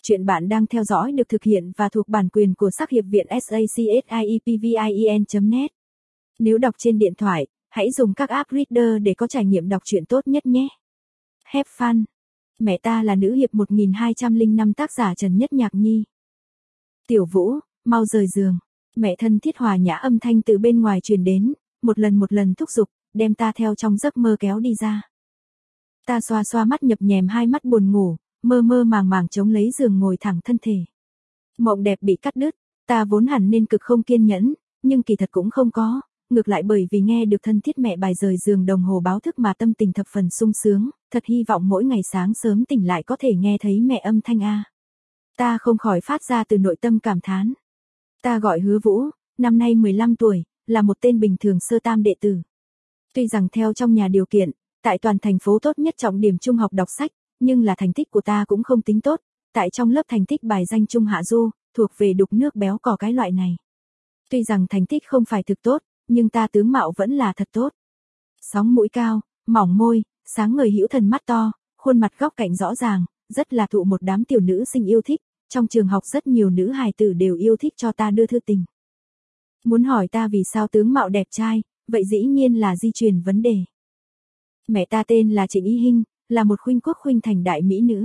Chuyện bạn đang theo dõi được thực hiện và thuộc bản quyền của Sắc Hiệp Viện SACSIEPVIEN.net. Nếu đọc trên điện thoại, hãy dùng các app reader để có trải nghiệm đọc truyện tốt nhất nhé. Have fun. Mẹ ta là nữ hiệp 1205 tác giả Trần Nhất Nhạc Nhi. Tiểu Vũ, mau rời giường. Mẹ thân thiết hòa nhã âm thanh từ bên ngoài truyền đến, một lần thúc giục, đem ta theo trong giấc mơ kéo đi ra. Ta xoa xoa mắt nhập nhèm hai mắt buồn ngủ, mơ màng chống lấy giường ngồi thẳng thân thể. Mộng đẹp bị cắt đứt, ta vốn hẳn nên cực không kiên nhẫn, nhưng kỳ thật cũng không có, ngược lại bởi vì nghe được thân thiết mẹ bài rời giường đồng hồ báo thức mà tâm tình thập phần sung sướng, thật hy vọng mỗi ngày sáng sớm tỉnh lại có thể nghe thấy mẹ âm thanh a. Ta không khỏi phát ra từ nội tâm cảm thán. Ta gọi Hứa Vũ, năm nay 15 tuổi, là một tên bình thường sơ tam đệ tử. Tuy rằng theo trong nhà điều kiện, tại toàn thành phố tốt nhất trọng điểm trung học đọc sách, nhưng là thành tích của ta cũng không tính tốt, tại trong lớp thành tích bài danh trung hạ du, thuộc về đục nước béo cò cái loại này. Tuy rằng thành tích không phải thực tốt, nhưng ta tướng mạo vẫn là thật tốt. Sóng mũi cao, mỏng môi, sáng ngời hữu thần mắt to, khuôn mặt góc cạnh rõ ràng, rất là thụ một đám tiểu nữ sinh yêu thích, trong trường học rất nhiều nữ hài tử đều yêu thích cho ta đưa thư tình. Muốn hỏi ta vì sao tướng mạo đẹp trai, vậy dĩ nhiên là di truyền vấn đề. Mẹ ta tên là Trịnh Y Hinh, là một khuynh quốc khuynh thành đại mỹ nữ.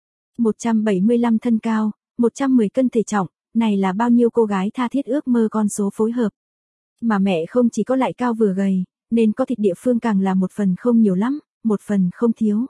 175 thân cao, 110 cân thể trọng, này là bao nhiêu cô gái tha thiết ước mơ con số phối hợp. Mà mẹ không chỉ có lại cao vừa gầy, nên có thịt địa phương càng là một phần không nhiều lắm, một phần không thiếu.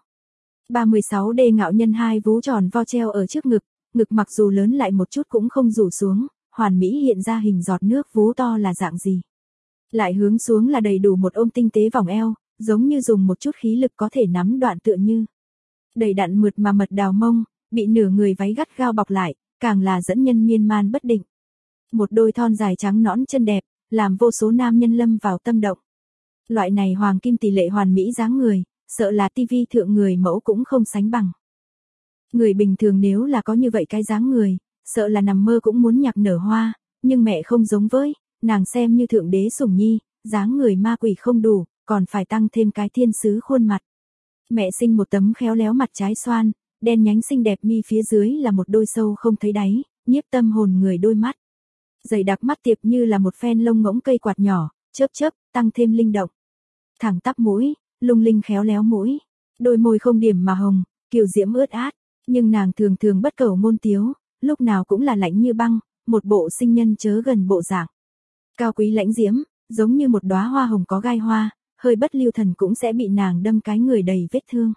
36D ngạo nhân hai vú tròn vo treo ở trước ngực, ngực mặc dù lớn lại một chút cũng không rủ xuống, hoàn mỹ hiện ra hình giọt nước vú to là dạng gì. Lại hướng xuống là đầy đủ một ôm tinh tế vòng eo, giống như dùng một chút khí lực có thể nắm đoạn tựa như. Đầy đặn mượt mà mật đào mông, bị nửa người váy gắt gao bọc lại, càng là dẫn nhân miên man bất định. Một đôi thon dài trắng nõn chân đẹp, làm vô số nam nhân lâm vào tâm động. Loại này hoàng kim tỷ lệ hoàn mỹ dáng người, sợ là tivi thượng người mẫu cũng không sánh bằng. Người bình thường nếu là có như vậy cái dáng người, sợ là nằm mơ cũng muốn nhạc nở hoa, nhưng mẹ không giống với, nàng xem như thượng đế sủng nhi, dáng người ma quỷ không đủ, còn phải tăng thêm cái thiên sứ khuôn mặt. Mẹ sinh một tấm khéo léo mặt trái xoan, đen nhánh xinh đẹp mi phía dưới là một đôi sâu không thấy đáy, nhiếp tâm hồn người đôi mắt. Dày đặc mắt tiệp như là một phen lông ngỗng cây quạt nhỏ, chớp, tăng thêm linh động. Thẳng tắp mũi, lung linh khéo léo mũi, đôi môi không điểm mà hồng, kiều diễm ướt át, nhưng nàng thường bất cẩu ngôn tiếu, lúc nào cũng là lạnh như băng, một bộ sinh nhân chớ gần bộ dạng. Cao quý lãnh diễm, giống như một đóa hoa hồng có gai hoa, hơi bất lưu thần cũng sẽ bị nàng đâm cái người đầy vết thương.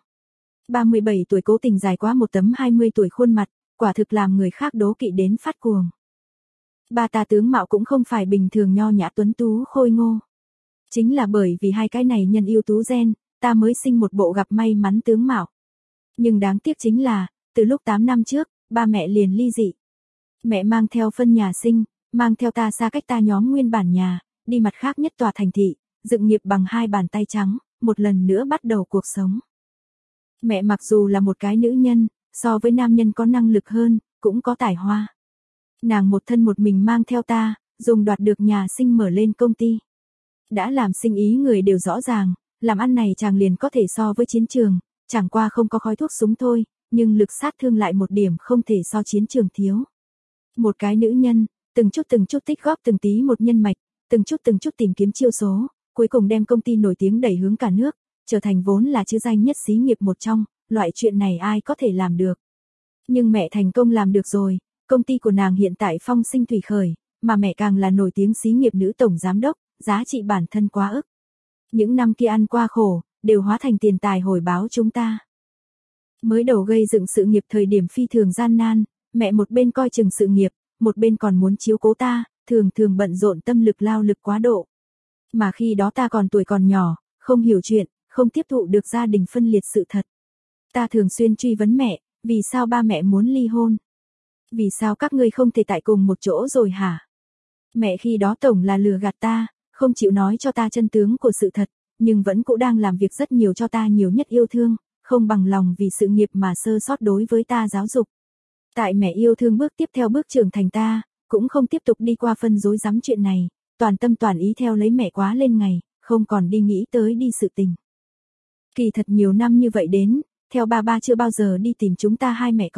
37 tuổi cố tình dài quá một tấm 20 tuổi khuôn mặt, quả thực làm người khác đố kỵ đến phát cuồng. Ba ta tướng mạo cũng không phải bình thường nho nhã tuấn tú khôi ngô. Chính là bởi vì hai cái này nhân ưu tú gen, ta mới sinh một bộ gặp may mắn tướng mạo. Nhưng đáng tiếc chính là, từ lúc 8 năm trước, ba mẹ liền ly dị. Mẹ mang theo phân nhà sinh, mang theo ta xa cách ta nhóm nguyên bản nhà, đi mặt khác nhất tòa thành thị, dựng nghiệp bằng hai bàn tay trắng, một lần nữa bắt đầu cuộc sống. Mẹ mặc dù là một cái nữ nhân, so với nam nhân có năng lực hơn, cũng có tài hoa. Nàng một thân một mình mang theo ta, dùng đoạt được nhà sinh mở lên công ty. Đã làm sinh ý người đều rõ ràng, làm ăn này chàng liền có thể so với chiến trường, chẳng qua không có khói thuốc súng thôi, nhưng lực sát thương lại một điểm không thể so chiến trường thiếu. Một cái nữ nhân, từng chút tích góp từng tí một nhân mạch, từng chút tìm kiếm chiêu số, cuối cùng đem công ty nổi tiếng đẩy hướng cả nước, trở thành vốn là chữ danh nhất xí nghiệp một trong, loại chuyện này ai có thể làm được. Nhưng mẹ thành công làm được rồi, công ty của nàng hiện tại phong sinh thủy khởi, mà mẹ càng là nổi tiếng xí nghiệp nữ tổng giám đốc, giá trị bản thân quá ức. Những năm kia ăn qua khổ, đều hóa thành tiền tài hồi báo chúng ta. Mới đầu gây dựng sự nghiệp thời điểm phi thường gian nan, mẹ một bên coi chừng sự nghiệp, một bên còn muốn chiếu cố ta, thường bận rộn tâm lực lao lực quá độ. Mà khi đó ta còn tuổi còn nhỏ, không hiểu chuyện, không tiếp thụ được gia đình phân liệt sự thật. Ta thường xuyên truy vấn mẹ, vì sao ba mẹ muốn ly hôn? Vì sao các ngươi không thể tại cùng một chỗ rồi hả? Mẹ khi đó tổng là lừa gạt ta, không chịu nói cho ta chân tướng của sự thật, nhưng vẫn cũng đang làm việc rất nhiều cho ta nhiều nhất yêu thương, không bằng lòng vì sự nghiệp mà sơ sót đối với ta giáo dục. Tại mẹ yêu thương bước tiếp theo bước trưởng thành ta, cũng không tiếp tục đi qua phân rối rắm chuyện này, toàn tâm toàn ý theo lấy mẹ quá lên ngày, không còn đi nghĩ tới đi sự tình. Kỳ thật nhiều năm như vậy đến, theo ba chưa bao giờ đi tìm chúng ta hai mẹ con,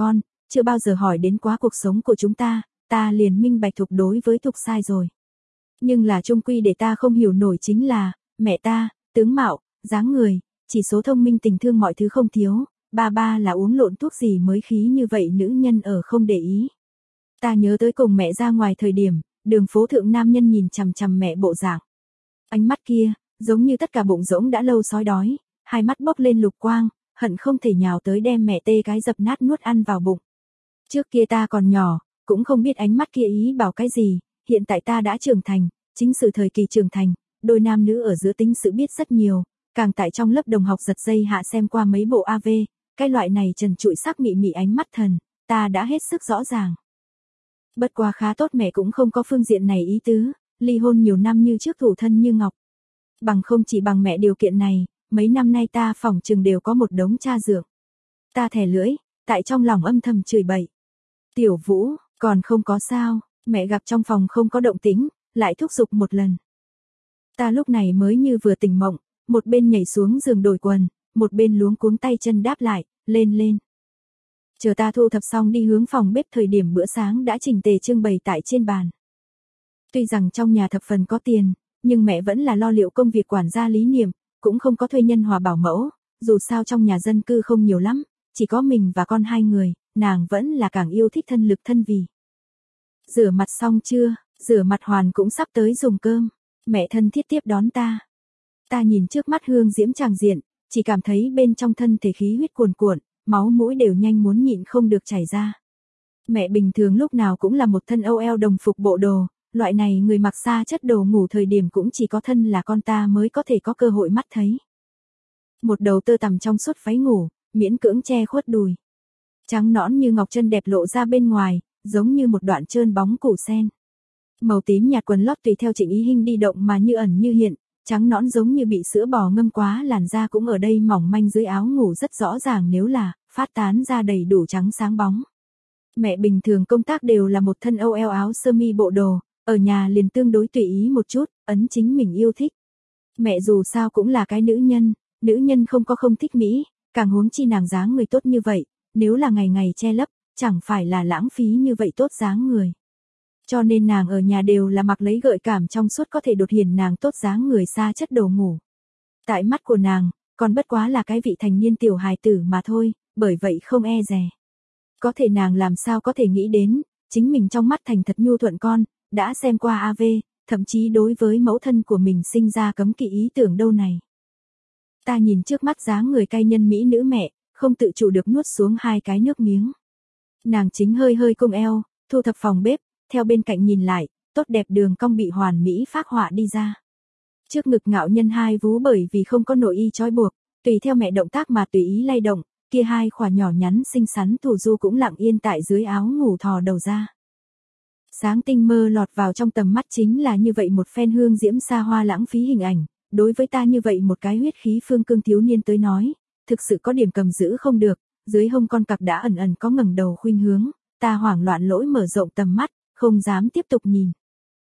chưa bao giờ hỏi đến quá cuộc sống của chúng ta liền minh bạch Thục đối với Thục sai rồi. Nhưng là chung quy để ta không hiểu nổi chính là, mẹ ta, tướng mạo, dáng người, chỉ số thông minh tình thương mọi thứ không thiếu, ba là uống lộn thuốc gì mới khí như vậy nữ nhân ở không để ý. Ta nhớ tới cùng mẹ ra ngoài thời điểm, đường phố thượng nam nhân nhìn chằm chằm mẹ bộ dạng. Ánh mắt kia, giống như tất cả bụng rỗng đã lâu sói đói, hai mắt bốc lên lục quang, hận không thể nhào tới đem mẹ tê cái dập nát nuốt ăn vào bụng. Trước kia ta còn nhỏ, cũng không biết ánh mắt kia ý bảo cái gì, hiện tại ta đã trưởng thành, chính sự thời kỳ trưởng thành, đôi nam nữ ở giữa tính sự biết rất nhiều, càng tại trong lớp đồng học giật dây hạ xem qua mấy bộ AV, cái loại này trần trụi sắc mị mị ánh mắt thần, ta đã hết sức rõ ràng. Bất quá khá tốt mẹ cũng không có phương diện này ý tứ, ly hôn nhiều năm như trước thủ thân như ngọc. Bằng không chỉ bằng mẹ điều kiện này, mấy năm nay ta phỏng chừng đều có một đống cha dượng. Ta thè lưỡi, tại trong lòng âm thầm chửi bậy. Tiểu Vũ, còn không có sao, mẹ gặp trong phòng không có động tĩnh, lại thúc giục một lần. Ta lúc này mới như vừa tỉnh mộng, một bên nhảy xuống giường đổi quần, một bên luống cuống tay chân đáp lại, lên. Chờ ta thu thập xong đi hướng phòng bếp thời điểm bữa sáng đã chỉnh tề trưng bày tại trên bàn. Tuy rằng trong nhà thập phần có tiền, nhưng mẹ vẫn là lo liệu công việc quản gia lý niệm, cũng không có thuê nhân hòa bảo mẫu, dù sao trong nhà dân cư không nhiều lắm, chỉ có mình và con hai người, nàng vẫn là càng yêu thích thân lực thân vì. Rửa mặt xong chưa, rửa mặt hoàn cũng sắp tới dùng cơm, mẹ thân thiết tiếp đón ta. Ta nhìn trước mắt hương diễm tràng diện, chỉ cảm thấy bên trong thân thể khí huyết cuồn cuộn, máu mũi đều nhanh muốn nhịn không được chảy ra. Mẹ bình thường lúc nào cũng là một thân OL đồng phục bộ đồ, loại này người mặc xa chất đồ ngủ thời điểm cũng chỉ có thân là con ta mới có thể có cơ hội mắt thấy. Một đầu tơ tằm trong suốt váy ngủ, miễn cưỡng che khuất đùi. Trắng nõn như ngọc chân đẹp lộ ra bên ngoài, giống như một đoạn trơn bóng củ sen. Màu tím nhạt quần lót tùy theo Trịnh Ý Hinh đi động mà như ẩn như hiện, trắng nõn giống như bị sữa bò ngâm quá, làn da cũng ở đây mỏng manh dưới áo ngủ rất rõ ràng nếu là phát tán ra đầy đủ trắng sáng bóng. Mẹ bình thường công tác đều là một thân OL áo sơ mi bộ đồ, ở nhà liền tương đối tùy ý một chút, ấn chính mình yêu thích. Mẹ dù sao cũng là cái nữ nhân không có không thích mỹ, càng huống chi nàng dáng người tốt như vậy, nếu là ngày ngày che lấp, chẳng phải là lãng phí như vậy tốt dáng người. Cho nên nàng ở nhà đều là mặc lấy gợi cảm trong suốt có thể đột hiện nàng tốt dáng người xa chất đồ ngủ. Tại mắt của nàng, còn bất quá là cái vị thành niên tiểu hài tử mà thôi, bởi vậy không e dè. Có thể nàng làm sao có thể nghĩ đến, chính mình trong mắt thành thật nhu thuận con, đã xem qua AV, thậm chí đối với mẫu thân của mình sinh ra cấm kỵ ý tưởng đâu này. Ta nhìn trước mắt dáng người cay nhân mỹ nữ mẹ, không tự chủ được nuốt xuống hai cái nước miếng. Nàng chính hơi cong eo, thu thập phòng bếp, theo bên cạnh nhìn lại, tốt đẹp đường cong bị hoàn mỹ phác họa đi ra. Trước ngực ngạo nhân hai vú bởi vì không có nội y trói buộc, tùy theo mẹ động tác mà tùy ý lay động, kia hai khỏa nhỏ nhắn xinh xắn thủ du cũng lặng yên tại dưới áo ngủ thò đầu ra. Sáng tinh mơ lọt vào trong tầm mắt chính là như vậy một phen hương diễm xa hoa lãng phí hình ảnh, đối với ta như vậy một cái huyết khí phương cương thiếu niên tới nói, thực sự có điểm cầm giữ không được, dưới hông con cặc đã ẩn có ngẩng đầu khuynh hướng, ta hoảng loạn lỗi mở rộng tầm mắt, không dám tiếp tục nhìn.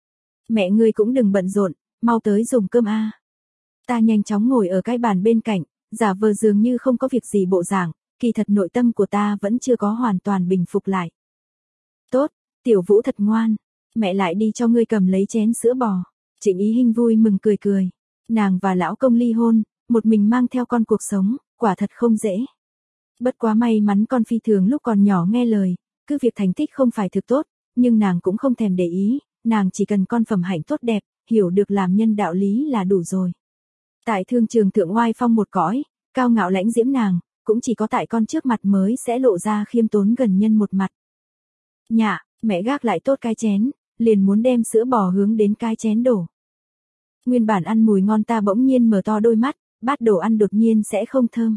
Mẹ ngươi cũng đừng bận rộn, mau tới dùng cơm a. Ta nhanh chóng ngồi ở cái bàn bên cạnh, giả vờ dường như không có việc gì bộ dạng, kỳ thật nội tâm của ta vẫn chưa có hoàn toàn bình phục lại. Tốt, Tiểu Vũ thật ngoan, mẹ lại đi cho ngươi cầm lấy chén sữa bò. Trịnh Ý Hinh vui mừng cười. Nàng và lão công ly hôn, một mình mang theo con cuộc sống, quả thật không dễ. Bất quá may mắn con phi thường lúc còn nhỏ nghe lời, cứ việc thành tích không phải thực tốt, nhưng nàng cũng không thèm để ý, nàng chỉ cần con phẩm hạnh tốt đẹp, hiểu được làm nhân đạo lý là đủ rồi. Tại thương trường thượng oai phong một cõi, cao ngạo lãnh diễm nàng, cũng chỉ có tại con trước mặt mới sẽ lộ ra khiêm tốn gần nhân một mặt. Nhạ, mẹ gác lại tốt cái chén, liền muốn đem sữa bò hướng đến cái chén đổ. Nguyên bản ăn mùi ngon ta bỗng nhiên mở to đôi mắt, bát đồ ăn đột nhiên sẽ không thơm.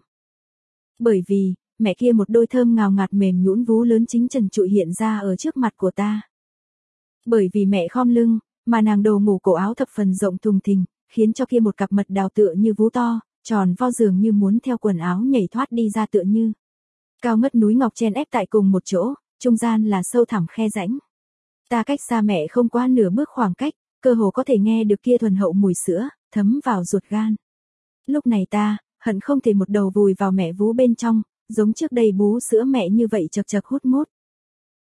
Bởi vì, mẹ kia một đôi thơm ngào ngạt mềm nhũn vú lớn chính trần trụi hiện ra ở trước mặt của ta. Bởi vì mẹ khom lưng, mà nàng đồ ngủ cổ áo thập phần rộng thùng thình, khiến cho kia một cặp mật đào tựa như vú to, tròn vo dường như muốn theo quần áo nhảy thoát đi ra tựa như. Cao ngất núi ngọc chen ép tại cùng một chỗ, trung gian là sâu thẳm khe rãnh. Ta cách xa mẹ không quá nửa bước khoảng cách, cơ hồ có thể nghe được kia thuần hậu mùi sữa, thấm vào ruột gan. Lúc này ta, hận không thể một đầu vùi vào mẹ vú bên trong, giống trước đây bú sữa mẹ như vậy chật hút mút,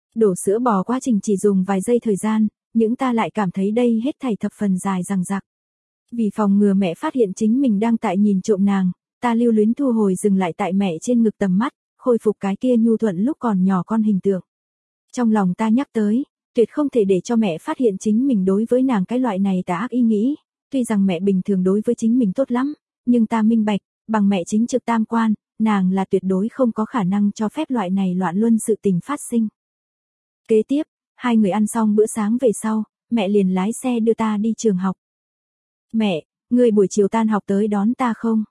Đổ sữa bò quá trình chỉ dùng vài giây thời gian, nhưng ta lại cảm thấy đây hết thảy thập phần dài dằng dặc. Vì phòng ngừa mẹ phát hiện chính mình đang tại nhìn trộm nàng, ta lưu luyến thu hồi dừng lại tại mẹ trên ngực tầm mắt, khôi phục cái kia nhu thuận lúc còn nhỏ con hình tượng. Trong lòng ta nhắc tới, tuyệt không thể để cho mẹ phát hiện chính mình đối với nàng cái loại này tà ác ý nghĩ. Tuy rằng mẹ bình thường đối với chính mình tốt lắm, nhưng ta minh bạch, bằng mẹ chính trực tam quan, nàng là tuyệt đối không có khả năng cho phép loại này loạn luân sự tình phát sinh. Kế tiếp, hai người ăn xong bữa sáng về sau, mẹ liền lái xe đưa ta đi trường học. Mẹ, ngươi buổi chiều tan học tới đón ta không?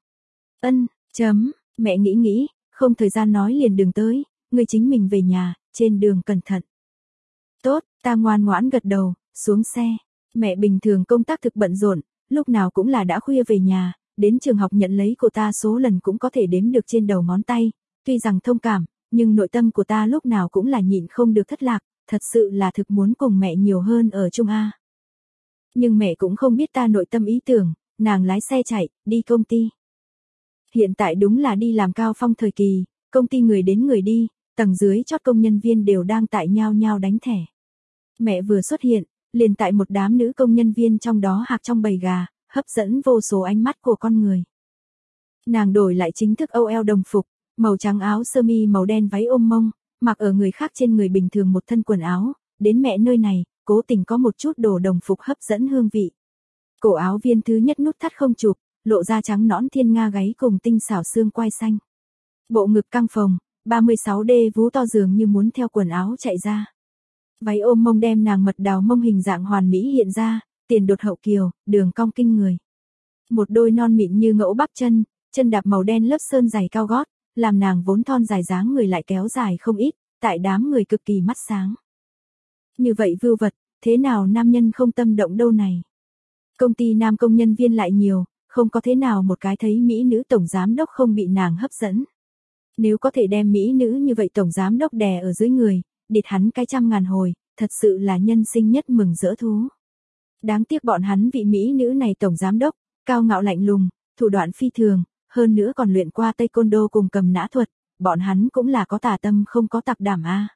Mẹ nghĩ, không thời gian nói liền đường tới, ngươi chính mình về nhà, trên đường cẩn thận. Tốt, ta ngoan ngoãn gật đầu, xuống xe. Mẹ bình thường công tác thực bận rộn, lúc nào cũng là đã khuya về nhà, đến trường học nhận lấy của ta số lần cũng có thể đếm được trên đầu ngón tay, tuy rằng thông cảm, nhưng nội tâm của ta lúc nào cũng là nhịn không được thất lạc, thật sự là thực muốn cùng mẹ nhiều hơn ở chung A. Nhưng mẹ cũng không biết ta nội tâm ý tưởng, nàng lái xe chạy, đi công ty. Hiện tại đúng là đi làm cao phong thời kỳ, công ty người đến người đi, tầng dưới chót công nhân viên đều đang tại nhao nhao đánh thẻ. Mẹ vừa xuất hiện, liền tại một đám nữ công nhân viên trong đó hạc trong bầy gà, hấp dẫn vô số ánh mắt của con người. Nàng đổi lại chính thức OL đồng phục, màu trắng áo sơ mi màu đen váy ôm mông, mặc ở người khác trên người bình thường một thân quần áo, đến mẹ nơi này, cố tình có một chút đồ đồng phục hấp dẫn hương vị. Cổ áo viên thứ nhất nút thắt không chụp, lộ ra trắng nõn thiên nga gáy cùng tinh xảo xương quai xanh. Bộ ngực căng phồng, 36D vú to dường như muốn theo quần áo chạy ra. Váy ôm mông đem nàng mật đào mông hình dạng hoàn mỹ hiện ra, tiền đột hậu kiều, đường cong kinh người. Một đôi non mịn như ngẫu bắp chân, chân đạp màu đen lớp sơn dày cao gót, làm nàng vốn thon dài dáng người lại kéo dài không ít, tại đám người cực kỳ mắt sáng. Như vậy vưu vật, thế nào nam nhân không tâm động đâu này. Công ty nam công nhân viên lại nhiều, không có thế nào một cái thấy mỹ nữ tổng giám đốc không bị nàng hấp dẫn. Nếu có thể đem mỹ nữ như vậy tổng giám đốc đè ở dưới người, địt hắn cái 100.000 hồi, thật sự là nhân sinh nhất mừng rỡ thú. Đáng tiếc bọn hắn vị mỹ nữ này tổng giám đốc, cao ngạo lạnh lùng, thủ đoạn phi thường, hơn nữa còn luyện qua taekwondo cùng cầm nã thuật, bọn hắn cũng là có tà tâm không có tặc đảm a.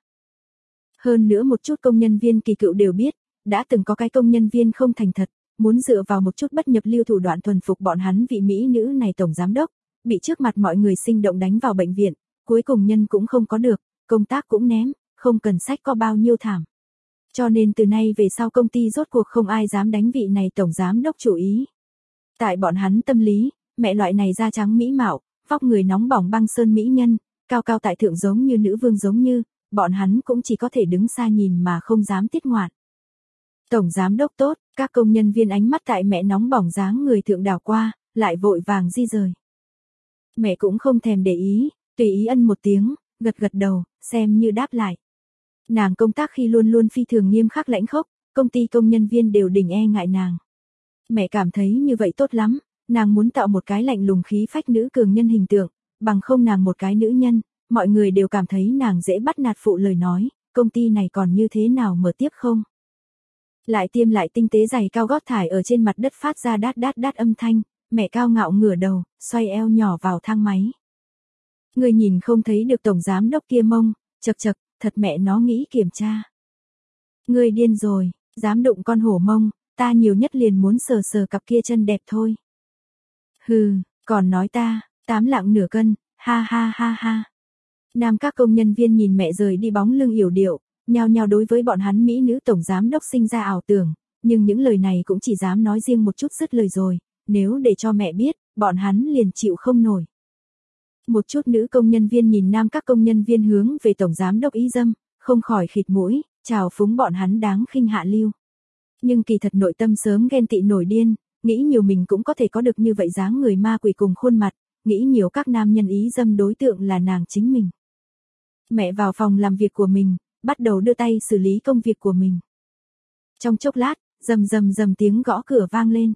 Hơn nữa một chút công nhân viên kỳ cựu đều biết, đã từng có cái công nhân viên không thành thật, muốn dựa vào một chút bất nhập lưu thủ đoạn thuần phục bọn hắn vị mỹ nữ này tổng giám đốc, bị trước mặt mọi người sinh động đánh vào bệnh viện, cuối cùng nhân cũng không có được, công tác cũng ném, không cần sách có bao nhiêu thảm. Cho nên từ nay về sau công ty rốt cuộc không ai dám đánh vị này tổng giám đốc chủ ý. Tại bọn hắn tâm lý, mẹ loại này da trắng mỹ mạo, vóc người nóng bỏng băng sơn mỹ nhân, cao cao tại thượng giống như nữ vương giống như, bọn hắn cũng chỉ có thể đứng xa nhìn mà không dám tiết ngoạn. Tổng giám đốc tốt, các công nhân viên ánh mắt tại mẹ nóng bỏng dáng người thượng đảo qua, lại vội vàng di rời. Mẹ cũng không thèm để ý, tùy ý ân một tiếng, gật gật đầu, xem như đáp lại. Nàng công tác khi luôn luôn phi thường nghiêm khắc lãnh khốc, công ty công nhân viên đều đỉnh e ngại nàng. Mẹ cảm thấy như vậy tốt lắm, nàng muốn tạo một cái lạnh lùng khí phách nữ cường nhân hình tượng, bằng không nàng một cái nữ nhân, mọi người đều cảm thấy nàng dễ bắt nạt phụ lời nói, công ty này còn như thế nào mở tiếp không? Lại tiêm lại tinh tế giày cao gót thải ở trên mặt đất phát ra đát đát đát âm thanh, mẹ cao ngạo ngửa đầu, xoay eo nhỏ vào thang máy. Người nhìn không thấy được tổng giám đốc kia mông, chật chật, thật mẹ nó nghĩ kiểm tra. Người điên rồi, dám đụng con hổ mông, ta nhiều nhất liền muốn sờ sờ cặp kia chân đẹp thôi. Hừ, còn nói ta, 8 lạng nửa cân, ha ha ha ha. Nam các công nhân viên nhìn mẹ rời đi bóng lưng yểu điệu, nhao nhao đối với bọn hắn mỹ nữ tổng giám đốc sinh ra ảo tưởng, nhưng những lời này cũng chỉ dám nói riêng một chút dứt lời rồi, nếu để cho mẹ biết, bọn hắn liền chịu không nổi. Một chút nữ công nhân viên nhìn nam các công nhân viên hướng về tổng giám đốc ý dâm, không khỏi khịt mũi, chào phúng bọn hắn đáng khinh hạ lưu. Nhưng kỳ thật nội tâm sớm ghen tị nổi điên, nghĩ nhiều mình cũng có thể có được như vậy dáng người ma quỷ cùng khuôn mặt, nghĩ nhiều các nam nhân ý dâm đối tượng là nàng chính mình. Mẹ vào phòng làm việc của mình, bắt đầu đưa tay xử lý công việc của mình. Trong chốc lát, rầm rầm rầm tiếng gõ cửa vang lên.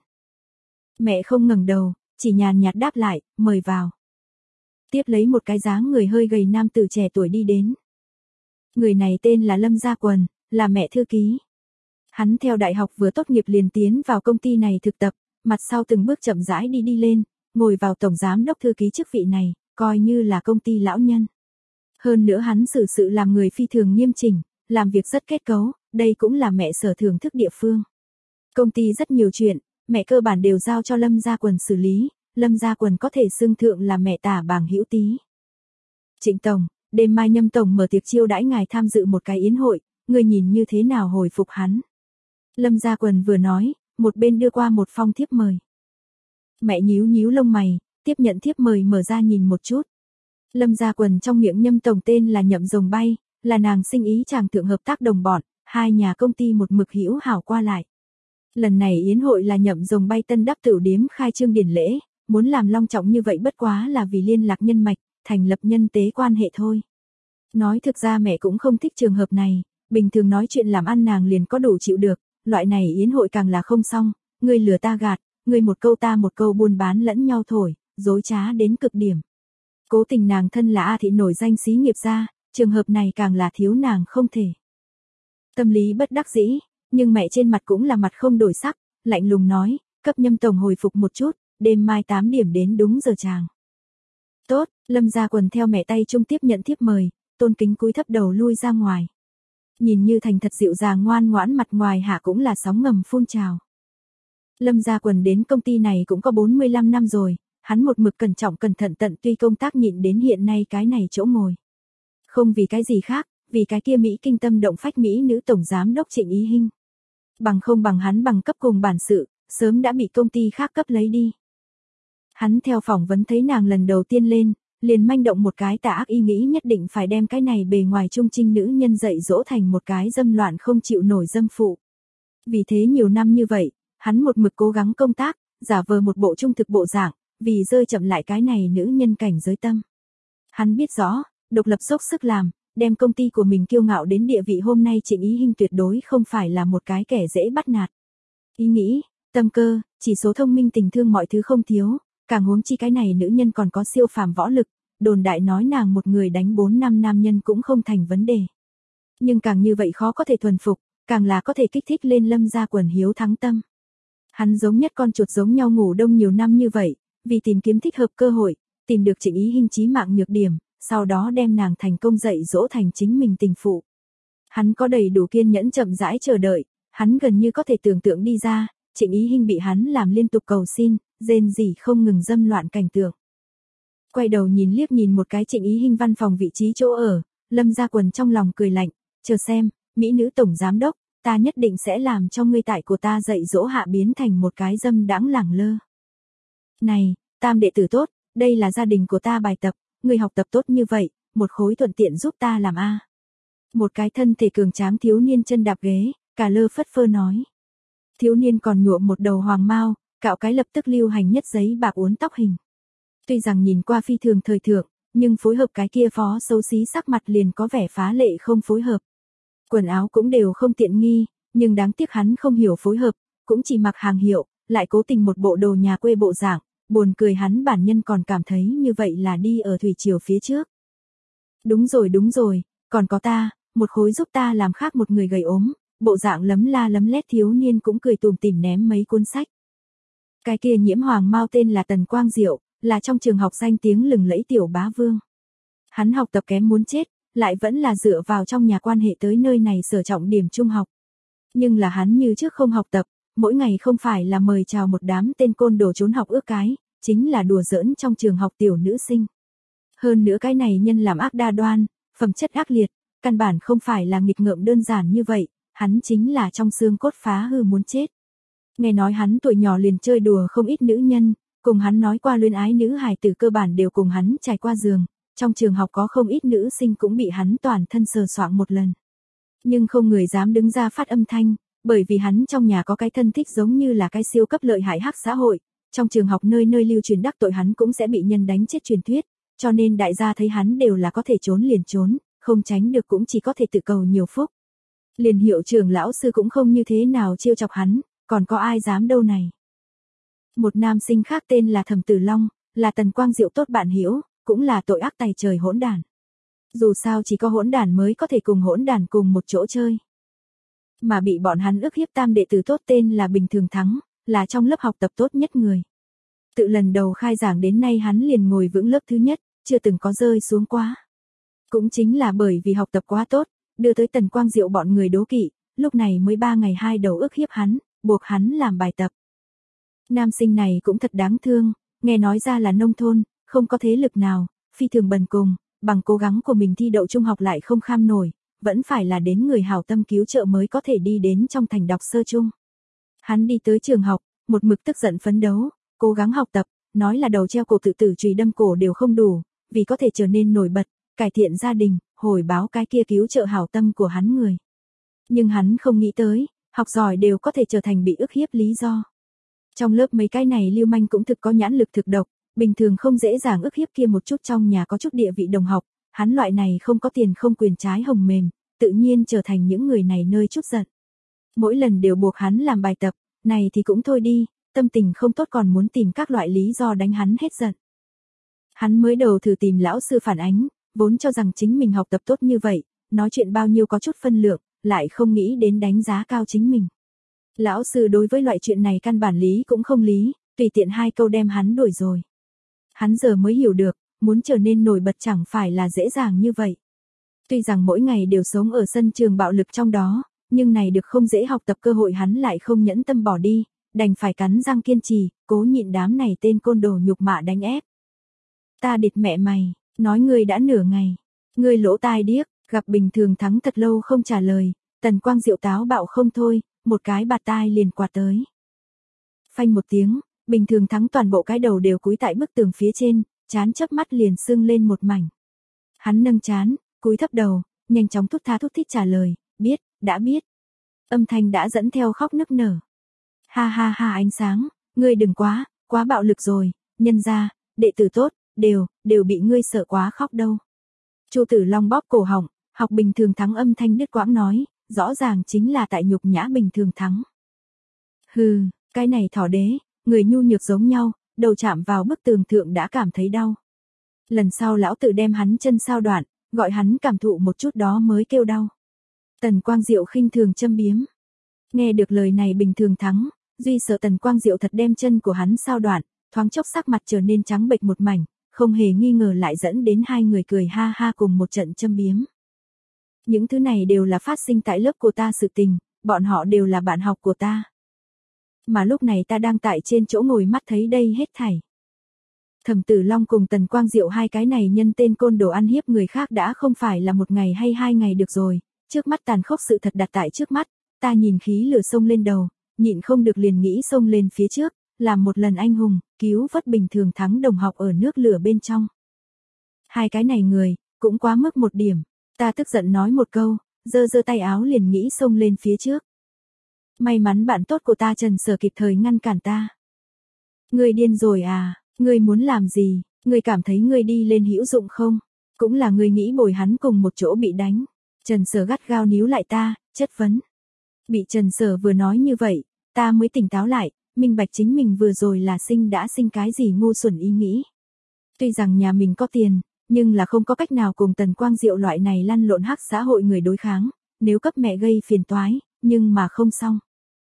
Mẹ không ngẩng đầu, chỉ nhàn nhạt đáp lại, mời vào. Tiếp lấy một cái dáng người hơi gầy nam tử trẻ tuổi đi đến. Người này tên là Lâm Gia Quần, là mẹ thư ký. Hắn theo đại học vừa tốt nghiệp liền tiến vào công ty này thực tập, mặt sau từng bước chậm rãi đi lên, ngồi vào tổng giám đốc thư ký chức vị này, coi như là công ty lão nhân. Hơn nữa hắn xử sự làm người phi thường nghiêm chỉnh, làm việc rất kết cấu, đây cũng là mẹ sở thưởng thức địa phương. Công ty rất nhiều chuyện, mẹ cơ bản đều giao cho Lâm Gia Quần xử lý, Lâm Gia Quần có thể xưng thượng là mẹ tả bảng hữu tí. Trịnh Tổng, đêm mai Nhâm Tổng mở tiệc chiêu đãi ngài tham dự một cái yến hội, người nhìn như thế nào hồi phục hắn. Lâm Gia Quần vừa nói, một bên đưa qua một phong thiếp mời. Mẹ nhíu nhíu lông mày, tiếp nhận thiếp mời mở ra nhìn một chút. Lâm Gia Quần trong miệng Nhâm Tổng tên là Nhậm Rồng Bay, là nàng sinh ý chàng thượng hợp tác đồng bọn, hai nhà công ty một mực hữu hảo qua lại. Lần này yến hội là Nhậm Rồng Bay Tân Đắp Tửu Điếm khai trương điển lễ, muốn làm long trọng như vậy bất quá là vì liên lạc nhân mạch, thành lập nhân tế quan hệ thôi. Nói thực ra mẹ cũng không thích trường hợp này, bình thường nói chuyện làm ăn nàng liền có đủ chịu được, loại này yến hội càng là không xong, ngươi lừa ta gạt, ngươi một câu ta một câu buôn bán lẫn nhau thổi, dối trá đến cực điểm. Cố tình nàng thân là A thị nổi danh xí nghiệp gia, trường hợp này càng là thiếu nàng không thể. Tâm lý bất đắc dĩ, nhưng mẹ trên mặt cũng là mặt không đổi sắc, lạnh lùng nói, cấp Nhâm Tổng hồi phục một chút, đêm mai 8 điểm đến đúng giờ chàng. Tốt, Lâm Gia Quần theo mẹ tay trung tiếp nhận thiếp mời, tôn kính cúi thấp đầu lui ra ngoài. Nhìn như thành thật dịu dàng ngoan ngoãn mặt ngoài hạ cũng là sóng ngầm phun trào. Lâm Gia Quần đến công ty này cũng có 45 năm rồi, hắn một mực cẩn trọng cẩn thận tận tuy công tác nhịn đến hiện nay cái này chỗ ngồi. Không vì cái gì khác, vì cái kia Mỹ kinh tâm động phách Mỹ nữ tổng giám đốc Trịnh Ý Hinh. Bằng không bằng hắn bằng cấp cùng bản sự, sớm đã bị công ty khác cấp lấy đi. Hắn theo phỏng vấn thấy nàng lần đầu tiên lên, liền manh động một cái tà ác ý nghĩ nhất định phải đem cái này bề ngoài trung trinh nữ nhân dạy dỗ thành một cái dâm loạn không chịu nổi dâm phụ. Vì thế nhiều năm như vậy, hắn một mực cố gắng công tác, giả vờ một bộ trung thực bộ dạng, vì rơi chậm lại cái này nữ nhân cảnh giới tâm. Hắn biết rõ, độc lập dốc sức làm, đem công ty của mình kiêu ngạo đến địa vị hôm nay Trịnh Ý Hinh tuyệt đối không phải là một cái kẻ dễ bắt nạt. Ý nghĩ, tâm cơ, chỉ số thông minh tình thương mọi thứ không thiếu, càng huống chi cái này nữ nhân còn có siêu phàm võ lực, đồn đại nói nàng một người đánh 4-5 nam nhân cũng không thành vấn đề. Nhưng càng như vậy khó có thể thuần phục, càng là có thể kích thích lên Lâm Gia Quần hiếu thắng tâm. Hắn giống nhất con chuột giống nhau ngủ đông nhiều năm như vậy, vì tìm kiếm thích hợp cơ hội, tìm được Trịnh Ý Hinh chí mạng nhược điểm, sau đó đem nàng thành công dạy dỗ thành chính mình tình phụ. Hắn có đầy đủ kiên nhẫn chậm rãi chờ đợi, hắn gần như có thể tưởng tượng đi ra, Trịnh Ý Hinh bị hắn làm liên tục cầu xin, rên rỉ không ngừng dâm loạn cảnh tượng. Quay đầu nhìn liếc nhìn một cái Trịnh Ý Hinh văn phòng vị trí chỗ ở, Lâm Gia Quần trong lòng cười lạnh, chờ xem, Mỹ nữ tổng giám đốc, ta nhất định sẽ làm cho ngươi tại của ta dạy dỗ hạ biến thành một cái dâm đãng lẳng lơ. Này, Tam đệ tử tốt, đây là gia đình của ta bài tập, ngươi học tập tốt như vậy, một khối thuận tiện giúp ta làm a. Một cái thân thể cường tráng thiếu niên chân đạp ghế, cả lơ phất phơ nói. Thiếu niên còn nhuộm một đầu hoàng mao, cạo cái lập tức lưu hành nhất giấy bạc uốn tóc hình. Tuy rằng nhìn qua phi thường thời thượng, nhưng phối hợp cái kia phó xấu xí sắc mặt liền có vẻ phá lệ không phối hợp. Quần áo cũng đều không tiện nghi, nhưng đáng tiếc hắn không hiểu phối hợp, cũng chỉ mặc hàng hiệu, lại cố tình một bộ đồ nhà quê bộ dạng, buồn cười hắn bản nhân còn cảm thấy như vậy là đi ở thủy triều phía trước. Đúng rồi, còn có ta, một khối giúp ta làm khác một người gầy ốm, bộ dạng lấm la lấm lét thiếu niên cũng cười tủm tỉm ném mấy cuốn sách. Cái kia nhiễm hoàng mao tên là Tần Quang Diệu, là trong trường học danh tiếng lừng lẫy tiểu bá vương. Hắn học tập kém muốn chết, lại vẫn là dựa vào trong nhà quan hệ tới nơi này sở trọng điểm trung học. Nhưng là hắn như trước không học tập, mỗi ngày không phải là mời chào một đám tên côn đồ trốn học ước cái, chính là đùa giỡn trong trường học tiểu nữ sinh. Hơn nữa cái này nhân làm ác đa đoan, phẩm chất ác liệt, căn bản không phải là nghịch ngợm đơn giản như vậy, hắn chính là trong xương cốt phá hư muốn chết. Nghe nói hắn tuổi nhỏ liền chơi đùa không ít nữ nhân, cùng hắn nói qua luyến ái nữ hài tử cơ bản đều cùng hắn trải qua giường, trong trường học có không ít nữ sinh cũng bị hắn toàn thân sờ soạng một lần. Nhưng không người dám đứng ra phát âm thanh, bởi vì hắn trong nhà có cái thân thích giống như là cái siêu cấp lợi hại hắc xã hội, trong trường học nơi nơi lưu truyền đắc tội hắn cũng sẽ bị nhân đánh chết truyền thuyết, cho nên đại gia thấy hắn đều là có thể trốn liền trốn, không tránh được cũng chỉ có thể tự cầu nhiều phúc. Liền hiệu trưởng lão sư cũng không như thế nào trêu chọc hắn, còn có ai dám đâu này. Một nam sinh khác tên là Thẩm Tử Long, là Tần Quang Diệu tốt bạn hữu, cũng là tội ác tày trời hỗn đản. Dù sao chỉ có hỗn đản mới có thể cùng hỗn đản cùng một chỗ chơi. Mà bị bọn hắn ức hiếp tam đệ tử tốt tên là Bình Thường Thắng, là trong lớp học tập tốt nhất người. Tự lần đầu khai giảng đến nay hắn liền ngồi vững lớp thứ nhất, chưa từng có rơi xuống quá. Cũng chính là bởi vì học tập quá tốt, đưa tới Tần Quang Diệu bọn người đố kỵ, lúc này mới 3 ngày 2 đầu ức hiếp hắn, buộc hắn làm bài tập. Nam sinh này cũng thật đáng thương, nghe nói ra là nông thôn, không có thế lực nào, phi thường bần cùng, bằng cố gắng của mình thi đậu trung học lại không kham nổi, vẫn phải là đến người hảo tâm cứu trợ mới có thể đi đến trong thành đọc sơ trung. Hắn đi tới trường học, một mực tức giận phấn đấu, cố gắng học tập, nói là đầu treo cổ tự tử chùy đâm cổ đều không đủ, vì có thể trở nên nổi bật, cải thiện gia đình, hồi báo cái kia cứu trợ hảo tâm của hắn người. Nhưng hắn không nghĩ tới, học giỏi đều có thể trở thành bị ức hiếp lý do. Trong lớp mấy cái này lưu manh cũng thực có nhãn lực thực độc, bình thường không dễ dàng ức hiếp kia một chút trong nhà có chút địa vị đồng học, hắn loại này không có tiền không quyền trái hồng mềm, tự nhiên trở thành những người này nơi chút giận. Mỗi lần đều buộc hắn làm bài tập, này thì cũng thôi đi, tâm tình không tốt còn muốn tìm các loại lý do đánh hắn hết giận. Hắn mới đầu thử tìm lão sư phản ánh, vốn cho rằng chính mình học tập tốt như vậy, nói chuyện bao nhiêu có chút phân lượng, lại không nghĩ đến đánh giá cao chính mình. Lão sư đối với loại chuyện này căn bản lý cũng không lý, tùy tiện 2 câu đem hắn đuổi rồi. Hắn giờ mới hiểu được, muốn trở nên nổi bật chẳng phải là dễ dàng như vậy. Tuy rằng mỗi ngày đều sống ở sân trường bạo lực trong đó, nhưng này được không dễ học tập cơ hội hắn lại không nhẫn tâm bỏ đi, đành phải cắn răng kiên trì, cố nhịn đám này tên côn đồ nhục mạ đánh ép. Ta địt mẹ mày, nói ngươi đã nửa ngày, ngươi lỗ tai điếc, gặp Bình Thường Thắng thật lâu không trả lời, Tần Quang Diệu táo bạo không thôi, một cái bạt tai liền quạt tới. Phanh một tiếng, Bình Thường Thắng toàn bộ cái đầu đều cúi tại bức tường phía trên, trán chớp mắt liền sưng lên một mảnh. Hắn nâng trán, cúi thấp đầu, nhanh chóng thút tha thút thít trả lời, biết, đã biết. Âm thanh đã dẫn theo khóc nức nở. Ha ha ha Ánh Sáng, ngươi đừng quá bạo lực rồi, nhân ra, đệ tử tốt, đều bị ngươi sợ quá khóc đâu. Chu Tử Long bóp cổ họng, học Bình Thường Thắng âm thanh đứt quãng nói, rõ ràng chính là tại nhục nhã Bình Thường Thắng. Hừ, cái này thỏ đế, người nhu nhược giống nhau, đầu chạm vào bức tường thượng đã cảm thấy đau. Lần sau lão tử đem hắn chân sao đoạn, gọi hắn cảm thụ một chút đó mới kêu đau. Tần Quang Diệu khinh thường châm biếm. Nghe được lời này Bình Thường Thắng, duy sợ Tần Quang Diệu thật đem chân của hắn sao đoạn, thoáng chốc sắc mặt trở nên trắng bệch một mảnh, không hề nghi ngờ lại dẫn đến hai người cười ha ha cùng một trận châm biếm. Những thứ này đều là phát sinh tại lớp của ta sự tình, bọn họ đều là bạn học của ta. Mà lúc này ta đang tại trên chỗ ngồi mắt thấy đây hết thảy. Thẩm Tử Long cùng Tần Quang Diệu hai cái này nhân tên côn đồ ăn hiếp người khác đã không phải là 1 ngày hay 2 ngày được rồi, trước mắt tàn khốc sự thật đặt tại trước mắt, ta nhìn khí lửa sông lên đầu, nhịn không được liền nghĩ xông lên phía trước, làm một lần anh hùng, cứu vớt Bình Thường Thắng đồng học ở nước lửa bên trong. Hai cái này người, cũng quá mức một điểm, ta tức giận nói một câu, giơ tay áo liền nghĩ xông lên phía trước. May mắn bạn tốt của ta Trần Sở kịp thời ngăn cản ta. Ngươi điên rồi à, ngươi muốn làm gì, ngươi cảm thấy ngươi đi lên hữu dụng không? Cũng là ngươi nghĩ bồi hắn cùng một chỗ bị đánh. Trần Sở gắt gao níu lại ta, chất vấn. Bị Trần Sở vừa nói như vậy, ta mới tỉnh táo lại, minh bạch chính mình vừa rồi là đã sinh cái gì ngu xuẩn ý nghĩ. Tuy rằng nhà mình có tiền, nhưng là không có cách nào cùng Tần Quang Diệu loại này lăn lộn hắc xã hội người đối kháng, nếu cấp mẹ gây phiền toái, nhưng mà không xong.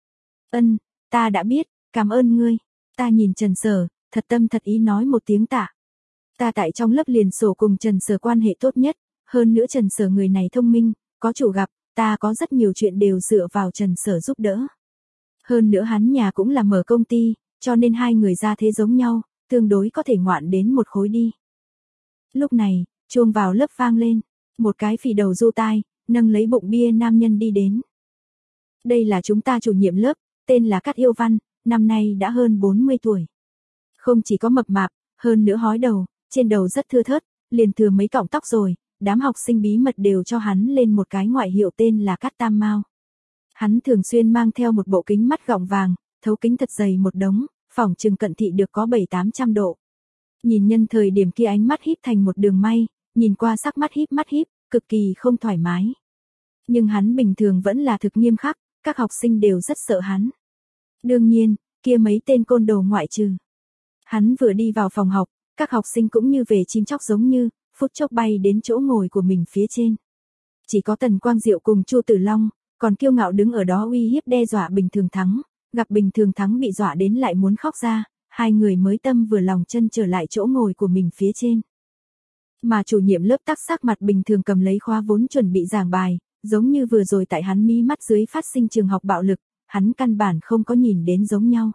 Ta đã biết, cảm ơn ngươi. Ta nhìn Trần Sở, thật tâm thật ý nói một tiếng tạ. Ta tại trong lớp liền sổ cùng Trần Sở quan hệ tốt nhất, hơn nữa Trần Sở người này thông minh, có chủ gặp, ta có rất nhiều chuyện đều dựa vào Trần Sở giúp đỡ. Hơn nữa hắn nhà cũng là mở công ty, cho nên hai người ra thế giống nhau, tương đối có thể ngoạn đến một khối đi. Lúc này, chuông vào lớp vang lên, một cái phì đầu du tai, nâng lấy bụng bia nam nhân đi đến. Đây là chúng ta chủ nhiệm lớp, tên là Cát Yêu Văn, năm nay đã hơn 40 tuổi. Không chỉ có mập mạp, hơn nữa hói đầu, trên đầu rất thưa thớt, liền thừa mấy cọng tóc rồi, đám học sinh bí mật đều cho hắn lên một cái ngoại hiệu tên là Cát Tam Mao. Hắn thường xuyên mang theo một bộ kính mắt gọng vàng, thấu kính thật dày một đống, phỏng chừng cận thị được có 700-800 độ. Nhìn nhân thời điểm kia ánh mắt híp thành một đường may, nhìn qua sắc mắt híp, cực kỳ không thoải mái. Nhưng hắn bình thường vẫn là thực nghiêm khắc, các học sinh đều rất sợ hắn. Đương nhiên, kia mấy tên côn đồ ngoại trừ. Hắn vừa đi vào phòng học, các học sinh cũng như về chim chóc giống như, phút chốc bay đến chỗ ngồi của mình phía trên. Chỉ có Tần Quang Diệu cùng Chu Tử Long, còn kiêu ngạo đứng ở đó uy hiếp đe dọa Bình Thường Thắng, gặp Bình Thường Thắng bị dọa đến lại muốn khóc ra, hai người mới tâm vừa lòng chân trở lại chỗ ngồi của mình phía trên. Mà chủ nhiệm lớp tắc sắc mặt bình thường cầm lấy khóa vốn chuẩn bị giảng bài, giống như vừa rồi tại hắn mí mắt dưới phát sinh trường học bạo lực, hắn căn bản không có nhìn đến giống nhau.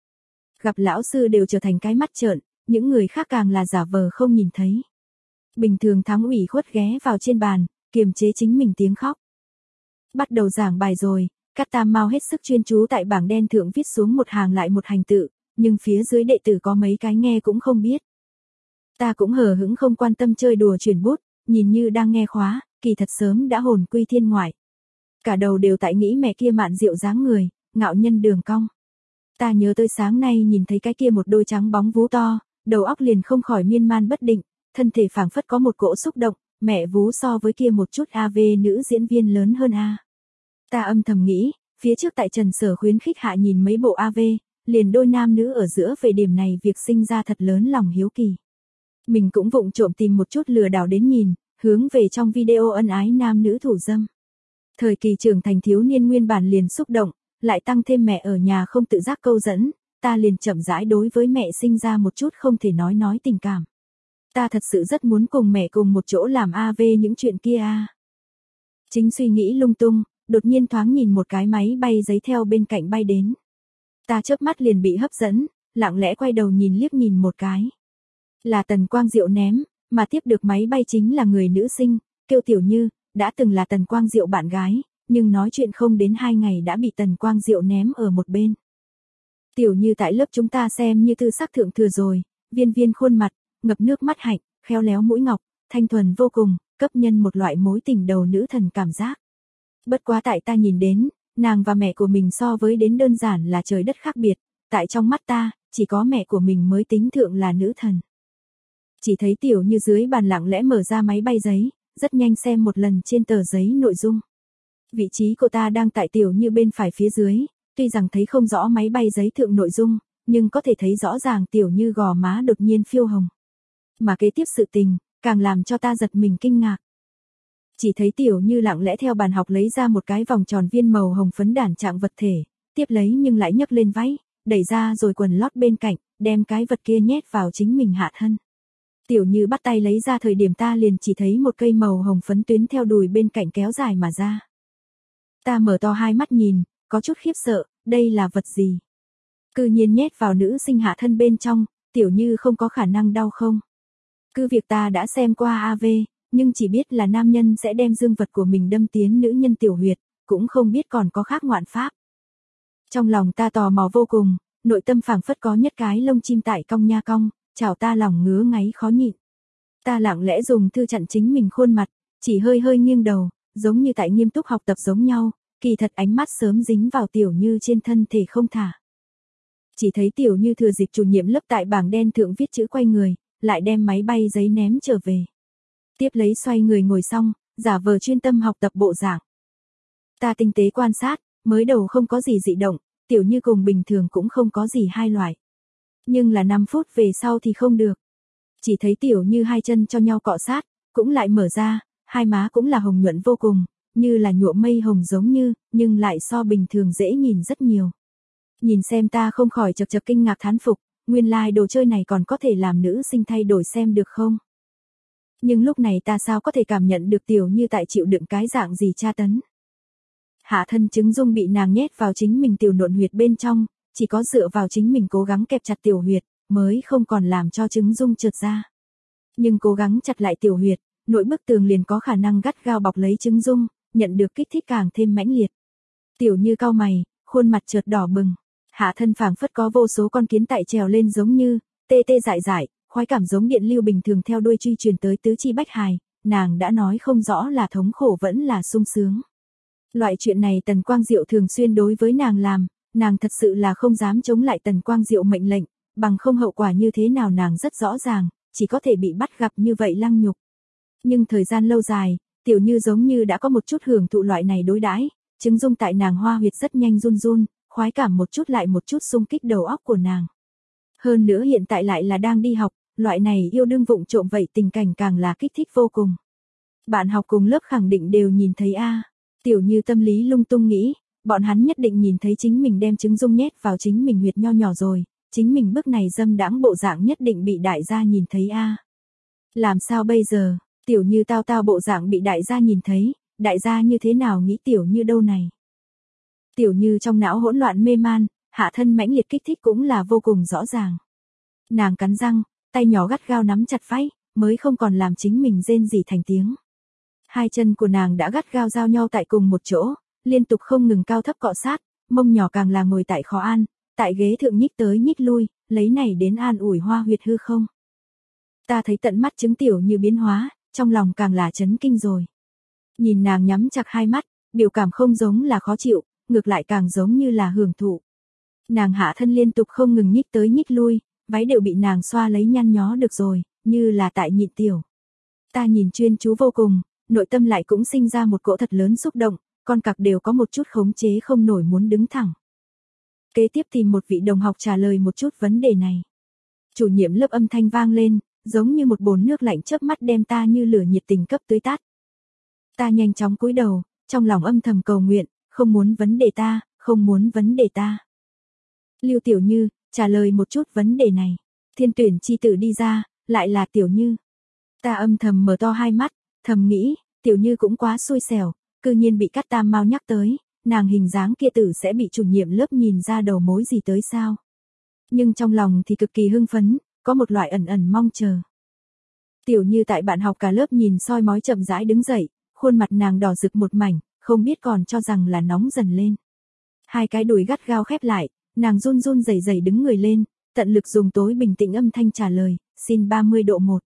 Gặp lão sư đều trở thành cái mắt trợn, những người khác càng là giả vờ không nhìn thấy. Bình thường Thắng ủy khuất ghé vào trên bàn, kiềm chế chính mình tiếng khóc. Bắt đầu giảng bài rồi, Cát Tam Mao hết sức chuyên chú tại bảng đen thượng viết xuống một hàng lại một hành tự, nhưng phía dưới đệ tử có mấy cái nghe cũng không biết. Ta cũng hờ hững không quan tâm chơi đùa chuyển bút, nhìn như đang nghe khóa, kỳ thật sớm đã hồn quy thiên ngoại. Cả đầu đều tại nghĩ mẹ kia mạn diệu dáng người, ngạo nhân đường cong. Ta nhớ tới sáng nay nhìn thấy cái kia một đôi trắng bóng vú to, đầu óc liền không khỏi miên man bất định, thân thể phảng phất có một cỗ xúc động, mẹ vú so với kia một chút AV nữ diễn viên lớn hơn a. Ta âm thầm nghĩ, phía trước tại Trần Sở khuyến khích hạ nhìn mấy bộ AV, liền đôi nam nữ ở giữa về điểm này việc sinh ra thật lớn lòng hiếu kỳ. Mình cũng vụng trộm tìm một chút lừa đảo đến nhìn, hướng về trong video ân ái nam nữ thủ dâm. Thời kỳ trưởng thành thiếu niên nguyên bản liền xúc động, lại tăng thêm mẹ ở nhà không tự giác câu dẫn, ta liền chậm rãi đối với mẹ sinh ra một chút không thể nói tình cảm. Ta thật sự rất muốn cùng mẹ cùng một chỗ làm AV những chuyện kia a. Chính suy nghĩ lung tung, đột nhiên thoáng nhìn một cái máy bay giấy theo bên cạnh bay đến. Ta chớp mắt liền bị hấp dẫn, lặng lẽ quay đầu nhìn liếc nhìn một cái. Là Tần Quang Diệu ném, mà tiếp được máy bay chính là người nữ sinh, kêu Tiểu Như, đã từng là Tần Quang Diệu bạn gái, nhưng nói chuyện không đến 2 ngày đã bị Tần Quang Diệu ném ở một bên. Tiểu Như tại lớp chúng ta xem như thư sắc thượng thừa rồi, viên viên khuôn mặt, ngập nước mắt hạnh, khéo léo mũi ngọc, thanh thuần vô cùng, cấp nhân một loại mối tình đầu nữ thần cảm giác. Bất quá tại ta nhìn đến, nàng và mẹ của mình so với đến đơn giản là trời đất khác biệt, tại trong mắt ta, chỉ có mẹ của mình mới tính thượng là nữ thần. Chỉ thấy Tiểu Như dưới bàn lặng lẽ mở ra máy bay giấy, rất nhanh xem một lần trên tờ giấy nội dung. Vị trí của ta đang tại Tiểu Như bên phải phía dưới, tuy rằng thấy không rõ máy bay giấy thượng nội dung, nhưng có thể thấy rõ ràng Tiểu Như gò má đột nhiên phiêu hồng. Mà kế tiếp sự tình, càng làm cho ta giật mình kinh ngạc. Chỉ thấy Tiểu Như lặng lẽ theo bàn học lấy ra một cái vòng tròn viên màu hồng phấn đản trạng vật thể, tiếp lấy nhưng lại nhấc lên váy, đẩy ra rồi quần lót bên cạnh, đem cái vật kia nhét vào chính mình hạ thân. Tiểu Như bắt tay lấy ra thời điểm ta liền chỉ thấy một cây màu hồng phấn tuyến theo đùi bên cạnh kéo dài mà ra. Ta mở to hai mắt nhìn, có chút khiếp sợ, đây là vật gì? Cư nhiên nhét vào nữ sinh hạ thân bên trong, Tiểu Như không có khả năng đau không? Cứ việc ta đã xem qua AV, nhưng chỉ biết là nam nhân sẽ đem dương vật của mình đâm tiến nữ nhân tiểu huyệt, cũng không biết còn có khác ngoạn pháp. Trong lòng ta tò mò vô cùng, nội tâm phảng phất có nhất cái lông chim tại cong nha cong, chào ta lòng ngứa ngáy khó nhịn. Ta lặng lẽ dùng thư chặn chính mình khuôn mặt, chỉ hơi hơi nghiêng đầu, giống như tại nghiêm túc học tập giống nhau, kỳ thật ánh mắt sớm dính vào Tiểu Như trên thân thể không thả. Chỉ thấy Tiểu Như thừa dịp chủ nhiệm lớp tại bảng đen thượng viết chữ quay người, lại đem máy bay giấy ném trở về. Tiếp lấy xoay người ngồi xong, giả vờ chuyên tâm học tập bộ dạng. Ta tinh tế quan sát, mới đầu không có gì dị động, Tiểu Như cùng bình thường cũng không có gì hai loại. Nhưng là 5 phút về sau thì không được. Chỉ thấy Tiểu Như hai chân cho nhau cọ sát, cũng lại mở ra, hai má cũng là hồng nhuận vô cùng, như là nhuộm mây hồng giống như, nhưng lại so bình thường dễ nhìn rất nhiều. Nhìn xem ta không khỏi chật chật kinh ngạc thán phục, nguyên lai đồ chơi này còn có thể làm nữ sinh thay đổi xem được không? Nhưng lúc này ta sao có thể cảm nhận được Tiểu Như tại chịu đựng cái dạng gì tra tấn? Hạ thân trứng dung bị nàng nhét vào chính mình tiểu nộn huyệt bên trong, chỉ có dựa vào chính mình cố gắng kẹp chặt tiểu huyệt, mới không còn làm cho trứng dung trượt ra. Nhưng cố gắng chặt lại tiểu huyệt, nội bức tường liền có khả năng gắt gao bọc lấy trứng dung, nhận được kích thích càng thêm mãnh liệt. Tiểu Như cau mày, khuôn mặt chợt đỏ bừng, hạ thân phảng phất có vô số con kiến tại trèo lên giống như, tê tê dại dại, khoái cảm giống điện lưu bình thường theo đuôi truy truyền tới tứ chi bách hài, nàng đã nói không rõ là thống khổ vẫn là sung sướng. Loại chuyện này Tần Quang Diệu thường xuyên đối với nàng làm, nàng thật sự là không dám chống lại Tần Quang Diệu mệnh lệnh, bằng không hậu quả như thế nào nàng rất rõ ràng, chỉ có thể bị bắt gặp như vậy lăng nhục. Nhưng thời gian lâu dài, Tiểu Như giống như đã có một chút hưởng thụ loại này đối đãi, trứng dung tại nàng hoa huyệt rất nhanh run run, khoái cảm một chút lại một chút xung kích đầu óc của nàng. Hơn nữa hiện tại lại là đang đi học, loại này yêu đương vụng trộm vậy tình cảnh càng là kích thích vô cùng. Bạn học cùng lớp khẳng định đều nhìn thấy a. Tiểu Như tâm lý lung tung nghĩ, bọn hắn nhất định nhìn thấy chính mình đem trứng dung nhét vào chính mình huyệt nho nhỏ rồi, chính mình bước này dâm đãng bộ dạng nhất định bị đại gia nhìn thấy a. Làm sao bây giờ? Tiểu Như tao bộ dạng bị đại gia nhìn thấy, đại gia như thế nào nghĩ Tiểu Như đâu này. Tiểu Như trong não hỗn loạn mê man, hạ thân mãnh liệt kích thích cũng là vô cùng rõ ràng. Nàng cắn răng, tay nhỏ gắt gao nắm chặt váy, mới không còn làm chính mình rên rỉ thành tiếng. Hai chân của nàng đã gắt gao giao nhau tại cùng một chỗ, liên tục không ngừng cao thấp cọ sát, mông nhỏ càng là ngồi tại khó an, tại ghế thượng nhích tới nhích lui, lấy này đến an ủi hoa huyệt hư không. Ta thấy tận mắt chứng Tiểu Như biến hóa, trong lòng càng là chấn kinh rồi. Nhìn nàng nhắm chặt hai mắt, biểu cảm không giống là khó chịu, ngược lại càng giống như là hưởng thụ. Nàng hạ thân liên tục không ngừng nhích tới nhích lui, váy đều bị nàng xoa lấy nhăn nhó được rồi, như là tại nhịn tiểu. Ta nhìn chuyên chú vô cùng, nội tâm lại cũng sinh ra một cỗ thật lớn xúc động, con cặc đều có một chút khống chế không nổi muốn đứng thẳng. Kế tiếp tìm một vị đồng học trả lời một chút vấn đề này. Chủ nhiệm lớp âm thanh vang lên, giống như một bồn nước lạnh chớp mắt đem ta như lửa nhiệt tình cấp tưới tát. Ta nhanh chóng cúi đầu, trong lòng âm thầm cầu nguyện, không muốn vấn đề ta, không muốn vấn đề ta. Lưu Tiểu Như, trả lời một chút vấn đề này. Thiên tuyển chi tử đi ra, lại là Tiểu Như. Ta âm thầm mở to hai mắt, thầm nghĩ, Tiểu Như cũng quá xui xẻo, cư nhiên bị Cát Tam Mao nhắc tới, nàng hình dáng kia tử sẽ bị chủ nhiệm lớp nhìn ra đầu mối gì tới sao. Nhưng trong lòng thì cực kỳ hưng phấn, có một loại ẩn ẩn mong chờ. Tiểu Như tại bạn học cả lớp nhìn soi mói chậm rãi đứng dậy, khuôn mặt nàng đỏ rực một mảnh, không biết còn cho rằng là nóng dần lên. Hai cái đùi gắt gao khép lại, nàng run run rẩy rẩy đứng người lên, tận lực dùng tối bình tĩnh âm thanh trả lời, xin 30 độ 1.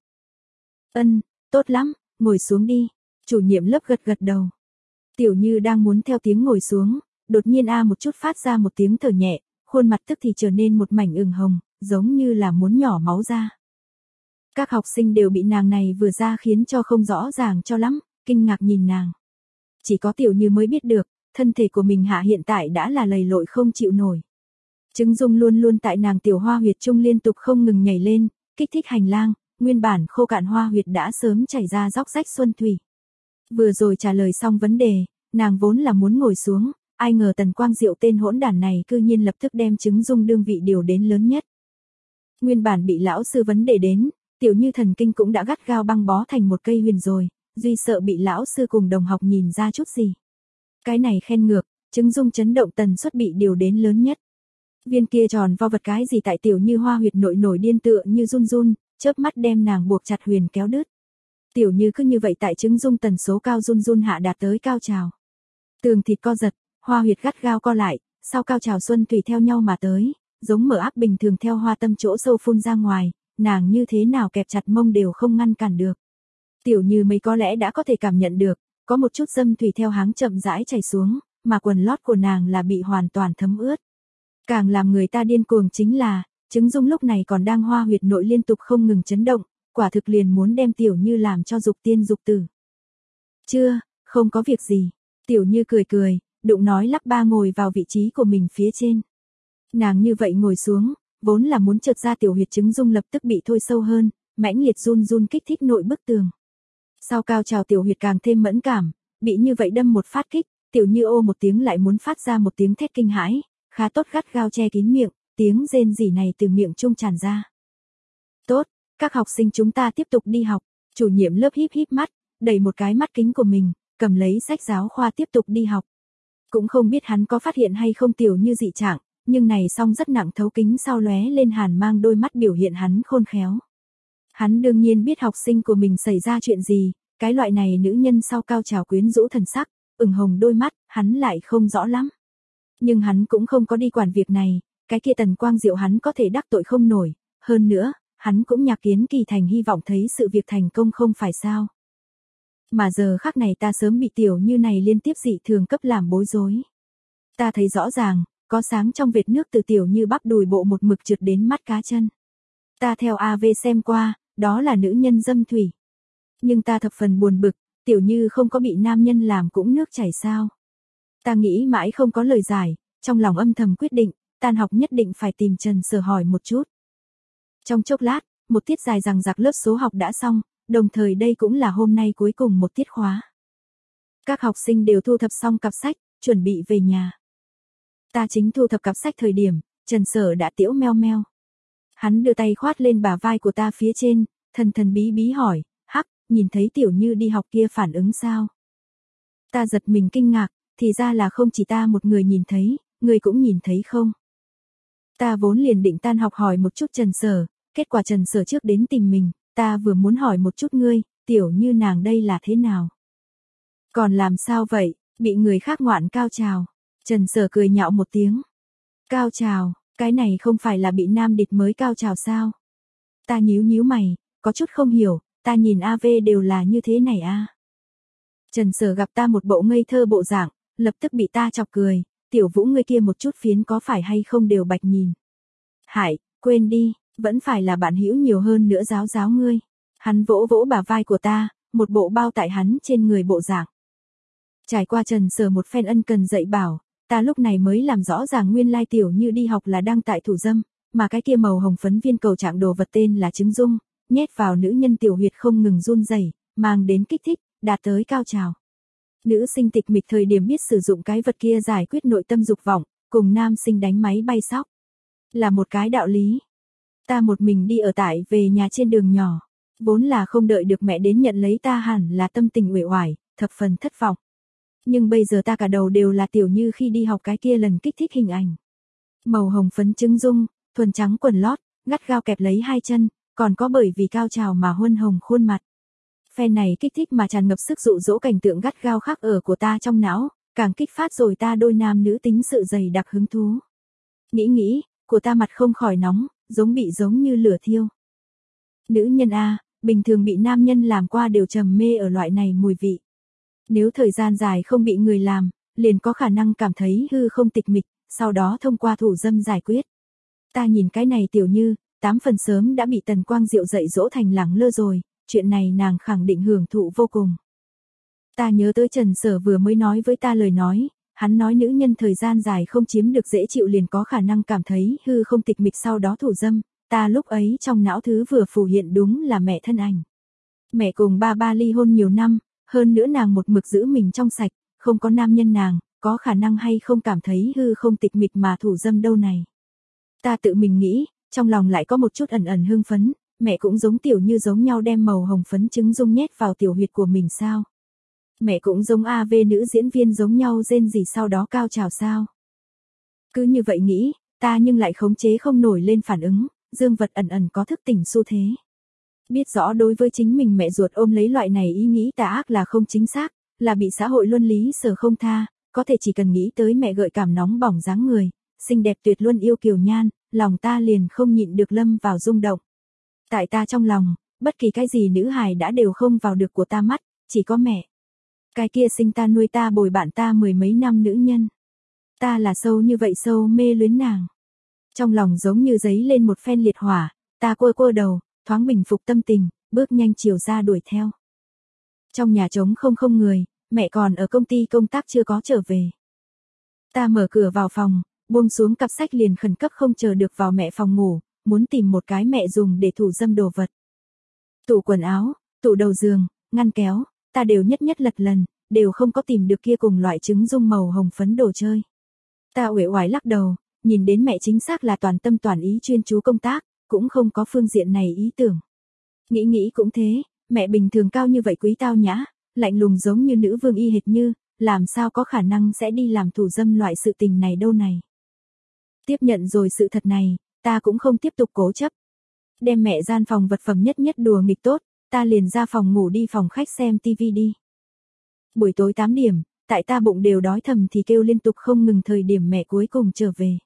Tốt lắm, ngồi xuống đi. Chủ nhiệm lớp gật gật đầu. Tiểu Như đang muốn theo tiếng ngồi xuống, đột nhiên một chút phát ra một tiếng thở nhẹ, khuôn mặt tức thì trở nên một mảnh ửng hồng, giống như là muốn nhỏ máu ra. Các học sinh đều bị nàng này vừa ra khiến cho không rõ ràng cho lắm, kinh ngạc nhìn nàng. Chỉ có Tiểu Như mới biết được, thân thể của mình hạ hiện tại đã là lầy lội không chịu nổi. Trứng dung luôn luôn tại nàng tiểu hoa huyệt trung liên tục không ngừng nhảy lên, kích thích hành lang, nguyên bản khô cạn hoa huyệt đã sớm chảy ra róc rách xuân thủy. Vừa rồi trả lời xong vấn đề, nàng vốn là muốn ngồi xuống, ai ngờ Tần Quang Diệu tên hỗn đản này cư nhiên lập tức đem trứng dung đương vị điều đến lớn nhất. Nguyên bản bị lão sư vấn đề đến, Tiểu Như thần kinh cũng đã gắt gao băng bó thành một cây huyền rồi, duy sợ bị lão sư cùng đồng học nhìn ra chút gì. Cái này khen ngược, trứng dung chấn động tần suất bị điều đến lớn nhất. Viên kia tròn vo vật cái gì tại Tiểu Như hoa huyệt nội nổi điên tựa như run run, chớp mắt đem nàng buộc chặt huyền kéo đứt. Tiểu Như cứ như vậy tại trứng dung tần số cao run run hạ đạt tới cao trào. Tường thịt co giật, hoa huyệt gắt gao co lại, sau cao trào xuân thủy theo nhau mà tới, giống mở áp bình thường theo hoa tâm chỗ sâu phun ra ngoài, nàng như thế nào kẹp chặt mông đều không ngăn cản được. Tiểu Như mấy có lẽ đã có thể cảm nhận được, có một chút dâm thủy theo háng chậm rãi chảy xuống, mà quần lót của nàng là bị hoàn toàn thấm ướt. Càng làm người ta điên cuồng chính là, trứng dung lúc này còn đang hoa huyệt nội liên tục không ngừng chấn động, quả thực liền muốn đem Tiểu Như làm cho dục tiên dục tử. Chưa, không có việc gì. Tiểu Như cười cười, đụng nói lắp ba ngồi vào vị trí của mình phía trên. Nàng như vậy ngồi xuống, vốn là muốn trượt ra tiểu huyệt trứng dung lập tức bị thôi sâu hơn, mãnh liệt run run kích thích nội bức tường. Sau cao trào tiểu huyệt càng thêm mẫn cảm, bị như vậy đâm một phát kích, Tiểu Như ô một tiếng lại muốn phát ra một tiếng thét kinh hãi, khá tốt gắt gao che kín miệng, tiếng rên rỉ này từ miệng trung tràn ra. Tốt, các học sinh chúng ta tiếp tục đi học. Chủ nhiệm lớp híp híp mắt, đẩy một cái mắt kính của mình, cầm lấy sách giáo khoa tiếp tục đi học. Cũng không biết hắn có phát hiện hay không Tiểu Như dị trạng, nhưng này song rất nặng thấu kính sau lóe lên hàn mang đôi mắt biểu hiện hắn khôn khéo. Hắn đương nhiên biết học sinh của mình xảy ra chuyện gì, cái loại này nữ nhân sau cao trào quyến rũ thần sắc, ửng hồng đôi mắt, hắn lại không rõ lắm. Nhưng hắn cũng không có đi quản việc này, cái kia Tần Quang Diệu hắn có thể đắc tội không nổi, hơn nữa, hắn cũng nhạc kiến kỳ thành hy vọng thấy sự việc thành công không phải sao. Mà giờ khắc này ta sớm bị Tiểu Như này liên tiếp dị thường cấp làm bối rối. Ta thấy rõ ràng, có sáng trong vệt nước từ Tiểu Như bắp đùi bộ một mực trượt đến mắt cá chân. Ta theo AV xem qua, đó là nữ nhân dâm thủy. Nhưng ta thập phần buồn bực, Tiểu Như không có bị nam nhân làm cũng nước chảy sao. Ta nghĩ mãi không có lời giải, trong lòng âm thầm quyết định, tan học nhất định phải tìm Trần Sở hỏi một chút. Trong chốc lát, một tiết dài dằng dặc lớp số học đã xong, đồng thời đây cũng là hôm nay cuối cùng một tiết khóa. Các học sinh đều thu thập xong cặp sách, chuẩn bị về nhà. Ta chính thu thập cặp sách thời điểm, Trần Sở đã tiễu meo meo. Hắn đưa tay khoát lên bả vai của ta phía trên, thần thần bí bí hỏi, hắc, nhìn thấy Tiểu Như đi học kia phản ứng sao? Ta giật mình kinh ngạc, thì ra là không chỉ ta một người nhìn thấy, ngươi cũng nhìn thấy không? Ta vốn liền định tan học hỏi một chút Trần Sở, kết quả Trần Sở trước đến tìm mình, ta vừa muốn hỏi một chút ngươi, Tiểu Như nàng đây là thế nào? Còn làm sao vậy, bị người khác ngoạn cao trào. Trần Sở cười nhạo một tiếng. Cao trào, cái này không phải là bị nam địch mới cao trào sao? Ta nhíu nhíu mày, có chút không hiểu, ta nhìn AV đều là như thế này à? Trần Sở gặp ta một bộ ngây thơ bộ dạng, lập tức bị ta chọc cười, Tiểu Vũ ngươi kia một chút phiến có phải hay không đều bạch nhìn. Hải, quên đi, vẫn phải là bạn hữu nhiều hơn nữa giáo giáo ngươi. Hắn vỗ vỗ bả vai của ta, một bộ bao tại hắn trên người bộ dạng. Trải qua Trần Sở một phen ân cần dạy bảo, ta lúc này mới làm rõ ràng nguyên lai Tiểu Như đi học là đang tại thủ dâm, mà cái kia màu hồng phấn viên cầu trạng đồ vật tên là trứng dung, nhét vào nữ nhân tiểu huyệt không ngừng run rẩy, mang đến kích thích, đạt tới cao trào. Nữ sinh tịch mịch thời điểm biết sử dụng cái vật kia giải quyết nội tâm dục vọng, cùng nam sinh đánh máy bay sóc. Là một cái đạo lý. Ta một mình đi ở tại về nhà trên đường nhỏ, vốn là không đợi được mẹ đến nhận lấy ta hẳn là tâm tình uể oải, thập phần thất vọng. Nhưng bây giờ ta cả đầu đều là Tiểu Như khi đi học cái kia lần kích thích hình ảnh. Màu hồng phấn trứng dung, thuần trắng quần lót, gắt gao kẹp lấy hai chân, còn có bởi vì cao trào mà huân hồng khuôn mặt. Phe này kích thích mà tràn ngập sức dụ dỗ cảnh tượng gắt gao khắc ở của ta trong não, càng kích phát rồi ta đôi nam nữ tính sự dày đặc hứng thú. Nghĩ, của ta mặt không khỏi nóng, giống như lửa thiêu. Nữ nhân A, bình thường bị nam nhân làm qua đều trầm mê ở loại này mùi vị. Nếu thời gian dài không bị người làm, liền có khả năng cảm thấy hư không tịch mịch, sau đó thông qua thủ dâm giải quyết. Ta nhìn cái này Tiểu Như, 8 phần sớm đã bị Tần Quang Diệu dạy dỗ thành lẳng lơ rồi, chuyện này nàng khẳng định hưởng thụ vô cùng. Ta nhớ tới Trần Sở vừa mới nói với ta lời nói, hắn nói nữ nhân thời gian dài không chiếm được dễ chịu liền có khả năng cảm thấy hư không tịch mịch sau đó thủ dâm, ta lúc ấy trong não thứ vừa phù hiện đúng là mẹ thân ảnh. Mẹ cùng ba ly hôn nhiều năm, hơn nữa nàng một mực giữ mình trong sạch, không có nam nhân nàng, có khả năng hay không cảm thấy hư không tịch mịch mà thủ dâm đâu này. Ta tự mình nghĩ, trong lòng lại có một chút ẩn hưng phấn, mẹ cũng giống Tiểu Như giống nhau đem màu hồng phấn trứng dung nhét vào tiểu huyệt của mình sao? Mẹ cũng giống AV nữ diễn viên giống nhau rên rỉ sau đó cao trào sao? Cứ như vậy nghĩ, ta nhưng lại khống chế không nổi lên phản ứng, dương vật ẩn có thức tỉnh xu thế. Biết rõ đối với chính mình mẹ ruột ôm lấy loại này ý nghĩ tà ác là không chính xác, là bị xã hội luân lý sở không tha, có thể chỉ cần nghĩ tới mẹ gợi cảm nóng bỏng dáng người, xinh đẹp tuyệt luân yêu kiều nhan, lòng ta liền không nhịn được lâm vào rung động. Tại ta trong lòng, bất kỳ cái gì nữ hài đã đều không vào được của ta mắt, chỉ có mẹ. Cái kia sinh ta nuôi ta bồi bạn ta mười mấy năm nữ nhân. Ta là sâu như vậy sâu mê luyến nàng. Trong lòng giống như giấy lên một phen liệt hỏa, ta quơ đầu, thoáng bình phục tâm tình, bước nhanh chiều ra đuổi theo. Trong nhà trống không người, mẹ còn ở công ty công tác chưa có trở về. Ta mở cửa vào phòng, buông xuống cặp sách liền khẩn cấp không chờ được vào mẹ phòng ngủ, muốn tìm một cái mẹ dùng để thủ dâm đồ vật. Tủ quần áo, tủ đầu giường, ngăn kéo, ta đều nhất lật lần, đều không có tìm được kia cùng loại trứng dung màu hồng phấn đồ chơi. Ta uể oải lắc đầu, nhìn đến mẹ chính xác là toàn tâm toàn ý chuyên chú công tác, cũng không có phương diện này ý tưởng. Nghĩ cũng thế, mẹ bình thường cao như vậy quý tao nhã, lạnh lùng giống như nữ vương y hệt như, làm sao có khả năng sẽ đi làm thủ dâm loại sự tình này đâu này. Tiếp nhận rồi sự thật này, ta cũng không tiếp tục cố chấp. Đem mẹ gian phòng vật phẩm nhất đùa nghịch tốt, ta liền ra phòng ngủ đi phòng khách xem tivi đi. Buổi tối 8 điểm, tại ta bụng đều đói thầm thì kêu liên tục không ngừng thời điểm mẹ cuối cùng trở về.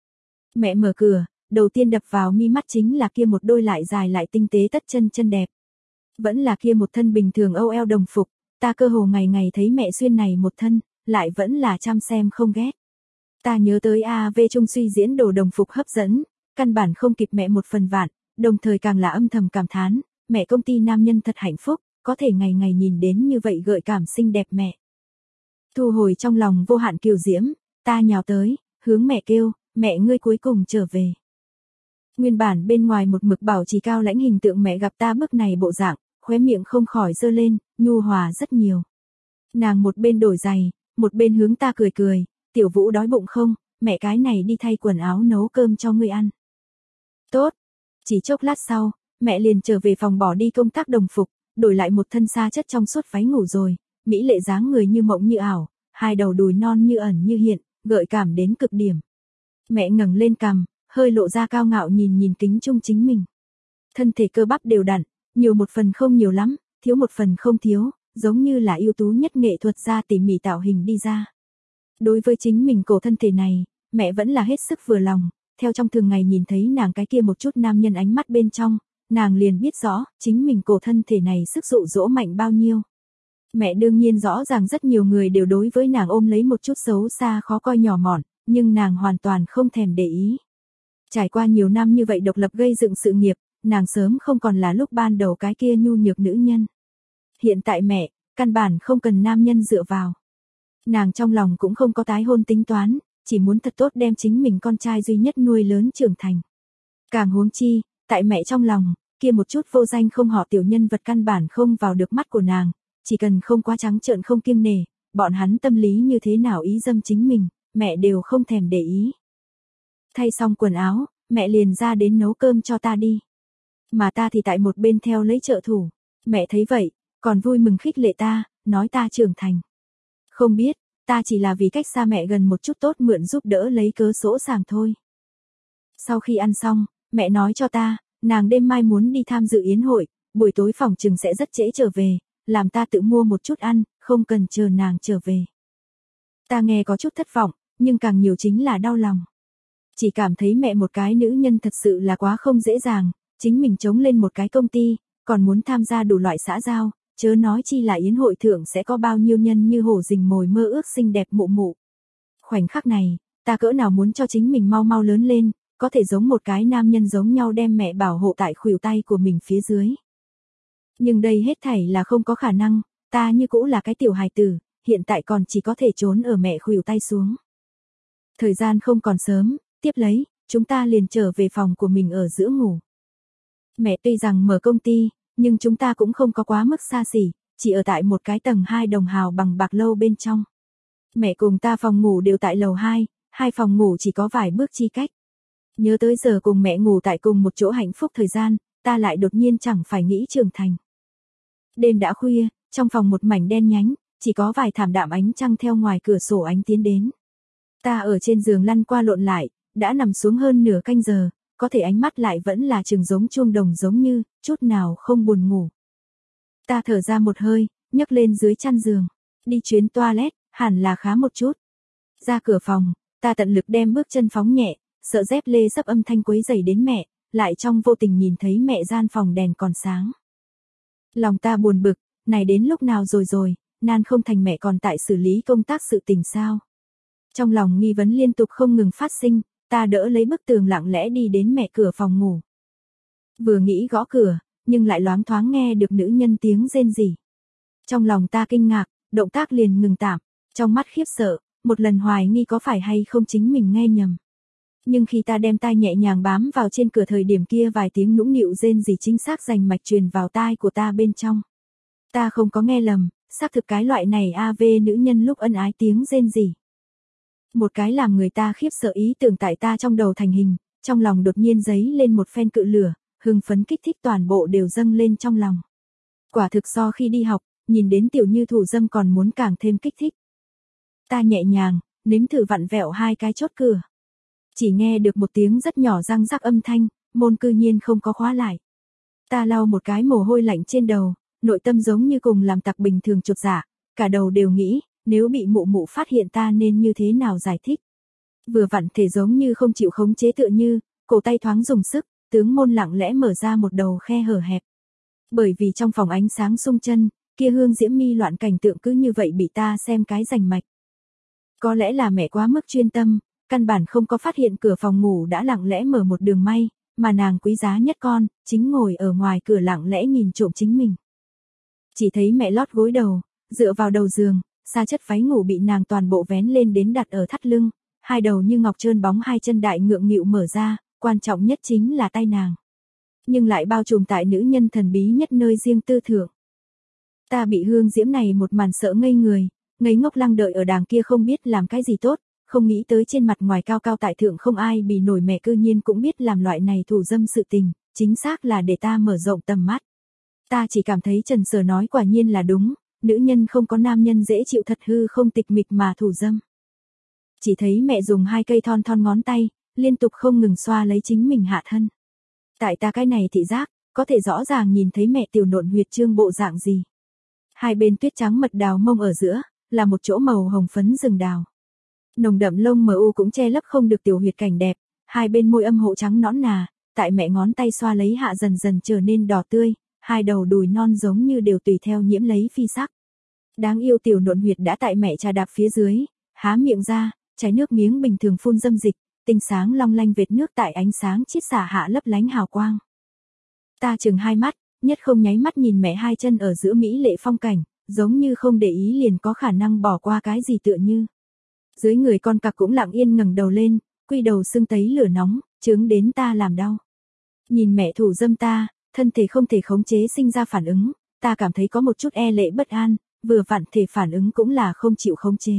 Mẹ mở cửa, đầu tiên đập vào mi mắt chính là kia một đôi lại dài lại tinh tế tất chân đẹp. Vẫn là kia một thân bình thường âu eo đồng phục, ta cơ hồ ngày thấy mẹ xuyên này một thân, lại vẫn là chăm xem không ghét. Ta nhớ tới AV Trung suy diễn đồ đồng phục hấp dẫn, căn bản không kịp mẹ một phần vạn, đồng thời càng là âm thầm cảm thán, mẹ công ty nam nhân thật hạnh phúc, có thể ngày nhìn đến như vậy gợi cảm xinh đẹp mẹ. Thu hồi trong lòng vô hạn kiều diễm, ta nhào tới, hướng mẹ kêu, mẹ ngươi cuối cùng trở về. Nguyên bản bên ngoài một mực bảo trì cao lãnh hình tượng mẹ gặp ta bước này bộ dạng, khóe miệng không khỏi giơ lên, nhu hòa rất nhiều. Nàng một bên đổi giày, một bên hướng ta cười, Tiểu Vũ đói bụng không, mẹ cái này đi thay quần áo nấu cơm cho ngươi ăn. Tốt. Chỉ chốc lát sau, mẹ liền trở về phòng bỏ đi công tác đồng phục, đổi lại một thân sa chất trong suốt váy ngủ rồi, mỹ lệ dáng người như mộng như ảo, hai đầu đùi non như ẩn như hiện, gợi cảm đến cực điểm. Mẹ ngẩng lên cằm, hơi lộ ra cao ngạo nhìn nhìn kính chung chính mình. Thân thể cơ bắp đều đặn, nhiều một phần không nhiều lắm, thiếu một phần không thiếu, giống như là ưu tú nhất nghệ thuật gia tỉ mỉ tạo hình đi ra. Đối với chính mình cổ thân thể này, mẹ vẫn là hết sức vừa lòng, theo trong thường ngày nhìn thấy nàng cái kia một chút nam nhân ánh mắt bên trong, nàng liền biết rõ, chính mình cổ thân thể này sức dụ dỗ mạnh bao nhiêu. Mẹ đương nhiên rõ ràng rất nhiều người đều đối với nàng ôm lấy một chút xấu xa khó coi nhỏ mọn, nhưng nàng hoàn toàn không thèm để ý. Trải qua nhiều năm như vậy độc lập gây dựng sự nghiệp, nàng sớm không còn là lúc ban đầu cái kia nhu nhược nữ nhân. Hiện tại mẹ, căn bản không cần nam nhân dựa vào. Nàng trong lòng cũng không có tái hôn tính toán, chỉ muốn thật tốt đem chính mình con trai duy nhất nuôi lớn trưởng thành. Càng huống chi, tại mẹ trong lòng, kia một chút vô danh không họ tiểu nhân vật căn bản không vào được mắt của nàng, chỉ cần không quá trắng trợn không kiêng nể, bọn hắn tâm lý như thế nào ý dâm chính mình, mẹ đều không thèm để ý. Thay xong quần áo, mẹ liền ra đến nấu cơm cho ta đi. Mà ta thì tại một bên theo lấy trợ thủ. Mẹ thấy vậy, còn vui mừng khích lệ ta, nói ta trưởng thành. Không biết, ta chỉ là vì cách xa mẹ gần một chút tốt mượn giúp đỡ lấy cớ sỗ sàng thôi. Sau khi ăn xong, mẹ nói cho ta, nàng đêm mai muốn đi tham dự yến hội, buổi tối phòng chừng sẽ rất trễ trở về, làm ta tự mua một chút ăn, không cần chờ nàng trở về. Ta nghe có chút thất vọng, nhưng càng nhiều chính là đau lòng. Chỉ cảm thấy mẹ một cái nữ nhân thật sự là quá không dễ dàng, chính mình chống lên một cái công ty, còn muốn tham gia đủ loại xã giao, chớ nói chi là yến hội thượng sẽ có bao nhiêu nhân như hổ rình mồi mơ ước xinh đẹp mụ mụ. Khoảnh khắc này, ta cỡ nào muốn cho chính mình mau mau lớn lên, có thể giống một cái nam nhân giống nhau đem mẹ bảo hộ tại khuỷu tay của mình phía dưới. Nhưng đây hết thảy là không có khả năng, ta như cũ là cái tiểu hài tử, hiện tại còn chỉ có thể trốn ở mẹ khuỷu tay xuống. Thời gian không còn sớm, tiếp lấy, chúng ta liền trở về phòng của mình ở giữa ngủ. Mẹ tuy rằng mở công ty, nhưng chúng ta cũng không có quá mức xa xỉ, chỉ ở tại một cái tầng 2 đồng hào bằng bạc lâu bên trong. Mẹ cùng ta phòng ngủ đều tại lầu 2, hai phòng ngủ chỉ có vài bước chi cách. Nhớ tới giờ cùng mẹ ngủ tại cùng một chỗ hạnh phúc thời gian, ta lại đột nhiên chẳng phải nghĩ trưởng thành. Đêm đã khuya, trong phòng một mảnh đen nhánh, chỉ có vài thảm đạm ánh trăng theo ngoài cửa sổ ánh tiến đến. Ta ở trên giường lăn qua lộn lại, đã nằm xuống hơn nửa canh giờ, có thể ánh mắt lại vẫn là trừng giống chuông đồng giống như, chút nào không buồn ngủ. Ta thở ra một hơi, nhấc lên dưới chăn giường, đi chuyến toilet, hẳn là khá một chút. Ra cửa phòng, ta tận lực đem bước chân phóng nhẹ, sợ dép lê sấp âm thanh quấy rầy đến mẹ, lại trong vô tình nhìn thấy mẹ gian phòng đèn còn sáng. Lòng ta buồn bực, này đến lúc nào rồi, nan không thành mẹ còn tại xử lý công tác sự tình sao. Trong lòng nghi vấn liên tục không ngừng phát sinh, ta đỡ lấy bức tường lặng lẽ đi đến mẹ cửa phòng ngủ. Vừa nghĩ gõ cửa, nhưng lại loáng thoáng nghe được nữ nhân tiếng rên rỉ. Trong lòng ta kinh ngạc, động tác liền ngừng tạm, trong mắt khiếp sợ, một lần hoài nghi có phải hay không chính mình nghe nhầm. Nhưng khi ta đem tai nhẹ nhàng bám vào trên cửa thời điểm kia vài tiếng nũng nịu rên rỉ chính xác rành mạch truyền vào tai của ta bên trong. Ta không có nghe lầm, xác thực cái loại này AV nữ nhân lúc ân ái tiếng rên rỉ. Một cái làm người ta khiếp sợ ý tưởng tại ta trong đầu thành hình, trong lòng đột nhiên giấy lên một phen cự lửa, hưng phấn kích thích toàn bộ đều dâng lên trong lòng. Quả thực so khi đi học, nhìn đến tiểu như thủ dâm còn muốn càng thêm kích thích. Ta nhẹ nhàng, nếm thử vặn vẹo hai cái chốt cửa. Chỉ nghe được một tiếng rất nhỏ răng rắc âm thanh, môn cư nhiên không có khóa lại. Ta lau một cái mồ hôi lạnh trên đầu, nội tâm giống như cùng làm tặc bình thường chột dạ, cả đầu đều nghĩ, nếu bị mụ mụ phát hiện ta nên như thế nào giải thích. Vừa vặn thể giống như không chịu khống chế tựa như, cổ tay thoáng dùng sức, tướng môn lặng lẽ mở ra một đầu khe hở hẹp. Bởi vì trong phòng ánh sáng sung chân, kia hương diễm mi loạn cảnh tượng cứ như vậy bị ta xem cái rành mạch. Có lẽ là mẹ quá mức chuyên tâm, căn bản không có phát hiện cửa phòng ngủ đã lặng lẽ mở một đường may, mà nàng quý giá nhất con, chính ngồi ở ngoài cửa lặng lẽ nhìn trộm chính mình. Chỉ thấy mẹ lót gối đầu, dựa vào đầu giường, xa chất váy ngủ bị nàng toàn bộ vén lên đến đặt ở thắt lưng, hai đầu như ngọc trơn bóng hai chân đại ngượng nghịu mở ra, quan trọng nhất chính là tay nàng. Nhưng lại bao trùm tại nữ nhân thần bí nhất nơi riêng tư thượng. Ta bị hương diễm này một màn sợ ngây người, ngây ngốc lăng đợi ở đàng kia không biết làm cái gì tốt, không nghĩ tới trên mặt ngoài cao cao tại thượng không ai bì nổi mẹ cư nhiên cũng biết làm loại này thủ dâm sự tình, chính xác là để ta mở rộng tầm mắt. Ta chỉ cảm thấy Trần Sở nói quả nhiên là đúng, nữ nhân không có nam nhân dễ chịu thật hư không tịch mịch mà thủ dâm. Chỉ thấy mẹ dùng 2 cây thon thon ngón tay, liên tục không ngừng xoa lấy chính mình hạ thân. Tại ta cái này thị giác, có thể rõ ràng nhìn thấy mẹ tiểu nộn huyệt trương bộ dạng gì. Hai bên tuyết trắng mật đào mông ở giữa, là một chỗ màu hồng phấn rừng đào. Nồng đậm lông mờ u cũng che lấp không được tiểu huyệt cảnh đẹp, hai bên môi âm hộ trắng nõn nà, tại mẹ ngón tay xoa lấy hạ dần dần trở nên đỏ tươi, hai đầu đùi non giống như đều tùy theo nhiễm lấy phi sắc. Đáng yêu tiểu nộn huyệt đã tại mẹ trà đạp phía dưới, há miệng ra, chảy nước miếng bình thường phun dâm dịch, tinh sáng long lanh vệt nước tại ánh sáng chiết xạ hạ lấp lánh hào quang. Ta chừng hai mắt, nhất không nháy mắt nhìn mẹ hai chân ở giữa mỹ lệ phong cảnh, giống như không để ý liền có khả năng bỏ qua cái gì tựa như. Dưới người con cặc cũng lặng yên ngẩng đầu lên, quy đầu sưng tấy lửa nóng, chướng đến ta làm đau. Nhìn mẹ thủ dâm ta, thân thể không thể khống chế sinh ra phản ứng, ta cảm thấy có một chút e lệ bất an, vừa vặn thể phản ứng cũng là không chịu khống chế.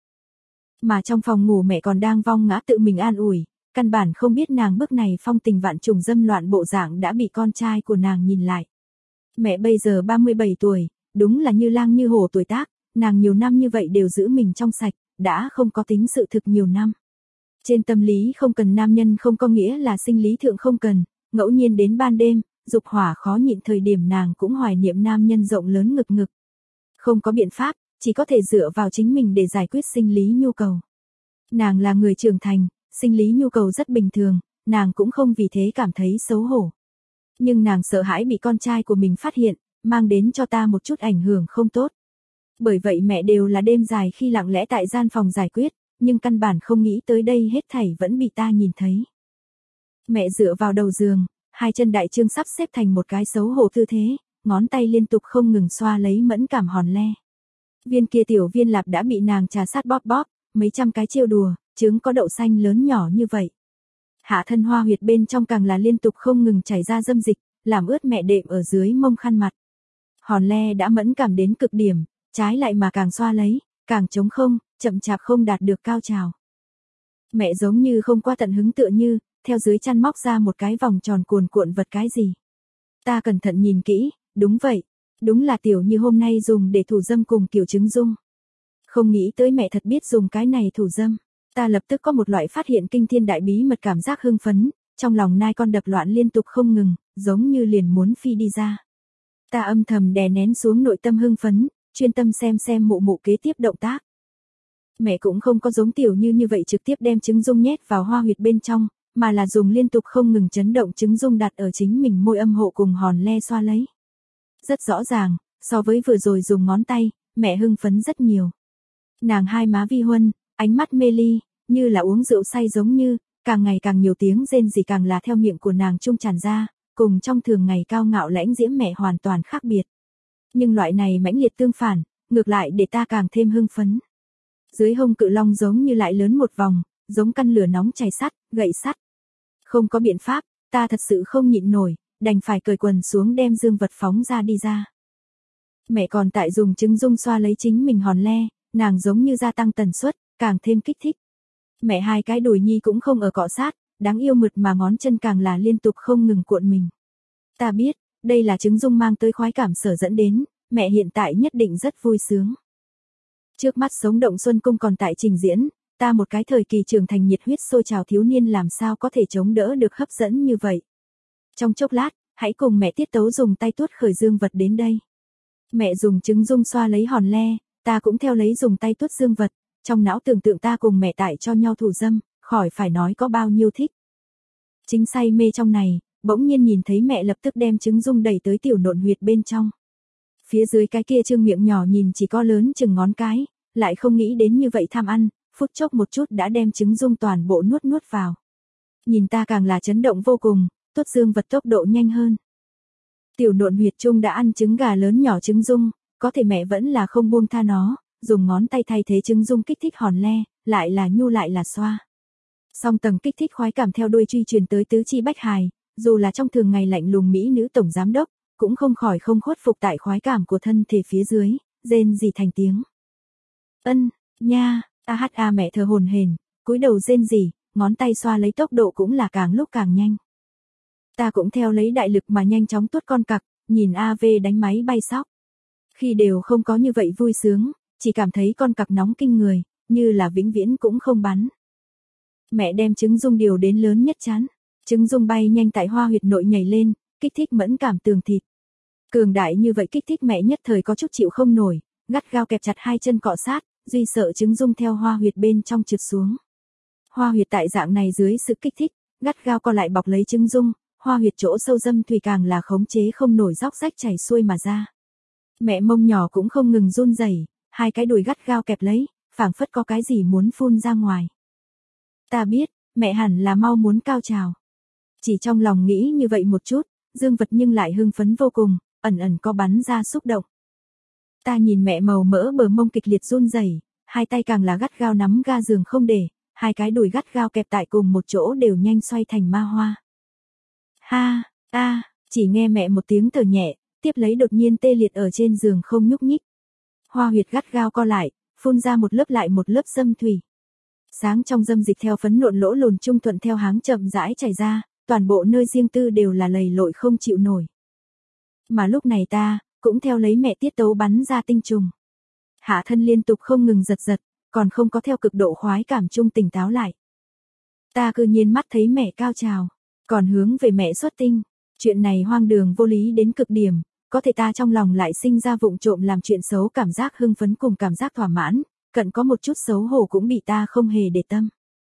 Mà trong phòng ngủ mẹ còn đang vong ngã tự mình an ủi, căn bản không biết nàng bước này phong tình vạn trùng dâm loạn bộ dạng đã bị con trai của nàng nhìn lại. Mẹ bây giờ 37 tuổi, đúng là như lang như hổ tuổi tác, nàng nhiều năm như vậy đều giữ mình trong sạch, đã không có tính sự thực nhiều năm. Trên tâm lý không cần nam nhân không có nghĩa là sinh lý thượng không cần, ngẫu nhiên đến ban đêm, dục hỏa khó nhịn thời điểm nàng cũng hoài niệm nam nhân rộng lớn ngực ngực. Không có biện pháp, chỉ có thể dựa vào chính mình để giải quyết sinh lý nhu cầu. Nàng là người trưởng thành, sinh lý nhu cầu rất bình thường, nàng cũng không vì thế cảm thấy xấu hổ. Nhưng nàng sợ hãi bị con trai của mình phát hiện, mang đến cho ta một chút ảnh hưởng không tốt. Bởi vậy mẹ đều là đêm dài khi lặng lẽ tại gian phòng giải quyết, nhưng căn bản không nghĩ tới đây hết thảy vẫn bị ta nhìn thấy. Mẹ dựa vào đầu giường, hai chân đại trương sắp xếp thành một cái xấu hổ tư thế, ngón tay liên tục không ngừng xoa lấy mẫn cảm hòn le. Viên kia tiểu viên lạp đã bị nàng trà sát bóp bóp, mấy trăm cái trêu đùa, trứng có đậu xanh lớn nhỏ như vậy. Hạ thân hoa huyệt bên trong càng là liên tục không ngừng chảy ra dâm dịch, làm ướt mẹ đệm ở dưới mông khăn mặt. Hòn le đã mẫn cảm đến cực điểm, trái lại mà càng xoa lấy, càng trống không, chậm chạp không đạt được cao trào. Mẹ giống như không qua tận hứng tựa như, theo dưới chăn móc ra một cái vòng tròn cuồn cuộn vật cái gì. Ta cẩn thận nhìn kỹ, đúng vậy, đúng là tiểu như hôm nay dùng để thủ dâm cùng kiểu trứng dung. Không nghĩ tới mẹ thật biết dùng cái này thủ dâm. Ta lập tức có một loại phát hiện kinh thiên đại bí mật cảm giác hưng phấn, trong lòng nai con đập loạn liên tục không ngừng, giống như liền muốn phi đi ra. Ta âm thầm đè nén xuống nội tâm hưng phấn, chuyên tâm xem mụ mụ kế tiếp động tác. Mẹ cũng không có giống tiểu như vậy trực tiếp đem trứng dung nhét vào hoa huyệt bên trong, mà là dùng liên tục không ngừng chấn động trứng dung đặt ở chính mình môi âm hộ cùng hòn le xoa lấy. Rất rõ ràng, so với vừa rồi dùng ngón tay, mẹ hưng phấn rất nhiều. Nàng hai má vi huân, ánh mắt mê ly, như là uống rượu say giống như, càng ngày càng nhiều tiếng rên rỉ càng là theo miệng của nàng trung tràn ra, cùng trong thường ngày cao ngạo lãnh diễm mẹ hoàn toàn khác biệt. Nhưng loại này mãnh liệt tương phản, ngược lại để ta càng thêm hưng phấn. Dưới hông cự long giống như lại lớn một vòng, giống căn lửa nóng chảy sắt, gậy sắt. Không có biện pháp, ta thật sự không nhịn nổi, đành phải cởi quần xuống đem dương vật phóng ra đi ra. Mẹ còn tại dùng trứng dung xoa lấy chính mình hòn le, nàng giống như gia tăng tần suất, càng thêm kích thích. Mẹ hai cái đùi nhi cũng không ở cọ sát, đáng yêu mượt mà ngón chân càng là liên tục không ngừng cuộn mình. Ta biết, đây là trứng dung mang tới khoái cảm sở dẫn đến, mẹ hiện tại nhất định rất vui sướng. Trước mắt sống động xuân cung còn tại trình diễn, ta một cái thời kỳ trưởng thành nhiệt huyết sôi trào thiếu niên làm sao có thể chống đỡ được hấp dẫn như vậy. Trong chốc lát, hãy cùng mẹ tiết tấu dùng tay tuốt khởi dương vật đến đây. Mẹ dùng trứng dung xoa lấy hòn le, ta cũng theo lấy dùng tay tuốt dương vật, trong não tưởng tượng ta cùng mẹ tại cho nhau thủ dâm, khỏi phải nói có bao nhiêu thích. Chính say mê trong này, bỗng nhiên nhìn thấy mẹ lập tức đem trứng dung đẩy tới tiểu nộn huyệt bên trong. Phía dưới cái kia trương miệng nhỏ nhìn chỉ có lớn chừng ngón cái, lại không nghĩ đến như vậy tham ăn, phút chốc một chút đã đem trứng dung toàn bộ nuốt vào. Nhìn ta càng là chấn động vô cùng, tuốt dương vật tốc độ nhanh hơn. Tiểu nộn huyệt trung đã ăn trứng gà lớn nhỏ trứng dung, có thể mẹ vẫn là không buông tha nó, dùng ngón tay thay thế trứng dung kích thích hòn le, lại là nhu lại là xoa. Song tầng kích thích khoái cảm theo đuôi truy truyền tới tứ chi bách hài, dù là trong thường ngày lạnh lùng mỹ nữ tổng giám đốc, cũng không khỏi không khuất phục tại khoái cảm của thân thể phía dưới, rên rỉ thành tiếng. Ân, nha, a mẹ thở hổn hển, cúi đầu rên rỉ, ngón tay xoa lấy tốc độ cũng là càng lúc càng nhanh. Ta cũng theo lấy đại lực mà nhanh chóng tuốt con cặc, nhìn AV đánh máy bay sóc. Khi đều không có như vậy vui sướng, chỉ cảm thấy con cặc nóng kinh người, như là vĩnh viễn cũng không bắn. Mẹ đem trứng dung điều đến lớn nhất chán. Trứng dung bay nhanh tại hoa huyệt nội nhảy lên, kích thích mẫn cảm tường thịt. Cường đại như vậy kích thích mẹ nhất thời có chút chịu không nổi, gắt gao kẹp chặt hai chân cọ sát, duy sợ trứng dung theo hoa huyệt bên trong trượt xuống. Hoa huyệt tại dạng này dưới sự kích thích, gắt gao co lại bọc lấy trứng dung, hoa huyệt chỗ sâu dâm thủy càng là khống chế không nổi róc rách chảy xuôi mà ra. Mẹ mông nhỏ cũng không ngừng run rẩy, hai cái đùi gắt gao kẹp lấy, phảng phất có cái gì muốn phun ra ngoài. Ta biết, mẹ hẳn là mau muốn cao trào. Chỉ trong lòng nghĩ như vậy một chút, dương vật nhưng lại hưng phấn vô cùng, ẩn ẩn có bắn ra xúc động. Ta nhìn mẹ màu mỡ bờ mông kịch liệt run rẩy, hai tay càng là gắt gao nắm ga giường không để, hai cái đùi gắt gao kẹp tại cùng một chỗ đều nhanh xoay thành ma hoa. Ha, chỉ nghe mẹ một tiếng thở nhẹ, tiếp lấy đột nhiên tê liệt ở trên giường không nhúc nhích. Hoa huyệt gắt gao co lại, phun ra một lớp lại một lớp dâm thủy. Sáng trong dâm dịch theo phấn nộn lỗ lồn trung thuận theo háng chậm rãi chảy ra, toàn bộ nơi riêng tư đều là lầy lội không chịu nổi. Mà lúc này ta, cũng theo lấy mẹ tiết tấu bắn ra tinh trùng. Hạ thân liên tục không ngừng giật giật, còn không có theo cực độ khoái cảm trung tỉnh táo lại. Ta cư nhiên mắt thấy mẹ cao trào, còn hướng về mẹ xuất tinh. Chuyện này hoang đường vô lý đến cực điểm, có thể ta trong lòng lại sinh ra vụng trộm làm chuyện xấu cảm giác hưng phấn cùng cảm giác thỏa mãn, cận có một chút xấu hổ cũng bị ta không hề để tâm.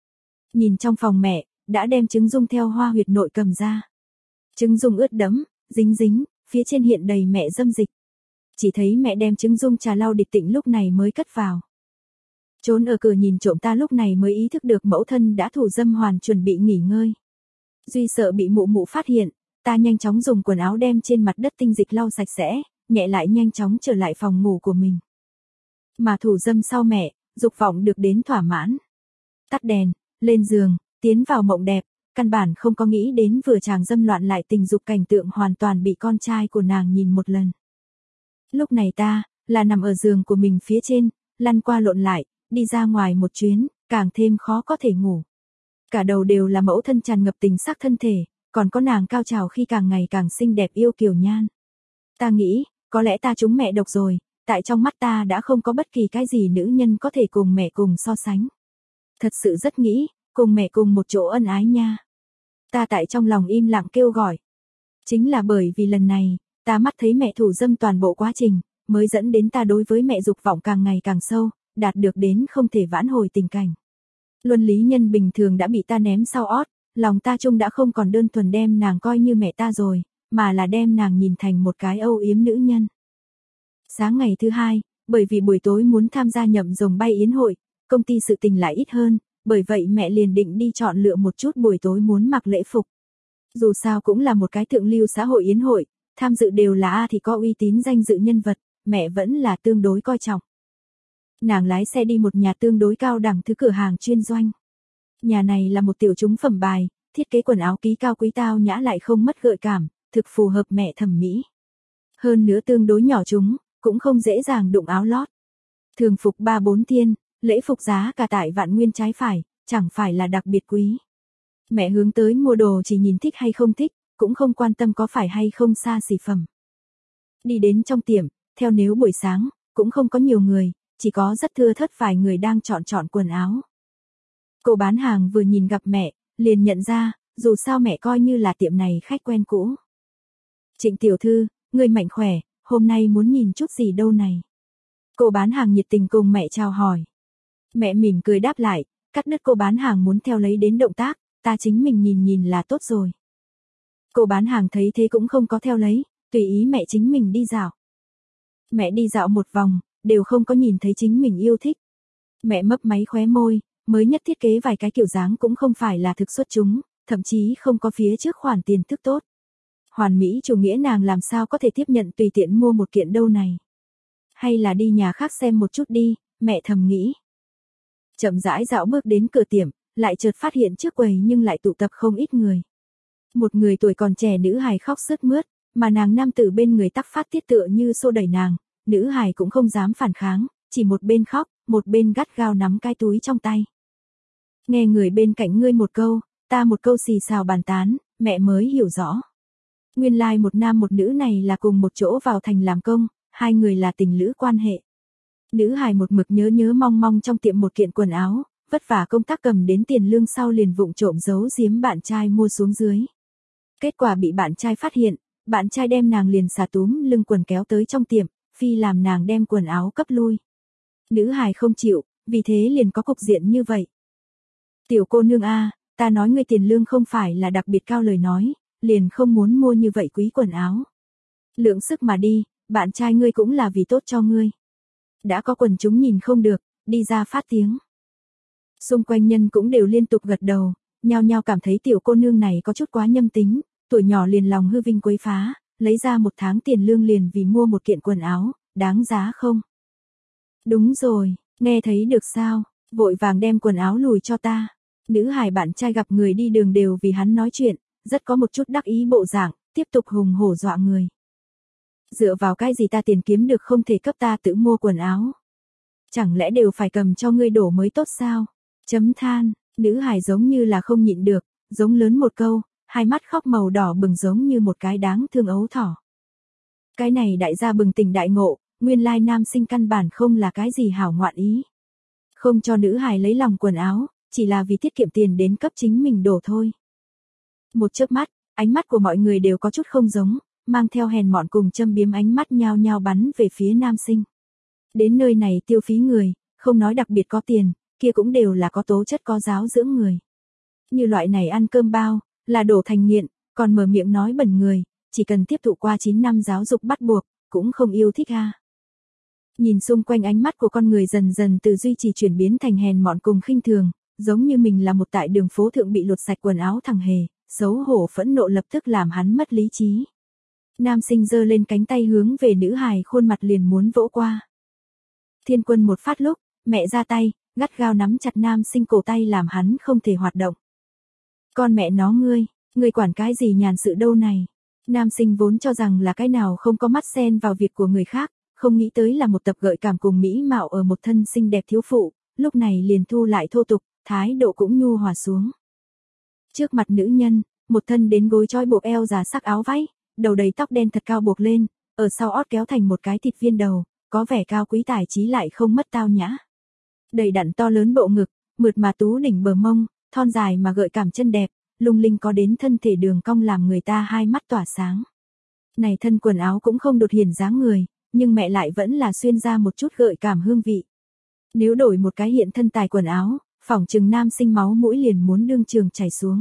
Nhìn trong phòng mẹ, đã đem trứng dung theo hoa huyệt nội cầm ra. Trứng dung ướt đẫm, dính dính, phía trên hiện đầy mẹ dâm dịch. Chỉ thấy mẹ đem trứng dung trà lau địch tịnh lúc này mới cất vào. Trốn ở cửa nhìn trộm ta lúc này mới ý thức được mẫu thân đã thủ dâm hoàn chuẩn bị nghỉ ngơi. Duy sợ bị mụ mụ phát hiện, ta nhanh chóng dùng quần áo đem trên mặt đất tinh dịch lau sạch sẽ, nhẹ lại nhanh chóng trở lại phòng ngủ của mình. Mà thủ dâm sau mẹ, dục vọng được đến thỏa mãn. Tắt đèn, lên giường, tiến vào mộng đẹp, căn bản không có nghĩ đến vừa chàng dâm loạn lại tình dục cảnh tượng hoàn toàn bị con trai của nàng nhìn một lần. Lúc này ta, là nằm ở giường của mình phía trên, lăn qua lộn lại, đi ra ngoài một chuyến, càng thêm khó có thể ngủ. Cả đầu đều là mẫu thân tràn ngập tình sắc thân thể, còn có nàng cao trào khi càng ngày càng xinh đẹp yêu kiều nhan. Ta nghĩ, có lẽ ta trúng mẹ độc rồi, tại trong mắt ta đã không có bất kỳ cái gì nữ nhân có thể cùng mẹ cùng so sánh. Thật sự rất nghĩ, cùng mẹ cùng một chỗ ân ái nha. Ta tại trong lòng im lặng kêu gọi. Chính là bởi vì lần này, ta mắt thấy mẹ thủ dâm toàn bộ quá trình, mới dẫn đến ta đối với mẹ dục vọng càng ngày càng sâu, đạt được đến không thể vãn hồi tình cảnh. Luân lý nhân bình thường đã bị ta ném sau ót, lòng ta chung đã không còn đơn thuần đem nàng coi như mẹ ta rồi, mà là đem nàng nhìn thành một cái âu yếm nữ nhân. Sáng ngày thứ hai, bởi vì buổi tối muốn tham gia nhậm rồng bay yến hội, công ty sự tình lại ít hơn, bởi vậy mẹ liền định đi chọn lựa một chút buổi tối muốn mặc lễ phục. Dù sao cũng là một cái thượng lưu xã hội yến hội, tham dự đều là A thì có uy tín danh dự nhân vật, mẹ vẫn là tương đối coi trọng. Nàng lái xe đi một nhà tương đối cao đẳng thứ cửa hàng chuyên doanh. Nhà này là một tiểu chúng phẩm bài, thiết kế quần áo ký cao quý tao nhã lại không mất gợi cảm, thực phù hợp mẹ thẩm mỹ. Hơn nữa tương đối nhỏ chúng, cũng không dễ dàng đụng áo lót. Thường phục 3-4 thiên, lễ phục giá cả tại vạn nguyên trái phải, chẳng phải là đặc biệt quý. Mẹ hướng tới mua đồ chỉ nhìn thích hay không thích, cũng không quan tâm có phải hay không xa xỉ phẩm. Đi đến trong tiệm, theo nếu buổi sáng, cũng không có nhiều người, chỉ có rất thưa thớt vài người đang chọn quần áo. Cô bán hàng vừa nhìn gặp mẹ, liền nhận ra, dù sao mẹ coi như là tiệm này khách quen cũ. Trịnh tiểu thư, người mạnh khỏe, hôm nay muốn nhìn chút gì đâu này. Cô bán hàng nhiệt tình cùng mẹ chào hỏi. Mẹ mỉm cười đáp lại, cắt đứt cô bán hàng muốn theo lấy đến động tác, ta chính mình nhìn là tốt rồi. Cô bán hàng thấy thế cũng không có theo lấy, tùy ý mẹ chính mình đi dạo. Mẹ đi dạo một vòng, đều không có nhìn thấy chính mình yêu thích. Mẹ mấp máy khóe môi, mới nhất thiết kế vài cái kiểu dáng cũng không phải là thực xuất chúng, thậm chí không có phía trước khoản tiền thức tốt. Hoàn mỹ chủ nghĩa nàng làm sao có thể tiếp nhận tùy tiện mua một kiện đâu này. Hay là đi nhà khác xem một chút đi, mẹ thầm nghĩ. Chậm rãi dạo bước đến cửa tiệm, lại chợt phát hiện trước quầy nhưng lại tụ tập không ít người. Một người tuổi còn trẻ nữ hài khóc sướt mướt, mà nàng nam tử bên người tắc phát tiết tựa như xô đẩy nàng, nữ hài cũng không dám phản kháng, chỉ một bên khóc, một bên gắt gao nắm cái túi trong tay. Nghe người bên cạnh ngươi một câu, ta một câu xì xào bàn tán, mẹ mới hiểu rõ. Nguyên lai một nam một nữ này là cùng một chỗ vào thành làm công, hai người là tình lữ quan hệ. Nữ hài một mực nhớ mong mong trong tiệm một kiện quần áo, vất vả công tác cầm đến tiền lương sau liền vụng trộm giấu giếm bạn trai mua xuống dưới. Kết quả bị bạn trai phát hiện, bạn trai đem nàng liền xà túm lưng quần kéo tới trong tiệm, phi làm nàng đem quần áo cấp lui. Nữ hài không chịu, vì thế liền có cục diện như vậy. Tiểu cô nương a, ta nói ngươi tiền lương không phải là đặc biệt cao lời nói, liền không muốn mua như vậy quý quần áo. Lượng sức mà đi, bạn trai ngươi cũng là vì tốt cho ngươi. Đã có quần chúng nhìn không được, đi ra phát tiếng. Xung quanh nhân cũng đều liên tục gật đầu, nhao nhao cảm thấy tiểu cô nương này có chút quá nhâm tính, tuổi nhỏ liền lòng hư vinh quấy phá, lấy ra một tháng tiền lương liền vì mua một kiện quần áo, đáng giá không? Đúng rồi, nghe thấy được sao, vội vàng đem quần áo lùi cho ta. Nữ hài bạn trai gặp người đi đường đều vì hắn nói chuyện, rất có một chút đắc ý bộ dạng, tiếp tục hùng hổ dọa người. Dựa vào cái gì ta tiền kiếm được không thể cấp ta tự mua quần áo? Chẳng lẽ đều phải cầm cho ngươi đổ mới tốt sao? Chấm than, nữ hài giống như là không nhịn được, giống lớn một câu, hai mắt khóc màu đỏ bừng giống như một cái đáng thương ấu thỏ. Cái này đại gia bừng tỉnh đại ngộ, nguyên lai nam sinh căn bản không là cái gì hảo ngoạn ý. Không cho nữ hài lấy lòng quần áo, chỉ là vì tiết kiệm tiền đến cấp chính mình đổ thôi. Một chớp mắt, ánh mắt của mọi người đều có chút không giống, mang theo hèn mọn cùng châm biếm ánh mắt nhao nhao bắn về phía nam sinh. Đến nơi này tiêu phí người, không nói đặc biệt có tiền, kia cũng đều là có tố chất có giáo dưỡng người. Như loại này ăn cơm bao, là đổ thành nghiện, còn mở miệng nói bẩn người, chỉ cần tiếp thụ qua 9 năm giáo dục bắt buộc, cũng không yêu thích ha. Nhìn xung quanh ánh mắt của con người dần dần từ duy trì chuyển biến thành hèn mọn cùng khinh thường, giống như mình là một tại đường phố thượng bị lột sạch quần áo thằng hề, xấu hổ phẫn nộ lập tức làm hắn mất lý trí. Nam sinh giơ lên cánh tay hướng về nữ hài khuôn mặt liền muốn vỗ qua. Thiên Quân một phát lúc, mẹ ra tay, gắt gao nắm chặt nam sinh cổ tay làm hắn không thể hoạt động. Con mẹ nó ngươi quản cái gì nhàn sự đâu này. Nam sinh vốn cho rằng là cái nào không có mắt xen vào việc của người khác, không nghĩ tới là một tập gợi cảm cùng mỹ mạo ở một thân xinh đẹp thiếu phụ, lúc này liền thu lại thô tục, thái độ cũng nhu hòa xuống. Trước mặt nữ nhân, một thân đến gối trói buộc eo giả sắc áo váy, đầu đầy tóc đen thật cao buộc lên, ở sau ót kéo thành một cái thịt viên đầu, có vẻ cao quý tài trí lại không mất tao nhã. Đầy đặn to lớn bộ ngực, mượt mà tú đỉnh bờ mông, thon dài mà gợi cảm chân đẹp, lung linh có đến thân thể đường cong làm người ta hai mắt tỏa sáng. Này thân quần áo cũng không đột hiển dáng người, nhưng mẹ lại vẫn là xuyên ra một chút gợi cảm hương vị. Nếu đổi một cái hiện thân tài quần áo, phỏng chừng nam sinh máu mũi liền muốn đương trường chảy xuống.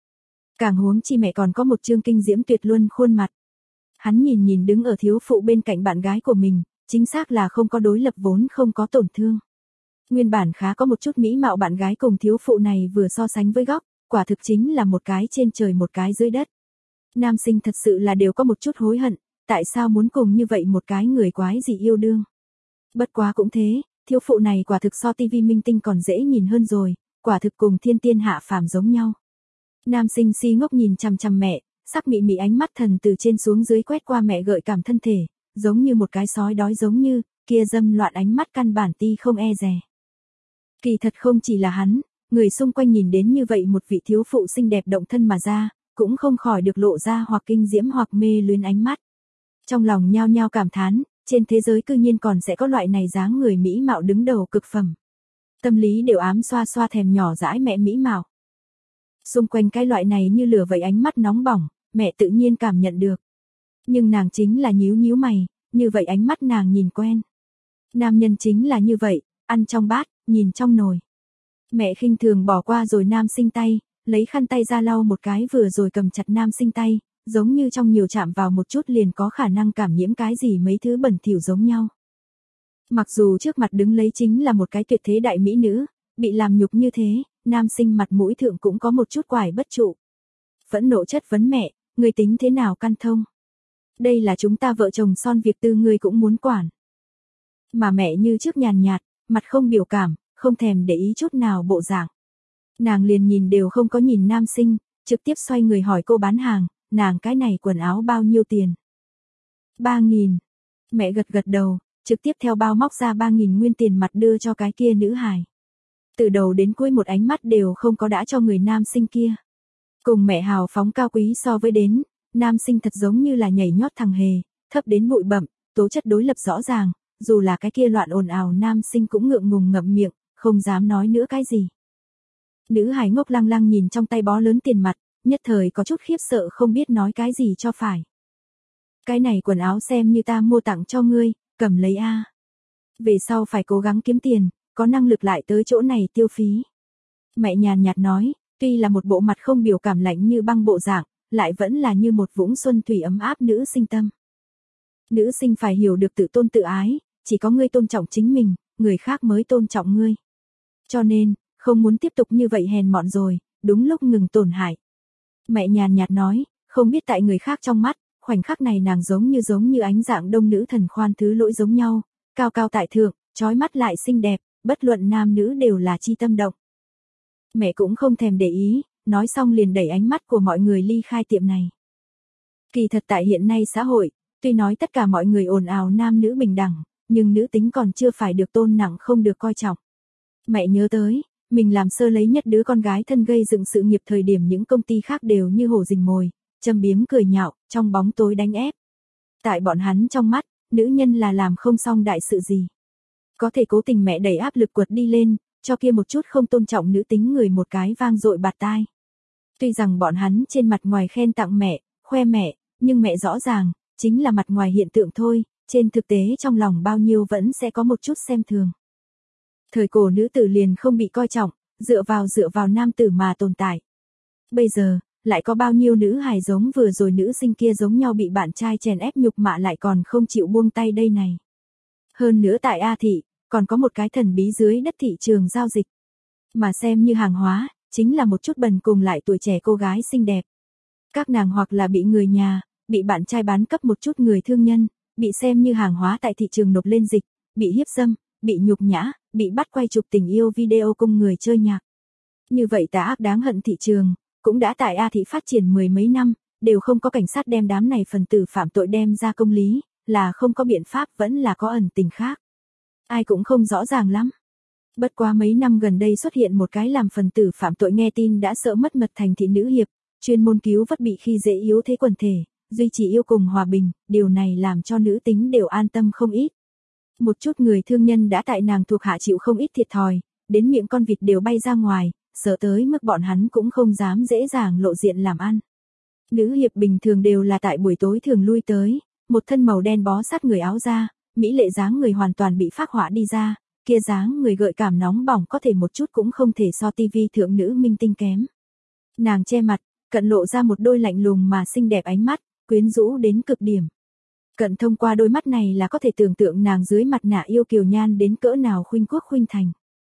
Càng huống chi mẹ còn có một trương kinh diễm tuyệt luân khuôn mặt. Hắn nhìn đứng ở thiếu phụ bên cạnh bạn gái của mình, chính xác là không có đối lập vốn không có tổn thương. Nguyên bản khá có một chút mỹ mạo bạn gái cùng thiếu phụ này vừa so sánh với góc, quả thực chính là một cái trên trời một cái dưới đất. Nam sinh thật sự là đều có một chút hối hận, tại sao muốn cùng như vậy một cái người quái gì yêu đương. Bất quá cũng thế, thiếu phụ này quả thực so tivi minh tinh còn dễ nhìn hơn rồi, quả thực cùng thiên tiên hạ phàm giống nhau. Nam sinh si ngốc nhìn chằm chằm mẹ, sắc mị mị ánh mắt thần từ trên xuống dưới quét qua mẹ gợi cảm thân thể, giống như một cái sói đói giống như, kia dâm loạn ánh mắt căn bản ti không e dè. Kỳ thật không chỉ là hắn, người xung quanh nhìn đến như vậy một vị thiếu phụ xinh đẹp động thân mà ra, cũng không khỏi được lộ ra hoặc kinh diễm hoặc mê luyến ánh mắt. Trong lòng nhao nhao cảm thán, trên thế giới cư nhiên còn sẽ có loại này dáng người mỹ mạo đứng đầu cực phẩm. Tâm lý đều ám xoa xoa thèm nhỏ dãi mẹ mỹ mạo. Xung quanh cái loại này như lửa vậy ánh mắt nóng bỏng, mẹ tự nhiên cảm nhận được. Nhưng nàng chính là nhíu nhíu mày, như vậy ánh mắt nàng nhìn quen. Nam nhân chính là như vậy, ăn trong bát, nhìn trong nồi. Mẹ khinh thường bỏ qua rồi nam sinh tay, lấy khăn tay ra lau một cái vừa rồi cầm chặt nam sinh tay, giống như trong nhiều chạm vào một chút liền có khả năng cảm nhiễm cái gì mấy thứ bẩn thỉu giống nhau. Mặc dù trước mặt đứng lấy chính là một cái tuyệt thế đại mỹ nữ, bị làm nhục như thế, nam sinh mặt mũi thượng cũng có một chút quải bất trụ. Phẫn nộ chất vấn mẹ, người tính thế nào căn thông? Đây là chúng ta vợ chồng son việc tư ngươi cũng muốn quản. Mà mẹ như trước nhàn nhạt, mặt không biểu cảm, không thèm để ý chút nào bộ dạng. Nàng liền nhìn đều không có nhìn nam sinh, trực tiếp xoay người hỏi cô bán hàng, nàng cái này quần áo bao nhiêu tiền? 3.000. Mẹ gật gật đầu, trực tiếp theo bao móc ra 3.000 nguyên tiền mặt đưa cho cái kia nữ hài. Từ đầu đến cuối một ánh mắt đều không có đã cho người nam sinh kia. Cùng mẹ hào phóng cao quý so với đến, nam sinh thật giống như là nhảy nhót thằng hề, thấp đến bụi bặm, tố chất đối lập rõ ràng, dù là cái kia loạn ồn ào nam sinh cũng ngượng ngùng ngậm miệng, không dám nói nữa cái gì. Nữ hài ngốc lăng lăng nhìn trong tay bó lớn tiền mặt, nhất thời có chút khiếp sợ không biết nói cái gì cho phải. Cái này quần áo xem như ta mua tặng cho ngươi, cầm lấy a. Về sau phải cố gắng kiếm tiền, có năng lực lại tới chỗ này tiêu phí. Mẹ nhàn nhạt nói, tuy là một bộ mặt không biểu cảm lạnh như băng bộ dạng, lại vẫn là như một vũng xuân thủy ấm áp nữ sinh tâm. Nữ sinh phải hiểu được tự tôn tự ái, chỉ có ngươi tôn trọng chính mình, người khác mới tôn trọng ngươi. Cho nên, không muốn tiếp tục như vậy hèn mọn rồi, đúng lúc ngừng tổn hại. Mẹ nhàn nhạt nói, không biết tại người khác trong mắt, khoảnh khắc này nàng giống như ánh dạng đông nữ thần khoan thứ lỗi giống nhau, cao cao tại thượng, trói mắt lại xinh đẹp, bất luận nam nữ đều là chi tâm động. Mẹ cũng không thèm để ý, nói xong liền đẩy ánh mắt của mọi người ly khai tiệm này. Kỳ thật tại hiện nay xã hội, tuy nói tất cả mọi người ồn ào nam nữ bình đẳng, nhưng nữ tính còn chưa phải được tôn nặng không được coi trọng. Mẹ nhớ tới, mình làm sơ lấy nhất đứa con gái thân gây dựng sự nghiệp thời điểm những công ty khác đều như hổ rình mồi, châm biếm cười nhạo, trong bóng tối đánh ép. Tại bọn hắn trong mắt, nữ nhân là làm không xong đại sự gì. Có thể cố tình mẹ đẩy áp lực quật đi lên, cho kia một chút không tôn trọng nữ tính người một cái vang dội bạt tai. Tuy rằng bọn hắn trên mặt ngoài khen tặng mẹ, khoe mẹ, nhưng mẹ rõ ràng, chính là mặt ngoài hiện tượng thôi, trên thực tế trong lòng bao nhiêu vẫn sẽ có một chút xem thường. Thời cổ nữ tử liền không bị coi trọng, dựa vào nam tử mà tồn tại. Bây giờ, lại có bao nhiêu nữ hài giống vừa rồi nữ sinh kia giống nhau bị bạn trai chèn ép nhục mạ lại còn không chịu buông tay đây này. Hơn nữa tại A thị, còn có một cái thần bí dưới đất thị trường giao dịch. Mà xem như hàng hóa, chính là một chút bần cùng lại tuổi trẻ cô gái xinh đẹp. Các nàng hoặc là bị người nhà, bị bạn trai bán cấp một chút người thương nhân, bị xem như hàng hóa tại thị trường nộp lên dịch, bị hiếp dâm, bị nhục nhã, bị bắt quay chụp tình yêu video cùng người chơi nhạc. Như vậy tà ác đáng hận thị trường, cũng đã tại A thị phát triển mười mấy năm, đều không có cảnh sát đem đám này phần tử phạm tội đem ra công lý, là không có biện pháp vẫn là có ẩn tình khác. Ai cũng không rõ ràng lắm. Bất quá mấy năm gần đây xuất hiện một cái làm phần tử phạm tội nghe tin đã sợ mất mật thành thị nữ hiệp, chuyên môn cứu vớt bị khi dễ yếu thế quần thể, duy trì yêu cùng hòa bình, điều này làm cho nữ tính đều an tâm không ít. Một chút người thương nhân đã tại nàng thuộc hạ chịu không ít thiệt thòi, đến miệng con vịt đều bay ra ngoài, sợ tới mức bọn hắn cũng không dám dễ dàng lộ diện làm ăn. Nữ hiệp bình thường đều là tại buổi tối thường lui tới, một thân màu đen bó sát người áo da, mỹ lệ dáng người hoàn toàn bị phác họa đi ra, kia dáng người gợi cảm nóng bỏng có thể một chút cũng không thể so tivi thượng nữ minh tinh kém. Nàng che mặt, cận lộ ra một đôi lạnh lùng mà xinh đẹp ánh mắt, quyến rũ đến cực điểm. Cận thông qua đôi mắt này là có thể tưởng tượng nàng dưới mặt nạ yêu kiều nhan đến cỡ nào khuynh quốc khuynh thành.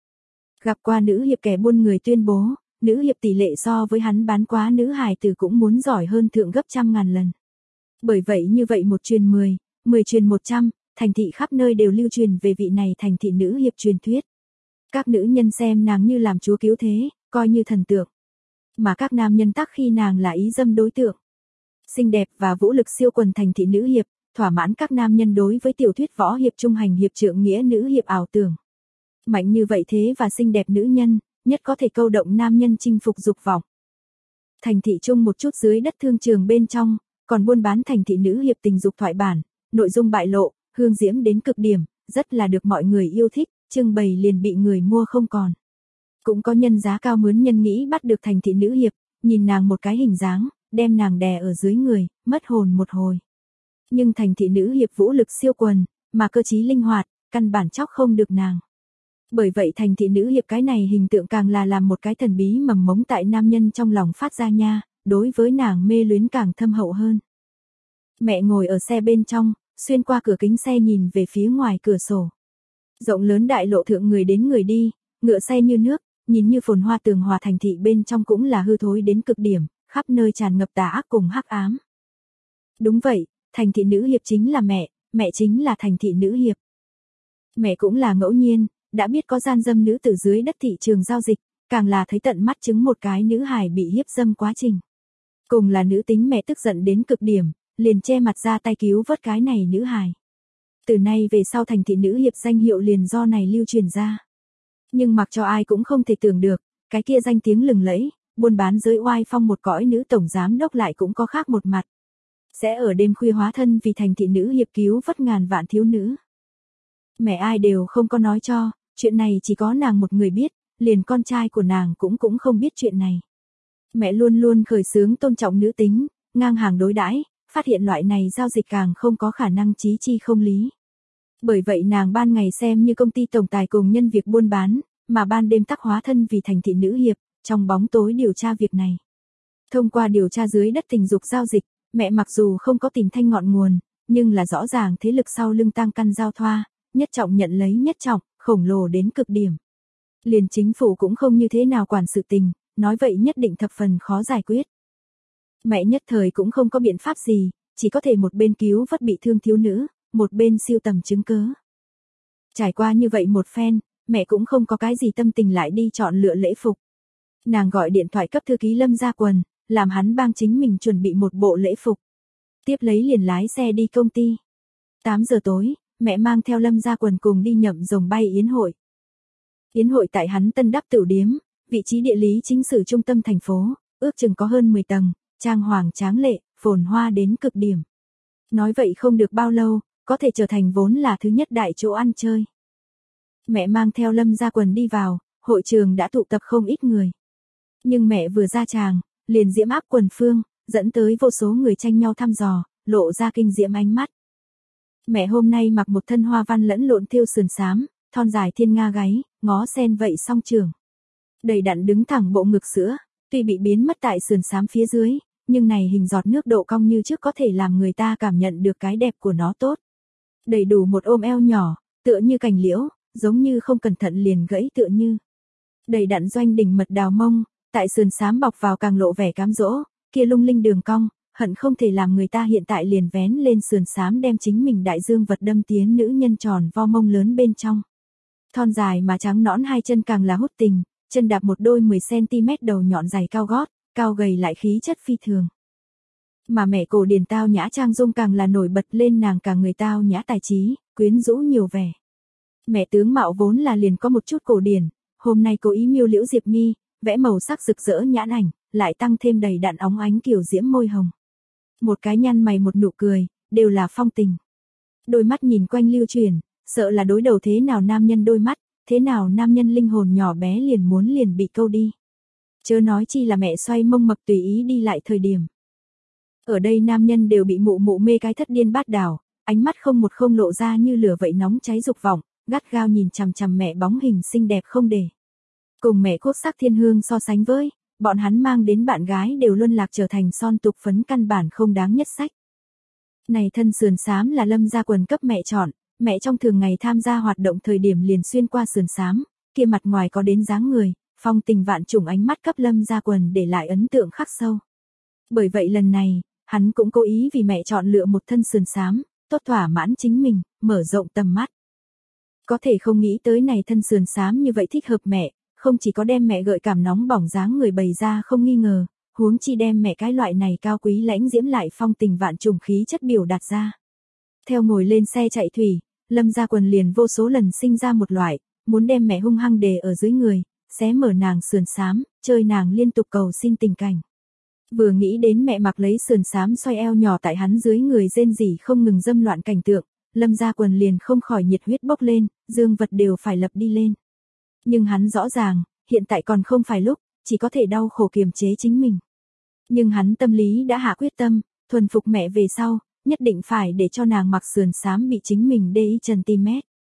Gặp qua nữ hiệp kẻ buôn người tuyên bố, nữ hiệp tỷ lệ so với hắn bán quá nữ hài tử cũng muốn giỏi hơn thượng gấp trăm ngàn lần. Bởi vậy như vậy một truyền 10, 10 truyền 100, thành thị khắp nơi đều lưu truyền về vị này thành thị nữ hiệp truyền thuyết. Các nữ nhân xem nàng như làm chúa cứu thế, coi như thần tượng. Mà các nam nhân tắc khi nàng là ý dâm đối tượng. Xinh đẹp và vũ lực siêu quần thành thị nữ hiệp, thỏa mãn các nam nhân đối với tiểu thuyết võ hiệp trung hành hiệp trượng nghĩa nữ hiệp ảo tưởng. Mạnh như vậy thế và xinh đẹp nữ nhân, nhất có thể câu động nam nhân chinh phục dục vọng. Thành thị trung một chút dưới đất thương trường bên trong, còn buôn bán thành thị nữ hiệp tình dục thoại bản, nội dung bại lộ, hương diễm đến cực điểm, rất là được mọi người yêu thích, trưng bày liền bị người mua không còn. Cũng có nhân giá cao mướn nhân nghĩ bắt được thành thị nữ hiệp, nhìn nàng một cái hình dáng, đem nàng đè ở dưới người, mất hồn một hồi. Nhưng thành thị nữ hiệp vũ lực siêu quần, mà cơ trí linh hoạt, căn bản chóc không được nàng. Bởi vậy thành thị nữ hiệp cái này hình tượng càng là làm một cái thần bí mầm mống tại nam nhân trong lòng phát ra nha, đối với nàng mê luyến càng thâm hậu hơn. Mẹ ngồi ở xe bên trong, xuyên qua cửa kính xe nhìn về phía ngoài cửa sổ. Rộng lớn đại lộ thượng người đến người đi, ngựa xe như nước, nhìn như phồn hoa tường hòa thành thị bên trong cũng là hư thối đến cực điểm, khắp nơi tràn ngập tà ác cùng hắc ám. Đúng vậy, thành thị nữ hiệp chính là mẹ, mẹ chính là thành thị nữ hiệp. Mẹ cũng là ngẫu nhiên, đã biết có gian dâm nữ tử dưới đất thị trường giao dịch, càng là thấy tận mắt chứng một cái nữ hài bị hiếp dâm quá trình. Cùng là nữ tính mẹ tức giận đến cực điểm, liền che mặt ra tay cứu vớt cái này nữ hài. Từ nay về sau thành thị nữ hiệp danh hiệu liền do này lưu truyền ra. Nhưng mặc cho ai cũng không thể tưởng được, cái kia danh tiếng lừng lẫy, buôn bán giới oai phong một cõi nữ tổng giám đốc lại cũng có khác một mặt. sẽ ở đêm khuya hóa thân vì thành thị nữ hiệp cứu vớt ngàn vạn thiếu nữ. Mẹ ai đều không có nói cho, chuyện này chỉ có nàng một người biết, liền con trai của nàng cũng không biết chuyện này. Mẹ luôn luôn khởi xướng tôn trọng nữ tính, ngang hàng đối đãi, phát hiện loại này giao dịch càng không có khả năng chí chi không lý. Bởi vậy nàng ban ngày xem như công ty tổng tài cùng nhân việc buôn bán, mà ban đêm tắc hóa thân vì thành thị nữ hiệp, trong bóng tối điều tra việc này. Thông qua điều tra dưới đất tình dục giao dịch, mẹ mặc dù không có tìm thanh ngọn nguồn, nhưng là rõ ràng thế lực sau lưng tang căn giao thoa, nhất trọng nhận lấy nhất trọng, khổng lồ đến cực điểm. Liền chính phủ cũng không như thế nào quản sự tình, nói vậy nhất định thập phần khó giải quyết. Mẹ nhất thời cũng không có biện pháp gì, chỉ có thể một bên cứu vớt bị thương thiếu nữ, một bên siêu tầm chứng cớ. Trải qua như vậy một phen, mẹ cũng không có cái gì tâm tình lại đi chọn lựa lễ phục. Nàng gọi điện thoại cấp thư ký Lâm Gia Quần, làm hắn bang chính mình chuẩn bị một bộ lễ phục. Tiếp lấy liền lái xe đi công ty. 8 giờ tối, mẹ mang theo Lâm Gia Quần cùng đi nhậm rồng bay yến hội. Yến hội tại hắn Tân Đắp Tửu Điếm, vị trí địa lý chính sử trung tâm thành phố, ước chừng có hơn 10 tầng, trang hoàng tráng lệ, phồn hoa đến cực điểm. Nói vậy không được bao lâu, có thể trở thành vốn là thứ nhất đại chỗ ăn chơi. Mẹ mang theo Lâm Gia Quần đi vào, hội trường đã tụ tập không ít người. Nhưng mẹ vừa ra tràng, liền diễm áp quần phương, dẫn tới vô số người tranh nhau thăm dò, lộ ra kinh diễm ánh mắt. Mẹ hôm nay mặc một thân hoa văn lẫn lộn thêu sườn xám, thon dài thiên nga gáy, ngó sen vậy song trường. Đầy đặn đứng thẳng bộ ngực sữa, tuy bị biến mất tại sườn xám phía dưới, nhưng này hình giọt nước độ cong như trước có thể làm người ta cảm nhận được cái đẹp của nó tốt. Đầy đủ một ôm eo nhỏ, tựa như cành liễu, giống như không cẩn thận liền gãy tựa như. Đầy đặn doanh đỉnh mật đào mông, tại sườn xám bọc vào càng lộ vẻ cám dỗ, kia lung linh đường cong, hận không thể làm người ta hiện tại liền vén lên sườn xám đem chính mình đại dương vật đâm tiến nữ nhân tròn vo mông lớn bên trong. Thon dài mà trắng nõn hai chân càng là hút tình, chân đạp một đôi 10cm đầu nhọn giày cao gót, cao gầy lại khí chất phi thường. Mà mẹ cổ điển tao nhã trang dung càng là nổi bật lên nàng cả người tao nhã tài trí, quyến rũ nhiều vẻ. Mẹ tướng mạo vốn là liền có một chút cổ điển, hôm nay cố ý miêu liễu diệp mi, vẽ màu sắc rực rỡ nhãn ảnh, lại tăng thêm đầy đặn óng ánh kiểu diễm môi hồng. Một cái nhăn mày một nụ cười, đều là phong tình. Đôi mắt nhìn quanh lưu truyền, sợ là đối đầu thế nào nam nhân đôi mắt, thế nào nam nhân linh hồn nhỏ bé liền bị câu đi. Chớ nói chi là mẹ xoay mông mập tùy ý đi lại thời điểm. Ở đây nam nhân đều bị mụ mụ mê cái thất điên bát đảo, ánh mắt không một không lộ ra như lửa vậy nóng cháy dục vọng, gắt gao nhìn chằm chằm mẹ bóng hình xinh đẹp không để. Cùng mẹ cốt sắc thiên hương so sánh với, bọn hắn mang đến bạn gái đều luân lạc trở thành son tục phấn căn bản không đáng nhất sách. Này thân sườn xám là Lâm Gia Quần cấp mẹ chọn, mẹ trong thường ngày tham gia hoạt động thời điểm liền xuyên qua sườn xám, kia mặt ngoài có đến dáng người, phong tình vạn trùng ánh mắt cấp Lâm Gia Quần để lại ấn tượng khắc sâu. Bởi vậy lần này, hắn cũng cố ý vì mẹ chọn lựa một thân sườn xám, tốt thỏa mãn chính mình, mở rộng tầm mắt. Có thể không nghĩ tới này thân sườn xám như vậy thích hợp mẹ, không chỉ có đem mẹ gợi cảm nóng bỏng dáng người bày ra không nghi ngờ, huống chi đem mẹ cái loại này cao quý lãnh diễm lại phong tình vạn trùng khí chất biểu đạt ra. Theo ngồi lên xe chạy thủy, Lâm Gia Quần liền vô số lần sinh ra một loại, muốn đem mẹ hung hăng đề ở dưới người, xé mở nàng sườn xám, chơi nàng liên tục cầu xin tình cảnh. Vừa nghĩ đến mẹ mặc lấy sườn xám xoay eo nhỏ tại hắn dưới người rên rỉ không ngừng dâm loạn cảnh tượng, Lâm Gia Quần liền không khỏi nhiệt huyết bốc lên, dương vật đều phải lập đi lên. Nhưng hắn rõ ràng, hiện tại còn không phải lúc, chỉ có thể đau khổ kiềm chế chính mình. Nhưng hắn tâm lý đã hạ quyết tâm, thuần phục mẹ về sau, nhất định phải để cho nàng mặc sườn xám bị chính mình cm.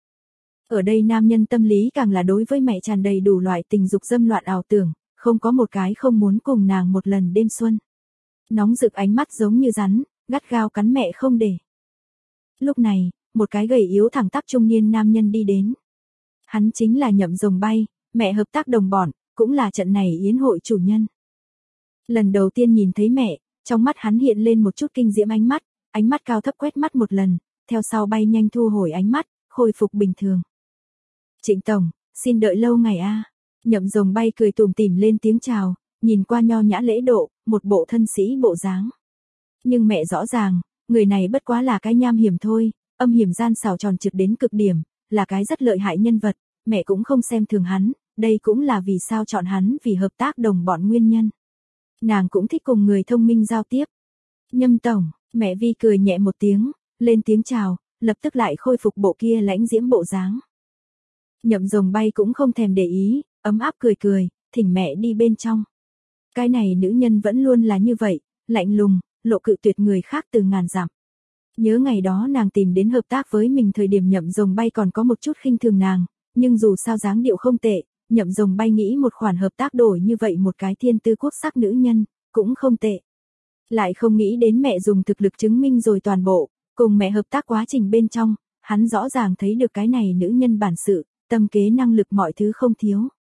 Ở đây nam nhân tâm lý càng là đối với mẹ tràn đầy đủ loại tình dục dâm loạn ảo tưởng, không có một cái không muốn cùng nàng một lần đêm xuân. Nóng rực ánh mắt giống như rắn, gắt gao cắn mẹ không để. Lúc này, một cái gầy yếu thẳng tắp trung niên nam nhân đi đến. Hắn chính là Nhậm Rồng Bay, mẹ hợp tác đồng bọn, cũng là trận này yến hội chủ nhân. Lần đầu tiên nhìn thấy mẹ, trong mắt hắn hiện lên một chút kinh diễm ánh mắt cao thấp quét mắt một lần, theo sau bay nhanh thu hồi ánh mắt, khôi phục bình thường. Trịnh Tổng, xin đợi lâu ngày a. Nhậm Rồng Bay cười tủm tỉm lên tiếng chào, nhìn qua nho nhã lễ độ, một bộ thân sĩ bộ dáng. Nhưng mẹ rõ ràng, người này bất quá là cái nham hiểm thôi, âm hiểm gian xảo tròn trượt đến cực điểm, là cái rất lợi hại nhân vật, mẹ cũng không xem thường hắn, đây cũng là vì sao chọn hắn vì hợp tác đồng bọn nguyên nhân. Nàng cũng thích cùng người thông minh giao tiếp. Nhâm Tổng, Mẹ Vi cười nhẹ một tiếng, lên tiếng chào, lập tức lại khôi phục bộ kia lãnh diễm bộ dáng. Nhậm Rồng Bay cũng không thèm để ý, ấm áp cười cười, thỉnh mẹ đi bên trong. Cái này nữ nhân vẫn luôn là như vậy, lạnh lùng, lộ cự tuyệt người khác từ ngàn dặm. Nhớ ngày đó nàng tìm đến hợp tác với mình thời điểm Nhậm Rồng Bay còn có một chút khinh thường nàng, nhưng dù sao dáng điệu không tệ, Nhậm Rồng Bay nghĩ một khoản hợp tác đổi như vậy một cái thiên tư quốc sắc nữ nhân, cũng không tệ. Lại không nghĩ đến mẹ dùng thực lực chứng minh rồi toàn bộ, cùng mẹ hợp tác quá trình bên trong, hắn rõ ràng thấy được cái này nữ nhân bản sự, tâm kế năng lực mọi thứ không thiếu.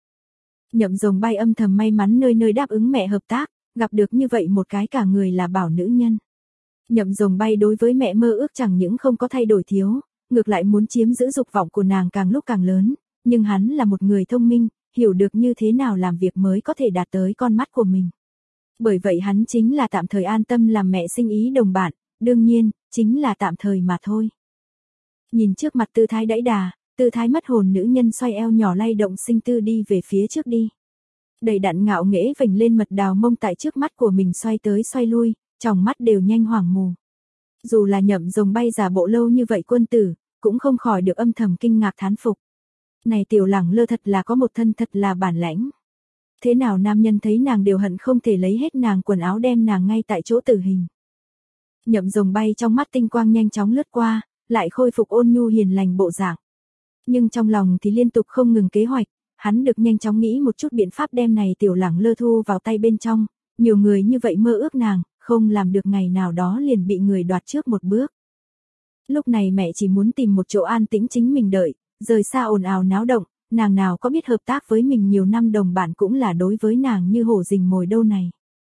Nhậm Rồng Bay âm thầm may mắn nơi nơi đáp ứng mẹ hợp tác, gặp được như vậy một cái cả người là bảo nữ nhân. Nhậm Rồng Bay đối với mẹ mơ ước chẳng những không có thay đổi thiếu, ngược lại muốn chiếm giữ dục vọng của nàng càng lúc càng lớn, nhưng hắn là một người thông minh, hiểu được như thế nào làm việc mới có thể đạt tới con mắt của mình. Bởi vậy hắn chính là tạm thời an tâm làm mẹ sinh ý đồng bạn, đương nhiên, chính là tạm thời mà thôi. Nhìn trước mặt tư thái đẫy đà, tư thái mất hồn nữ nhân xoay eo nhỏ lay động sinh tư đi về phía trước đi. Đầy đặn ngạo nghễ vểnh lên mật đào mông tại trước mắt của mình xoay tới xoay lui, tròng mắt đều nhanh hoảng mù. Dù là Nhậm Rồng Bay giả bộ lâu như vậy quân tử, cũng không khỏi được âm thầm kinh ngạc thán phục. Này tiểu lẳng lơ thật là có một thân thật là bản lãnh. Thế nào nam nhân thấy nàng đều hận không thể lấy hết nàng quần áo đem nàng ngay tại chỗ tử hình. Nhậm Rồng Bay trong mắt tinh quang nhanh chóng lướt qua, lại khôi phục ôn nhu hiền lành bộ dạng. Nhưng trong lòng thì liên tục không ngừng kế hoạch, hắn được nhanh chóng nghĩ một chút biện pháp đem này tiểu lẳng lơ thu vào tay bên trong, nhiều người như vậy mơ ước nàng, không làm được ngày nào đó liền bị người đoạt trước một bước. Lúc này mẹ chỉ muốn tìm một chỗ an tĩnh chính mình đợi, rời xa ồn ào náo động, nàng nào có biết hợp tác với mình nhiều năm đồng bạn cũng là đối với nàng như hổ rình mồi đâu này.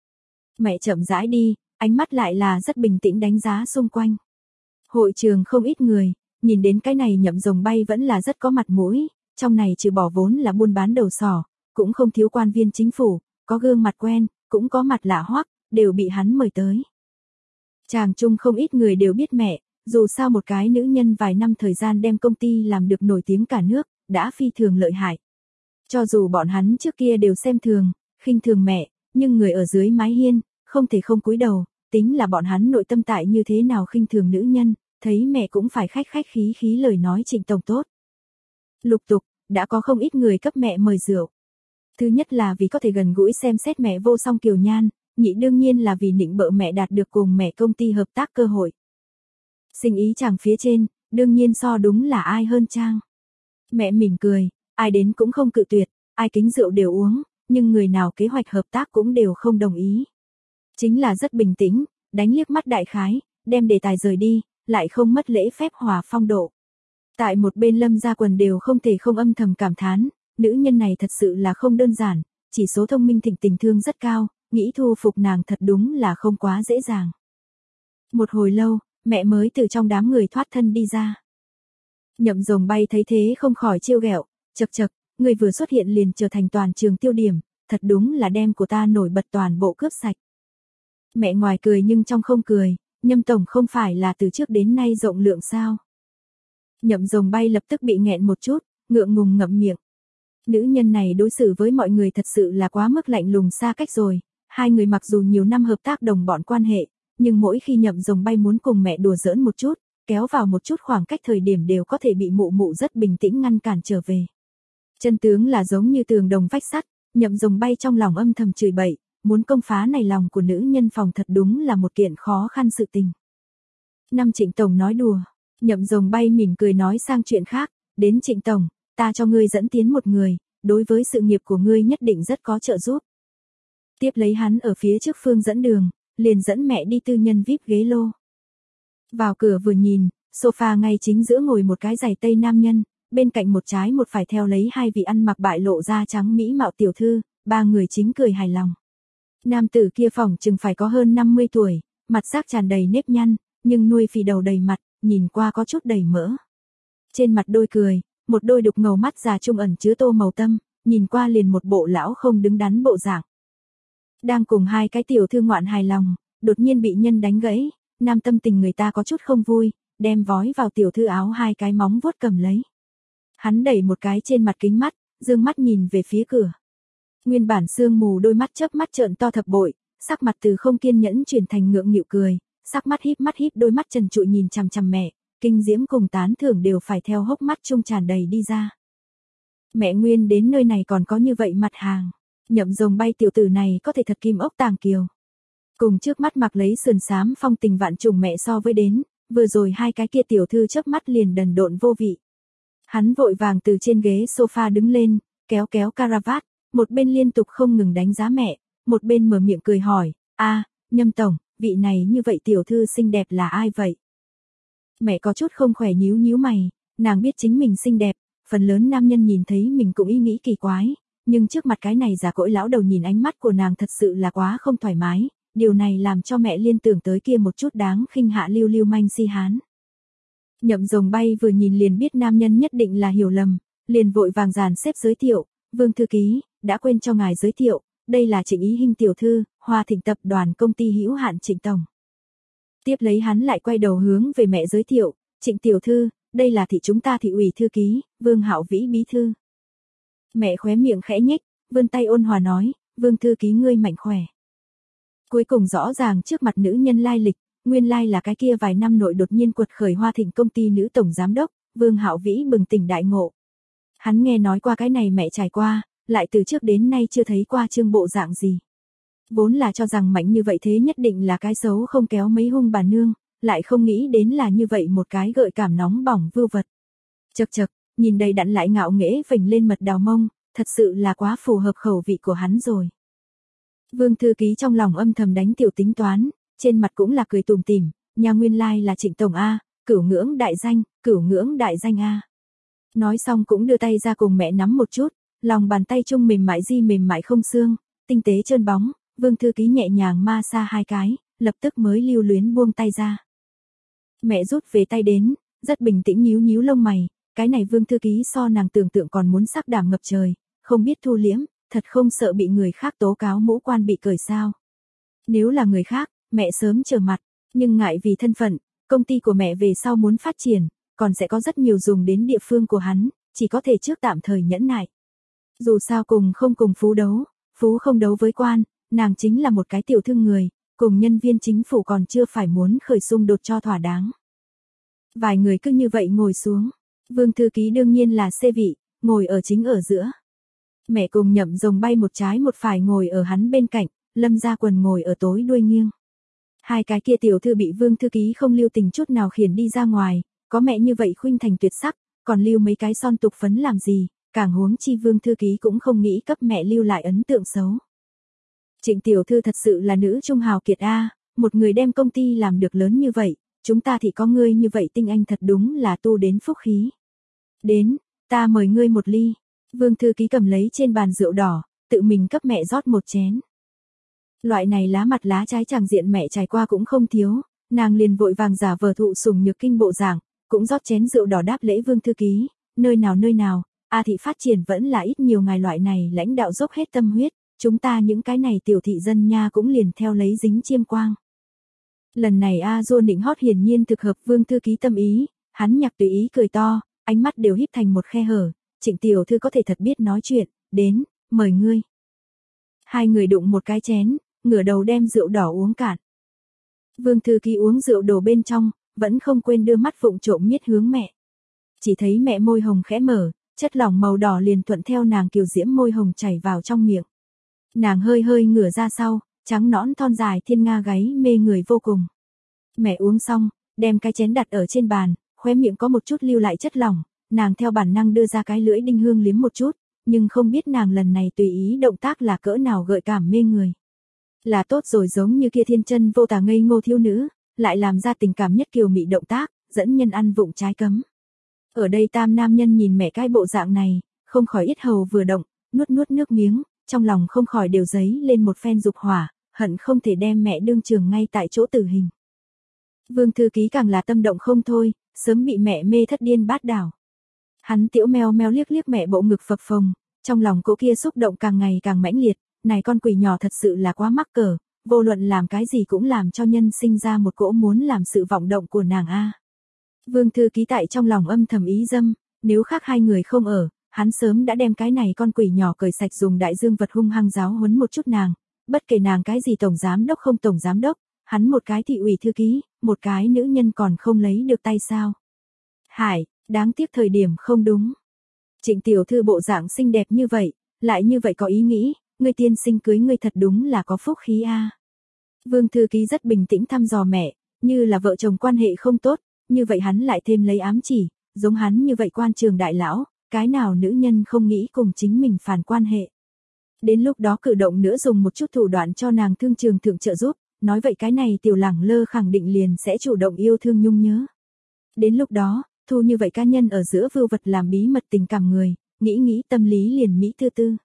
Mẹ chậm rãi đi, ánh mắt lại là rất bình tĩnh đánh giá xung quanh. Hội trường không ít người, nhìn đến cái này Nhậm Rồng Bay vẫn là rất có mặt mũi, trong này trừ bỏ vốn là buôn bán đầu sỏ, cũng không thiếu quan viên chính phủ, có gương mặt quen, cũng có mặt lạ hoắc, đều bị hắn mời tới. Chàng chung không ít người đều biết mẹ, dù sao một cái nữ nhân vài năm thời gian đem công ty làm được nổi tiếng cả nước, đã phi thường lợi hại. Cho dù bọn hắn trước kia đều xem thường, khinh thường mẹ, nhưng người ở dưới mái hiên, không thể không cúi đầu, tính là bọn hắn nội tâm tại như thế nào khinh thường nữ nhân, thấy mẹ cũng phải khách khách khí khí lời nói Trịnh tổng tốt. Lục tục, đã có không ít người cấp mẹ mời rượu. Thứ nhất là vì có thể gần gũi xem xét mẹ vô song kiều nhan, nhị đương nhiên là vì nịnh bợ mẹ đạt được cùng mẹ công ty hợp tác cơ hội. Sinh ý chàng phía trên, đương nhiên so đúng là ai hơn trang. Mẹ mỉm cười, ai đến cũng không cự tuyệt, ai kính rượu đều uống, nhưng người nào kế hoạch hợp tác cũng đều không đồng ý. Chính là rất bình tĩnh, đánh liếc mắt đại khái, đem đề tài rời đi, lại không mất lễ phép hòa phong độ. Tại một bên Lâm Gia Quần đều không thể không âm thầm cảm thán, nữ nhân này thật sự là không đơn giản, chỉ số thông minh thịnh tình thương rất cao, nghĩ thu phục nàng thật đúng là không quá dễ dàng. Một hồi lâu, mẹ mới từ trong đám người thoát thân đi ra. Nhậm Rồng Bay thấy thế không khỏi trêu ghẹo, chậc chậc, người vừa xuất hiện liền trở thành toàn trường tiêu điểm, thật đúng là đem của ta nổi bật toàn bộ cướp sạch. Mẹ ngoài cười nhưng trong không cười, Nhâm tổng không phải là từ trước đến nay rộng lượng sao? Nhậm Rồng Bay lập tức bị nghẹn một chút, ngượng ngùng ngậm miệng. Nữ nhân này đối xử với mọi người thật sự là quá mức lạnh lùng xa cách rồi, hai người mặc dù nhiều năm hợp tác đồng bọn quan hệ, nhưng mỗi khi Nhậm Rồng Bay muốn cùng mẹ đùa giỡn một chút, kéo vào một chút khoảng cách thời điểm đều có thể bị mụ mụ rất bình tĩnh ngăn cản trở về. Chân tướng là giống như tường đồng vách sắt, Nhậm Rồng Bay trong lòng âm thầm chửi bậy, muốn công phá này lòng của nữ nhân phòng thật đúng là một kiện khó khăn sự tình. Năm Trịnh tổng nói đùa, Nhậm Rồng Bay mỉm cười nói sang chuyện khác, đến Trịnh tổng, ta cho ngươi dẫn tiến một người, đối với sự nghiệp của ngươi nhất định rất có trợ giúp. Tiếp lấy hắn ở phía trước phương dẫn đường, liền dẫn mẹ đi tư nhân VIP ghế lô. Vào cửa vừa nhìn, sofa ngay chính giữa ngồi một cái giày tây nam nhân, bên cạnh một trái một phải theo lấy hai vị ăn mặc bại lộ da trắng mỹ mạo tiểu thư, ba người chính cười hài lòng. Nam tử kia phỏng chừng phải có hơn 50 tuổi, mặt xác tràn đầy nếp nhăn, nhưng nuôi phì đầu đầy mặt, nhìn qua có chút đầy mỡ. Trên mặt đôi cười, một đôi đục ngầu mắt già trung ẩn chứa tô màu tâm, nhìn qua liền một bộ lão không đứng đắn bộ dạng. Đang cùng hai cái tiểu thư ngoạn hài lòng, đột nhiên bị nhân đánh gãy, nam tâm tình người ta có chút không vui, đem vói vào tiểu thư áo hai cái móng vuốt cầm lấy. Hắn đẩy một cái trên mặt kính mắt, dương mắt nhìn về phía cửa. Nguyên bản sương mù đôi mắt chớp mắt trợn to thập bội, sắc mặt từ không kiên nhẫn chuyển thành ngượng nghịu cười, sắc mắt híp đôi mắt trần trụi nhìn chằm chằm mẹ, kinh diễm cùng tán thưởng đều phải theo hốc mắt trung tràn đầy đi ra. Mẹ Nguyên đến nơi này còn có như vậy mặt hàng, Nhậm Rồng Bay tiểu tử này có thể thật kim ốc tàng kiều. Cùng trước mắt mặc lấy sườn xám phong tình vạn trùng mẹ so với đến, vừa rồi hai cái kia tiểu thư chớp mắt liền đần độn vô vị. Hắn vội vàng từ trên ghế sofa đứng lên, kéo caravat, một bên liên tục không ngừng đánh giá mẹ, một bên mở miệng cười hỏi, Nhâm tổng, vị này như vậy tiểu thư xinh đẹp là ai vậy? Mẹ có chút không khỏe nhíu mày, nàng biết chính mình xinh đẹp, phần lớn nam nhân nhìn thấy mình cũng ý nghĩ kỳ quái, nhưng trước mặt cái này già cỗi lão đầu nhìn ánh mắt của nàng thật sự là quá không thoải mái, điều này làm cho mẹ liên tưởng tới kia một chút đáng khinh hạ lưu manh si hán. Nhậm Rồng Bay vừa nhìn liền biết nam nhân nhất định là hiểu lầm, liền vội vàng dàn xếp giới thiệu, Vương thư ký, đã quên cho ngài giới thiệu, đây là Trịnh Ý Hinh tiểu thư, Hoa Thịnh tập đoàn công ty hữu hạn Trịnh tổng. Tiếp lấy hắn lại quay đầu hướng về mẹ giới thiệu, Trịnh tiểu thư, đây là chúng ta thị ủy thư ký, Vương Hạo Vĩ bí thư. Mẹ khóe miệng khẽ nhếch, vươn tay ôn hòa nói, Vương thư ký ngươi mạnh khỏe. Cuối cùng rõ ràng trước mặt nữ nhân lai lịch, nguyên lai là cái kia vài năm nội đột nhiên quật khởi Hoa Thịnh công ty nữ tổng giám đốc, Vương Hạo Vĩ bừng tỉnh đại ngộ. Hắn nghe nói qua cái này mẹ trải qua, lại từ trước đến nay chưa thấy qua trương bộ dạng gì. Vốn là cho rằng mạnh như vậy thế nhất định là cái xấu không kéo mấy hung bà nương, lại không nghĩ đến là như vậy một cái gợi cảm nóng bỏng vưu vật. Chậc, nhìn đầy đặn lại ngạo nghễ phình lên mật đào mông, thật sự là quá phù hợp khẩu vị của hắn rồi. Vương thư ký trong lòng âm thầm đánh tiểu tính toán, trên mặt cũng là cười tủm tỉm, nhà nguyên lai là Trịnh tổng a, cửu ngưỡng đại danh a. Nói xong cũng đưa tay ra cùng mẹ nắm một chút, lòng bàn tay trung mềm mại không xương, tinh tế trơn bóng, Vương thư ký nhẹ nhàng ma xa hai cái, lập tức mới lưu luyến buông tay ra. Mẹ rút về tay đến, rất bình tĩnh nhíu lông mày, cái này Vương thư ký so nàng tưởng tượng còn muốn sắc đảm ngập trời, không biết thu liễm, thật không sợ bị người khác tố cáo mũ quan bị cởi sao. Nếu là người khác, mẹ sớm trở mặt, nhưng ngại vì thân phận, công ty của mẹ về sau muốn phát triển, còn sẽ có rất nhiều dùng đến địa phương của hắn, chỉ có thể trước tạm thời nhẫn nại. Dù sao cùng không cùng phú đấu, phú không đấu với quan, nàng chính là một cái tiểu thương người, cùng nhân viên chính phủ còn chưa phải muốn khởi xung đột cho thỏa đáng. Vài người cứ như vậy ngồi xuống, Vương thư ký đương nhiên là xê vị, ngồi ở chính ở giữa. Mẹ cùng Nhậm Rồng Bay một trái một phải ngồi ở hắn bên cạnh, Lâm Gia Quần ngồi ở tối đuôi nghiêng. Hai cái kia tiểu thư bị Vương thư ký không lưu tình chút nào khiển đi ra ngoài, có mẹ như vậy khuynh thành tuyệt sắc, còn lưu mấy cái son tục phấn làm gì, càng huống chi Vương thư ký cũng không nghĩ cấp mẹ lưu lại ấn tượng xấu. Trịnh tiểu thư thật sự là nữ trung hào kiệt a, một người đem công ty làm được lớn như vậy, chúng ta thì có ngươi như vậy tinh anh thật đúng là tu đến phúc khí. Đến, ta mời ngươi một ly. Vương thư ký cầm lấy trên bàn rượu đỏ, tự mình cấp mẹ rót một chén. Loại này lá mặt lá trái chẳng diện mẹ trải qua cũng không thiếu, nàng liền vội vàng giả vờ thụ sủng nhược kinh bộ dạng, cũng rót chén rượu đỏ đáp lễ Vương thư ký, nơi nào, thị phát triển vẫn là ít nhiều ngài loại này lãnh đạo dốc hết tâm huyết, chúng ta những cái này tiểu thị dân nha cũng liền theo lấy dính chiêm quang. Lần này Dô nịnh hót hiển nhiên thực hợp Vương thư ký tâm ý, hắn nhạc tùy ý cười to, ánh mắt đều híp thành một khe hở, Trịnh tiểu thư có thể thật biết nói chuyện, đến, mời ngươi. Hai người đụng một cái chén, ngửa đầu đem rượu đỏ uống cạn. Vương thư ký uống rượu đổ bên trong, vẫn không quên đưa mắt vụng trộm nhiết hướng mẹ. Chỉ thấy mẹ môi hồng khẽ mở, chất lỏng màu đỏ liền thuận theo nàng kiều diễm môi hồng chảy vào trong miệng. Nàng hơi ngửa ra sau, trắng nõn thon dài thiên nga gáy mê người vô cùng. Mẹ uống xong, đem cái chén đặt ở trên bàn, khóe miệng có một chút lưu lại chất lỏng, nàng theo bản năng đưa ra cái lưỡi đinh hương liếm một chút, nhưng không biết nàng lần này tùy ý động tác là cỡ nào gợi cảm mê người. Là tốt rồi, giống như kia thiên chân vô tà ngây ngô thiếu nữ, lại làm ra tình cảm nhất kiều mị động tác, dẫn nhân ăn vụng trái cấm. Ở đây tam nam nhân nhìn mẹ cái bộ dạng này, không khỏi yết hầu vừa động, nuốt nước miếng, trong lòng không khỏi đều dấy lên một phen dục hỏa, hận không thể đem mẹ đương trường ngay tại chỗ tử hình. Vương thư ký càng là tâm động không thôi, sớm bị mẹ mê thất điên bát đảo. Hắn tiểu meo liếc mẹ bộ ngực phập phồng, trong lòng cỗ kia xúc động càng ngày càng mãnh liệt, này con quỷ nhỏ thật sự là quá mắc cỡ, vô luận làm cái gì cũng làm cho nhân sinh ra một cỗ muốn làm sự vọng động của nàng a. Vương thư ký tại trong lòng âm thầm ý dâm, nếu khác hai người không ở, hắn sớm đã đem cái này con quỷ nhỏ cởi sạch dùng đại dương vật hung hăng giáo huấn một chút nàng, bất kể nàng cái gì tổng giám đốc không tổng giám đốc, hắn một cái thị ủy thư ký, một cái nữ nhân còn không lấy được tay sao? Hải, đáng tiếc thời điểm không đúng. Trịnh tiểu thư bộ dạng xinh đẹp như vậy, lại như vậy có ý nghĩ, ngươi tiên sinh cưới ngươi thật đúng là có phúc khí a. Vương thư ký rất bình tĩnh thăm dò mẹ, như là vợ chồng quan hệ không tốt, như vậy hắn lại thêm lấy ám chỉ, giống hắn như vậy quan trường đại lão, cái nào nữ nhân không nghĩ cùng chính mình phản quan hệ. Đến lúc đó cử động nữa dùng một chút thủ đoạn cho nàng thương trường thượng trợ giúp, nói vậy cái này tiểu lẳng lơ khẳng định liền sẽ chủ động yêu thương nhung nhớ. Đến lúc đó, thu như vậy cá nhân ở giữa vưu vật làm bí mật tình cảm người, nghĩ tâm lý liền mỹ tư tư.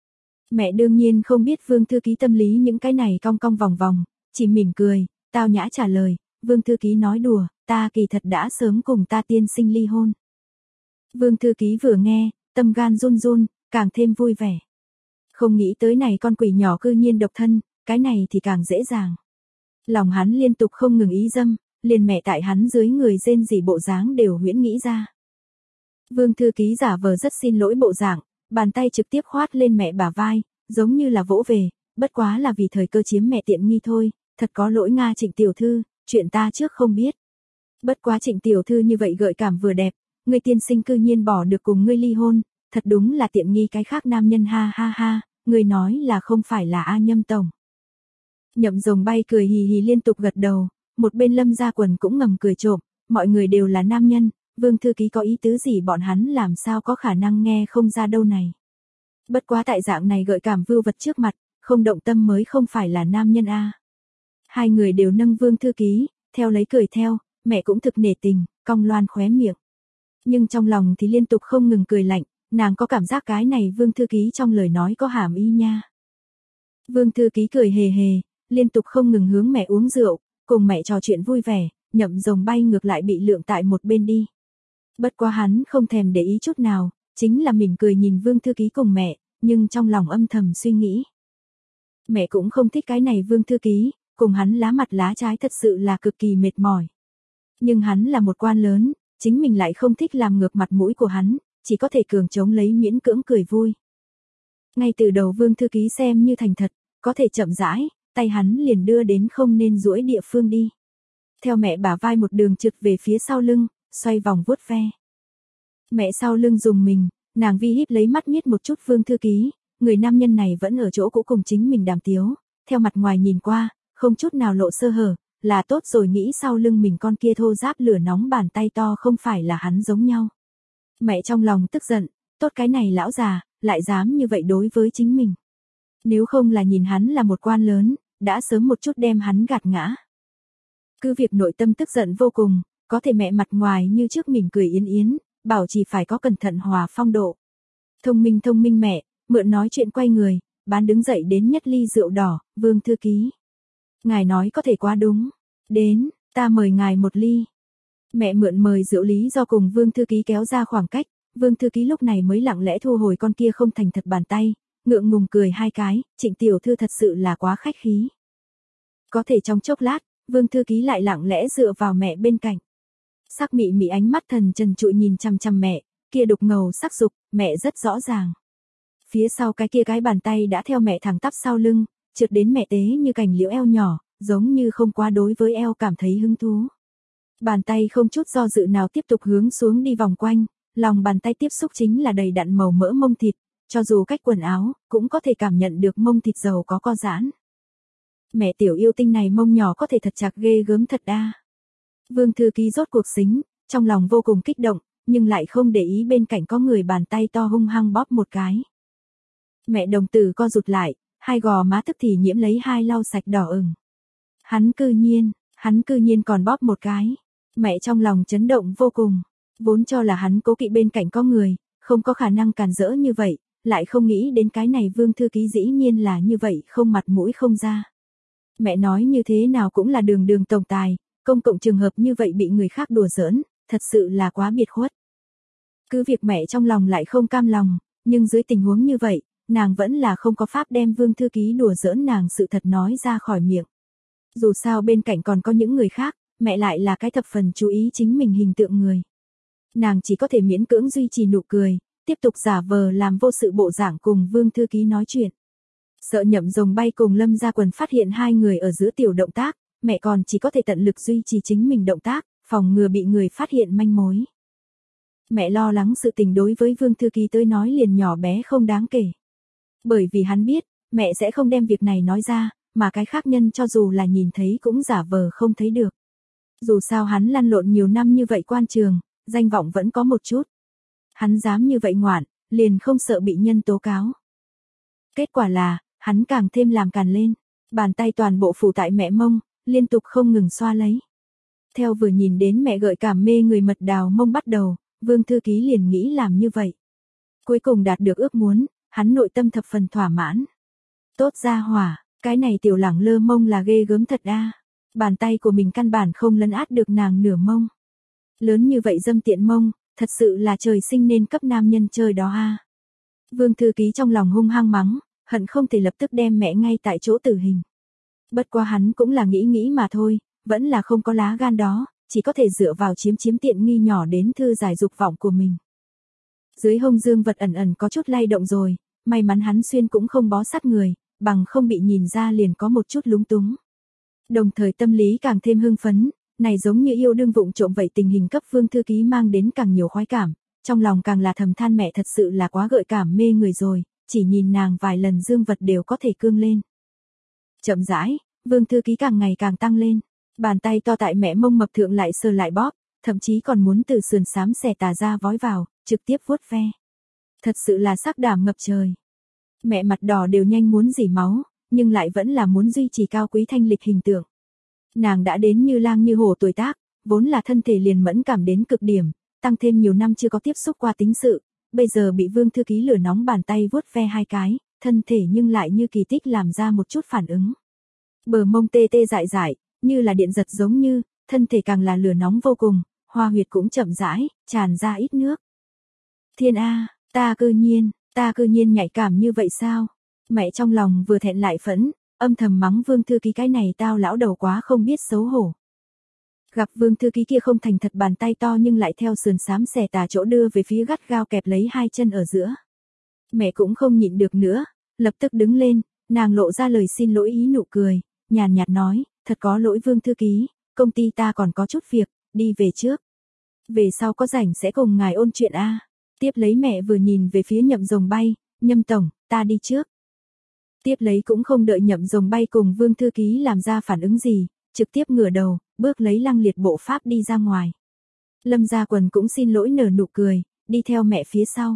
Mẹ đương nhiên không biết Vương thư ký tâm lý những cái này cong cong vòng vòng, chỉ mỉm cười, tao nhã trả lời, Vương thư ký nói đùa, ta kỳ thật đã sớm cùng ta tiên sinh ly hôn. Vương thư ký vừa nghe, tâm gan run run, càng thêm vui vẻ. Không nghĩ tới này con quỷ nhỏ cư nhiên độc thân, cái này thì càng dễ dàng. Lòng hắn liên tục không ngừng ý dâm, liền mẹ tại hắn dưới người rên rỉ bộ dáng đều huyễn nghĩ ra. Vương thư ký giả vờ rất xin lỗi bộ dạng, bàn tay trực tiếp khoát lên mẹ bả vai, giống như là vỗ về, bất quá là vì thời cơ chiếm mẹ tiện nghi thôi, thật có lỗi Nga Trịnh tiểu thư, chuyện ta trước không biết. Bất quá Trịnh tiểu thư như vậy gợi cảm vừa đẹp, ngươi tiên sinh cư nhiên bỏ được cùng ngươi ly hôn, thật đúng là tiện nghi cái khác nam nhân ha ha ha, ngươi nói là không phải là A Nhâm tổng. Nhậm Rồng Bay cười hì hì liên tục gật đầu, một bên Lâm Gia Quần cũng ngầm cười trộm, mọi người đều là nam nhân, Vương thư ký có ý tứ gì bọn hắn làm sao có khả năng nghe không ra đâu này. Bất quá tại dạng này gợi cảm vưu vật trước mặt, không động tâm mới không phải là nam nhân a. Hai người đều nâng Vương thư ký, theo lấy cười theo, mẹ cũng thực nể tình, cong loan khóe miệng. Nhưng trong lòng thì liên tục không ngừng cười lạnh, nàng có cảm giác cái này Vương thư ký trong lời nói có hàm ý nha. Vương thư ký cười hề hề, liên tục không ngừng hướng mẹ uống rượu, cùng mẹ trò chuyện vui vẻ, Nhậm Rồng Bay ngược lại bị lượng tại một bên đi. Bất quá hắn không thèm để ý chút nào, chính là mỉm cười nhìn Vương thư ký cùng mẹ, nhưng trong lòng âm thầm suy nghĩ. Mẹ cũng không thích cái này Vương thư ký, cùng hắn lá mặt lá trái thật sự là cực kỳ mệt mỏi. Nhưng hắn là một quan lớn, chính mình lại không thích làm ngược mặt mũi của hắn, chỉ có thể cường chống lấy miễn cưỡng cười vui. Ngay từ đầu Vương thư ký xem như thành thật, có thể chậm rãi, tay hắn liền đưa đến không nên duỗi địa phương đi. Theo mẹ bả vai một đường trượt về phía sau lưng, xoay vòng vuốt ve. Mẹ sau lưng dùng mình, nàng vi híp lấy mắt miết một chút Vương thư ký, người nam nhân này vẫn ở chỗ cũ cùng chính mình đàm tiếu, theo mặt ngoài nhìn qua, không chút nào lộ sơ hở, là tốt rồi nghĩ sau lưng mình con kia thô ráp lửa nóng bàn tay to không phải là hắn giống nhau. Mẹ trong lòng tức giận, tốt cái này lão già, lại dám như vậy đối với chính mình. Nếu không là nhìn hắn là một quan lớn, đã sớm một chút đem hắn gạt ngã. Cứ việc nội tâm tức giận vô cùng, có thể mẹ mặt ngoài như trước mỉm cười yến yến, bảo chỉ phải có cẩn thận hòa phong độ. Thông minh mẹ, mượn nói chuyện quay người, bán đứng dậy đến nhất ly rượu đỏ, Vương thư ký. Ngài nói có thể quá đúng, đến, ta mời ngài một ly. Mẹ mượn mời rượu lý do cùng Vương thư ký kéo ra khoảng cách, Vương thư ký lúc này mới lặng lẽ thu hồi con kia không thành thật bàn tay, ngượng ngùng cười hai cái, Trịnh tiểu thư thật sự là quá khách khí. Có thể trong chốc lát, Vương thư ký lại lặng lẽ dựa vào mẹ bên cạnh. Sắc mị mị ánh mắt thần trần trụi nhìn chằm chằm mẹ, kia đục ngầu sắc dục, mẹ rất rõ ràng. Phía sau cái kia cái bàn tay đã theo mẹ thẳng tắp sau lưng, trượt đến mẹ tế như cành liễu eo nhỏ, giống như không quá đối với eo cảm thấy hứng thú. Bàn tay không chút do dự nào tiếp tục hướng xuống đi vòng quanh, lòng bàn tay tiếp xúc chính là đầy đặn màu mỡ mông thịt, cho dù cách quần áo, cũng có thể cảm nhận được mông thịt giàu có co giãn. Mẹ tiểu yêu tinh này mông nhỏ có thể thật chặt ghê gớm thật đa. Vương thư ký rốt cuộc xính, trong lòng vô cùng kích động, nhưng lại không để ý bên cạnh có người bàn tay to hung hăng bóp một cái. Mẹ đồng tử co rụt lại, hai gò má tức thì nhiễm lấy hai lau sạch đỏ ửng. Hắn cư nhiên còn bóp một cái. Mẹ trong lòng chấn động vô cùng, vốn cho là hắn cố kỵ bên cạnh có người, không có khả năng càn rỡ như vậy, lại không nghĩ đến cái này Vương thư ký dĩ nhiên là như vậy không mặt mũi không ra. Mẹ nói như thế nào cũng là đường đường tổng tài, công cộng trường hợp như vậy bị người khác đùa giỡn, thật sự là quá biệt khuất. Cứ việc mẹ trong lòng lại không cam lòng, nhưng dưới tình huống như vậy, nàng vẫn là không có pháp đem Vương thư ký đùa giỡn nàng sự thật nói ra khỏi miệng. Dù sao bên cạnh còn có những người khác, mẹ lại là cái thập phần chú ý chính mình hình tượng người. Nàng chỉ có thể miễn cưỡng duy trì nụ cười, tiếp tục giả vờ làm vô sự bộ dạng cùng Vương thư ký nói chuyện. Sợ Nhậm Rồng Bay cùng Lâm Gia Quần phát hiện hai người ở giữa tiểu động tác, mẹ còn chỉ có thể tận lực duy trì chính mình động tác, phòng ngừa bị người phát hiện manh mối. Mẹ lo lắng sự tình đối với Vương Thư Ký tới nói liền nhỏ bé không đáng kể. Bởi vì hắn biết, mẹ sẽ không đem việc này nói ra, mà cái khác nhân cho dù là nhìn thấy cũng giả vờ không thấy được. Dù sao hắn lăn lộn nhiều năm như vậy quan trường, danh vọng vẫn có một chút. Hắn dám như vậy ngoạn, liền không sợ bị nhân tố cáo. Kết quả là, hắn càng thêm làm càn lên, bàn tay toàn bộ phủ tại mẹ mông, liên tục không ngừng xoa lấy. Theo vừa nhìn đến mẹ gợi cảm mê người mật đào mông bắt đầu, Vương Thư Ký liền nghĩ làm như vậy. Cuối cùng đạt được ước muốn, hắn nội tâm thập phần thỏa mãn. Tốt ra hỏa, cái này tiểu lẳng lơ mông là ghê gớm thật a. Bàn tay của mình căn bản không lấn át được nàng nửa mông. Lớn như vậy dâm tiện mông, thật sự là trời sinh nên cấp nam nhân chơi đó a. Vương Thư Ký trong lòng hung hăng mắng, hận không thể lập tức đem mẹ ngay tại chỗ tử hình. Bất quá hắn cũng là nghĩ mà thôi, vẫn là không có lá gan đó, chỉ có thể dựa vào chiếm tiện nghi nhỏ đến thư giải dục vọng của mình. Dưới hông dương vật ẩn ẩn có chút lay động rồi, may mắn hắn xuyên cũng không bó sát người, bằng không bị nhìn ra liền có một chút lúng túng. Đồng thời tâm lý càng thêm hưng phấn, này giống như yêu đương vụng trộm vậy, tình hình cấp Vương Thư Ký mang đến càng nhiều khoái cảm, trong lòng càng là thầm than mẹ thật sự là quá gợi cảm mê người rồi, chỉ nhìn nàng vài lần dương vật đều có thể cương lên. Chậm rãi, Vương Thư Ký càng ngày càng tăng lên, bàn tay to tại mẹ mông mập thượng lại sờ lại bóp, thậm chí còn muốn từ sườn xám xẻ tà ra vói vào, trực tiếp vuốt ve. Thật sự là sắc đảm ngập trời. Mẹ mặt đỏ đều nhanh muốn rỉ máu, nhưng lại vẫn là muốn duy trì cao quý thanh lịch hình tượng. Nàng đã đến như lang như hổ tuổi tác, vốn là thân thể liền mẫn cảm đến cực điểm, tăng thêm nhiều năm chưa có tiếp xúc qua tính sự, bây giờ bị Vương Thư Ký lửa nóng bàn tay vuốt ve hai cái, thân thể nhưng lại như kỳ tích làm ra một chút phản ứng. Bờ mông tê tê dại dại, như là điện giật giống như, thân thể càng là lửa nóng vô cùng, hoa huyệt cũng chậm rãi, tràn ra ít nước. Thiên A, ta cư nhiên nhạy cảm như vậy sao? Mẹ trong lòng vừa thẹn lại phẫn, âm thầm mắng Vương Thư Ký cái này tao lão đầu quá không biết xấu hổ. Gặp Vương Thư Ký kia không thành thật bàn tay to nhưng lại theo sườn xám xẻ tà chỗ đưa về phía gắt gao kẹp lấy hai chân ở giữa. Mẹ cũng không nhịn được nữa, lập tức đứng lên, nàng lộ ra lời xin lỗi ý nụ cười, nhàn nhạt nói, thật có lỗi Vương Thư Ký, công ty ta còn có chút việc, đi về trước. Về sau có rảnh sẽ cùng ngài ôn chuyện a. Tiếp lấy mẹ vừa nhìn về phía Nhậm Rồng Bay, Nhâm tổng, ta đi trước. Tiếp lấy cũng không đợi Nhậm Rồng Bay cùng Vương Thư Ký làm ra phản ứng gì, trực tiếp ngửa đầu, bước lấy lăng liệt bộ pháp đi ra ngoài. Lâm Gia Quần cũng xin lỗi nở nụ cười, đi theo mẹ phía sau.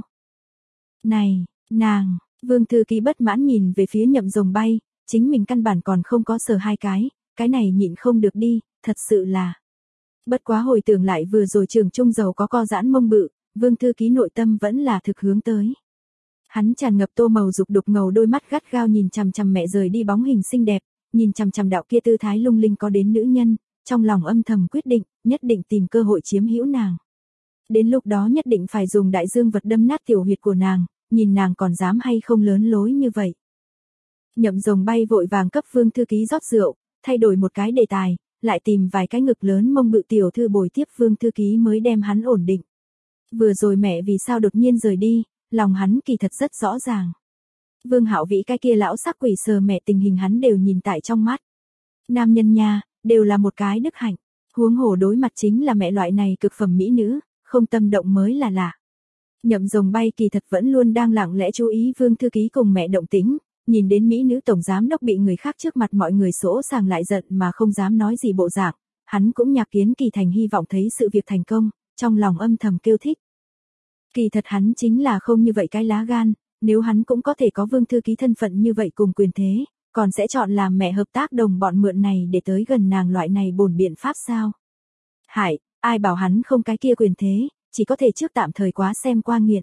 Này, nàng, Vương Thư Ký bất mãn nhìn về phía Nhậm Rồng Bay, chính mình căn bản còn không có sờ hai cái này nhịn không được đi, thật sự là. Bất quá hồi tưởng lại vừa rồi trường trung dầu có co giãn mông bự, Vương Thư Ký nội tâm vẫn là thực hướng tới. Hắn tràn ngập tô màu dục đục ngầu đôi mắt gắt gao nhìn chằm chằm mẹ rời đi bóng hình xinh đẹp, nhìn chằm chằm đạo kia tư thái lung linh có đến nữ nhân, trong lòng âm thầm quyết định, nhất định tìm cơ hội chiếm hữu nàng. Đến lúc đó nhất định phải dùng đại dương vật đâm nát tiểu huyệt của nàng, nhìn nàng còn dám hay không lớn lối như vậy. Nhậm Rồng Bay vội vàng cấp Vương Thư Ký rót rượu, thay đổi một cái đề tài, lại tìm vài cái ngực lớn mông bự tiểu thư bồi tiếp Vương Thư Ký mới đem hắn ổn định. Vừa rồi mẹ vì sao đột nhiên rời đi, lòng hắn kỳ thật rất rõ ràng. Vương Hạo Vĩ cái kia lão sắc quỷ sờ mẹ tình hình hắn đều nhìn tại trong mắt. Nam nhân nha, đều là một cái đức hạnh, huống hồ đối mặt chính là mẹ loại này cực phẩm mỹ nữ, không tâm động mới là lạ. Nhậm Rồng Bay kỳ thật vẫn luôn đang lặng lẽ chú ý Vương Thư Ký cùng mẹ động tĩnh, nhìn đến mỹ nữ tổng giám đốc bị người khác trước mặt mọi người sỗ sàng lại giận mà không dám nói gì bộ dạng, hắn cũng nhạc kiến kỳ thành hy vọng thấy sự việc thành công, trong lòng âm thầm kêu thích. Kỳ thật hắn chính là không như vậy cái lá gan, nếu hắn cũng có thể có Vương Thư Ký thân phận như vậy cùng quyền thế, còn sẽ chọn làm mẹ hợp tác đồng bọn mượn này để tới gần nàng loại này bổn biện pháp sao? Hải, ai bảo hắn không cái kia quyền thế, chỉ có thể trước tạm thời quá xem qua nghiện.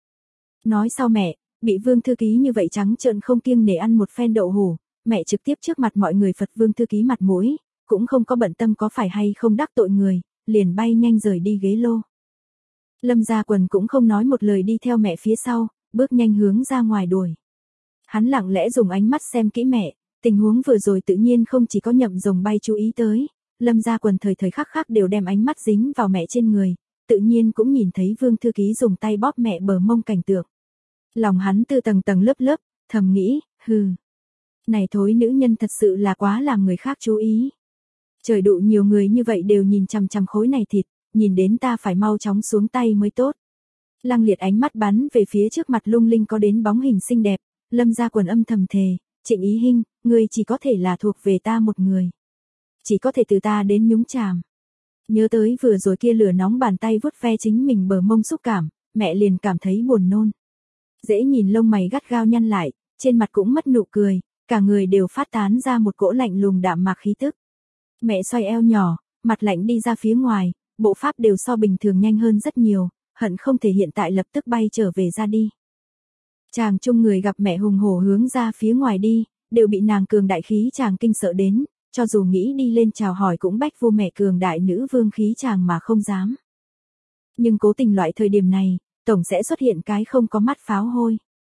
Nói sau mẹ, bị Vương Thư Ký như vậy trắng trợn không kiêng nể ăn một phen đậu hủ, mẹ trực tiếp trước mặt mọi người phật Vương Thư Ký mặt mũi, cũng không có bận tâm có phải hay không đắc tội người, liền bay nhanh rời đi ghế lô. Lâm Gia Quần cũng không nói một lời đi theo mẹ phía sau, bước nhanh hướng ra ngoài đuổi. Hắn lặng lẽ dùng ánh mắt xem kỹ mẹ, tình huống vừa rồi tự nhiên không chỉ có Nhậm Rồng Bay chú ý tới, Lâm Gia Quần thời thời khắc khắc đều đem ánh mắt dính vào mẹ trên người, tự nhiên cũng nhìn thấy Vương Thư Ký dùng tay bóp mẹ bờ mông cảnh tượng. Lòng hắn từ tầng tầng lớp lớp, thầm nghĩ, hừ. Này thối nữ nhân thật sự là quá làm người khác chú ý. Trời đụ nhiều người như vậy đều nhìn chằm chằm khối này thịt, nhìn đến ta phải mau chóng xuống tay mới tốt. Lăng Liệt ánh mắt bắn về phía trước mặt lung linh có đến bóng hình xinh đẹp, Lâm Gia Quần âm thầm thề, Trịnh Ý Hinh, ngươi chỉ có thể là thuộc về ta một người. Chỉ có thể từ ta đến nhúng chàm. Nhớ tới vừa rồi kia lửa nóng bàn tay vuốt ve chính mình bờ mông xúc cảm, mẹ liền cảm thấy buồn nôn. Dễ nhìn lông mày gắt gao nhăn lại, trên mặt cũng mất nụ cười, cả người đều phát tán ra một cỗ lạnh lùng đạm mạc khí tức. Mẹ xoay eo nhỏ, mặt lạnh đi ra phía ngoài, bộ pháp đều so bình thường nhanh hơn rất nhiều, hận không thể hiện tại lập tức bay trở về ra đi. Chàng chung người gặp mẹ hùng hổ hướng ra phía ngoài đi, đều bị nàng cường đại khí chàng kinh sợ đến, cho dù nghĩ đi lên chào hỏi cũng bách vô mẹ cường đại nữ vương khí chàng mà không dám. Nhưng cố tình loại thời điểm này, tổng sẽ xuất hiện cái không có mắt pháo hôi.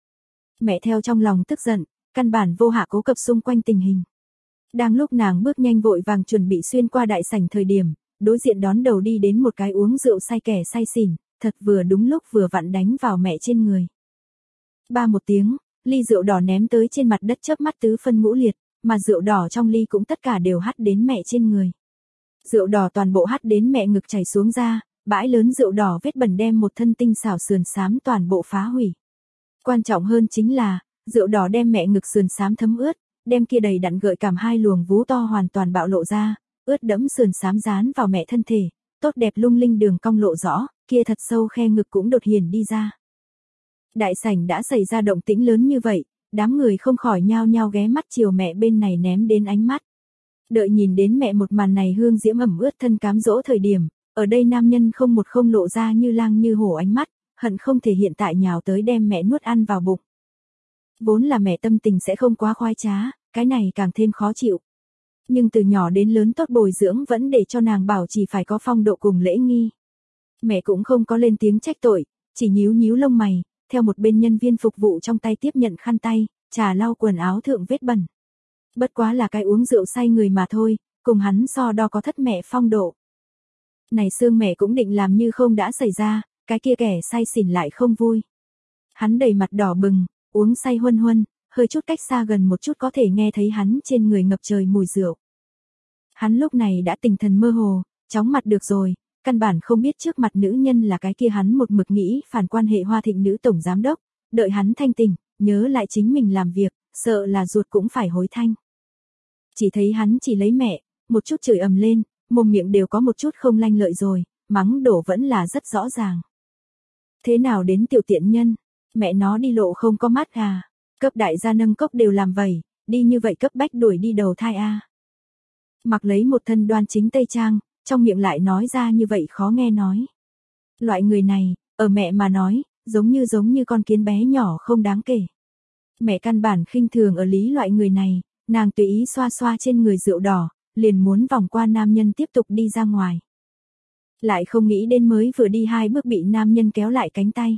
Mẹ theo trong lòng tức giận, căn bản vô hạ cố cập xung quanh tình hình. Đang lúc nàng bước nhanh vội vàng chuẩn bị xuyên qua đại sảnh thời điểm, đối diện đón đầu đi đến một cái uống rượu say kẻ say xỉn, thật vừa đúng lúc vừa vặn đánh vào mẹ trên người. Ba một tiếng, ly rượu đỏ ném tới trên mặt đất chớp mắt tứ phân ngũ liệt, mà rượu đỏ trong ly cũng tất cả đều hắt đến mẹ trên người. Rượu đỏ toàn bộ hắt đến mẹ ngực chảy xuống ra, bãi lớn rượu đỏ vết bẩn đem một thân tinh xảo sườn xám toàn bộ phá hủy. Quan trọng hơn chính là, rượu đỏ đem mẹ ngực sườn xám thấm ướt, đem kia đầy đặn gợi cảm hai luồng vú to hoàn toàn bạo lộ ra, ướt đẫm sườn xám dán vào mẹ thân thể, tốt đẹp lung linh đường cong lộ rõ, kia thật sâu khe ngực cũng đột hiển đi ra. Đại sảnh đã xảy ra động tĩnh lớn như vậy, đám người không khỏi nhao nhao ghé mắt chiều mẹ bên này ném đến ánh mắt. Đợi nhìn đến mẹ một màn này hương diễm ẩm ướt thân cám dỗ thời điểm, ở đây nam nhân không một không lộ ra như lang như hổ ánh mắt, hận không thể hiện tại nhào tới đem mẹ nuốt ăn vào bụng. Vốn là mẹ tâm tình sẽ không quá khoái trá, cái này càng thêm khó chịu. Nhưng từ nhỏ đến lớn tốt bồi dưỡng vẫn để cho nàng bảo chỉ phải có phong độ cùng lễ nghi. Mẹ cũng không có lên tiếng trách tội, chỉ nhíu nhíu lông mày, theo một bên nhân viên phục vụ trong tay tiếp nhận khăn tay, trà lau quần áo thượng vết bẩn. Bất quá là cái uống rượu say người mà thôi, cùng hắn so đo có thất mẹ phong độ. Này xương mẹ cũng định làm như không đã xảy ra, cái kia kẻ say xỉn lại không vui. Hắn đầy mặt đỏ bừng, uống say huân huân, hơi chút cách xa gần một chút có thể nghe thấy hắn trên người ngập trời mùi rượu. Hắn lúc này đã tinh thần mơ hồ, chóng mặt được rồi, căn bản không biết trước mặt nữ nhân là cái kia hắn một mực nghĩ phản quan hệ Hoa Thịnh nữ tổng giám đốc, đợi hắn thanh tỉnh, nhớ lại chính mình làm việc, sợ là ruột cũng phải hối thanh. Chỉ thấy hắn chỉ lấy mẹ, một chút chửi ầm lên, mồm miệng đều có một chút không lanh lợi rồi, mắng đổ vẫn là rất rõ ràng. Thế nào đến tiểu tiện nhân, mẹ nó đi lộ không có mắt à, cấp đại gia nâng cốc đều làm vẩy, đi như vậy cấp bách đuổi đi đầu thai a. Mặc lấy một thân đoan chính tây trang, trong miệng lại nói ra như vậy khó nghe nói. Loại người này, ở mẹ mà nói, giống như con kiến bé nhỏ không đáng kể. Mẹ căn bản khinh thường ở lý loại người này, nàng tùy ý xoa xoa trên người rượu đỏ, liền muốn vòng qua nam nhân tiếp tục đi ra ngoài. Lại không nghĩ đến mới vừa đi 2 bước bị nam nhân kéo lại cánh tay.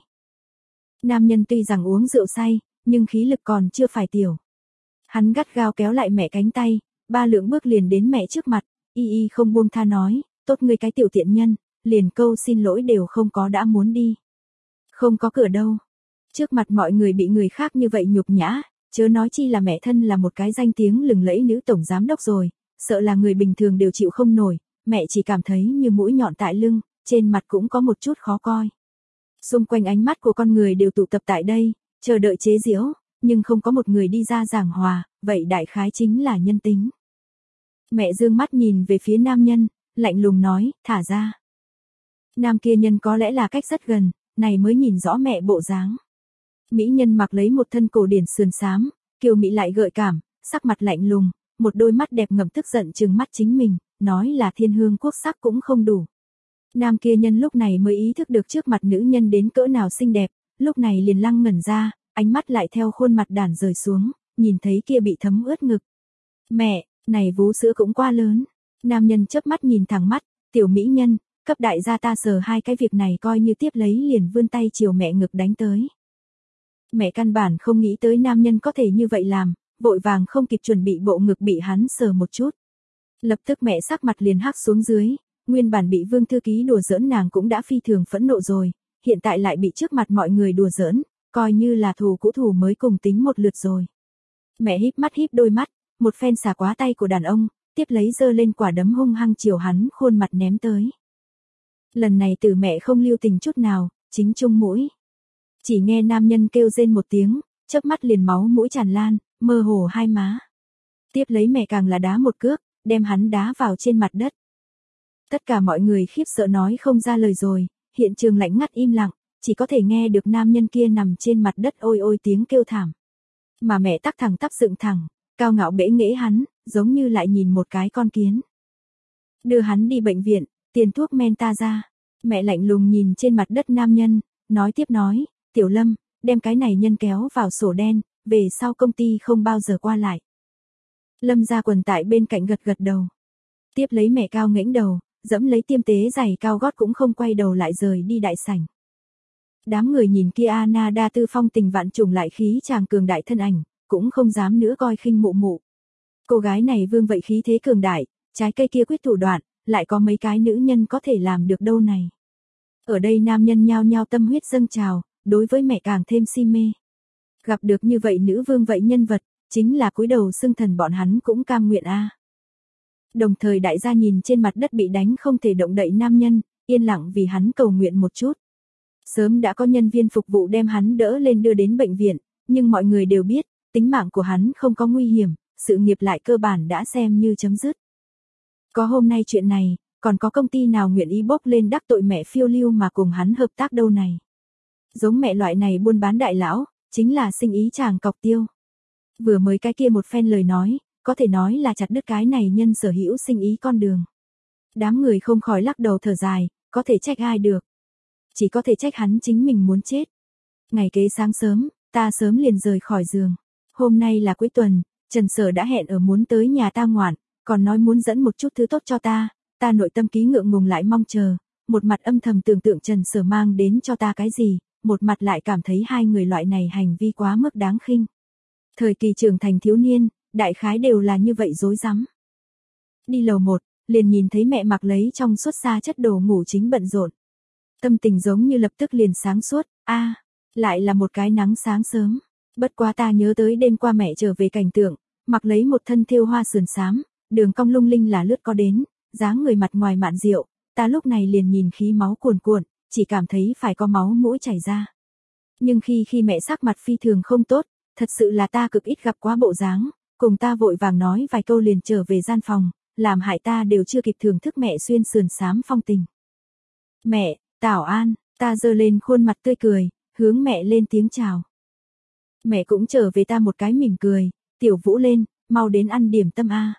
Nam nhân tuy rằng uống rượu say, nhưng khí lực còn chưa phải tiểu. Hắn gắt gao kéo lại mẹ cánh tay, 3 lượng bước liền đến mẹ trước mặt, y không buông tha nói, tốt ngươi cái tiểu tiện nhân, liền câu xin lỗi đều không có đã muốn đi. Không có cửa đâu. Trước mặt mọi người bị người khác như vậy nhục nhã, chớ nói chi là mẹ thân là một cái danh tiếng lừng lẫy nữ tổng giám đốc rồi, sợ là người bình thường đều chịu không nổi, mẹ chỉ cảm thấy như mũi nhọn tại lưng, trên mặt cũng có một chút khó coi. Xung quanh ánh mắt của con người đều tụ tập tại đây, chờ đợi chế giễu, nhưng không có một người đi ra giảng hòa, vậy đại khái chính là nhân tính. Mẹ dương mắt nhìn về phía nam nhân, lạnh lùng nói, thả ra. Nam kia nhân có lẽ là cách rất gần, này mới nhìn rõ mẹ bộ dáng. Mỹ nhân mặc lấy một thân cổ điển sườn xám, kiều mỹ lại gợi cảm, sắc mặt lạnh lùng, một đôi mắt đẹp ngầm tức giận trừng mắt chính mình, nói là thiên hương quốc sắc cũng không đủ. Nam kia nhân lúc này mới ý thức được trước mặt nữ nhân đến cỡ nào xinh đẹp, lúc này liền lăng ngẩn ra, ánh mắt lại theo khuôn mặt đản rời xuống, nhìn thấy kia bị thấm ướt ngực. Mẹ, này vú sữa cũng quá lớn. Nam nhân chớp mắt nhìn thẳng mắt, tiểu mỹ nhân, cấp đại gia ta sờ 2 cái việc này coi như tiếp lấy liền vươn tay chiều mẹ ngực đánh tới. Mẹ căn bản không nghĩ tới nam nhân có thể như vậy làm, vội vàng không kịp chuẩn bị bộ ngực bị hắn sờ một chút. Lập tức mẹ sắc mặt liền hắc xuống dưới, nguyên bản bị Vương thư ký đùa giỡn nàng cũng đã phi thường phẫn nộ rồi, hiện tại lại bị trước mặt mọi người đùa giỡn, coi như là thù cũ thù mới cùng tính một lượt rồi. Mẹ híp đôi mắt, một phen xả quá tay của đàn ông, tiếp lấy giơ lên quả đấm hung hăng chiều hắn khuôn mặt ném tới. Lần này Tử mẹ không lưu tình chút nào, chính chung mũi. Chỉ nghe nam nhân kêu rên một tiếng, chớp mắt liền máu mũi tràn lan, mơ hồ hai má. Tiếp lấy mẹ càng là đá một cước, đem hắn đá vào trên mặt đất. Tất cả mọi người khiếp sợ nói không ra lời rồi, hiện trường lạnh ngắt im lặng, chỉ có thể nghe được nam nhân kia nằm trên mặt đất ôi ôi tiếng kêu thảm. Mà mẹ tắc thẳng tắp dựng thẳng, cao ngạo bẽ nghễ hắn, giống như lại nhìn một cái con kiến. Đưa hắn đi bệnh viện, tiền thuốc men ta ra. Mẹ lạnh lùng nhìn trên mặt đất nam nhân, nói tiếp nói, Tiểu Lâm, đem cái này nhân kéo vào sổ đen, về sau công ty không bao giờ qua lại. Lâm Gia Quần tại bên cạnh gật gật đầu. Tiếp lấy mẹ cao ngẩng đầu, dẫm lấy tiêm tế giày cao gót cũng không quay đầu lại rời đi đại sảnh. Đám người nhìn kia Anna đa tư phong tình vạn trùng lại khí chàng cường đại thân ảnh, cũng không dám nữa coi khinh mụ mụ. Cô gái này vương vậy khí thế cường đại, trái cây kia quyết thủ đoạn, lại có mấy cái nữ nhân có thể làm được đâu này. Ở đây nam nhân nhao nhao tâm huyết dâng trào, đối với mẹ càng thêm si mê. Gặp được như vậy nữ vương vậy nhân vật, chính là cúi đầu xưng thần bọn hắn cũng cam nguyện a. Đồng thời đại gia nhìn trên mặt đất bị đánh không thể động đậy nam nhân, yên lặng vì hắn cầu nguyện một chút. Sớm đã có nhân viên phục vụ đem hắn đỡ lên đưa đến bệnh viện, nhưng mọi người đều biết, tính mạng của hắn không có nguy hiểm, sự nghiệp lại cơ bản đã xem như chấm dứt. Có hôm nay chuyện này, còn có công ty nào nguyện ý bốc lên đắc tội mẹ phiêu lưu mà cùng hắn hợp tác đâu này. Giống mẹ loại này buôn bán đại lão, chính là sinh ý chàng cọc tiêu. Vừa mới cái kia một phen lời nói, có thể nói là chặt đứt cái này nhân sở hữu sinh ý con đường. Đám người không khỏi lắc đầu thở dài, có thể trách ai được. Chỉ có thể trách hắn chính mình muốn chết. Ngày kế sáng sớm, ta sớm liền rời khỏi giường. Hôm nay là cuối tuần, Trần Sở đã hẹn ở muốn tới nhà ta ngoạn, còn nói muốn dẫn một chút thứ tốt cho ta nội tâm ký ngượng ngùng lại mong chờ, một mặt âm thầm tưởng tượng Trần Sở mang đến cho ta cái gì, một mặt lại cảm thấy hai người loại này hành vi quá mức đáng khinh. Thời kỳ trưởng thành thiếu niên, đại khái đều là như vậy rối rắm. Đi lầu 1, liền nhìn thấy mẹ mặc lấy trong suốt xa chất đồ ngủ chính bận rộn. Tâm tình giống như lập tức liền sáng suốt, lại là một cái nắng sáng sớm. Bất quá ta nhớ tới đêm qua mẹ trở về cảnh tượng, mặc lấy một thân thêu hoa sườn xám, đường cong lung linh là lướt có đến, dáng người mặt ngoài mạn rượu, ta lúc này liền nhìn khí máu cuồn cuộn, chỉ cảm thấy phải có máu mũi chảy ra. Nhưng khi mẹ sắc mặt phi thường không tốt, thật sự là ta cực ít gặp quá bộ dáng, cùng ta vội vàng nói vài câu liền trở về gian phòng, làm hại ta đều chưa kịp thưởng thức mẹ xuyên sườn xám phong tình. Mẹ, Tảo An, ta giơ lên khuôn mặt tươi cười, hướng mẹ lên tiếng chào. Mẹ cũng trở về ta một cái mỉm cười, Tiểu Vũ lên, mau đến ăn điểm tâm a.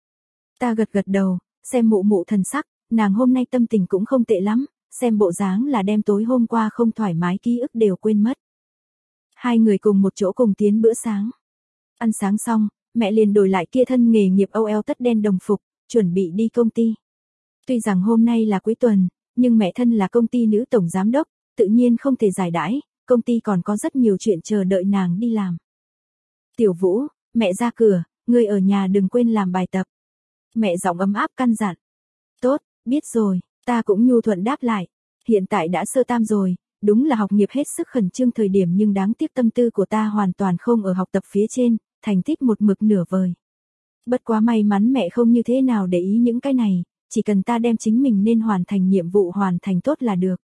Ta gật gật đầu, xem mụ mụ thần sắc, nàng hôm nay tâm tình cũng không tệ lắm, xem bộ dáng là đem tối hôm qua không thoải mái ký ức đều quên mất. Hai người cùng một chỗ cùng tiến bữa sáng. Ăn sáng xong, mẹ liền đổi lại kia thân nghề nghiệp OL tất đen đồng phục, chuẩn bị đi công ty. Tuy rằng hôm nay là cuối tuần, nhưng mẹ thân là công ty nữ tổng giám đốc, tự nhiên không thể giải đãi, công ty còn có rất nhiều chuyện chờ đợi nàng đi làm. Tiểu Vũ, mẹ ra cửa, ngươi ở nhà đừng quên làm bài tập. Mẹ giọng ấm áp căn dặn. Tốt, biết rồi, ta cũng nhu thuận đáp lại. Hiện tại đã sơ tam rồi, đúng là học nghiệp hết sức khẩn trương thời điểm nhưng đáng tiếc tâm tư của ta hoàn toàn không ở học tập phía trên, thành tích một mực nửa vời. Bất quá may mắn mẹ không như thế nào để ý những cái này, chỉ cần ta đem chính mình nên hoàn thành nhiệm vụ hoàn thành tốt là được.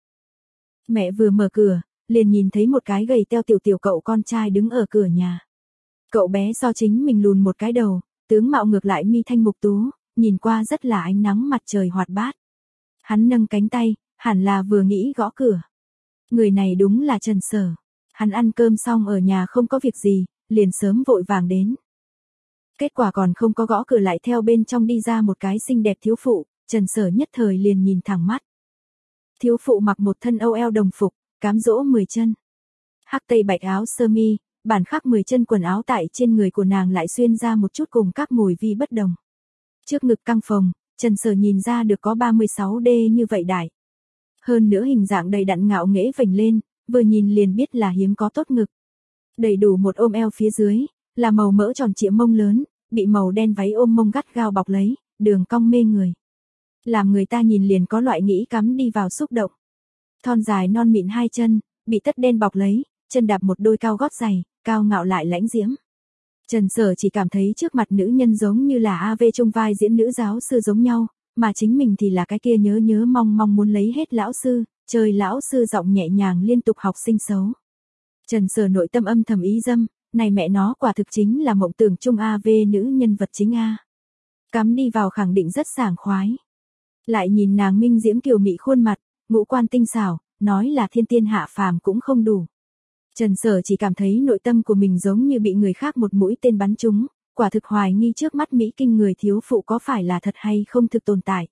Mẹ vừa mở cửa, liền nhìn thấy một cái gầy teo tiểu cậu con trai đứng ở cửa nhà. Cậu bé so chính mình lùn một cái đầu, tướng mạo ngược lại mi thanh mục tú, nhìn qua rất là ánh nắng mặt trời hoạt bát. Hắn nâng cánh tay, hẳn là vừa nghĩ gõ cửa. Người này đúng là Trần Sở. Hắn ăn cơm xong ở nhà không có việc gì, liền sớm vội vàng đến. Kết quả còn không có gõ cửa lại theo bên trong đi ra một cái xinh đẹp thiếu phụ, Trần Sở nhất thời liền nhìn thẳng mắt. Thiếu phụ mặc một thân OL đồng phục, cám dỗ 10 chân. Hắc tây bạch áo sơ mi, bản khắc 10 chân quần áo tại trên người của nàng lại xuyên ra một chút cùng các mùi vi bất đồng. Trước ngực căng phồng, Trần Sở nhìn ra được có 36D như vậy đại. Hơn nữa hình dạng đầy đặn ngạo nghễ vành lên, vừa nhìn liền biết là hiếm có tốt ngực. Đầy đủ một ôm eo phía dưới, là màu mỡ tròn trịa mông lớn, bị màu đen váy ôm mông gắt gao bọc lấy, đường cong mê người. Làm người ta nhìn liền có loại nghĩ cắm đi vào xúc động. Thon dài non mịn hai chân, bị tất đen bọc lấy, chân đạp một đôi cao gót giày, cao ngạo lại lãnh diễm. Trần Sở chỉ cảm thấy trước mặt nữ nhân giống như là AV trong vai diễn nữ giáo sư giống nhau, mà chính mình thì là cái kia nhớ nhớ mong mong muốn lấy hết lão sư, trời lão sư giọng nhẹ nhàng liên tục học sinh xấu. Trần Sở nội tâm âm thầm ý dâm, này mẹ nó quả thực chính là mộng tưởng chung AV nữ nhân vật chính A. Cắm đi vào khẳng định rất sảng khoái. Lại nhìn nàng minh diễm kiều mị khuôn mặt, ngũ quan tinh xảo, nói là thiên tiên hạ phàm cũng không đủ. Trần Sở chỉ cảm thấy nội tâm của mình giống như bị người khác một mũi tên bắn trúng, quả thực hoài nghi trước mắt Mỹ kinh người thiếu phụ có phải là thật hay không thực tồn tại.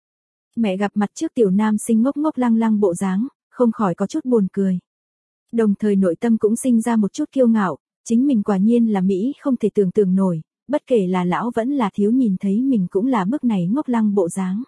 Mẹ gặp mặt trước tiểu nam sinh ngốc ngốc lăng lăng bộ dáng, không khỏi có chút buồn cười. Đồng thời nội tâm cũng sinh ra một chút kiêu ngạo, chính mình quả nhiên là Mỹ không thể tưởng tượng nổi, bất kể là lão vẫn là thiếu nhìn thấy mình cũng là bước này ngốc lăng bộ dáng.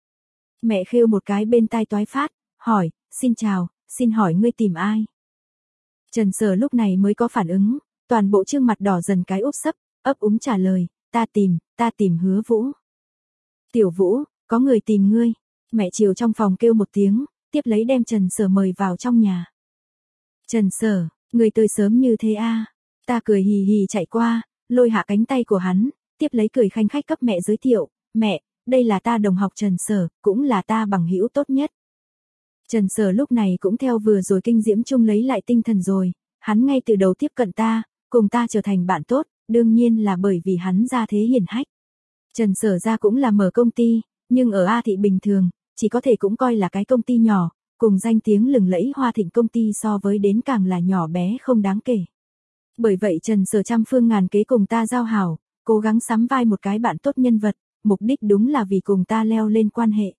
Mẹ khêu một cái bên tai toái phát, hỏi, xin chào, xin hỏi ngươi tìm ai? Trần Sở lúc này mới có phản ứng, toàn bộ trương mặt đỏ dần cái úp sấp, ấp úng trả lời, ta tìm Hứa Vũ. Tiểu Vũ, có người tìm ngươi. Mẹ chiều trong phòng kêu một tiếng, tiếp lấy đem Trần Sở mời vào trong nhà. Trần Sở, người tới sớm như thế a? Ta cười hì hì chạy qua, lôi hạ cánh tay của hắn, tiếp lấy cười khanh khách cấp mẹ giới thiệu, mẹ, đây là ta đồng học Trần Sở, cũng là ta bằng hữu tốt nhất. Trần Sở lúc này cũng theo vừa rồi kinh diễm chung lấy lại tinh thần rồi, hắn ngay từ đầu tiếp cận ta, cùng ta trở thành bạn tốt, đương nhiên là bởi vì hắn ra thế hiển hách. Trần Sở ra cũng là mở công ty, nhưng ở A thị bình thường, chỉ có thể cũng coi là cái công ty nhỏ, cùng danh tiếng lừng lẫy Hoa Thịnh công ty so với đến càng là nhỏ bé không đáng kể. Bởi vậy Trần Sở trăm phương ngàn kế cùng ta giao hảo, cố gắng sắm vai một cái bạn tốt nhân vật, mục đích đúng là vì cùng ta leo lên quan hệ.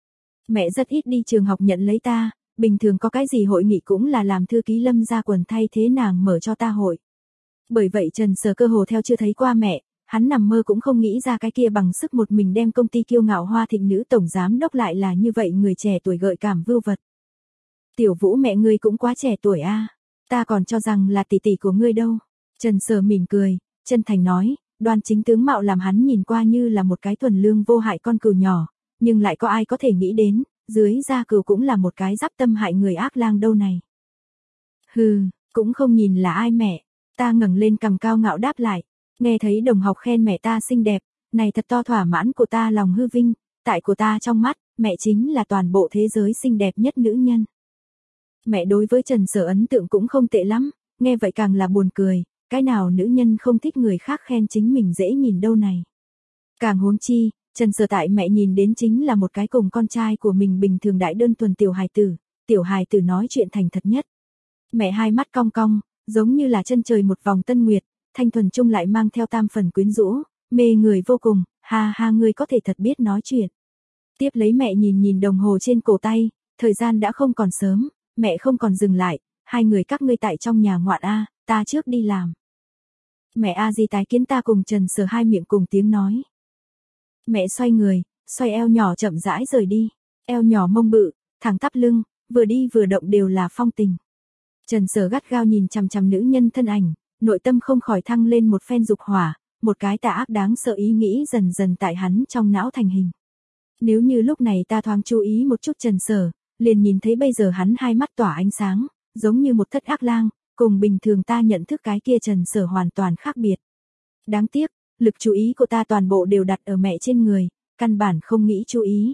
Mẹ rất ít đi trường học nhận lấy ta, bình thường có cái gì hội nghị cũng là làm thư ký Lâm ra quần thay thế nàng mở cho ta hội. Bởi vậy Trần Sở cơ hồ theo chưa thấy qua mẹ, hắn nằm mơ cũng không nghĩ ra cái kia bằng sức một mình đem công ty kiêu ngạo Hoa Thịnh nữ tổng giám đốc lại là như vậy người trẻ tuổi gợi cảm vưu vật. Tiểu Vũ mẹ ngươi cũng quá trẻ tuổi a, ta còn cho rằng là tỷ tỷ của ngươi đâu. Trần Sở mỉm cười, chân thành nói, đoan chính tướng mạo làm hắn nhìn qua như là một cái thuần lương vô hại con cừu nhỏ, nhưng lại có ai có thể nghĩ đến, dưới da cừu cũng là một cái giáp tâm hại người ác lang đâu này. Hừ, cũng không nhìn là ai mẹ, ta ngẩng lên cằm cao ngạo đáp lại, nghe thấy đồng học khen mẹ ta xinh đẹp, này thật to thỏa mãn của ta lòng hư vinh, tại của ta trong mắt, mẹ chính là toàn bộ thế giới xinh đẹp nhất nữ nhân. Mẹ đối với Trần Sở ấn tượng cũng không tệ lắm, nghe vậy càng là buồn cười, cái nào nữ nhân không thích người khác khen chính mình dễ nhìn đâu này. Càng huống chi, Trần Sở tại mẹ nhìn đến chính là một cái cùng con trai của mình bình thường đại đơn thuần tiểu hài tử nói chuyện thành thật nhất. Mẹ hai mắt cong cong, giống như là chân trời một vòng tân nguyệt, thanh thuần trung lại mang theo tam phần quyến rũ, mê người vô cùng, ha ha ngươi có thể thật biết nói chuyện. Tiếp lấy mẹ nhìn nhìn đồng hồ trên cổ tay, thời gian đã không còn sớm, mẹ không còn dừng lại, hai người các ngươi tại trong nhà ngoạn a, ta trước đi làm. Mẹ a di tái kiến ta cùng Trần Sở hai miệng cùng tiếng nói. Mẹ xoay người, xoay eo nhỏ chậm rãi rời đi, eo nhỏ mông bự, thẳng tắp lưng, vừa đi vừa động đều là phong tình. Trần Sở gắt gao nhìn chằm chằm nữ nhân thân ảnh, nội tâm không khỏi thăng lên một phen dục hỏa, một cái tà ác đáng sợ ý nghĩ dần dần tại hắn trong não thành hình. Nếu như lúc này ta thoáng chú ý một chút Trần Sở, liền nhìn thấy bây giờ hắn hai mắt tỏa ánh sáng, giống như một thất ác lang, cùng bình thường ta nhận thức cái kia Trần Sở hoàn toàn khác biệt. Đáng tiếc, lực chú ý của ta toàn bộ đều đặt ở mẹ trên người, căn bản không nghĩ chú ý.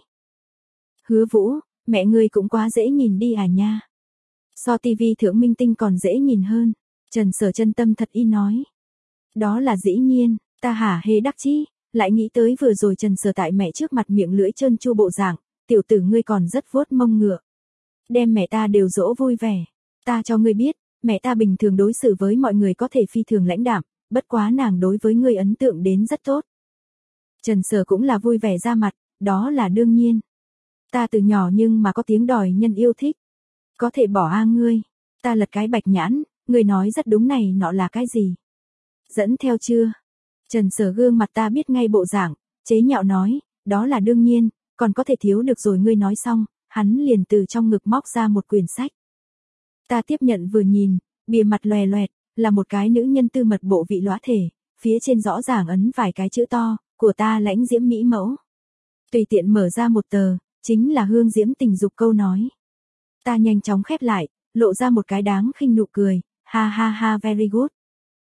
Hứa Vũ, mẹ ngươi cũng quá dễ nhìn đi à nha. So tivi thượng minh tinh còn dễ nhìn hơn, Trần Sở chân tâm thật y nói. Đó là dĩ nhiên, ta hả hê đắc chí, lại nghĩ tới vừa rồi Trần Sở tại mẹ trước mặt miệng lưỡi trơn tru bộ dạng, tiểu tử ngươi còn rất vuốt mông ngựa. Đem mẹ ta đều dỗ vui vẻ, ta cho ngươi biết, mẹ ta bình thường đối xử với mọi người có thể phi thường lãnh đạm, bất quá nàng đối với ngươi ấn tượng đến rất tốt. Trần Sở cũng là vui vẻ ra mặt, đó là đương nhiên. Ta từ nhỏ nhưng mà có tiếng đòi nhân yêu thích. Có thể bỏ a ngươi, ta lật cái bạch nhãn, ngươi nói rất đúng này nọ là cái gì? Dẫn theo chưa? Trần Sở gương mặt ta biết ngay bộ dạng, chế nhạo nói, đó là đương nhiên, còn có thể thiếu được rồi ngươi nói xong, hắn liền từ trong ngực móc ra một quyển sách. Ta tiếp nhận vừa nhìn, bìa mặt loè loẹt, là một cái nữ nhân tư mật bộ vị lõa thể, phía trên rõ ràng ấn vài cái chữ to, của ta lãnh diễm mỹ mẫu. Tùy tiện mở ra một tờ, chính là hương diễm tình dục câu nói. Ta nhanh chóng khép lại, lộ ra một cái đáng khinh nụ cười, ha ha ha very good.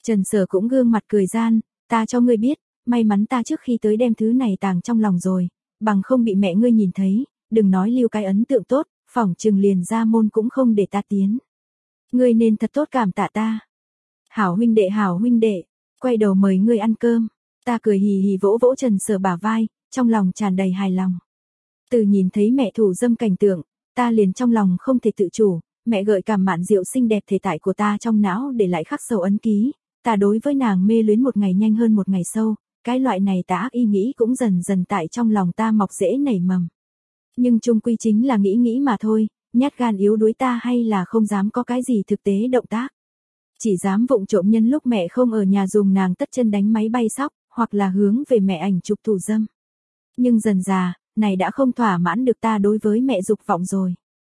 Trần Sở cũng gương mặt cười gian, ta cho ngươi biết, may mắn ta trước khi tới đem thứ này tàng trong lòng rồi, bằng không bị mẹ ngươi nhìn thấy, đừng nói lưu cái ấn tượng tốt, phỏng chừng liền ra môn cũng không để ta tiến. Ngươi nên thật tốt cảm tạ ta. Hảo huynh đệ, quay đầu mời ngươi ăn cơm. Ta cười hì hì vỗ vỗ Trần Sở bả vai, trong lòng tràn đầy hài lòng. Từ nhìn thấy mẹ thủ dâm cảnh tượng, ta liền trong lòng không thể tự chủ, mẹ gợi cảm mạn diệu xinh đẹp thể tại của ta trong não để lại khắc sâu ấn ký, ta đối với nàng mê luyến một ngày nhanh hơn một ngày sâu, cái loại này tà ác ý nghĩ cũng dần dần tại trong lòng ta mọc rễ nảy mầm. Nhưng chung quy chính là nghĩ mà thôi, nhát gan yếu đuối ta hay là không dám có cái gì thực tế động tác. Chỉ dám vụng trộm nhân lúc mẹ không ở nhà dùng nàng tất chân đánh máy bay sóc, hoặc là hướng về mẹ ảnh chụp thủ dâm. Nhưng dần dà, này đã không thỏa mãn được ta đối với mẹ dục vọng rồi.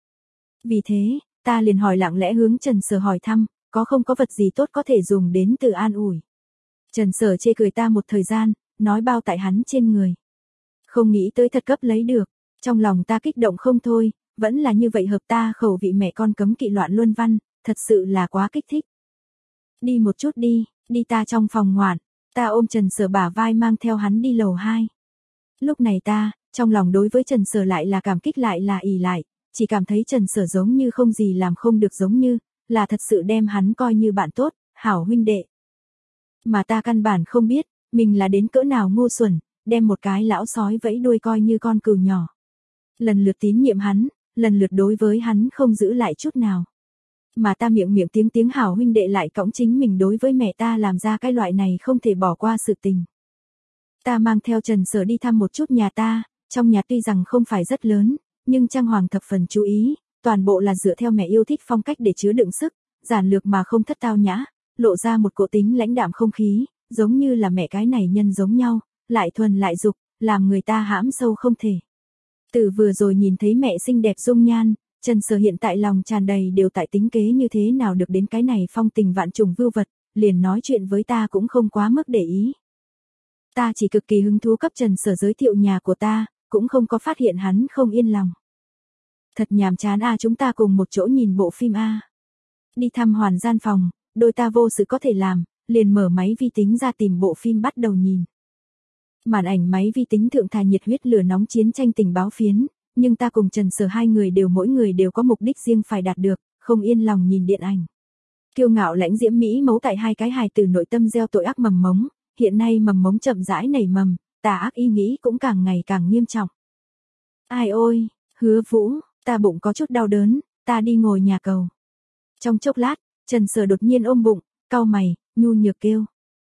Vì thế, ta liền hỏi lặng lẽ hướng Trần Sở hỏi thăm, có không có vật gì tốt có thể dùng đến từ an ủi. Trần Sở chê cười ta một thời gian, nói bao tại hắn trên người. Không nghĩ tới thật cấp lấy được, trong lòng ta kích động không thôi, vẫn là như vậy hợp ta khẩu vị mẹ con cấm kỵ loạn luân văn, thật sự là quá kích thích. Đi một chút đi ta trong phòng ngoạn, ta ôm Trần Sở bả vai mang theo hắn đi lầu 2. Lúc này ta, trong lòng đối với Trần Sở lại là cảm kích lại là ỷ lại, chỉ cảm thấy Trần Sở giống như không gì làm không được giống như, là thật sự đem hắn coi như bạn tốt, hảo huynh đệ. Mà ta căn bản không biết, mình là đến cỡ nào ngu xuẩn, đem một cái lão sói vẫy đuôi coi như con cừu nhỏ. Lần lượt tín nhiệm hắn, lần lượt đối với hắn không giữ lại chút nào. Mà ta miệng tiếng hảo huynh đệ lại cõng chính mình đối với mẹ ta làm ra cái loại này không thể bỏ qua sự tình. Ta mang theo Trần Sở đi thăm một chút nhà ta, trong nhà tuy rằng không phải rất lớn, nhưng trang hoàng thập phần chú ý, toàn bộ là dựa theo mẹ yêu thích phong cách để chứa đựng sức, giản lược mà không thất tao nhã, lộ ra một cỗ tính lãnh đạm không khí, giống như là mẹ cái này nhân giống nhau, lại thuần lại dục, làm người ta hãm sâu không thể. Từ vừa rồi nhìn thấy mẹ xinh đẹp dung nhan, Trần Sở hiện tại lòng tràn đầy đều tại tính kế như thế nào được đến cái này phong tình vạn trùng vưu vật, liền nói chuyện với ta cũng không quá mức để ý. Ta chỉ cực kỳ hứng thú cấp Trần Sở giới thiệu nhà của ta, cũng không có phát hiện hắn không yên lòng. Thật nhàm chán chúng ta cùng một chỗ nhìn bộ phim Đi thăm hoàn gian phòng, đôi ta vô sự có thể làm, liền mở máy vi tính ra tìm bộ phim bắt đầu nhìn. Màn ảnh máy vi tính thượng thà nhiệt huyết lửa nóng chiến tranh tình báo phiến, nhưng ta cùng Trần Sở hai người mỗi người đều có mục đích riêng phải đạt được, không yên lòng nhìn điện ảnh. Kiêu ngạo lãnh diễm Mỹ mấu tại hai cái hài tử nội tâm gieo tội ác mầm mống, hiện nay mầm mống chậm rãi nảy mầm, tà ác ý nghĩ cũng càng ngày càng nghiêm trọng. Ai ôi, Hứa Vũ, ta bụng có chút đau đớn, ta đi ngồi nhà cầu. Trong chốc lát, Trần Sở đột nhiên ôm bụng, cau mày, nhu nhược kêu.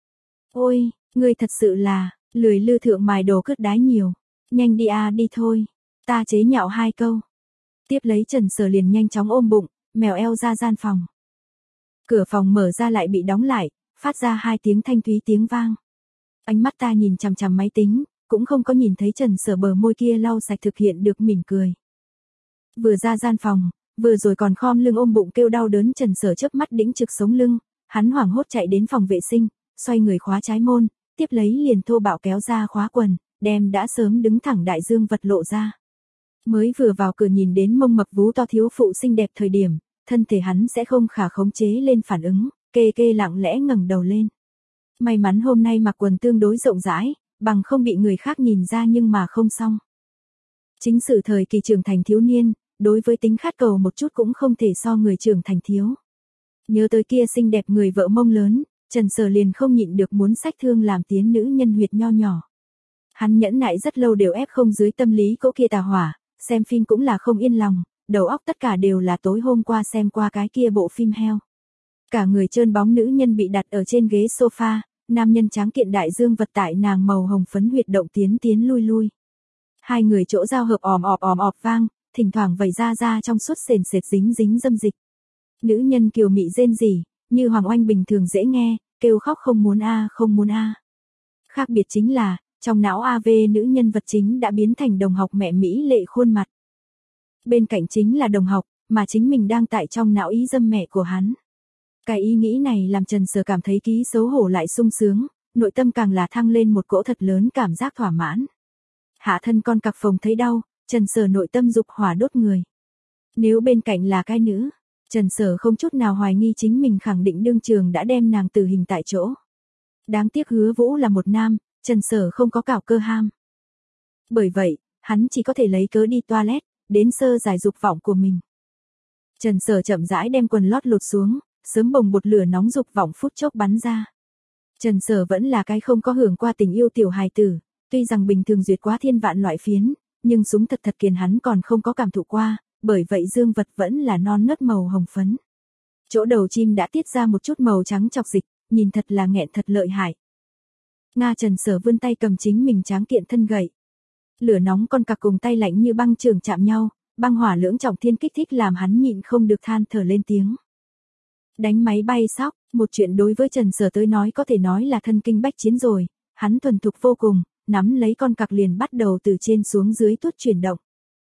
Ôi, ngươi thật sự là, lười lư thượng mài đồ cứt đái nhiều. Nhanh đi đi thôi. Ta chế nhạo hai câu. Tiếp lấy Trần Sở liền nhanh chóng ôm bụng, mèo eo ra gian phòng. Cửa phòng mở ra lại bị đóng lại, phát ra hai tiếng thanh thúy tiếng vang. Ánh mắt ta nhìn chằm chằm máy tính, cũng không có nhìn thấy Trần Sở bờ môi kia lau sạch thực hiện được mỉm cười. Vừa ra gian phòng, vừa rồi còn khom lưng ôm bụng kêu đau đớn Trần Sở chớp mắt đĩnh trực sống lưng, hắn hoảng hốt chạy đến phòng vệ sinh, xoay người khóa trái môn, tiếp lấy liền thô bạo kéo ra khóa quần, đem đã sớm đứng thẳng đại dương vật lộ ra. Mới vừa vào cửa nhìn đến mông mập vú to thiếu phụ xinh đẹp thời điểm, thân thể hắn sẽ không khả khống chế lên phản ứng, kê lặng lẽ ngẩng đầu lên. May mắn hôm nay mặc quần tương đối rộng rãi, bằng không bị người khác nhìn ra nhưng mà không xong. Chính sự thời kỳ trưởng thành thiếu niên, đối với tính khát cầu một chút cũng không thể so người trưởng thành thiếu. Nhớ tới kia xinh đẹp người vợ mông lớn, Trần Sở liền không nhịn được muốn xách thương làm tiến nữ nhân huyệt nho nhỏ. Hắn nhẫn nại rất lâu đều ép không dưới tâm lý cỗ kia tà hỏa, xem phim cũng là không yên lòng, đầu óc tất cả đều là tối hôm qua xem qua cái kia bộ phim heo. Cả người trơn bóng nữ nhân bị đặt ở trên ghế sofa, nam nhân tráng kiện đại dương vật tại nàng màu hồng phấn huyệt động tiến lui. Hai người chỗ giao hợp òm ọp vang, thỉnh thoảng vẩy ra trong suốt sền sệt dính dâm dịch. Nữ nhân kiều mị rên rỉ, như Hoàng Oanh bình thường dễ nghe, kêu khóc không muốn a. Khác biệt chính là, trong não AV nữ nhân vật chính đã biến thành đồng học mẹ Mỹ lệ khuôn mặt. Bên cạnh chính là đồng học, mà chính mình đang tại trong não ý dâm mẹ của hắn. Cái ý nghĩ này làm Trần Sở cảm thấy ký xấu hổ lại sung sướng, nội tâm càng là thăng lên một cỗ thật lớn cảm giác thỏa mãn. Hạ thân con cặc phồng thấy đau, Trần Sở nội tâm dục hỏa đốt người. Nếu bên cạnh là cái nữ, Trần Sở không chút nào hoài nghi chính mình khẳng định đương trường đã đem nàng tử hình tại chỗ. Đáng tiếc Hứa Vũ là một nam, Trần Sở không có cào cơ ham. Bởi vậy, hắn chỉ có thể lấy cớ đi toilet, đến sơ giải dục vọng của mình. Trần Sở chậm rãi đem quần lót lột xuống, sớm bồng bột lửa nóng dục vọng phút chốc bắn ra. Trần Sở vẫn là cái không có hưởng qua tình yêu tiểu hài tử, tuy rằng bình thường duyệt quá thiên vạn loại phiến, nhưng súng thật thật kiền hắn còn không có cảm thụ qua, bởi vậy dương vật vẫn là non nớt màu hồng phấn. Chỗ đầu chim đã tiết ra một chút màu trắng chọc dịch, nhìn thật là nghẹn thật lợi hại. Nga Trần Sở vươn tay cầm chính mình tráng kiện thân gậy. Lửa nóng con cặc cùng tay lạnh như băng trường chạm nhau, băng hỏa lưỡng trọng thiên kích thích làm hắn nhịn không được than thở lên tiếng. Đánh máy bay sóc, một chuyện đối với Trần Sở tới nói có thể nói là thân kinh bách chiến rồi, hắn thuần thục vô cùng, nắm lấy con cặc liền bắt đầu từ trên xuống dưới tuốt chuyển động.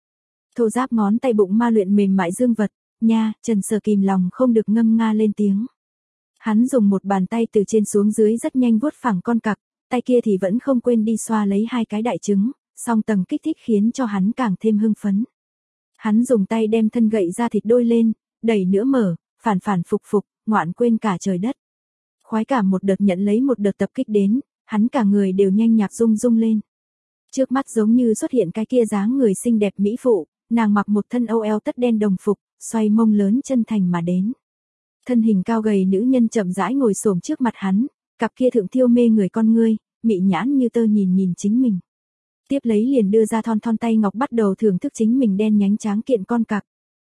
Thô giáp ngón tay bụng ma luyện mềm mại dương vật, nha, Trần Sở kìm lòng không được ngâm nga lên tiếng. Hắn dùng một bàn tay từ trên xuống dưới rất nhanh vuốt phẳng con cặc, tay kia thì vẫn không quên đi xoa lấy hai cái đại trứng, song tầng kích thích khiến cho hắn càng thêm hưng phấn. Hắn dùng tay đem thân gậy ra thịt đôi lên, đẩy nữa mở, phản phản phục phục, ngoạn quên cả trời đất. Khoái cảm một đợt nhận lấy một đợt tập kích đến, hắn cả người đều nhanh nhạc rung rung lên. Trước mắt giống như xuất hiện cái kia dáng người xinh đẹp mỹ phụ, nàng mặc một thân âu eo tất đen đồng phục, xoay mông lớn chân thành mà đến. Thân hình cao gầy nữ nhân chậm rãi ngồi xổm trước mặt hắn, cặp kia thượng thiêu mê người con ngươi, mị nhãn như tơ nhìn nhìn chính mình. Tiếp lấy liền đưa ra thon thon tay ngọc bắt đầu thưởng thức chính mình đen nhánh tráng kiện con cặc.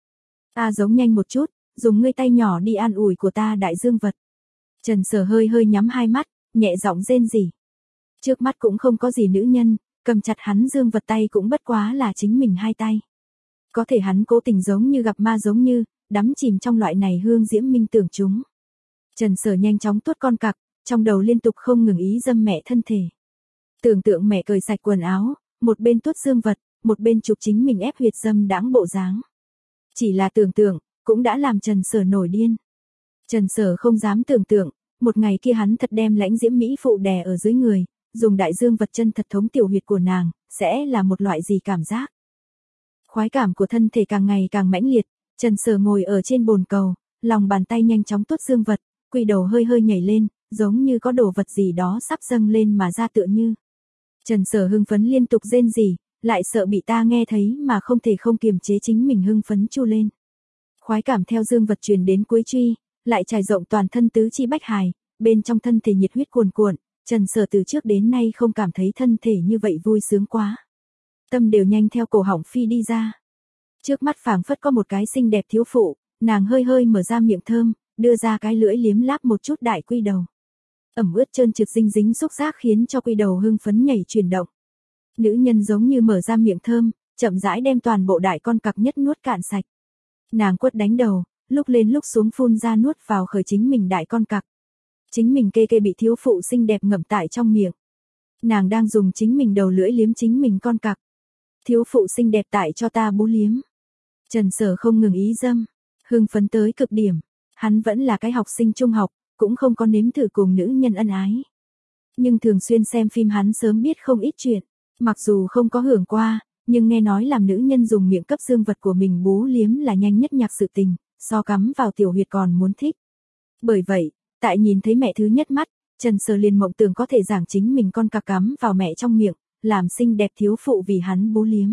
Ta giống nhanh một chút, dùng ngươi tay nhỏ đi an ủi của ta đại dương vật. Trần Sở hơi hơi nhắm hai mắt, nhẹ giọng rên rỉ. Trước mắt cũng không có gì nữ nhân, cầm chặt hắn dương vật tay cũng bất quá là chính mình hai tay. Có thể hắn cố tình giống như gặp ma giống như, đắm chìm trong loại này hương diễm minh tưởng chúng. Trần Sở nhanh chóng tuốt con cặc, trong đầu liên tục không ngừng ý dâm mẹ thân thể. Tưởng tượng mẹ cởi sạch quần áo, một bên tuốt dương vật, một bên chụp chính mình ép huyệt dâm đãng bộ dáng. Chỉ là tưởng tượng, cũng đã làm Trần Sở nổi điên. Trần Sở không dám tưởng tượng, một ngày kia hắn thật đem lãnh diễm mỹ phụ đè ở dưới người, dùng đại dương vật chân thật thống tiểu huyệt của nàng, sẽ là một loại gì cảm giác. Khoái cảm của thân thể càng ngày càng mãnh liệt, Trần Sở ngồi ở trên bồn cầu, lòng bàn tay nhanh chóng tuốt dương vật, quỳ đầu hơi hơi nhảy lên, giống như có đồ vật gì đó sắp dâng lên mà ra tựa như. Trần Sở hưng phấn liên tục rên rỉ, lại sợ bị ta nghe thấy mà không thể không kiềm chế chính mình hưng phấn chu lên. Khoái cảm theo dương vật truyền đến cuối truy, lại trải rộng toàn thân tứ chi bách hài, bên trong thân thể nhiệt huyết cuồn cuộn, Trần Sở từ trước đến nay không cảm thấy thân thể như vậy vui sướng quá. Tâm đều nhanh theo cổ họng phi đi ra. Trước mắt phảng phất có một cái xinh đẹp thiếu phụ, nàng hơi hơi mở ra miệng thơm, đưa ra cái lưỡi liếm láp một chút đại quy đầu. Ẩm ướt trơn trượt dinh dính xúc giác khiến cho quy đầu hưng phấn nhảy chuyển động. Nữ nhân giống như mở ra miệng thơm, chậm rãi đem toàn bộ đại con cặc nhất nuốt cạn sạch. Nàng quất đánh đầu, lúc lên lúc xuống phun ra nuốt vào khởi chính mình đại con cặc. Chính mình kê kê bị thiếu phụ xinh đẹp ngậm tại trong miệng. Nàng đang dùng chính mình đầu lưỡi liếm chính mình con cặc. Thiếu phụ xinh đẹp tại cho ta bú liếm. Trần Sở không ngừng ý dâm, hưng phấn tới cực điểm. Hắn vẫn là cái học sinh trung học, cũng không có nếm thử cùng nữ nhân ân ái. Nhưng thường xuyên xem phim hắn sớm biết không ít chuyện, mặc dù không có hưởng qua, nhưng nghe nói làm nữ nhân dùng miệng cấp dương vật của mình bú liếm là nhanh nhất nhạc sự tình, so cắm vào tiểu huyệt còn muốn thích. Bởi vậy, tại nhìn thấy mẹ thứ nhất mắt, Trần Sở liền mộng tưởng có thể giảng chính mình con cặc cắm vào mẹ trong miệng, làm xinh đẹp thiếu phụ vì hắn bú liếm.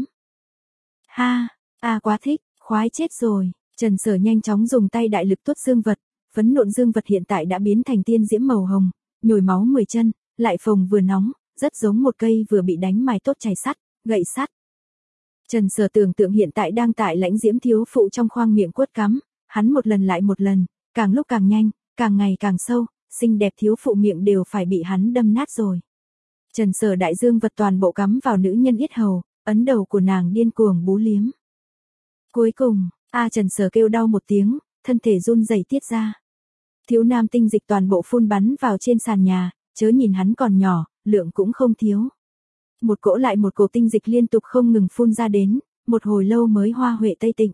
Ha, quá thích, khoái chết rồi. Trần Sở nhanh chóng dùng tay đại lực tuốt dương vật, phấn nộn dương vật hiện tại đã biến thành tiên diễm màu hồng, nhồi máu 10 chân, lại phồng vừa nóng, rất giống một cây vừa bị đánh mài tốt chày sắt, gậy sắt. Trần Sở tưởng tượng hiện tại đang tại lãnh diễm thiếu phụ trong khoang miệng quất cắm, hắn một lần lại một lần, càng lúc càng nhanh, càng ngày càng sâu, xinh đẹp thiếu phụ miệng đều phải bị hắn đâm nát rồi. Trần Sở đại dương vật toàn bộ cắm vào nữ nhân yết hầu, ấn đầu của nàng điên cuồng bú liếm. Cuối cùng, Trần Sở kêu đau một tiếng, thân thể run rẩy tiết ra. Thiếu nam tinh dịch toàn bộ phun bắn vào trên sàn nhà, chớ nhìn hắn còn nhỏ, lượng cũng không thiếu. Một cỗ lại một cỗ tinh dịch liên tục không ngừng phun ra đến, một hồi lâu mới hoa huệ tây tịnh.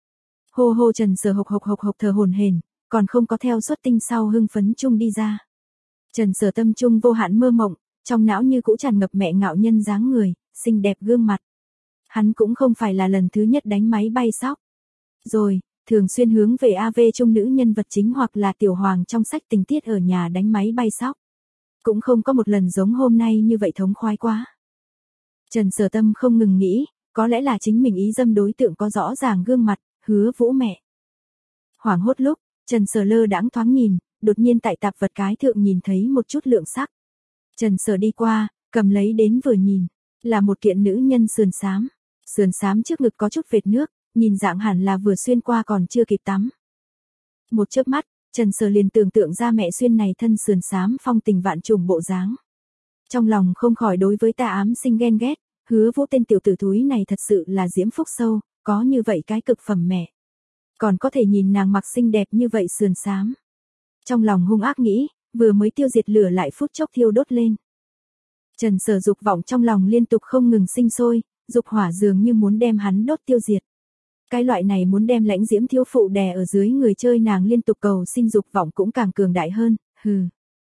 Hô hô Trần Sở hộc hộc thở hổn hển, còn không có theo xuất tinh sau hưng phấn chung đi ra. Trần Sở tâm trung vô hạn mơ mộng, trong não như cũ tràn ngập mẹ ngạo nhân dáng người, xinh đẹp gương mặt. Hắn cũng không phải là lần thứ nhất đánh máy bay sóc. Rồi, thường xuyên hướng về AV trung nữ nhân vật chính hoặc là tiểu hoàng trong sách tình tiết ở nhà đánh máy bay sóc. Cũng không có một lần giống hôm nay như vậy thống khoái quá. Trần Sở Tâm không ngừng nghĩ, có lẽ là chính mình ý dâm đối tượng có rõ ràng gương mặt, Hứa Vũ mẹ. Hoảng hốt lúc, Trần Sở lơ đãng thoáng nhìn, đột nhiên tại tạp vật cái thượng nhìn thấy một chút lượng sắc. Trần Sở đi qua, cầm lấy đến vừa nhìn, là một kiện nữ nhân sườn xám trước ngực có chút vệt nước, nhìn dạng hẳn là vừa xuyên qua còn chưa kịp tắm. Một chớp mắt, Trần Sở liền tưởng tượng ra mẹ xuyên này thân sườn xám phong tình vạn trùng bộ dáng. Trong lòng không khỏi đối với tà ám sinh ghen ghét, Hứa Vũ tên tiểu tử thúi này thật sự là diễm phúc sâu, có như vậy cái cực phẩm mẹ. Còn có thể nhìn nàng mặc xinh đẹp như vậy sườn xám. Trong lòng hung ác nghĩ, vừa mới tiêu diệt lửa lại phút chốc thiêu đốt lên. Trần Sở dục vọng trong lòng liên tục không ngừng sinh sôi, dục hỏa dường như muốn đem hắn đốt tiêu diệt. Cái loại này muốn đem lãnh diễm thiếu phụ đè ở dưới người chơi nàng liên tục cầu xin dục vọng cũng càng cường đại hơn, hừ.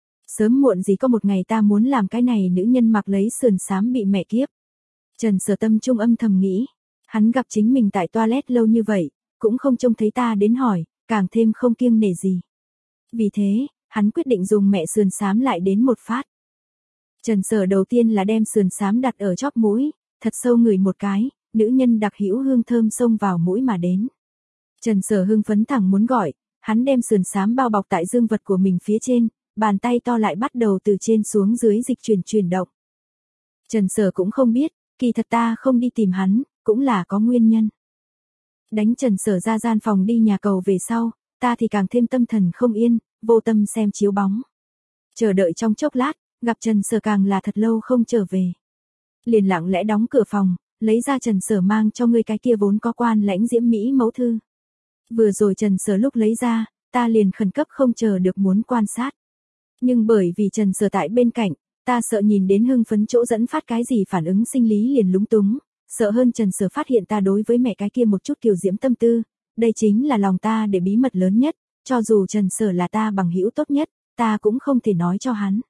Sớm muộn gì có một ngày ta muốn làm cái này nữ nhân mặc lấy sườn xám bị mẹ kiếp. Trần Sở tâm trung âm thầm nghĩ, hắn gặp chính mình tại toilet lâu như vậy, cũng không trông thấy ta đến hỏi, càng thêm không kiêng nể gì. Vì thế, hắn quyết định dùng mẹ sườn xám lại đến một phát. Trần Sở đầu tiên là đem sườn xám đặt ở chóp mũi, thật sâu ngửi một cái, nữ nhân đặc hữu hương thơm xông vào mũi mà đến. Trần Sở hưng phấn thẳng muốn gọi, hắn đem sườn xám bao bọc tại dương vật của mình phía trên, bàn tay to lại bắt đầu từ trên xuống dưới dịch chuyển động. Trần Sở cũng không biết, kỳ thật ta không đi tìm hắn, cũng là có nguyên nhân. Đánh Trần Sở ra gian phòng đi nhà cầu về sau, ta thì càng thêm tâm thần không yên, vô tâm xem chiếu bóng. Chờ đợi trong chốc lát, gặp Trần Sở càng là thật lâu không trở về. Liền lặng lẽ đóng cửa phòng, lấy ra Trần Sở mang cho ngươi cái kia vốn có quan lãnh diễm mỹ mẫu thư. Vừa rồi Trần Sở lúc lấy ra, ta liền khẩn cấp không chờ được muốn quan sát. Nhưng bởi vì Trần Sở tại bên cạnh, ta sợ nhìn đến hưng phấn chỗ dẫn phát cái gì phản ứng sinh lý liền lúng túng, sợ hơn Trần Sở phát hiện ta đối với mẹ cái kia một chút kiều diễm tâm tư, đây chính là lòng ta để bí mật lớn nhất, cho dù Trần Sở là ta bằng hữu tốt nhất, ta cũng không thể nói cho hắn.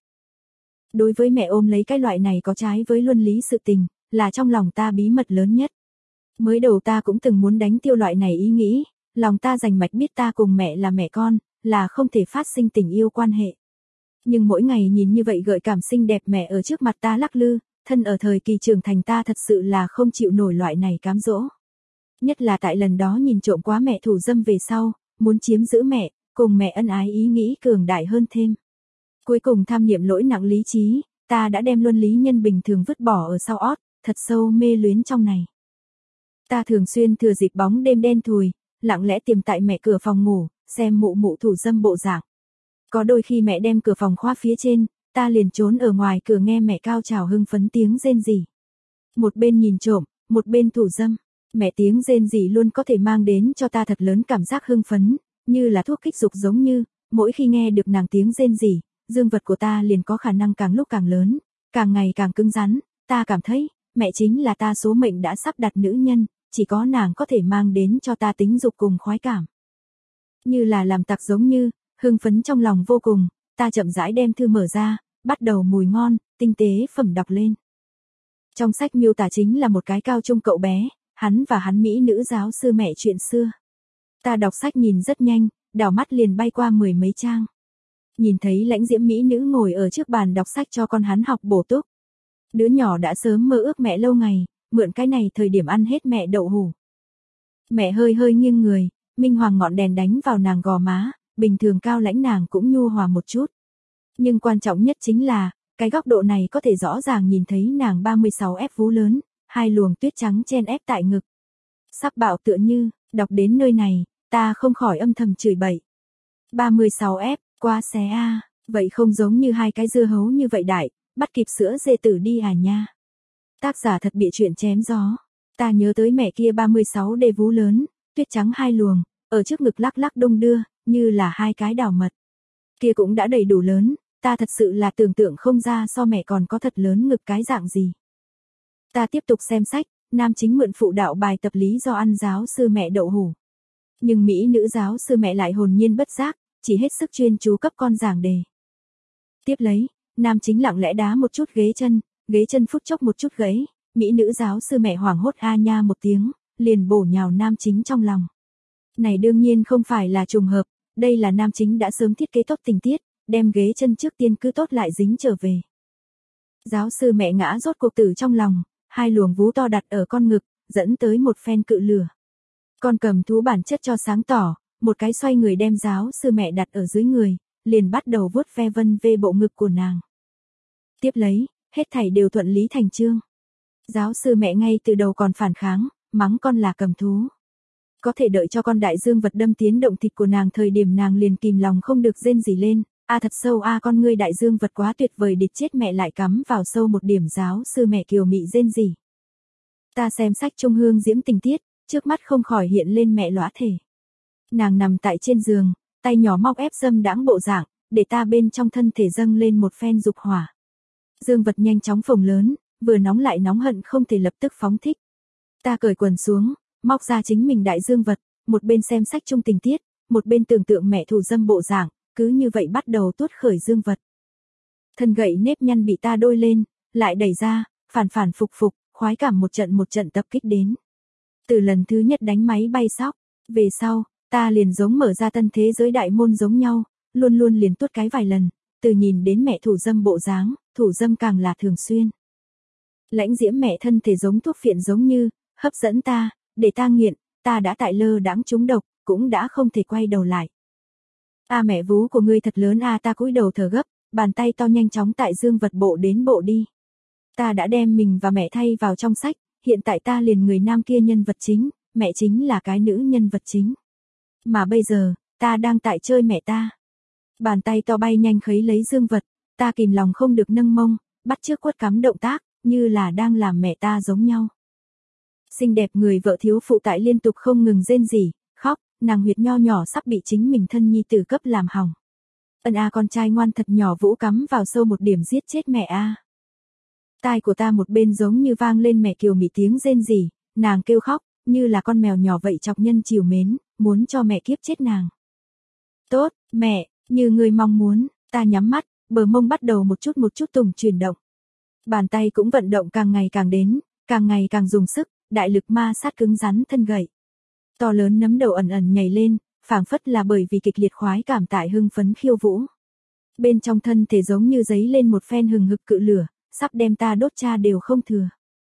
Đối với mẹ ôm lấy cái loại này có trái với luân lý sự tình, là trong lòng ta bí mật lớn nhất. Mới đầu ta cũng từng muốn đánh tiêu loại này ý nghĩ, lòng ta rành mạch biết ta cùng mẹ là mẹ con, là không thể phát sinh tình yêu quan hệ. Nhưng mỗi ngày nhìn như vậy gợi cảm xinh đẹp mẹ ở trước mặt ta lắc lư, thân ở thời kỳ trưởng thành ta thật sự là không chịu nổi loại này cám dỗ. Nhất là tại lần đó nhìn trộm quá mẹ thủ dâm về sau, muốn chiếm giữ mẹ, cùng mẹ ân ái ý nghĩ cường đại hơn thêm. Cuối cùng tham niệm lỗi nặng lý trí, ta đã đem luân lý nhân bình thường vứt bỏ ở sau ót, thật sâu mê luyến trong này. Ta thường xuyên thừa dịp bóng đêm đen thùi, lặng lẽ tìm tại mẹ cửa phòng ngủ, xem mụ mụ thủ dâm bộ dạng. Có đôi khi mẹ đem cửa phòng khóa phía trên, ta liền trốn ở ngoài cửa nghe mẹ cao trào hưng phấn tiếng rên rỉ. Một bên nhìn trộm, một bên thủ dâm, mẹ tiếng rên rỉ luôn có thể mang đến cho ta thật lớn cảm giác hưng phấn, như là thuốc kích dục giống như, mỗi khi nghe được nàng tiếng rên rỉ, dương vật của ta liền có khả năng càng lúc càng lớn, càng ngày càng cứng rắn, ta cảm thấy, mẹ chính là ta số mệnh đã sắp đặt nữ nhân, chỉ có nàng có thể mang đến cho ta tính dục cùng khoái cảm. Như là làm tặc giống như, hưng phấn trong lòng vô cùng, ta chậm rãi đem thư mở ra, bắt đầu mùi ngon, tinh tế phẩm đọc lên. Trong sách miêu tả chính là một cái cao trung cậu bé, hắn và hắn mỹ nữ giáo sư mẹ chuyện xưa. Ta đọc sách nhìn rất nhanh, đảo mắt liền bay qua 10 mấy trang. Nhìn thấy lãnh diễm mỹ nữ ngồi ở trước bàn đọc sách cho con hắn học bổ túc. Đứa nhỏ đã sớm mơ ước mẹ lâu ngày, mượn cái này thời điểm ăn hết mẹ đậu hủ. Mẹ hơi hơi nghiêng người, minh hoàng ngọn đèn đánh vào nàng gò má, bình thường cao lãnh nàng cũng nhu hòa một chút. Nhưng quan trọng nhất chính là, cái góc độ này có thể rõ ràng nhìn thấy nàng 36F vú lớn, hai luồng tuyết trắng chen ép tại ngực. Sắc bạo tựa như, đọc đến nơi này, ta không khỏi âm thầm chửi bậy. 36F, quá xé a, vậy không giống như hai cái dưa hấu như vậy đại, bắt kịp sữa dê tử đi à nha. Tác giả thật bịa chuyện chém gió. Ta nhớ tới mẹ kia 36 đề vú lớn, tuyết trắng hai luồng, ở trước ngực lắc lắc đung đưa, như là hai cái đào mật. Kia cũng đã đầy đủ lớn, ta thật sự là tưởng tượng không ra so mẹ còn có thật lớn ngực cái dạng gì. Ta tiếp tục xem sách, nam chính mượn phụ đạo bài tập lý do ăn giáo sư mẹ đậu hủ. Nhưng mỹ nữ giáo sư mẹ lại hồn nhiên bất giác, chỉ hết sức chuyên chú cấp con giảng đề. Tiếp lấy, nam chính lặng lẽ đá một chút ghế chân phút chốc một chút gãy, mỹ nữ giáo sư mẹ hoảng hốt a nha một tiếng, liền bổ nhào nam chính trong lòng. Này đương nhiên không phải là trùng hợp, đây là nam chính đã sớm thiết kế tốt tình tiết, đem ghế chân trước tiên cứ tốt lại dính trở về. Giáo sư mẹ ngã rốt cuộc tử trong lòng, hai luồng vú to đặt ở con ngực, dẫn tới một phen cự lửa. Con cầm thú bản chất cho sáng tỏ, một cái xoay người đem giáo sư mẹ đặt ở dưới người, liền bắt đầu vuốt ve vân vê bộ ngực của nàng. Tiếp lấy, hết thảy đều thuận lý thành chương. Giáo sư mẹ ngay từ đầu còn phản kháng, mắng con là cầm thú. Có thể đợi cho con đại dương vật đâm tiến động thịt của nàng thời điểm nàng liền kìm lòng không được rên rỉ lên. Thật sâu con ngươi đại dương vật quá tuyệt vời địch chết mẹ lại cắm vào sâu một điểm giáo sư mẹ kiều mị rên rỉ. Ta xem sách Trung Hương Diễm tình tiết, trước mắt không khỏi hiện lên mẹ lõa thể. Nàng nằm tại trên giường, tay nhỏ móc ép dâm đãng bộ dạng, để ta bên trong thân thể dâng lên một phen dục hỏa. Dương vật nhanh chóng phồng lớn, vừa nóng lại nóng hận không thể lập tức phóng thích. Ta cởi quần xuống, móc ra chính mình đại dương vật, một bên xem sách Trung tình tiết, một bên tưởng tượng mẹ thủ dâm bộ dạng, cứ như vậy bắt đầu tuốt khởi dương vật. Thân gậy nếp nhăn bị ta đôi lên, lại đẩy ra, phản phản phục phục, khoái cảm một trận tập kích đến. Từ lần thứ nhất đánh máy bay sóc, về sau, ta liền giống mở ra tân thế giới đại môn giống nhau, luôn luôn liền tuốt cái vài lần, từ nhìn đến mẹ thủ dâm bộ dáng, thủ dâm càng là thường xuyên. Lãnh diễm mẹ thân thể giống thuốc phiện giống như, hấp dẫn ta, để ta nghiện, ta đã tại lơ đãng trúng độc, cũng đã không thể quay đầu lại. Mẹ vú của ngươi thật lớn ta cúi đầu thở gấp, bàn tay to nhanh chóng tại dương vật bộ đến bộ đi. Ta đã đem mình và mẹ thay vào trong sách, hiện tại ta liền người nam kia nhân vật chính, mẹ chính là cái nữ nhân vật chính. Mà bây giờ, ta đang tại chơi mẹ ta. Bàn tay to bay nhanh khấy lấy dương vật, ta kìm lòng không được nâng mông, bắt chước quất cắm động tác, như là đang làm mẹ ta giống nhau. Xinh đẹp người vợ thiếu phụ tại liên tục không ngừng rên rỉ, khóc, nàng huyệt nho nhỏ sắp bị chính mình thân nhi tử cấp làm hỏng. Con trai ngoan thật nhỏ vũ cắm vào sâu một điểm giết chết mẹ Tai của ta một bên giống như vang lên mẹ kiều mị tiếng rên rỉ, nàng kêu khóc, như là con mèo nhỏ vậy chọc nhân chiều mến, muốn cho mẹ kiếp chết nàng. Tốt, mẹ, như người mong muốn, ta nhắm mắt, bờ mông bắt đầu một chút tùng chuyển động. Bàn tay cũng vận động càng ngày càng đến, càng ngày càng dùng sức, đại lực ma sát cứng rắn thân gậy. To lớn nấm đầu ẩn ẩn nhảy lên, phảng phất là bởi vì kịch liệt khoái cảm tại hưng phấn khiêu vũ. Bên trong thân thể giống như giấy lên một phen hừng hực cự lửa, sắp đem ta đốt cha đều không thừa.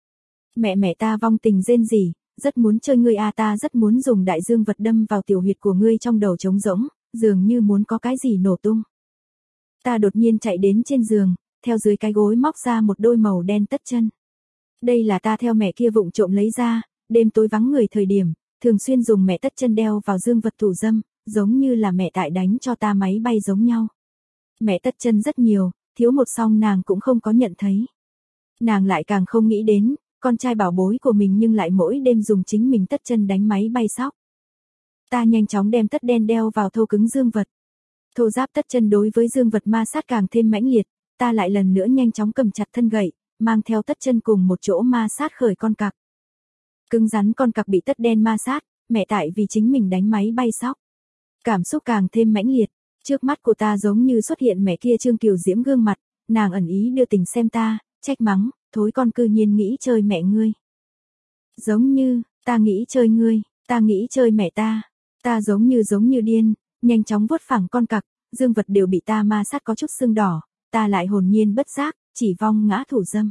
Mẹ ta vong tình rên rỉ, rất muốn chơi ngươi ta rất muốn dùng đại dương vật đâm vào tiểu huyệt của ngươi trong đầu trống rỗng, dường như muốn có cái gì nổ tung. Ta đột nhiên chạy đến trên giường, theo dưới cái gối móc ra một đôi màu đen tất chân. Đây là ta theo mẹ kia vụng trộm lấy ra, đêm tối vắng người thời điểm, thường xuyên dùng mẹ tất chân đeo vào dương vật thủ dâm, giống như là mẹ tại đánh cho ta máy bay giống nhau. Mẹ tất chân rất nhiều, thiếu một song nàng cũng không có nhận thấy. Nàng lại càng không nghĩ đến, con trai bảo bối của mình nhưng lại mỗi đêm dùng chính mình tất chân đánh máy bay sóc. Ta nhanh chóng đem tất đen đeo vào thô cứng dương vật. Thô giáp tất chân đối với dương vật ma sát càng thêm mãnh liệt, ta lại lần nữa nhanh chóng cầm chặt thân gậy, mang theo tất chân cùng một chỗ ma sát khởi con cặc. Cứng rắn con cặc bị tất đen ma sát, mẹ tại vì chính mình đánh máy bay sóc. Cảm xúc càng thêm mãnh liệt, trước mắt của ta giống như xuất hiện mẹ kia trương kiều diễm gương mặt, nàng ẩn ý đưa tình xem ta, trách mắng, thối con cư nhiên nghĩ chơi mẹ ngươi. Giống như, ta nghĩ chơi ngươi, ta nghĩ chơi mẹ ta giống như điên, nhanh chóng vuốt phẳng con cặc, dương vật đều bị ta ma sát có chút sưng đỏ, ta lại hồn nhiên bất giác, chỉ vong ngã thủ dâm.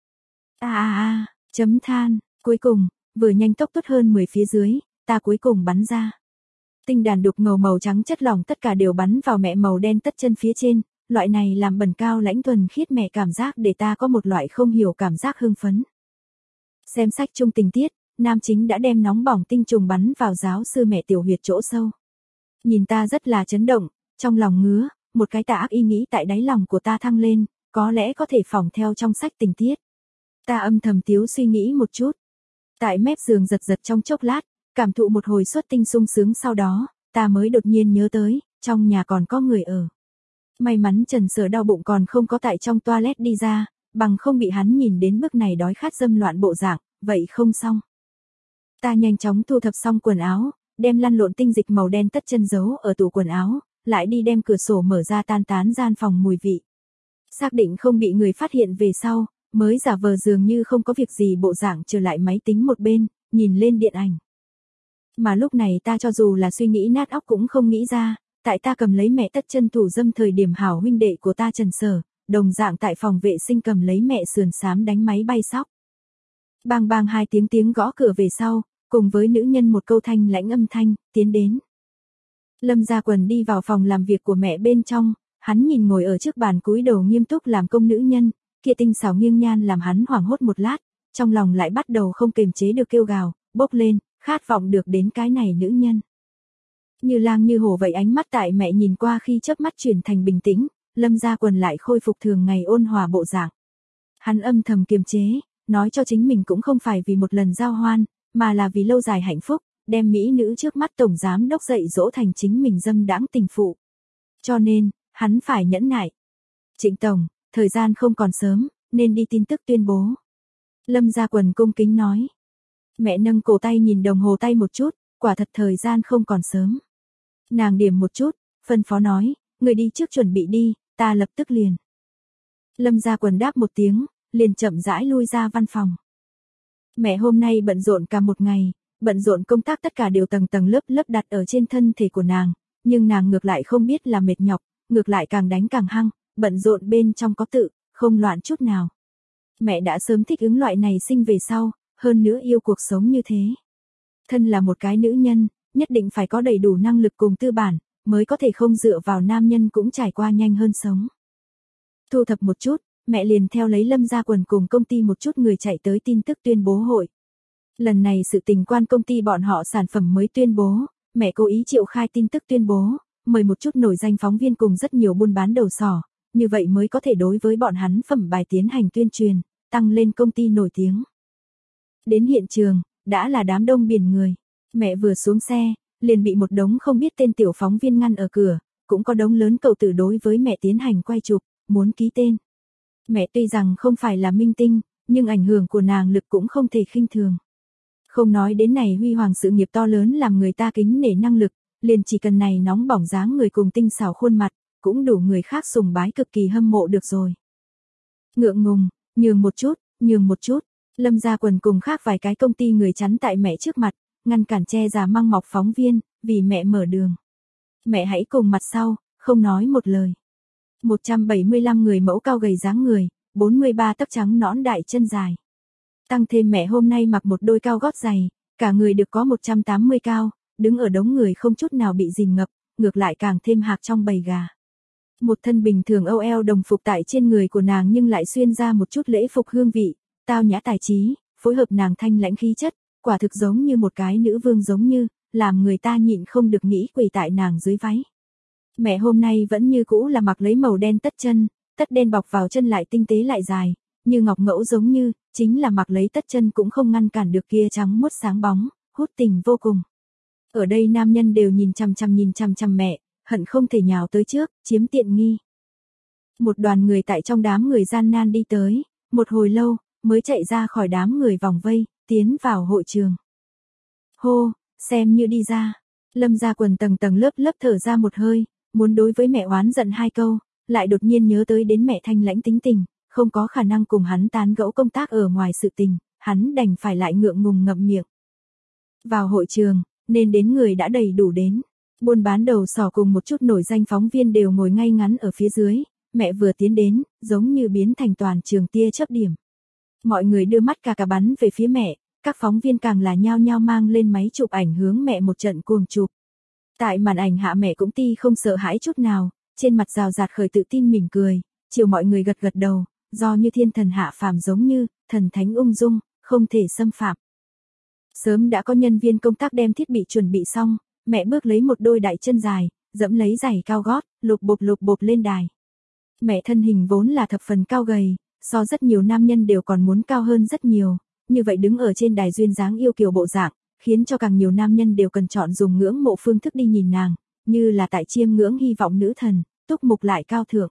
Chấm than, cuối cùng, vừa nhanh tốc tốt hơn 10 phía dưới, ta cuối cùng bắn ra. Tinh đàn đục ngầu màu trắng chất lỏng tất cả đều bắn vào mẹ màu đen tất chân phía trên, loại này làm bẩn cao lãnh thuần khiết mẹ cảm giác để ta có một loại không hiểu cảm giác hưng phấn. Xem sách Trung tình tiết, nam chính đã đem nóng bỏng tinh trùng bắn vào giáo sư mẹ tiểu huyệt chỗ sâu. Nhìn ta rất là chấn động, trong lòng ngứa, một cái tà ác ý nghĩ tại đáy lòng của ta thăng lên, có lẽ có thể phỏng theo trong sách tình tiết. Ta âm thầm tiếu suy nghĩ một chút. Tại mép giường giật giật trong chốc lát, cảm thụ một hồi xuất tinh sung sướng sau đó, ta mới đột nhiên nhớ tới, trong nhà còn có người ở. May mắn Trần Sở đau bụng còn không có tại trong toilet đi ra, bằng không bị hắn nhìn đến mức này đói khát dâm loạn bộ dạng, vậy không xong. Ta nhanh chóng thu thập xong quần áo, đem lăn lộn tinh dịch màu đen tất chân giấu ở tủ quần áo, lại đi đem cửa sổ mở ra tan tán gian phòng mùi vị. Xác định không bị người phát hiện về sau, mới giả vờ dường như không có việc gì bộ dạng trở lại máy tính một bên, nhìn lên điện ảnh. Mà lúc này ta cho dù là suy nghĩ nát óc cũng không nghĩ ra, tại ta cầm lấy mẹ tất chân thủ dâm thời điểm hảo huynh đệ của ta Trần Sở, đồng dạng tại phòng vệ sinh cầm lấy mẹ sườn xám đánh máy bay sóc. Bang bang hai tiếng gõ cửa về sau, cùng với nữ nhân một câu thanh lãnh âm thanh, tiến đến. Lâm Gia Quần đi vào phòng làm việc của mẹ bên trong, hắn nhìn ngồi ở trước bàn cúi đầu nghiêm túc làm công nữ nhân, kia tinh xảo nghiêng nhan làm hắn hoảng hốt một lát, trong lòng lại bắt đầu không kềm chế được kêu gào, bốc lên, khát vọng được đến cái này nữ nhân. Như lang như hổ vậy ánh mắt tại mẹ nhìn qua khi chớp mắt chuyển thành bình tĩnh, Lâm Gia Quần lại khôi phục thường ngày ôn hòa bộ dạng. Hắn âm thầm kiềm chế, nói cho chính mình cũng không phải vì một lần giao hoan, mà là vì lâu dài hạnh phúc, đem mỹ nữ trước mắt tổng giám đốc dạy dỗ thành chính mình dâm đãng tình phụ. Cho nên, hắn phải nhẫn nại. Trịnh tổng, thời gian không còn sớm, nên đi tin tức tuyên bố. Lâm Gia Quần cung kính nói. Mẹ nâng cổ tay nhìn đồng hồ tay một chút, quả thật thời gian không còn sớm. Nàng điểm một chút, phân phó nói, người đi trước chuẩn bị đi, ta lập tức liền. Lâm Gia Quần đáp một tiếng, liền chậm rãi lui ra văn phòng. Mẹ hôm nay bận rộn cả một ngày, bận rộn công tác tất cả đều tầng tầng lớp lớp đặt ở trên thân thể của nàng, nhưng nàng ngược lại không biết là mệt nhọc, ngược lại càng đánh càng hăng, bận rộn bên trong có tự, không loạn chút nào. Mẹ đã sớm thích ứng loại này sinh về sau, hơn nữa yêu cuộc sống như thế. Thân là một cái nữ nhân, nhất định phải có đầy đủ năng lực cùng tư bản, mới có thể không dựa vào nam nhân cũng trải qua nhanh hơn sống. Thu thập một chút, mẹ liền theo lấy Lâm Gia Quần cùng công ty một chút người chạy tới tin tức tuyên bố hội. Lần này sự tình quan công ty bọn họ sản phẩm mới tuyên bố, mẹ cố ý triệu khai tin tức tuyên bố, mời một chút nổi danh phóng viên cùng rất nhiều buôn bán đầu sỏ, như vậy mới có thể đối với bọn hắn phẩm bài tiến hành tuyên truyền, tăng lên công ty nổi tiếng. Đến hiện trường, đã là đám đông biển người, mẹ vừa xuống xe, liền bị một đống không biết tên tiểu phóng viên ngăn ở cửa, cũng có đống lớn cậu tử đối với mẹ tiến hành quay chụp, muốn ký tên. Mẹ tuy rằng không phải là minh tinh, nhưng ảnh hưởng của nàng lực cũng không thể khinh thường. Không nói đến này huy hoàng sự nghiệp to lớn làm người ta kính nể năng lực, liền chỉ cần này nóng bỏng dáng người cùng tinh xảo khuôn mặt, cũng đủ người khác sùng bái cực kỳ hâm mộ được rồi. Ngượng ngùng, nhường một chút, Lâm Gia Quần cùng khác vài cái công ty người chắn tại mẹ trước mặt, ngăn cản che già măng mọc phóng viên, vì mẹ mở đường. Mẹ hãy cùng mặt sau, không nói một lời. 175 người mẫu cao gầy dáng người, 43 tấc trắng nõn đại chân dài. Tăng thêm mẹ hôm nay mặc một đôi cao gót giày, cả người được có 180 cao, đứng ở đống người không chút nào bị dìm ngập, ngược lại càng thêm hạc trong bầy gà. Một thân bình thường âu eo đồng phục tại trên người của nàng nhưng lại xuyên ra một chút lễ phục hương vị, tao nhã tài trí, phối hợp nàng thanh lãnh khí chất, quả thực giống như một cái nữ vương giống như, làm người ta nhịn không được nghĩ quỳ tại nàng dưới váy. Mẹ hôm nay vẫn như cũ là mặc lấy màu đen tất chân, tất đen bọc vào chân lại tinh tế lại dài, như ngọc ngẫu giống như, chính là mặc lấy tất chân cũng không ngăn cản được kia trắng muốt sáng bóng, hút tình vô cùng. Ở đây nam nhân đều nhìn chằm chằm mẹ, hận không thể nhào tới trước, chiếm tiện nghi. Một đoàn người tại trong đám người gian nan đi tới, một hồi lâu, mới chạy ra khỏi đám người vòng vây, tiến vào hội trường. Hô, xem như đi ra. Lâm Gia Quần tầng tầng lớp lớp thở ra một hơi, muốn đối với mẹ oán giận hai câu, lại đột nhiên nhớ tới đến mẹ thanh lãnh tính tình, không có khả năng cùng hắn tán gẫu công tác ở ngoài sự tình, hắn đành phải lại ngượng ngùng ngậm miệng. Vào hội trường, nên đến người đã đầy đủ đến. Buôn bán đầu sỏ cùng một chút nổi danh phóng viên đều ngồi ngay ngắn ở phía dưới, mẹ vừa tiến đến, giống như biến thành toàn trường tia chớp điểm. Mọi người đưa mắt cả bắn về phía mẹ, các phóng viên càng là nhao nhao mang lên máy chụp ảnh hướng mẹ một trận cuồng chụp. Tại màn ảnh hạ mẹ cũng ti không sợ hãi chút nào, trên mặt rào rạt khởi tự tin mỉm cười, chiều mọi người gật gật đầu, do như thiên thần hạ phàm giống như, thần thánh ung dung, không thể xâm phạm. Sớm đã có nhân viên công tác đem thiết bị chuẩn bị xong, mẹ bước lấy một đôi đại chân dài, dẫm lấy giày cao gót, lục bộp lên đài. Mẹ thân hình vốn là thập phần cao gầy, so rất nhiều nam nhân đều còn muốn cao hơn rất nhiều, như vậy đứng ở trên đài duyên dáng yêu kiều bộ dạng, khiến cho càng nhiều nam nhân đều cần chọn dùng ngưỡng mộ phương thức đi nhìn nàng, như là tại chiêm ngưỡng hy vọng nữ thần, túc mục lại cao thượng.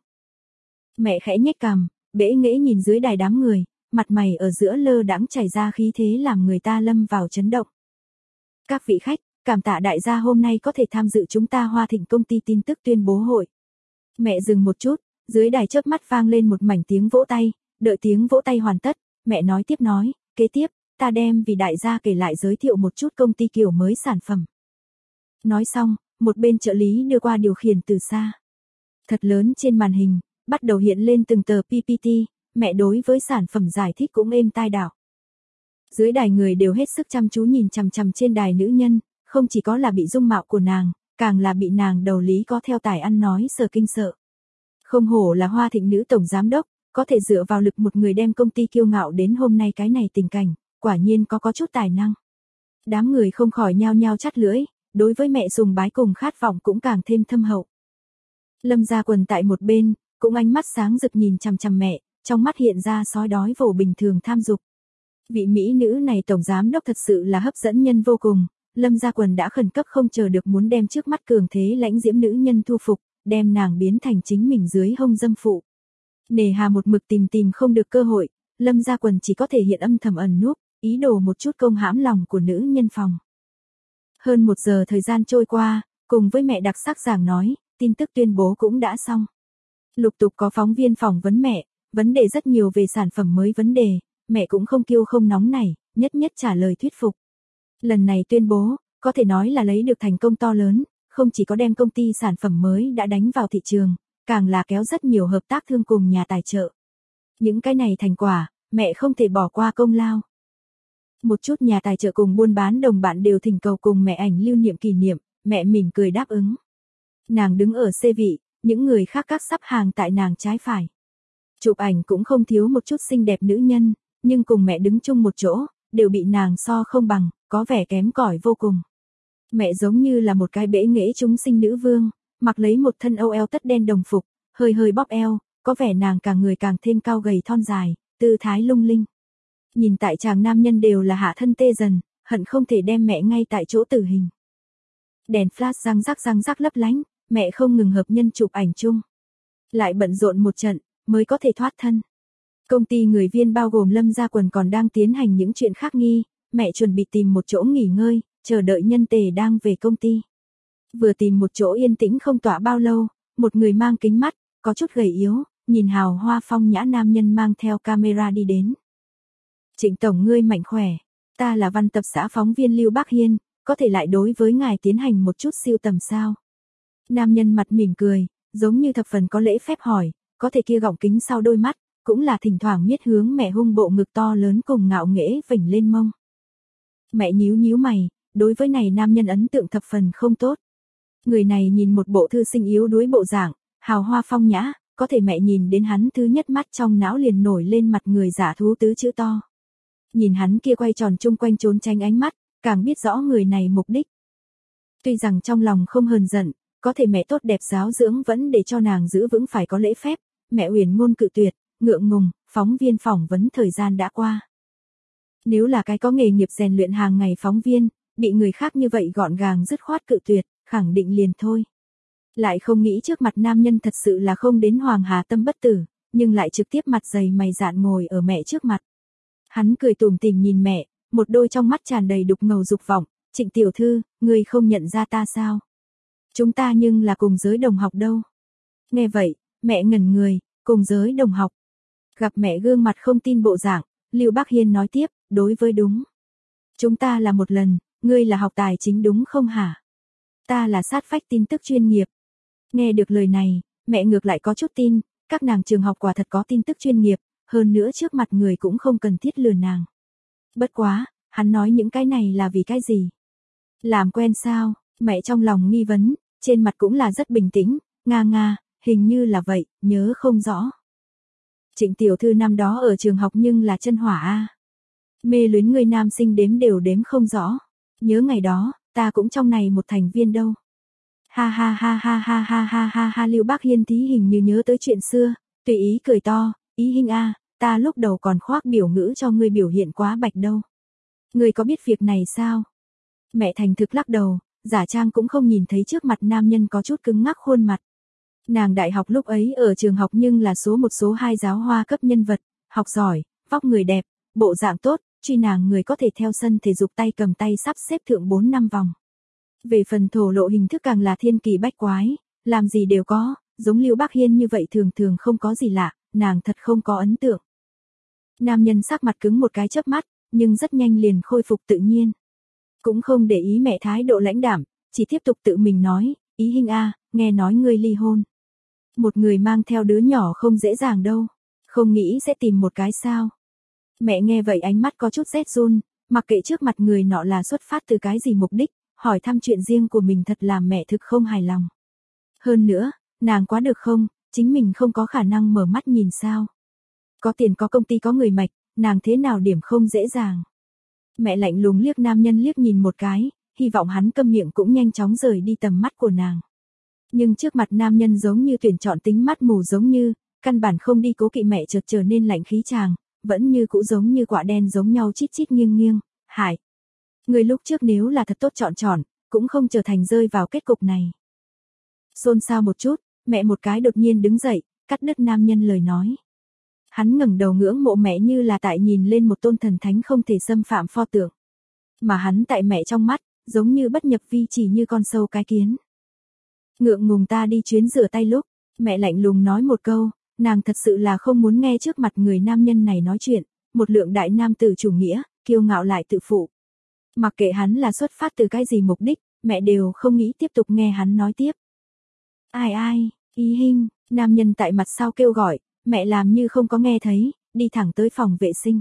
Mẹ khẽ nhếch cằm, bẽ nghễ nhìn dưới đài đám người, mặt mày ở giữa lơ đãng chảy ra khí thế làm người ta lâm vào chấn động. Các vị khách, cảm tạ đại gia hôm nay có thể tham dự chúng ta Hoa Thịnh công ty tin tức tuyên bố hội. Mẹ dừng một chút, dưới đài chớp mắt vang lên một mảnh tiếng vỗ tay, đợi tiếng vỗ tay hoàn tất, mẹ nói tiếp nói, kế tiếp, ta đem vì đại gia kể lại giới thiệu một chút công ty kiểu mới sản phẩm. Nói xong, một bên trợ lý đưa qua điều khiển từ xa. Thật lớn trên màn hình, bắt đầu hiện lên từng tờ PPT, mẹ đối với sản phẩm giải thích cũng êm tai đảo. Dưới đài người đều hết sức chăm chú nhìn chằm chằm trên đài nữ nhân, không chỉ có là bị dung mạo của nàng, càng là bị nàng đầu lý có theo tài ăn nói sờ kinh sợ. Không hổ là Hoa Thịnh nữ tổng giám đốc, có thể dựa vào lực một người đem công ty kiêu ngạo đến hôm nay cái này tình cảnh, quả nhiên có chút tài năng. Đám người không khỏi nhao nhao chắt lưỡi, đối với mẹ sùng bái cùng khát vọng cũng càng thêm thâm hậu. Lâm Gia Quần tại một bên, cũng ánh mắt sáng rực nhìn chằm chằm mẹ, trong mắt hiện ra sói đói vồ bình thường tham dục. Vị mỹ nữ này tổng giám đốc thật sự là hấp dẫn nhân vô cùng, Lâm Gia Quần đã khẩn cấp không chờ được muốn đem trước mắt cường thế lãnh diễm nữ nhân thu phục, đem nàng biến thành chính mình dưới hông dâm phụ. Nề hà một mực tìm không được cơ hội, Lâm Gia Quần chỉ có thể hiện âm thầm ẩn núp, ý đồ một chút công hãm lòng của nữ nhân phòng. Hơn 1 giờ thời gian trôi qua, cùng với mẹ đặc sắc giảng nói, tin tức tuyên bố cũng đã xong. Lục tục có phóng viên phỏng vấn mẹ, vấn đề rất nhiều về sản phẩm mới vấn đề, mẹ cũng không kiêu không nóng nảy, nhất trả lời thuyết phục. Lần này tuyên bố, có thể nói là lấy được thành công to lớn, không chỉ có đem công ty sản phẩm mới đã đánh vào thị trường, càng là kéo rất nhiều hợp tác thương cùng nhà tài trợ. Những cái này thành quả, mẹ không thể bỏ qua công lao. Một chút nhà tài trợ cùng buôn bán đồng bạn đều thỉnh cầu cùng mẹ ảnh lưu niệm kỷ niệm, mẹ mỉm cười đáp ứng. Nàng đứng ở xê vị, những người khác các sắp hàng tại nàng trái phải. Chụp ảnh cũng không thiếu một chút xinh đẹp nữ nhân, nhưng cùng mẹ đứng chung một chỗ, đều bị nàng so không bằng, có vẻ kém cỏi vô cùng. Mẹ giống như là một cái bể nghễ chúng sinh nữ vương, mặc lấy một thân âu eo tất đen đồng phục, hơi bóp eo, có vẻ nàng cả người càng thêm cao gầy thon dài, tư thái lung linh. Nhìn tại chàng nam nhân đều là hạ thân tê dần, hận không thể đem mẹ ngay tại chỗ tử hình. Đèn flash răng rắc lấp lánh, mẹ không ngừng hợp nhân chụp ảnh chung. Lại bận rộn một trận, mới có thể thoát thân. Công ty người viên bao gồm Lâm Gia Quần còn đang tiến hành những chuyện khác nghi, mẹ chuẩn bị tìm một chỗ nghỉ ngơi, chờ đợi nhân tề đang về công ty. Vừa tìm một chỗ yên tĩnh không tỏa bao lâu, một người mang kính mắt, có chút gầy yếu, nhìn hào hoa phong nhã nam nhân mang theo camera đi đến. Trịnh tổng ngươi mạnh khỏe, ta là văn tập xã phóng viên Lưu Bác Hiên, có thể lại đối với ngài tiến hành một chút siêu tầm sao? Nam nhân mặt mỉm cười, giống như thập phần có lễ phép hỏi, có thể kia gọng kính sau đôi mắt, cũng là thỉnh thoảng miết hướng mẹ hung bộ ngực to lớn cùng ngạo nghễ vểnh lên mông. Mẹ nhíu mày, đối với này nam nhân ấn tượng thập phần không tốt. Người này nhìn một bộ thư sinh yếu đuối bộ dạng, hào hoa phong nhã, có thể mẹ nhìn đến hắn thứ nhất mắt trong não liền nổi lên mặt người giả thú tứ chữ to. Nhìn hắn kia quay tròn chung quanh trốn tránh ánh mắt, càng biết rõ người này mục đích. Tuy rằng trong lòng không hờn giận, có thể mẹ tốt đẹp giáo dưỡng vẫn để cho nàng giữ vững phải có lễ phép, mẹ uyển ngôn cự tuyệt, ngượng ngùng, phóng viên phỏng vấn thời gian đã qua. Nếu là cái có nghề nghiệp rèn luyện hàng ngày phóng viên, bị người khác như vậy gọn gàng dứt khoát cự tuyệt, khẳng định liền thôi. Lại không nghĩ trước mặt nam nhân thật sự là không đến hoàng hà tâm bất tử, nhưng lại trực tiếp mặt dày mày dạn ngồi ở mẹ trước mặt. Hắn cười tủm tỉm nhìn mẹ, một đôi trong mắt tràn đầy đục ngầu dục vọng, Trịnh tiểu thư, ngươi không nhận ra ta sao? Chúng ta nhưng là cùng giới đồng học đâu. Nghe vậy, mẹ ngẩn người, cùng giới đồng học. Gặp mẹ gương mặt không tin bộ dạng, Lưu Bác Hiên nói tiếp, đối với đúng. Chúng ta là một lần, ngươi là học tài chính đúng không hả? Ta là sát vách tin tức chuyên nghiệp. Nghe được lời này, mẹ ngược lại có chút tin, các nàng trường học quả thật có tin tức chuyên nghiệp, hơn nữa trước mặt người cũng không cần thiết lừa nàng. Bất quá, hắn nói những cái này là vì cái gì? Làm quen sao? Mẹ trong lòng nghi vấn, trên mặt cũng là rất bình tĩnh, nga, hình như là vậy, nhớ không rõ. Trịnh tiểu thư năm đó ở trường học nhưng là chân hỏa a. Mê luyến người nam sinh đếm không rõ. Nhớ ngày đó, ta cũng trong này một thành viên đâu. Ha, Lưu Bác Hiên tí hình như nhớ tới chuyện xưa, tùy ý cười to, ý hình a, ta lúc đầu còn khoác biểu ngữ cho ngươi biểu hiện quá bạch đâu. Ngươi có biết việc này sao? Mẹ thành thực lắc đầu, giả trang cũng không nhìn thấy trước mặt nam nhân có chút cứng ngắc khuôn mặt. Nàng đại học lúc ấy ở trường học nhưng là số 1 số 2 giáo hoa cấp nhân vật, học giỏi, vóc người đẹp, bộ dạng tốt, truy nàng người có thể theo sân thể dục tay cầm tay sắp xếp thượng 4-5 vòng. Về phần thổ lộ hình thức càng là thiên kỳ bách quái, làm gì đều có, giống Lưu Bác Hiên như vậy thường không có gì lạ, nàng thật không có ấn tượng. Nam nhân sắc mặt cứng một cái chớp mắt, nhưng rất nhanh liền khôi phục tự nhiên. Cũng không để ý mẹ thái độ lãnh đạm, chỉ tiếp tục tự mình nói, Ý Hinh a, nghe nói ngươi ly hôn. Một người mang theo đứa nhỏ không dễ dàng đâu, không nghĩ sẽ tìm một cái sao. Mẹ nghe vậy ánh mắt có chút rét run, mặc kệ trước mặt người nọ là xuất phát từ cái gì mục đích, hỏi thăm chuyện riêng của mình thật làm mẹ thực không hài lòng. Hơn nữa, nàng quá được không, chính mình không có khả năng mở mắt nhìn sao. Có tiền có công ty có người mạch, nàng thế nào điểm không dễ dàng. Mẹ lạnh lùng liếc nam nhân liếc nhìn một cái, hy vọng hắn câm miệng cũng nhanh chóng rời đi tầm mắt của nàng. Nhưng trước mặt nam nhân giống như tuyển chọn tính mắt mù giống như, căn bản không đi cố kỵ mẹ chợt trở nên lạnh khí chàng, vẫn như cũ giống như quả đen giống nhau chít chít nghiêng nghiêng, Hải. Người lúc trước nếu là thật tốt chọn, cũng không trở thành rơi vào kết cục này. Xôn xao một chút, mẹ một cái đột nhiên đứng dậy, cắt đứt nam nhân lời nói. Hắn ngẩng đầu ngưỡng mộ mẹ như là tại nhìn lên một tôn thần thánh không thể xâm phạm pho tượng. Mà hắn tại mẹ trong mắt, giống như bất nhập vi chỉ như con sâu cái kiến. Ngượng ngùng ta đi chuyến rửa tay lúc, mẹ lạnh lùng nói một câu, nàng thật sự là không muốn nghe trước mặt người nam nhân này nói chuyện, một lượng đại nam tử chủ nghĩa, kiêu ngạo lại tự phụ. Mặc kệ hắn là xuất phát từ cái gì mục đích, mẹ đều không nghĩ tiếp tục nghe hắn nói tiếp. Ai, Ý Hinh, nam nhân tại mặt sau kêu gọi, mẹ làm như không có nghe thấy, đi thẳng tới phòng vệ sinh.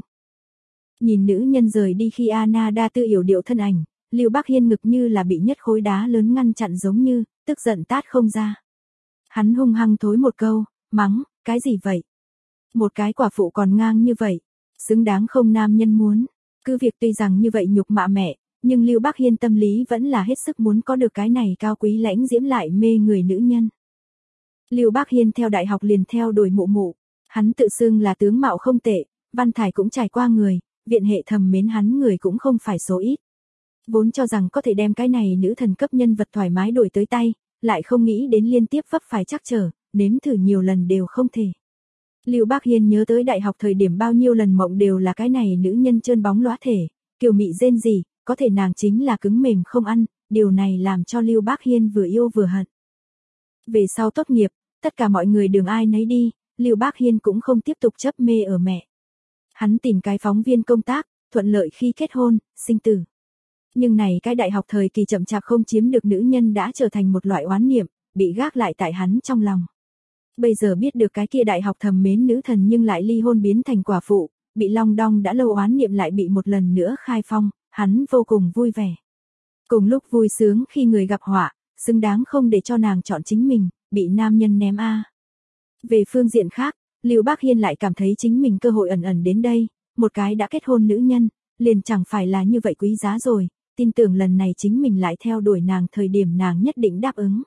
Nhìn nữ nhân rời đi khi Anna đa tư yểu điệu thân ảnh, Lưu Bác Hiên ngực như là bị nhất khối đá lớn ngăn chặn giống như, tức giận tát không ra. Hắn hung hăng thối một câu, mắng, cái gì vậy? Một cái quả phụ còn ngang như vậy, xứng đáng không nam nhân muốn. Cứ việc tuy rằng như vậy nhục mạ mẹ, nhưng Lưu Bác Hiên tâm lý vẫn là hết sức muốn có được cái này cao quý lãnh diễm lại mê người nữ nhân. Lưu Bác Hiên theo đại học liền theo đuổi mụ mụ, hắn tự xưng là tướng mạo không tệ, văn thải cũng trải qua người, viện hệ thầm mến hắn người cũng không phải số ít. Vốn cho rằng có thể đem cái này nữ thần cấp nhân vật thoải mái đổi tới tay, lại không nghĩ đến liên tiếp vấp phải trắc trở, nếm thử nhiều lần đều không thể. Lưu Bác Hiên nhớ tới đại học thời điểm bao nhiêu lần mộng đều là cái này nữ nhân trơn bóng lóa thể, kiều mị rên rỉ, có thể nàng chính là cứng mềm không ăn, điều này làm cho Lưu Bác Hiên vừa yêu vừa hận. Về sau tốt nghiệp, tất cả mọi người đường ai nấy đi, Lưu Bác Hiên cũng không tiếp tục chấp mê ở mẹ. Hắn tìm cái phóng viên công tác, thuận lợi khi kết hôn, sinh tử. Nhưng này cái đại học thời kỳ chậm chạp không chiếm được nữ nhân đã trở thành một loại oán niệm, bị gác lại tại hắn trong lòng. Bây giờ biết được cái kia đại học thầm mến nữ thần nhưng lại ly hôn biến thành quả phụ, bị long đong đã lâu oán niệm lại bị một lần nữa khai phong, hắn vô cùng vui vẻ. Cùng lúc vui sướng khi người gặp họa, xứng đáng không để cho nàng chọn chính mình, bị nam nhân ném a. Về phương diện khác, Lưu Bác Hiên lại cảm thấy chính mình cơ hội ẩn ẩn đến đây, một cái đã kết hôn nữ nhân, liền chẳng phải là như vậy quý giá rồi, tin tưởng lần này chính mình lại theo đuổi nàng thời điểm nàng nhất định đáp ứng.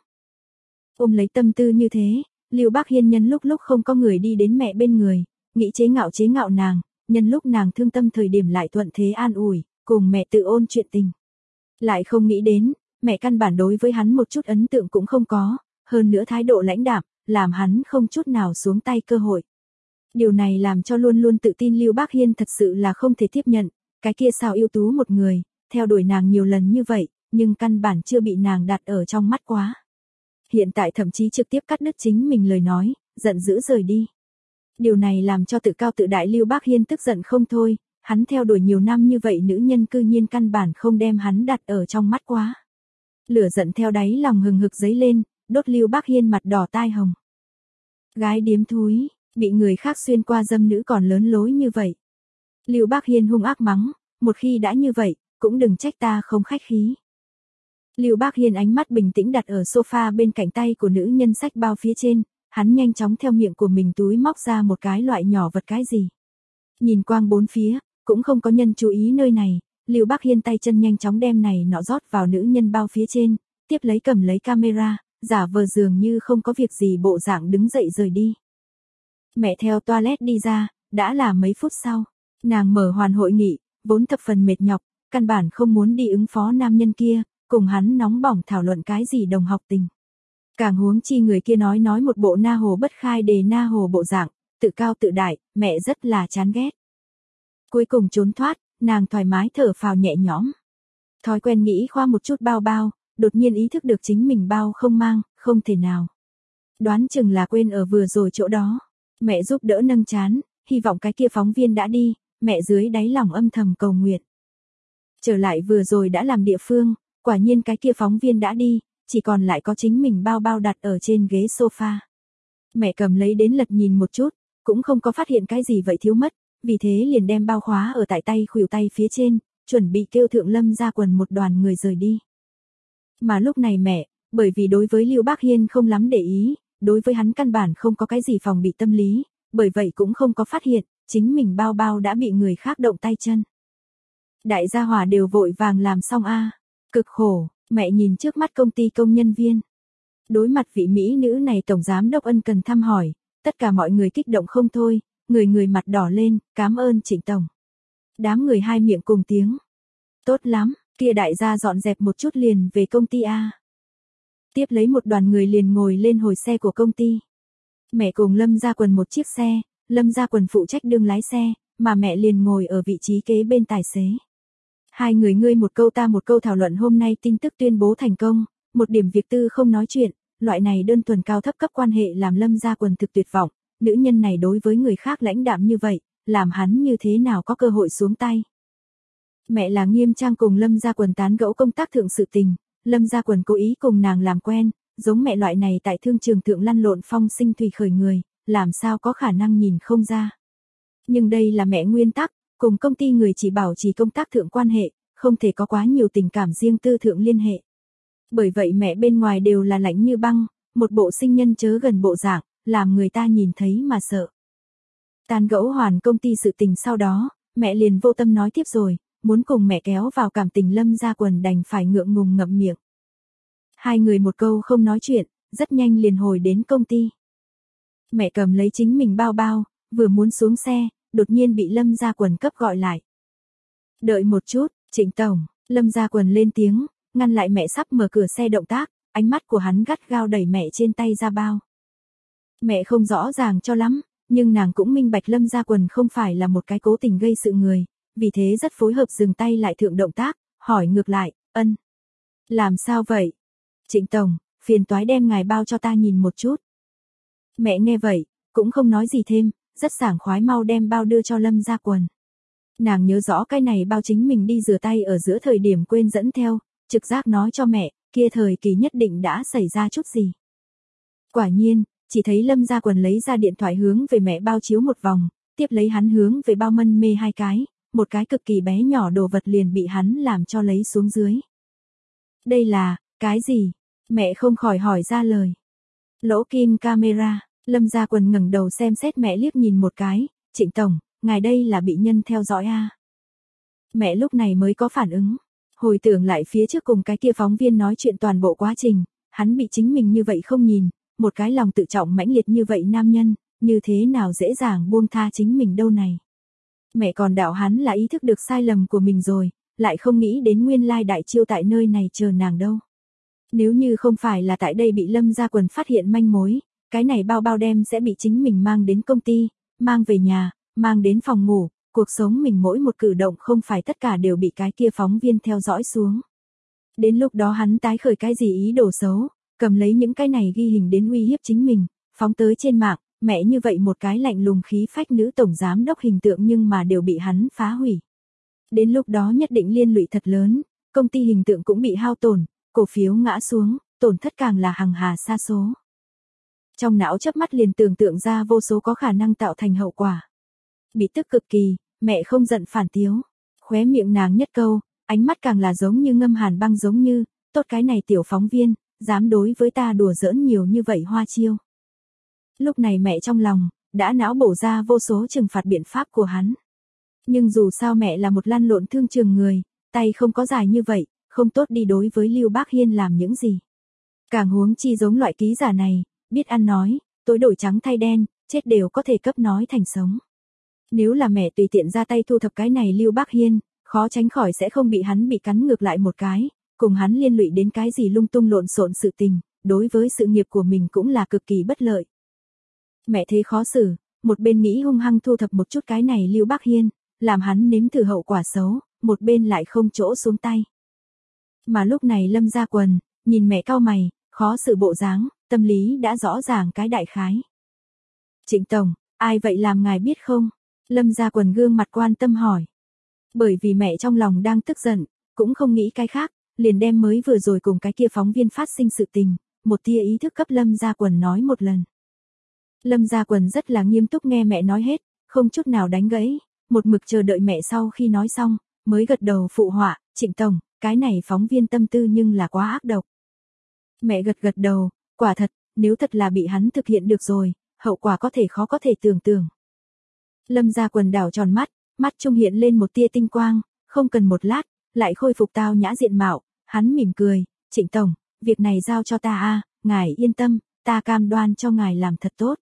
Ôm lấy tâm tư như thế, Lưu Bác Hiên nhân lúc không có người đi đến mẹ bên người, nghĩ chế ngạo nàng, nhân lúc nàng thương tâm thời điểm lại thuận thế an ủi, cùng mẹ tự ôn chuyện tình. Lại không nghĩ đến, mẹ căn bản đối với hắn một chút ấn tượng cũng không có, hơn nữa thái độ lãnh đạm, làm hắn không chút nào xuống tay cơ hội. Điều này làm cho luôn luôn tự tin Lưu Bác Hiên thật sự là không thể tiếp nhận, cái kia sao ưu tú một người, theo đuổi nàng nhiều lần như vậy, nhưng căn bản chưa bị nàng đặt ở trong mắt quá. Hiện tại thậm chí trực tiếp cắt đứt chính mình lời nói, giận dữ rời đi. Điều này làm cho tự cao tự đại Lưu Bác Hiên tức giận không thôi, hắn theo đuổi nhiều năm như vậy nữ nhân cư nhiên căn bản không đem hắn đặt ở trong mắt quá. Lửa giận theo đáy lòng hừng hực dấy lên, đốt Lưu Bác Hiên mặt đỏ tai hồng. Gái điếm thúi, bị người khác xuyên qua dâm nữ còn lớn lối như vậy. Lưu Bác Hiên hung ác mắng, một khi đã như vậy, cũng đừng trách ta không khách khí. Lưu Bác Hiên ánh mắt bình tĩnh đặt ở sofa bên cạnh tay của nữ nhân sách bao phía trên, hắn nhanh chóng theo miệng của mình túi móc ra một cái loại nhỏ vật cái gì. Nhìn quang bốn phía, cũng không có nhân chú ý nơi này, Lưu Bác Hiên tay chân nhanh chóng đem này nọ rót vào nữ nhân bao phía trên, tiếp lấy cầm lấy camera, giả vờ dường như không có việc gì bộ dạng đứng dậy rời đi. Mẹ theo toilet đi ra, đã là mấy phút sau, nàng mở hoàn hội nghị, vốn thập phần mệt nhọc, căn bản không muốn đi ứng phó nam nhân kia, cùng hắn nóng bỏng thảo luận cái gì đồng học tình. Càng huống chi người kia nói một bộ na hồ bất khai đề na hồ bộ dạng, tự cao tự đại, mẹ rất là chán ghét. Cuối cùng trốn thoát, nàng thoải mái thở phào nhẹ nhõm. Thói quen nghĩ khoa một chút bao, đột nhiên ý thức được chính mình bao không mang, không thể nào. Đoán chừng là quên ở vừa rồi chỗ đó. Mẹ giúp đỡ nâng chán, hy vọng cái kia phóng viên đã đi, mẹ dưới đáy lòng âm thầm cầu nguyện. Trở lại vừa rồi đã làm địa phương, quả nhiên cái kia phóng viên đã đi, chỉ còn lại có chính mình bao bao đặt ở trên ghế sofa. Mẹ cầm lấy đến lật nhìn một chút, cũng không có phát hiện cái gì vậy thiếu mất, vì thế liền đem bao khóa ở tại tay khuỷu tay phía trên, chuẩn bị kêu thượng Lâm Gia Quần một đoàn người rời đi. Mà lúc này mẹ, bởi vì đối với Lưu Bác Hiên không lắm để ý, đối với hắn căn bản không có cái gì phòng bị tâm lý, bởi vậy cũng không có phát hiện, chính mình bao bao đã bị người khác động tay chân. Đại gia hỏa đều vội vàng làm xong a, cực khổ, mẹ nhìn trước mắt công ty công nhân viên. Đối mặt vị mỹ nữ này tổng giám đốc ân cần thăm hỏi, tất cả mọi người kích động không thôi, người mặt đỏ lên, cảm ơn Trịnh tổng. Đám người hai miệng cùng tiếng. Tốt lắm, kia đại gia dọn dẹp một chút liền về công ty a. Tiếp lấy một đoàn người liền ngồi lên hồi xe của công ty. Mẹ cùng Lâm Gia Quần một chiếc xe, Lâm Gia Quần phụ trách đương lái xe, mà mẹ liền ngồi ở vị trí kế bên tài xế. Hai người ngươi một câu ta một câu thảo luận hôm nay tin tức tuyên bố thành công, một điểm việc tư không nói chuyện, loại này đơn thuần cao thấp cấp quan hệ làm Lâm Gia Quần thực tuyệt vọng, nữ nhân này đối với người khác lãnh đạm như vậy, làm hắn như thế nào có cơ hội xuống tay. Mẹ là nghiêm trang cùng Lâm Gia Quần tán gẫu công tác thượng sự tình, Lâm Gia Quần cố ý cùng nàng làm quen, giống mẹ loại này tại thương trường thượng lăn lộn phong sinh thủy khởi người, làm sao có khả năng nhìn không ra. Nhưng đây là mẹ nguyên tắc, cùng công ty người chỉ bảo trì công tác thượng quan hệ, không thể có quá nhiều tình cảm riêng tư thượng liên hệ. Bởi vậy mẹ bên ngoài đều là lạnh như băng, một bộ sinh nhân chớ gần bộ dạng, làm người ta nhìn thấy mà sợ. Tán gẫu hoàn công ty sự tình sau đó, mẹ liền vô tâm nói tiếp rồi, muốn cùng mẹ kéo vào cảm tình Lâm Gia Quần đành phải ngượng ngùng ngậm miệng. Hai người một câu không nói chuyện, rất nhanh liền hồi đến công ty. Mẹ cầm lấy chính mình bao bao, vừa muốn xuống xe, đột nhiên bị Lâm Gia Quần cấp gọi lại. Đợi một chút, Trịnh tổng, Lâm Gia Quần lên tiếng, ngăn lại mẹ sắp mở cửa xe động tác, ánh mắt của hắn gắt gao đẩy mẹ trên tay ra bao. Mẹ không rõ ràng cho lắm, nhưng nàng cũng minh bạch Lâm Gia Quần không phải là một cái cố tình gây sự người, vì thế rất phối hợp dừng tay lại thượng động tác, hỏi ngược lại, ân. Làm sao vậy? Trịnh tổng, phiền toái đem ngài bao cho ta nhìn một chút. Mẹ nghe vậy, cũng không nói gì thêm, rất sảng khoái mau đem bao đưa cho Lâm Gia Quần. Nàng nhớ rõ cái này bao chính mình đi rửa tay ở giữa thời điểm quên dẫn theo, trực giác nói cho mẹ, kia thời kỳ nhất định đã xảy ra chút gì. Quả nhiên, chỉ thấy Lâm Gia Quần lấy ra điện thoại hướng về mẹ bao chiếu một vòng, tiếp lấy hắn hướng về bao mân mê hai cái, một cái cực kỳ bé nhỏ đồ vật liền bị hắn làm cho lấy xuống dưới. Đây là, cái gì? Mẹ không khỏi hỏi ra lời. Lỗ kim camera, Lâm Gia Quần ngẩng đầu xem xét mẹ liếc nhìn một cái, Trịnh tổng, ngài đây là bị nhân theo dõi a? Mẹ lúc này mới có phản ứng, hồi tưởng lại phía trước cùng cái kia phóng viên nói chuyện toàn bộ quá trình, hắn bị chính mình như vậy không nhìn, một cái lòng tự trọng mãnh liệt như vậy nam nhân, như thế nào dễ dàng buông tha chính mình đâu này. Mẹ còn đạo hắn là ý thức được sai lầm của mình rồi, lại không nghĩ đến nguyên lai đại chiêu tại nơi này chờ nàng đâu. Nếu như không phải là tại đây bị Lâm Gia Quần phát hiện manh mối, cái này bao bao đem sẽ bị chính mình mang đến công ty, mang về nhà, mang đến phòng ngủ, cuộc sống mình mỗi một cử động không phải tất cả đều bị cái kia phóng viên theo dõi xuống. Đến lúc đó hắn tái khởi cái gì ý đồ xấu, cầm lấy những cái này ghi hình đến uy hiếp chính mình, phóng tới trên mạng, mẹ như vậy một cái lạnh lùng khí phách nữ tổng giám đốc hình tượng nhưng mà đều bị hắn phá hủy. Đến lúc đó nhất định liên lụy thật lớn, công ty hình tượng cũng bị hao tổn, cổ phiếu ngã xuống, tổn thất càng là hằng hà sa số. Trong não chớp mắt liền tưởng tượng ra vô số có khả năng tạo thành hậu quả. Bị tức cực kỳ, mẹ không giận phản tiếu, khóe miệng nàng nhất câu, ánh mắt càng là giống như ngâm hàn băng giống như, tốt cái này tiểu phóng viên, dám đối với ta đùa giỡn nhiều như vậy hoa chiêu. Lúc này mẹ trong lòng, đã não bổ ra vô số trừng phạt biện pháp của hắn. Nhưng dù sao mẹ là một lăn lộn thương trường người, tay không có dài như vậy, không tốt đi đối với Lưu Bác Hiên làm những gì. Càng huống chi giống loại ký giả này, biết ăn nói, tối đổi trắng thay đen, chết đều có thể cấp nói thành sống. Nếu là mẹ tùy tiện ra tay thu thập cái này Lưu Bác Hiên, khó tránh khỏi sẽ không bị hắn bị cắn ngược lại một cái, cùng hắn liên lụy đến cái gì lung tung lộn xộn sự tình, đối với sự nghiệp của mình cũng là cực kỳ bất lợi. Mẹ thấy khó xử, một bên nghĩ hung hăng thu thập một chút cái này Lưu Bác Hiên, làm hắn nếm thử hậu quả xấu, một bên lại không chỗ xuống tay. Mà lúc này Lâm Gia Quần, nhìn mẹ cau mày, khó xử bộ dáng, tâm lý đã rõ ràng cái đại khái. Trịnh tổng, ai vậy làm ngài biết không? Lâm Gia Quần gương mặt quan tâm hỏi. Bởi vì mẹ trong lòng đang tức giận, cũng không nghĩ cái khác, liền đem mới vừa rồi cùng cái kia phóng viên phát sinh sự tình, một tia ý thức cấp Lâm Gia Quần nói một lần. Lâm Gia Quần rất là nghiêm túc nghe mẹ nói hết, không chút nào đánh gãy, một mực chờ đợi mẹ sau khi nói xong, mới gật đầu phụ họa, Trịnh Tổng, cái này phóng viên tâm tư nhưng là quá ác độc. Mẹ gật gật đầu, quả thật, nếu thật là bị hắn thực hiện được rồi, hậu quả có thể khó có thể tưởng tượng. Lâm Gia Quần đảo tròn mắt, mắt trung hiện lên một tia tinh quang, không cần một lát, lại khôi phục tao nhã diện mạo, hắn mỉm cười, Trịnh Tổng, việc này giao cho ta a, ngài yên tâm, ta cam đoan cho ngài làm thật tốt.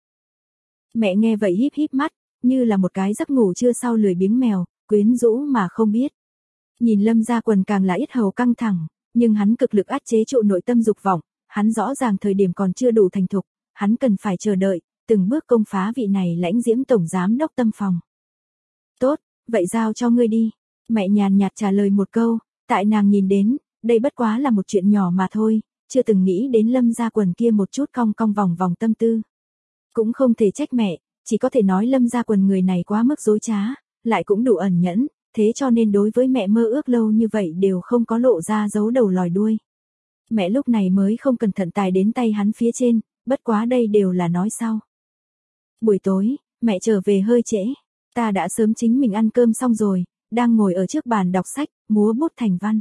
Mẹ nghe vậy híp híp mắt, như là một cái giấc ngủ trưa sau lười biếng mèo, quyến rũ mà không biết. Nhìn Lâm Gia Quần càng là yết hầu căng thẳng, nhưng hắn cực lực áp chế trụ nội tâm dục vọng, hắn rõ ràng thời điểm còn chưa đủ thành thục, hắn cần phải chờ đợi, từng bước công phá vị này lãnh diễm tổng giám đốc tâm phòng. Tốt, vậy giao cho ngươi đi. Mẹ nhàn nhạt trả lời một câu, tại nàng nhìn đến, đây bất quá là một chuyện nhỏ mà thôi, chưa từng nghĩ đến Lâm Gia Quần kia một chút cong cong vòng vòng tâm tư. Cũng không thể trách mẹ, chỉ có thể nói Lâm Gia Quần người này quá mức dối trá, lại cũng đủ ẩn nhẫn, thế cho nên đối với mẹ mơ ước lâu như vậy đều không có lộ ra giấu đầu lòi đuôi. Mẹ lúc này mới không cẩn thận tài đến tay hắn phía trên, bất quá đây đều là nói sau. Buổi tối, mẹ trở về hơi trễ, ta đã sớm chính mình ăn cơm xong rồi, đang ngồi ở trước bàn đọc sách, múa bút thành văn.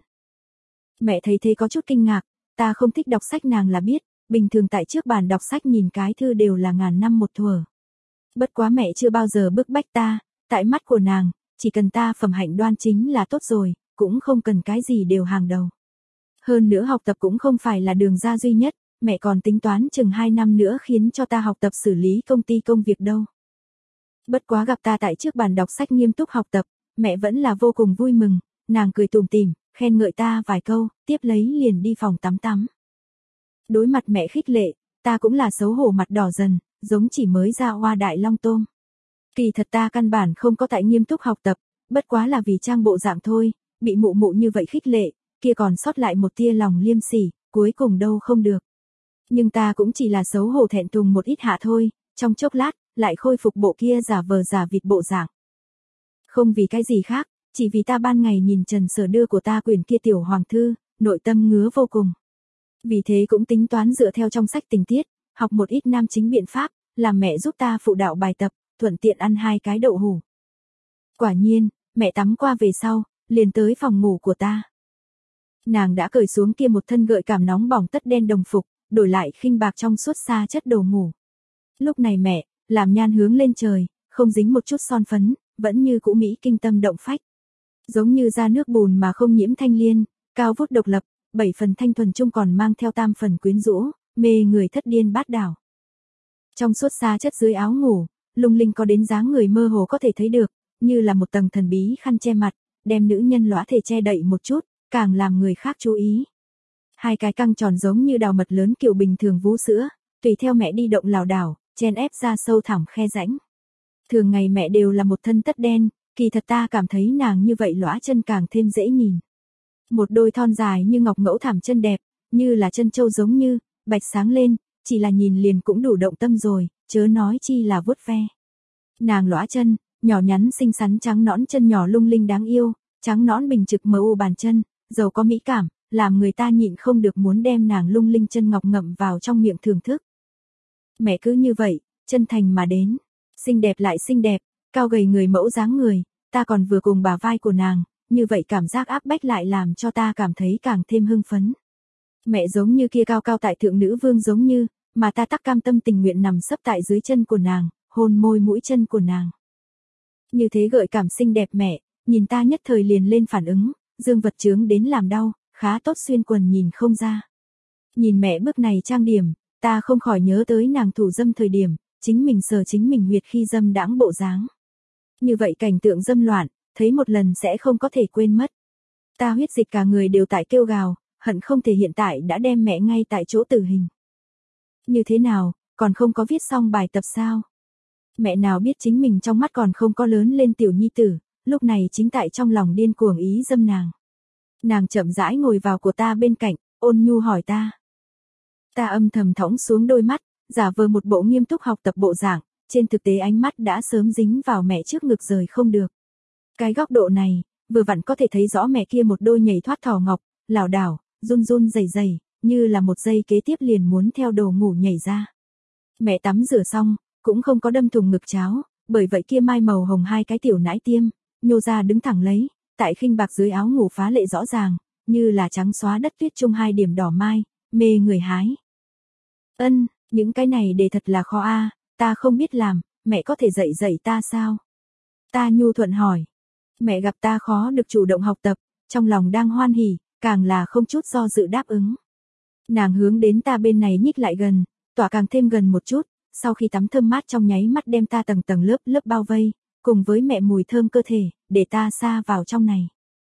Mẹ thấy thế có chút kinh ngạc, ta không thích đọc sách nàng là biết, bình thường tại trước bàn đọc sách nhìn cái thư đều là ngàn năm một thuở. Bất quá mẹ chưa bao giờ bức bách ta, tại mắt của nàng, chỉ cần ta phẩm hạnh đoan chính là tốt rồi, cũng không cần cái gì đều hàng đầu. Hơn nữa học tập cũng không phải là đường ra duy nhất, mẹ còn tính toán chừng 2 năm nữa khiến cho ta học tập xử lý công ty công việc đâu. Bất quá gặp ta tại trước bàn đọc sách nghiêm túc học tập, mẹ vẫn là vô cùng vui mừng, nàng cười tủm tỉm, khen ngợi ta vài câu, tiếp lấy liền đi phòng tắm tắm. Đối mặt mẹ khích lệ, ta cũng là xấu hổ mặt đỏ dần, giống chỉ mới ra oa đại long tôm. Kỳ thật ta căn bản không có tại nghiêm túc học tập, bất quá là vì trang bộ dạng thôi, bị mụ mụ như vậy khích lệ, kia còn sót lại một tia lòng liêm sỉ, cuối cùng đâu không được. Nhưng ta cũng chỉ là xấu hổ thẹn thùng một ít hạ thôi, trong chốc lát, lại khôi phục bộ kia giả vờ giả vịt bộ dạng. Không vì cái gì khác, chỉ vì ta ban ngày nhìn Trần Sở đưa của ta quyển kia tiểu hoàng thư, nội tâm ngứa vô cùng. Vì thế cũng tính toán dựa theo trong sách tình tiết, học một ít nam chính biện pháp, làm mẹ giúp ta phụ đạo bài tập, thuận tiện ăn 2 cái đậu hủ. Quả nhiên, mẹ tắm qua về sau, liền tới phòng ngủ của ta. Nàng đã cởi xuống kia một thân gợi cảm nóng bỏng tất đen đồng phục, đổi lại khinh bạc trong suốt sa chất đồ ngủ. Lúc này mẹ, làm nhan hướng lên trời, không dính một chút son phấn, vẫn như cũ mỹ kinh tâm động phách. Giống như da nước bùn mà không nhiễm thanh liên, cao vút độc lập, 7 phần thanh thuần chung còn mang theo 3 phần quyến rũ, mê người thất điên bát đảo. Trong suốt sa chất dưới áo ngủ, lung linh có đến dáng người mơ hồ có thể thấy được, như là một tầng thần bí khăn che mặt, đem nữ nhân lõa thể che đậy một chút, càng làm người khác chú ý. 2 cái căng tròn giống như đào mật lớn kiểu bình thường vú sữa, tùy theo mẹ đi động lảo đảo, chen ép ra sâu thẳm khe rãnh. Thường ngày mẹ đều là một thân tất đen, kỳ thật ta cảm thấy nàng như vậy lõa chân càng thêm dễ nhìn. Một đôi thon dài như ngọc ngẫu thảm chân đẹp, như là chân châu giống như, bạch sáng lên, chỉ là nhìn liền cũng đủ động tâm rồi, chớ nói chi là vuốt ve. Nàng lõa chân, nhỏ nhắn xinh xắn trắng nõn chân nhỏ lung linh đáng yêu, trắng nõn bình trực mờ u bàn chân, giàu có mỹ cảm, làm người ta nhịn không được muốn đem nàng lung linh chân ngọc ngậm vào trong miệng thưởng thức. Mẹ cứ như vậy, chân thành mà đến, xinh đẹp lại xinh đẹp, cao gầy người mẫu dáng người, ta còn vừa cùng bả vai của nàng, như vậy cảm giác áp bách lại làm cho ta cảm thấy càng thêm hưng phấn. Mẹ giống như kia cao cao tại thượng nữ vương giống như, mà ta tắc cam tâm tình nguyện nằm sấp tại dưới chân của nàng, hôn môi mũi chân của nàng. Như thế gợi cảm xinh đẹp mẹ, nhìn ta nhất thời liền lên phản ứng, dương vật trướng đến làm đau, khá tốt xuyên quần nhìn không ra. Nhìn mẹ bước này trang điểm, ta không khỏi nhớ tới nàng thủ dâm thời điểm, chính mình sờ chính mình huyệt khi dâm đãng bộ dáng. Như vậy cảnh tượng dâm loạn, thấy một lần sẽ không có thể quên mất. Ta huyết dịch cả người đều tại kêu gào, hận không thể hiện tại đã đem mẹ ngay tại chỗ tử hình. Như thế nào, còn không có viết xong bài tập sao? Mẹ nào biết chính mình trong mắt còn không có lớn lên tiểu nhi tử, lúc này chính tại trong lòng điên cuồng ý dâm nàng. Nàng chậm rãi ngồi vào của ta bên cạnh, ôn nhu hỏi ta. Ta âm thầm thõng xuống đôi mắt, giả vờ một bộ nghiêm túc học tập bộ dạng, trên thực tế ánh mắt đã sớm dính vào mẹ trước ngực rời không được. Cái góc độ này, vừa vặn có thể thấy rõ mẹ kia một đôi nhảy thoát thỏ ngọc, lảo đảo, run run rẩy rẩy, như là một giây kế tiếp liền muốn theo đồ ngủ nhảy ra. Mẹ tắm rửa xong, cũng không có đâm thùng ngực cháo, bởi vậy kia mai màu hồng hai cái tiểu nãi tiêm, nhô ra đứng thẳng lấy, tại khinh bạc dưới áo ngủ phá lệ rõ ràng, như là trắng xóa đất tuyết chung hai điểm đỏ mai, mê người hái. Những cái này để thật là khó a, ta không biết làm, mẹ có thể dạy dạy ta sao? Ta nhu thuận hỏi. Mẹ gặp ta khó được chủ động học tập, trong lòng đang hoan hỉ, càng là không chút do dự đáp ứng. Nàng hướng đến ta bên này nhích lại gần, tỏa càng thêm gần một chút, sau khi tắm thơm mát trong nháy mắt đem ta tầng tầng lớp lớp bao vây, cùng với mẹ mùi thơm cơ thể, để ta xa vào trong này.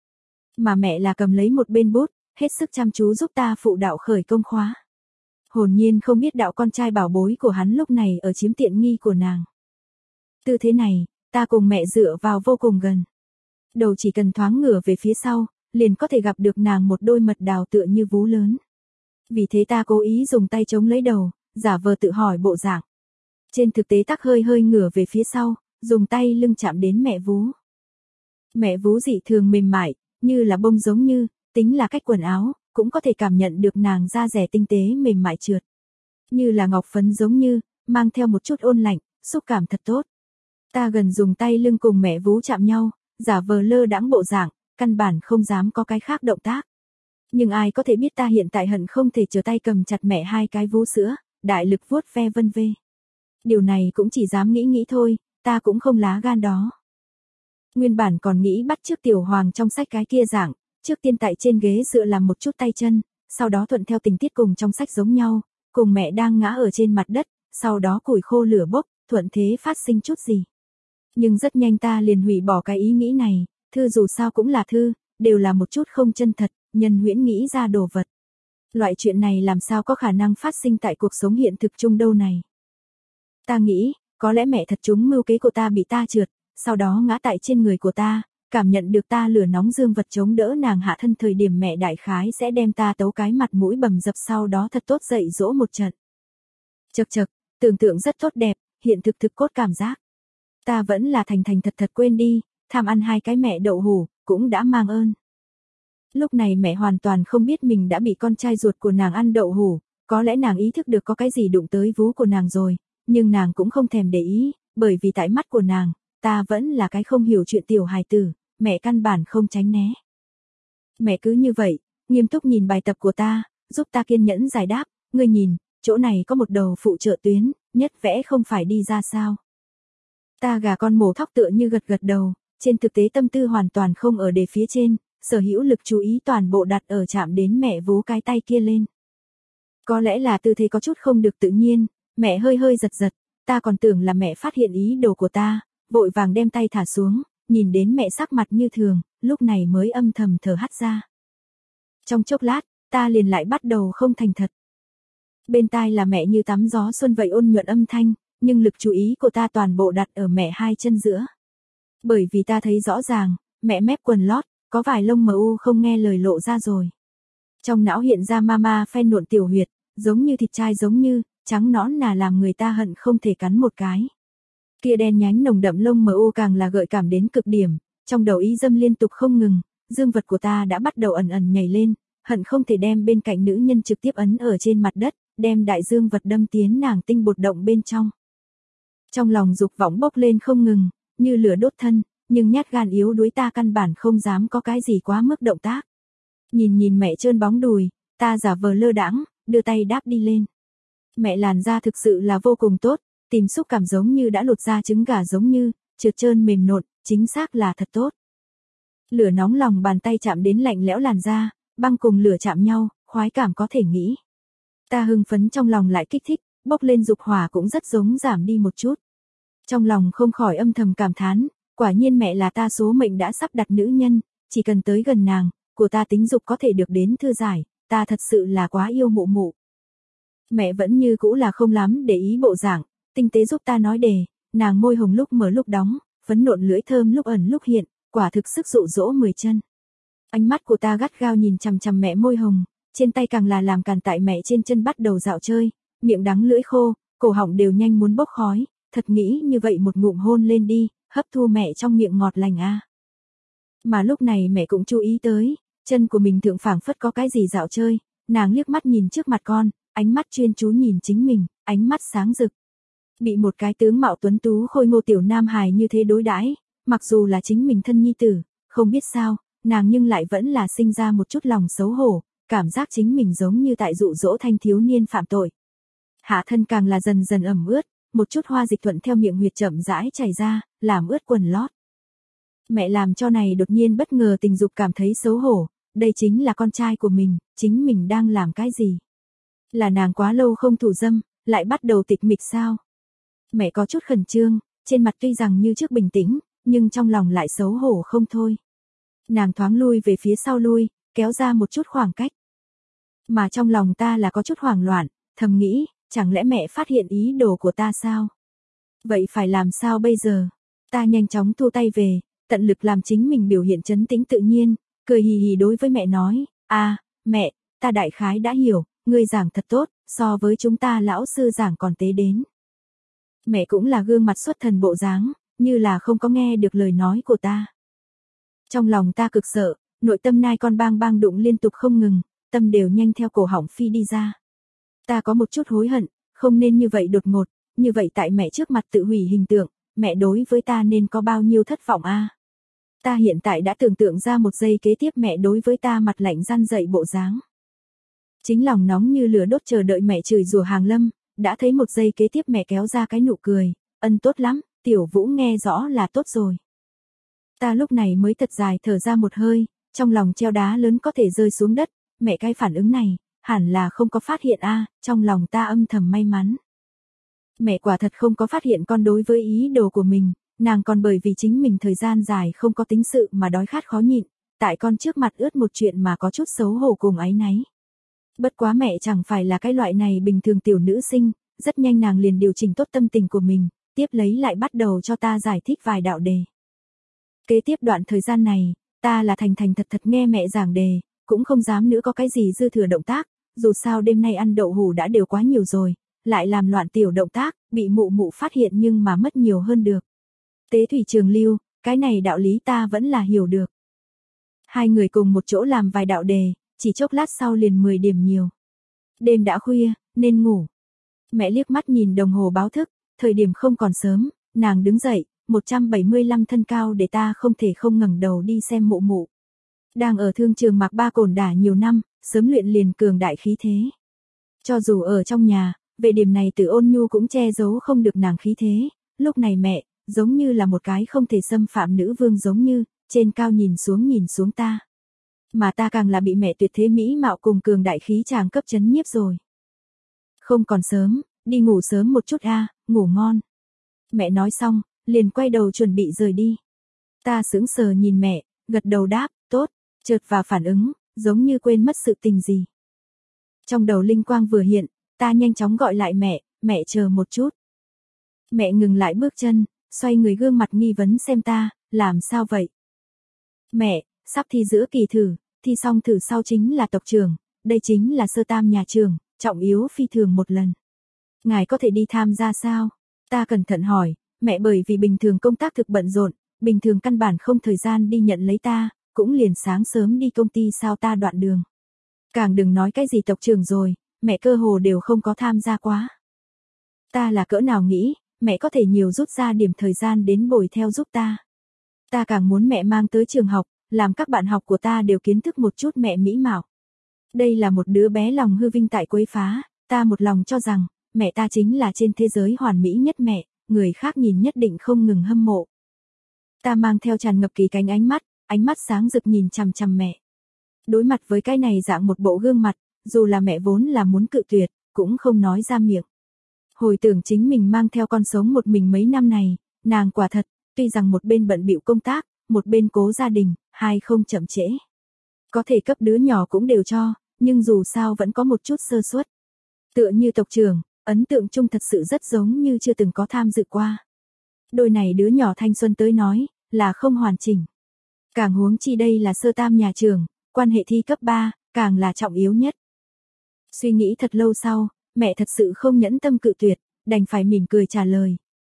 Mà mẹ là cầm lấy một bên bút, hết sức chăm chú giúp ta phụ đạo khởi công khóa. Hồn nhiên không biết đạo con trai bảo bối của hắn lúc này ở chiếm tiện nghi của nàng. Tư thế này, ta cùng mẹ dựa vào vô cùng gần. Đầu chỉ cần thoáng ngửa về phía sau, liền có thể gặp được nàng một đôi mật đào tựa như vú lớn. Vì thế ta cố ý dùng tay chống lấy đầu, giả vờ tự hỏi bộ dạng. Trên thực tế tắc hơi hơi ngửa về phía sau, dùng tay lưng chạm đến mẹ vú. Mẹ vú dị thường mềm mại, như là bông giống như, tính là cách quần áo, cũng có thể cảm nhận được nàng da dẻ tinh tế mềm mại trượt. Như là ngọc phấn giống như, mang theo một chút ôn lạnh, xúc cảm thật tốt. Ta gần dùng tay lưng cùng mẹ vú chạm nhau, giả vờ lơ đãng bộ dạng, căn bản không dám có cái khác động tác. Nhưng ai có thể biết ta hiện tại hận không thể trở tay cầm chặt mẹ hai cái vú sữa, đại lực vuốt ve vân vê. Điều này cũng chỉ dám nghĩ nghĩ thôi, ta cũng không lá gan đó. Nguyên bản còn nghĩ bắt chước tiểu hoàng trong sách cái kia dạng, trước tiên tại trên ghế dựa làm một chút tay chân, sau đó thuận theo tình tiết cùng trong sách giống nhau, cùng mẹ đang ngã ở trên mặt đất, sau đó củi khô lửa bốc, thuận thế phát sinh chút gì. Nhưng rất nhanh ta liền hủy bỏ cái ý nghĩ này, thư dù sao cũng là thư, đều là một chút không chân thật, nhân huyễn nghĩ ra đồ vật. Loại chuyện này làm sao có khả năng phát sinh tại cuộc sống hiện thực chung đâu này. Ta nghĩ, có lẽ mẹ thật trúng mưu kế của ta bị ta trượt, sau đó ngã tại trên người của ta, cảm nhận được ta lửa nóng dương vật chống đỡ nàng hạ thân thời điểm mẹ đại khái sẽ đem ta tấu cái mặt mũi bầm dập sau đó thật tốt dạy dỗ một trận. Chậc chậc, tưởng tượng rất tốt đẹp, hiện thực thực cốt cảm giác. Ta vẫn là thành thành thật thật quên đi, tham ăn hai cái mẹ đậu hủ, cũng đã mang ơn. Lúc này mẹ hoàn toàn không biết mình đã bị con trai ruột của nàng ăn đậu hủ, có lẽ nàng ý thức được có cái gì đụng tới vú của nàng rồi, nhưng nàng cũng không thèm để ý, bởi vì tại mắt của nàng, ta vẫn là cái không hiểu chuyện tiểu hài tử, mẹ căn bản không tránh né. Mẹ cứ như vậy, nghiêm túc nhìn bài tập của ta, giúp ta kiên nhẫn giải đáp, ngươi nhìn, chỗ này có một đầu phụ trợ tuyến, nhất vẽ không phải đi ra sao. Ta gà con mổ thóc tựa như gật gật đầu, trên thực tế tâm tư hoàn toàn không ở đề phía trên, sở hữu lực chú ý toàn bộ đặt ở chạm đến mẹ vú cái tay kia lên. Có lẽ là tư thế có chút không được tự nhiên, mẹ hơi hơi giật giật, ta còn tưởng là mẹ phát hiện ý đồ của ta, vội vàng đem tay thả xuống, nhìn đến mẹ sắc mặt như thường, lúc này mới âm thầm thở hắt ra. Trong chốc lát, ta liền lại bắt đầu không thành thật. Bên tai là mẹ như tắm gió xuân vậy ôn nhuận âm thanh, nhưng lực chú ý của ta toàn bộ đặt ở mẹ hai chân giữa. Bởi vì ta thấy rõ ràng, mẹ mép quần lót, có vài lông mờ u không nghe lời lộ ra rồi. Trong não hiện ra mama phen nộn tiểu huyệt, giống như thịt trai giống như, trắng nõn là làm người ta hận không thể cắn một cái. Kia đen nhánh nồng đậm lông mờ u càng là gợi cảm đến cực điểm, trong đầu ý dâm liên tục không ngừng, dương vật của ta đã bắt đầu ẩn ẩn nhảy lên, hận không thể đem bên cạnh nữ nhân trực tiếp ấn ở trên mặt đất, đem đại dương vật đâm tiến nàng tinh bột động bên trong. Trong lòng dục vọng bốc lên không ngừng, như lửa đốt thân, nhưng nhát gan yếu đuối ta căn bản không dám có cái gì quá mức động tác. Nhìn mẹ trơn bóng đùi, ta giả vờ lơ đãng, đưa tay đáp đi lên. Mẹ làn da thực sự là vô cùng tốt, tìm xúc cảm giống như đã lột ra trứng gà giống như, trượt trơn mềm nộn, chính xác là thật tốt. Lửa nóng lòng bàn tay chạm đến lạnh lẽo làn da, băng cùng lửa chạm nhau, khoái cảm có thể nghĩ. Ta hưng phấn trong lòng lại kích thích, bốc lên dục hỏa cũng rất giống giảm đi một chút. Trong lòng không khỏi âm thầm cảm thán, quả nhiên mẹ là ta số mệnh đã sắp đặt nữ nhân, chỉ cần tới gần nàng, của ta tính dục có thể được đến thư giải, ta thật sự là quá yêu mụ mụ. Mẹ vẫn như cũ là không lắm để ý bộ dạng, tinh tế giúp ta nói đề, nàng môi hồng lúc mở lúc đóng, phấn nộn lưỡi thơm lúc ẩn lúc hiện, quả thực sức dụ dỗ 10 chân. Ánh mắt của ta gắt gao nhìn chằm chằm mẹ môi hồng, trên tay càng là làm càn tại mẹ trên chân bắt đầu dạo chơi, miệng đắng lưỡi khô, cổ họng đều nhanh muốn bốc khói, thật nghĩ như vậy một ngụm hôn lên đi, hấp thu mẹ trong miệng ngọt lành a. Mà lúc này mẹ cũng chú ý tới, chân của mình thượng phảng phất có cái gì dạo chơi, nàng liếc mắt nhìn trước mặt con, ánh mắt chuyên chú nhìn chính mình, ánh mắt sáng rực. Bị một cái tướng mạo tuấn tú khôi ngô tiểu nam hài như thế đối đãi, mặc dù là chính mình thân nhi tử, không biết sao, nàng nhưng lại vẫn là sinh ra một chút lòng xấu hổ, cảm giác chính mình giống như tại dụ dỗ thanh thiếu niên phạm tội. Hạ thân càng là dần dần ẩm ướt, một chút hoa dịch thuận theo miệng huyệt chậm rãi chảy ra, làm ướt quần lót. Mẹ làm cho này đột nhiên bất ngờ tình dục cảm thấy xấu hổ, đây chính là con trai của mình, chính mình đang làm cái gì? Là nàng quá lâu không thủ dâm, lại bắt đầu tịch mịch sao? Mẹ có chút khẩn trương, trên mặt tuy rằng như trước bình tĩnh, nhưng trong lòng lại xấu hổ không thôi. Nàng thoáng lui về phía sau lui, kéo ra một chút khoảng cách. Mà trong lòng ta là có chút hoảng loạn, thầm nghĩ, chẳng lẽ mẹ phát hiện ý đồ của ta sao? Vậy phải làm sao bây giờ? Ta nhanh chóng thu tay về, tận lực làm chính mình biểu hiện trấn tĩnh tự nhiên, cười hì hì đối với mẹ nói, mẹ, ta đại khái đã hiểu, ngươi giảng thật tốt, so với chúng ta lão sư giảng còn tế đến. Mẹ cũng là gương mặt xuất thần bộ dáng, như là không có nghe được lời nói của ta. Trong lòng ta cực sợ, nội tâm nai con bang bang đụng liên tục không ngừng, tâm đều nhanh theo cổ họng phi đi ra. Ta có một chút hối hận, không nên như vậy đột ngột, như vậy tại mẹ trước mặt tự hủy hình tượng, mẹ đối với ta nên có bao nhiêu thất vọng a. Ta hiện tại đã tưởng tượng ra một giây kế tiếp mẹ đối với ta mặt lạnh răn dậy bộ dáng. Chính lòng nóng như lửa đốt chờ đợi mẹ chửi rủa hàng lâm, đã thấy một giây kế tiếp mẹ kéo ra cái nụ cười, ân tốt lắm, tiểu Vũ nghe rõ là tốt rồi. Ta lúc này mới thật dài thở ra một hơi, trong lòng treo đá lớn có thể rơi xuống đất, mẹ cái phản ứng này, hẳn là không có phát hiện trong lòng ta âm thầm may mắn. Mẹ quả thật không có phát hiện con đối với ý đồ của mình, nàng còn bởi vì chính mình thời gian dài không có tính sự mà đói khát khó nhịn, tại con trước mặt ướt một chuyện mà có chút xấu hổ cùng áy náy. Bất quá mẹ chẳng phải là cái loại này bình thường tiểu nữ sinh, rất nhanh nàng liền điều chỉnh tốt tâm tình của mình, tiếp lấy lại bắt đầu cho ta giải thích vài đạo đề. Kế tiếp đoạn thời gian này, ta là thành thành thật thật nghe mẹ giảng đề, cũng không dám nữa có cái gì dư thừa động tác, dù sao đêm nay ăn đậu hủ đã đều quá nhiều rồi, lại làm loạn tiểu động tác, bị mụ mụ phát hiện nhưng mà mất nhiều hơn được. Tế thủy trường lưu, cái này đạo lý ta vẫn là hiểu được. Hai người cùng một chỗ làm vài đạo đề, chỉ chốc lát sau liền 10 điểm nhiều. Đêm đã khuya, nên ngủ. Mẹ liếc mắt nhìn đồng hồ báo thức, thời điểm không còn sớm, nàng đứng dậy, 175 thân cao để ta không thể không ngẩng đầu đi xem mụ mụ. Đang ở thương trường Mạc Ba cồn đả nhiều năm, sớm luyện liền cường đại khí thế. Cho dù ở trong nhà, về điểm này Từ Ôn Nhu cũng che giấu không được nàng khí thế, lúc này mẹ, giống như là một cái không thể xâm phạm nữ vương giống như, trên cao nhìn xuống ta. Mà ta càng là bị mẹ tuyệt thế mỹ mạo cùng cường đại khí chàng cấp chấn nhiếp rồi. Không còn sớm, đi ngủ sớm một chút ngủ ngon. Mẹ nói xong, liền quay đầu chuẩn bị rời đi. Ta sững sờ nhìn mẹ, gật đầu đáp, tốt, chợt vào phản ứng, giống như quên mất sự tình gì. Trong đầu linh quang vừa hiện, ta nhanh chóng gọi lại mẹ chờ một chút. Mẹ ngừng lại bước chân, xoay người gương mặt nghi vấn xem ta, làm sao vậy? Mẹ, sắp thi giữa kỳ thử, thi xong thử sau chính là tộc trưởng, đây chính là sơ tam nhà trường, trọng yếu phi thường một lần. Ngài có thể đi tham gia sao? Ta cẩn thận hỏi, mẹ bởi vì bình thường công tác thực bận rộn, bình thường căn bản không thời gian đi nhận lấy ta, cũng liền sáng sớm đi công ty sao ta đoạn đường. Càng đừng nói cái gì tộc trưởng rồi, mẹ cơ hồ đều không có tham gia quá. Ta là cỡ nào nghĩ, mẹ có thể nhiều rút ra điểm thời gian đến bồi theo giúp ta. Ta càng muốn mẹ mang tới trường học, làm các bạn học của ta đều kiến thức một chút mẹ mỹ mạo. Đây là một đứa bé lòng hư vinh tại quấy phá, ta một lòng cho rằng, mẹ ta chính là trên thế giới hoàn mỹ nhất mẹ, người khác nhìn nhất định không ngừng hâm mộ. Ta mang theo tràn ngập kỳ cánh ánh mắt sáng rực nhìn chằm chằm mẹ. Đối mặt với cái này dạng một bộ gương mặt, dù là mẹ vốn là muốn cự tuyệt, cũng không nói ra miệng. Hồi tưởng chính mình mang theo con sống một mình mấy năm này, nàng quả thật, tuy rằng một bên bận bịu công tác, một bên cố gia đình, hai không chậm trễ. Có thể cấp đứa nhỏ cũng đều cho, nhưng dù sao vẫn có một chút sơ suất. Tựa như tộc trưởng, ấn tượng chung thật sự rất giống như chưa từng có tham dự qua. Đôi này đứa nhỏ thanh xuân tới nói, là không hoàn chỉnh. Càng huống chi đây là sơ tam nhà trường, quan hệ thi cấp 3, càng là trọng yếu nhất. Suy nghĩ thật lâu sau, mẹ thật sự không nhẫn tâm cự tuyệt, đành phải mỉm cười trả lời, tốt,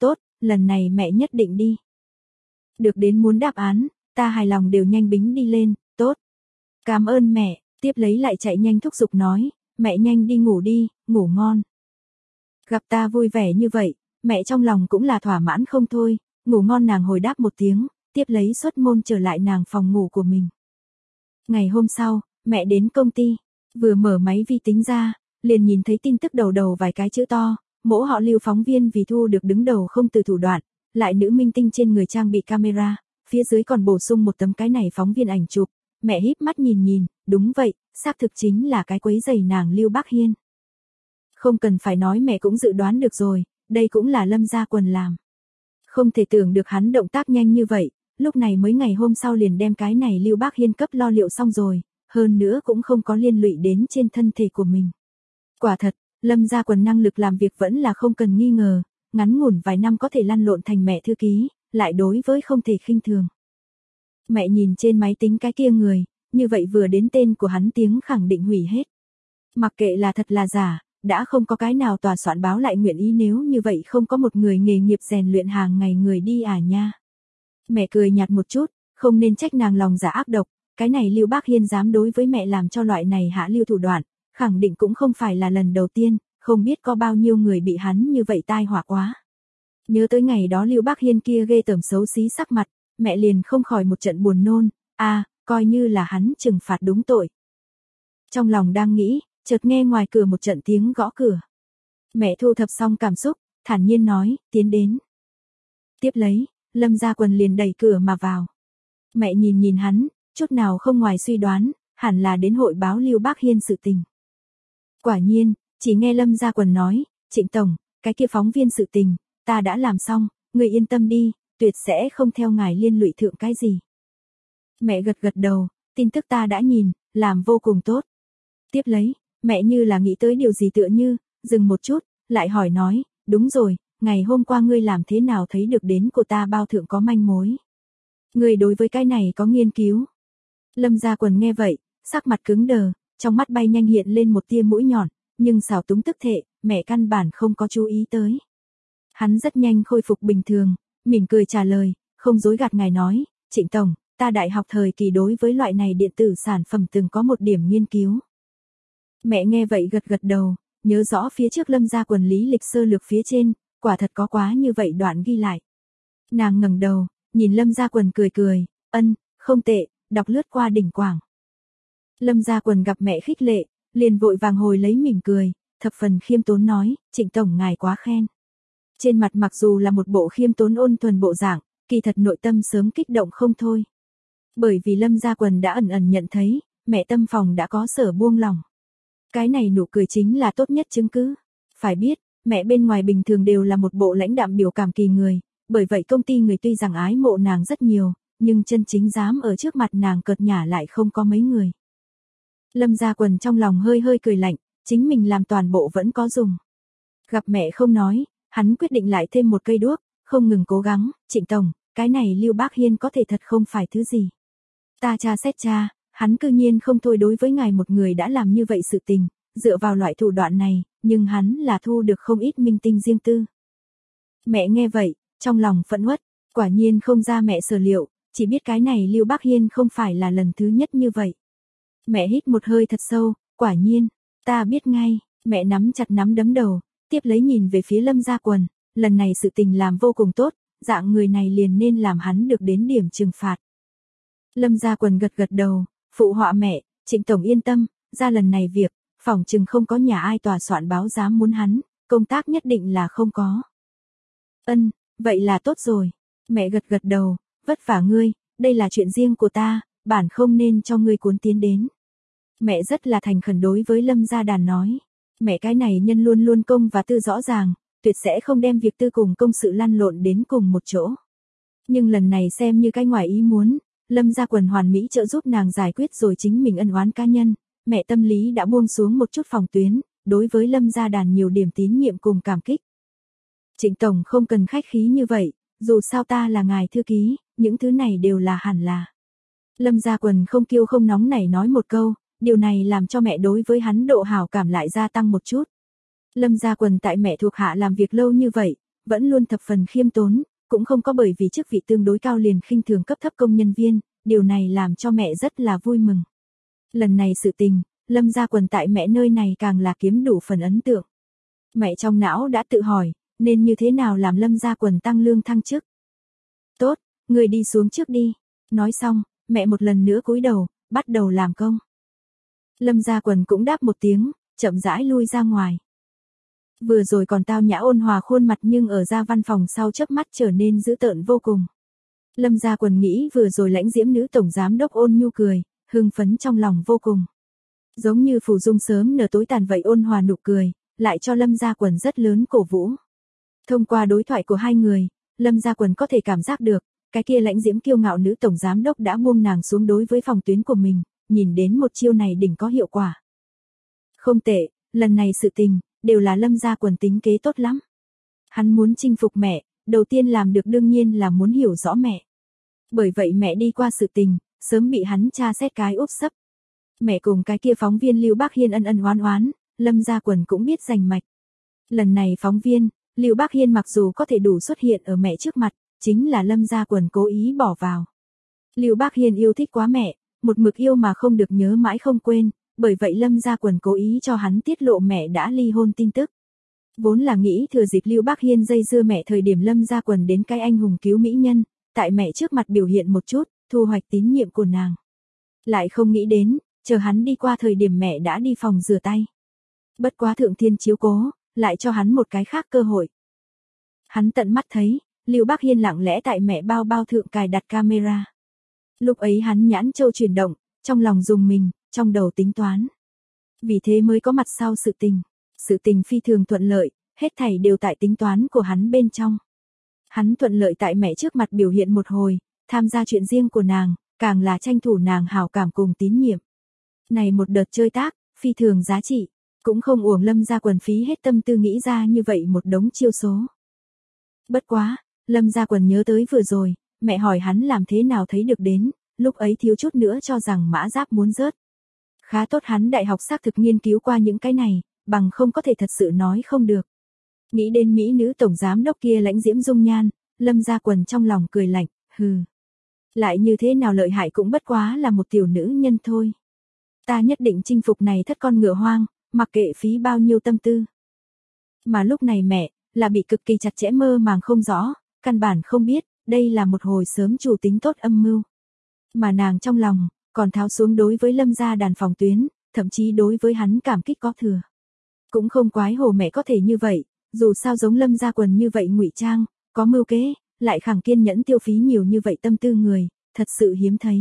lần này mẹ nhất định đi. Được đến muốn đáp án, ta hài lòng đều nhanh bính đi lên, tốt. Cảm ơn mẹ, tiếp lấy lại chạy nhanh thúc giục nói, mẹ nhanh đi ngủ đi, ngủ ngon. Gặp ta vui vẻ như vậy, mẹ trong lòng cũng là thỏa mãn không thôi, ngủ ngon nàng hồi đáp một tiếng, tiếp lấy xuất môn trở lại nàng phòng ngủ của mình. Ngày hôm sau, mẹ đến công ty, vừa mở máy vi tính ra, liền nhìn thấy tin tức đầu đầu vài cái chữ to, mỗ họ Lưu phóng viên vì thu được đứng đầu không từ thủ đoạn, lại nữ minh tinh trên người trang bị camera, phía dưới còn bổ sung một tấm cái này phóng viên ảnh chụp, mẹ híp mắt nhìn, đúng vậy, xác thực chính là cái quấy giày nàng Lưu Bác Hiên. Không cần phải nói mẹ cũng dự đoán được rồi, đây cũng là Lâm Gia Quần làm. Không thể tưởng được hắn động tác nhanh như vậy, lúc này mới ngày hôm sau liền đem cái này Lưu Bác Hiên cấp lo liệu xong rồi, hơn nữa cũng không có liên lụy đến trên thân thể của mình. Quả thật, Lâm Gia Quần năng lực làm việc vẫn là không cần nghi ngờ, ngắn ngủn vài năm có thể lăn lộn thành mẹ thư ký, lại đối với không thể khinh thường. Mẹ nhìn trên máy tính cái kia người, như vậy vừa đến tên của hắn tiếng khẳng định hủy hết. Mặc kệ là thật là giả, đã không có cái nào tòa soạn báo lại nguyện ý nếu như vậy không có một người nghề nghiệp rèn luyện hàng ngày người đi à nha. Mẹ cười nhạt một chút, không nên trách nàng lòng dạ ác độc, cái này Lưu Bác Hiên dám đối với mẹ làm cho loại này hạ lưu thủ đoạn, khẳng định cũng không phải là lần đầu tiên, không biết có bao nhiêu người bị hắn như vậy tai họa quá. Nhớ tới ngày đó Lưu Bác Hiên kia ghê tởm xấu xí sắc mặt, mẹ liền không khỏi một trận buồn nôn, coi như là hắn trừng phạt đúng tội. Trong lòng đang nghĩ, chợt nghe ngoài cửa một trận tiếng gõ cửa. Mẹ thu thập xong cảm xúc, thản nhiên nói, tiến đến. Tiếp lấy, Lâm Gia Quần liền đẩy cửa mà vào. Mẹ nhìn hắn, chút nào không ngoài suy đoán, hẳn là đến hội báo Lưu Bác Hiên sự tình. Quả nhiên, chỉ nghe Lâm Gia Quần nói, Trịnh Tổng, cái kia phóng viên sự tình, ta đã làm xong, người yên tâm đi, tuyệt sẽ không theo ngài liên lụy thượng cái gì. Mẹ gật đầu, tin tức ta đã nhìn, làm vô cùng tốt. Tiếp lấy, mẹ như là nghĩ tới điều gì tựa như, dừng một chút, lại hỏi nói, đúng rồi, ngày hôm qua ngươi làm thế nào thấy được đến của ta bao thượng có manh mối. Ngươi đối với cái này có nghiên cứu. Lâm Gia Quần nghe vậy, sắc mặt cứng đờ, trong mắt bay nhanh hiện lên một tia mũi nhọn, nhưng xảo túng tức thệ, mẹ căn bản không có chú ý tới. Hắn rất nhanh khôi phục bình thường, mỉm cười trả lời, không dối gạt ngài nói, Trịnh Tổng, ta đại học thời kỳ đối với loại này điện tử sản phẩm từng có một điểm nghiên cứu. Mẹ nghe vậy gật đầu, nhớ rõ phía trước Lâm Gia Quần lý lịch sơ lược phía trên, quả thật có quá như vậy đoạn ghi lại. Nàng ngẩng đầu, nhìn Lâm Gia Quần cười, không tệ, đọc lướt qua đỉnh quảng. Lâm Gia Quần gặp mẹ khích lệ, liền vội vàng hồi lấy mỉm cười, thập phần khiêm tốn nói, Trịnh Tổng ngài quá khen. Trên mặt mặc dù là một bộ khiêm tốn ôn thuần bộ dạng, kỳ thật nội tâm sớm kích động không thôi. Bởi vì Lâm Gia Quần đã ẩn nhận thấy, mẹ tâm phòng đã có sở buông lòng. Cái này nụ cười chính là tốt nhất chứng cứ. Phải biết, mẹ bên ngoài bình thường đều là một bộ lãnh đạm biểu cảm kỳ người, bởi vậy công ty người tuy rằng ái mộ nàng rất nhiều, nhưng chân chính dám ở trước mặt nàng cợt nhả lại không có mấy người. Lâm Gia Quần trong lòng hơi cười lạnh, chính mình làm toàn bộ vẫn có dùng. Gặp mẹ không nói, hắn quyết định lại thêm một cây đuốc, không ngừng cố gắng, Trịnh Tổng, cái này Lưu Bác Hiên có thể thật không phải thứ gì. Ta tra xét tra, hắn cư nhiên không thôi đối với ngài một người đã làm như vậy sự tình, dựa vào loại thủ đoạn này, nhưng hắn là thu được không ít minh tinh riêng tư. Mẹ nghe vậy, trong lòng phẫn uất, quả nhiên không ra mẹ sở liệu, chỉ biết cái này Lưu Bác Hiên không phải là lần thứ nhất như vậy. Mẹ hít một hơi thật sâu, quả nhiên, ta biết ngay, mẹ nắm chặt nắm đấm đầu, tiếp lấy nhìn về phía Lâm Gia Quần, lần này sự tình làm vô cùng tốt, dạng người này liền nên làm hắn được đến điểm trừng phạt. Lâm Gia Quần gật đầu, phụ họa mẹ, Trịnh Tổng yên tâm, ra lần này việc, phỏng chừng không có nhà ai tòa soạn báo dám muốn hắn, công tác nhất định là không có. Vậy là tốt rồi. Mẹ gật đầu, vất vả ngươi, đây là chuyện riêng của ta, bản không nên cho ngươi cuốn tiến đến. Mẹ rất là thành khẩn đối với Lâm Gia Đàn nói. Mẹ cái này nhân luôn luôn công và tư rõ ràng, tuyệt sẽ không đem việc tư cùng công sự lăn lộn đến cùng một chỗ. Nhưng lần này xem như cái ngoài ý muốn, Lâm Gia Quần hoàn mỹ trợ giúp nàng giải quyết rồi chính mình ân oán cá nhân, mẹ tâm lý đã buông xuống một chút phòng tuyến, đối với Lâm Gia Đàn nhiều điểm tín nhiệm cùng cảm kích. Trịnh Tổng không cần khách khí như vậy, dù sao ta là ngài thư ký, những thứ này đều là hẳn là. Lâm Gia Quần không kiêu không nóng nảy nói một câu, điều này làm cho mẹ đối với hắn độ hảo cảm lại gia tăng một chút. Lâm Gia Quần tại mẹ thuộc hạ làm việc lâu như vậy, vẫn luôn thập phần khiêm tốn, cũng không có bởi vì chức vị tương đối cao liền khinh thường cấp thấp công nhân viên, điều này làm cho mẹ rất là vui mừng. Lần này sự tình, Lâm Gia Quần tại mẹ nơi này càng là kiếm đủ phần ấn tượng. Mẹ trong não đã tự hỏi, nên như thế nào làm Lâm Gia Quần tăng lương thăng chức. Tốt, người đi xuống trước đi. Nói xong, mẹ một lần nữa cúi đầu, bắt đầu làm công. Lâm Gia Quần cũng đáp một tiếng, chậm rãi lui ra ngoài. Vừa rồi còn tao nhã ôn hòa khuôn mặt nhưng ở ra văn phòng sau chớp mắt trở nên dữ tợn vô cùng. Lâm Gia Quần nghĩ vừa rồi lãnh diễm nữ tổng giám đốc ôn nhu cười, hưng phấn trong lòng vô cùng. Giống như phù dung sớm nở tối tàn vậy ôn hòa nụ cười, lại cho Lâm Gia Quần rất lớn cổ vũ. Thông qua đối thoại của hai người, Lâm Gia Quần có thể cảm giác được, cái kia lãnh diễm kiêu ngạo nữ tổng giám đốc đã buông nàng xuống đối với phòng tuyến của mình, nhìn đến một chiêu này đỉnh có hiệu quả. Không tệ, lần này sự tình, đều là Lâm Gia Quần tính kế tốt lắm. Hắn muốn chinh phục mẹ, đầu tiên làm được đương nhiên là muốn hiểu rõ mẹ. Bởi vậy mẹ đi qua sự tình, sớm bị hắn tra xét cái úp sấp. Mẹ cùng cái kia phóng viên Lưu Bác Hiên ân ân oán oán, Lâm Gia Quần cũng biết rành mạch. Lần này phóng viên, Lưu Bác Hiên mặc dù có thể đủ xuất hiện ở mẹ trước mặt, chính là Lâm Gia Quần cố ý bỏ vào. Lưu Bác Hiên yêu thích quá mẹ, một mực yêu mà không được nhớ mãi không quên, bởi vậy Lâm Gia Quần cố ý cho hắn tiết lộ mẹ đã ly hôn tin tức. Vốn là nghĩ thừa dịp Lưu Bác Hiên dây dưa mẹ thời điểm Lâm Gia Quần đến cái anh hùng cứu mỹ nhân, tại mẹ trước mặt biểu hiện một chút, thu hoạch tín nhiệm của nàng. Lại không nghĩ đến, chờ hắn đi qua thời điểm mẹ đã đi phòng rửa tay. Bất quá thượng thiên chiếu cố, lại cho hắn một cái khác cơ hội. Hắn tận mắt thấy, Lưu Bác Hiên lặng lẽ tại mẹ bao bao thượng cài đặt camera. Lúc ấy hắn nhãn châu chuyển động, trong lòng rùng mình, trong đầu tính toán. Vì thế mới có mặt sau sự tình. Sự tình phi thường thuận lợi, hết thảy đều tại tính toán của hắn bên trong. Hắn thuận lợi tại mẹ trước mặt biểu hiện một hồi, tham gia chuyện riêng của nàng, càng là tranh thủ nàng hảo cảm cùng tín nhiệm. Này một đợt chơi tác, phi thường giá trị, cũng không uổng Lâm Gia Quần phí hết tâm tư nghĩ ra như vậy một đống chiêu số. Bất quá, Lâm Gia Quần nhớ tới vừa rồi, mẹ hỏi hắn làm thế nào thấy được đến, lúc ấy thiếu chút nữa cho rằng mã giáp muốn rớt. Khá tốt hắn đại học xác thực nghiên cứu qua những cái này, bằng không có thể thật sự nói không được. Nghĩ đến mỹ nữ tổng giám đốc kia lãnh diễm dung nhan, Lâm Gia Quần trong lòng cười lạnh, hừ. Lại như thế nào lợi hại cũng bất quá là một tiểu nữ nhân thôi. Ta nhất định chinh phục này thất con ngựa hoang, mặc kệ phí bao nhiêu tâm tư. Mà lúc này mẹ, là bị cực kỳ chặt chẽ mơ màng không rõ, căn bản không biết, đây là một hồi sớm chủ tính tốt âm mưu. Mà nàng trong lòng, còn tháo xuống đối với Lâm Gia đàn phòng tuyến, thậm chí đối với hắn cảm kích có thừa. Cũng không quái hồ mẹ có thể như vậy, dù sao giống Lâm Gia Quần như vậy ngụy trang, có mưu kế, lại khẳng kiên nhẫn tiêu phí nhiều như vậy tâm tư người, thật sự hiếm thấy.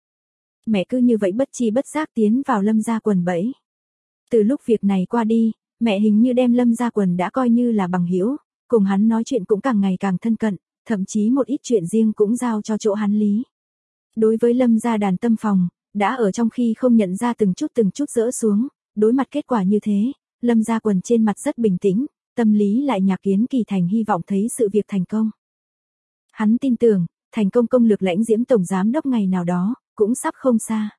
Mẹ cứ như vậy bất chi bất giác tiến vào Lâm Gia Quần bẫy. Từ lúc việc này qua đi, mẹ hình như đem Lâm Gia Quần đã coi như là bằng hữu, cùng hắn nói chuyện cũng càng ngày càng thân cận, thậm chí một ít chuyện riêng cũng giao cho chỗ hắn lý. Đối với Lâm Gia đàn tâm phòng, đã ở trong khi không nhận ra từng chút dỡ xuống, đối mặt kết quả như thế, Lâm Gia Quần trên mặt rất bình tĩnh, tâm lý lại nhạc kiến kỳ thành hy vọng thấy sự việc thành công. Hắn tin tưởng, thành công công lược lãnh diễm tổng giám đốc ngày nào đó, cũng sắp không xa.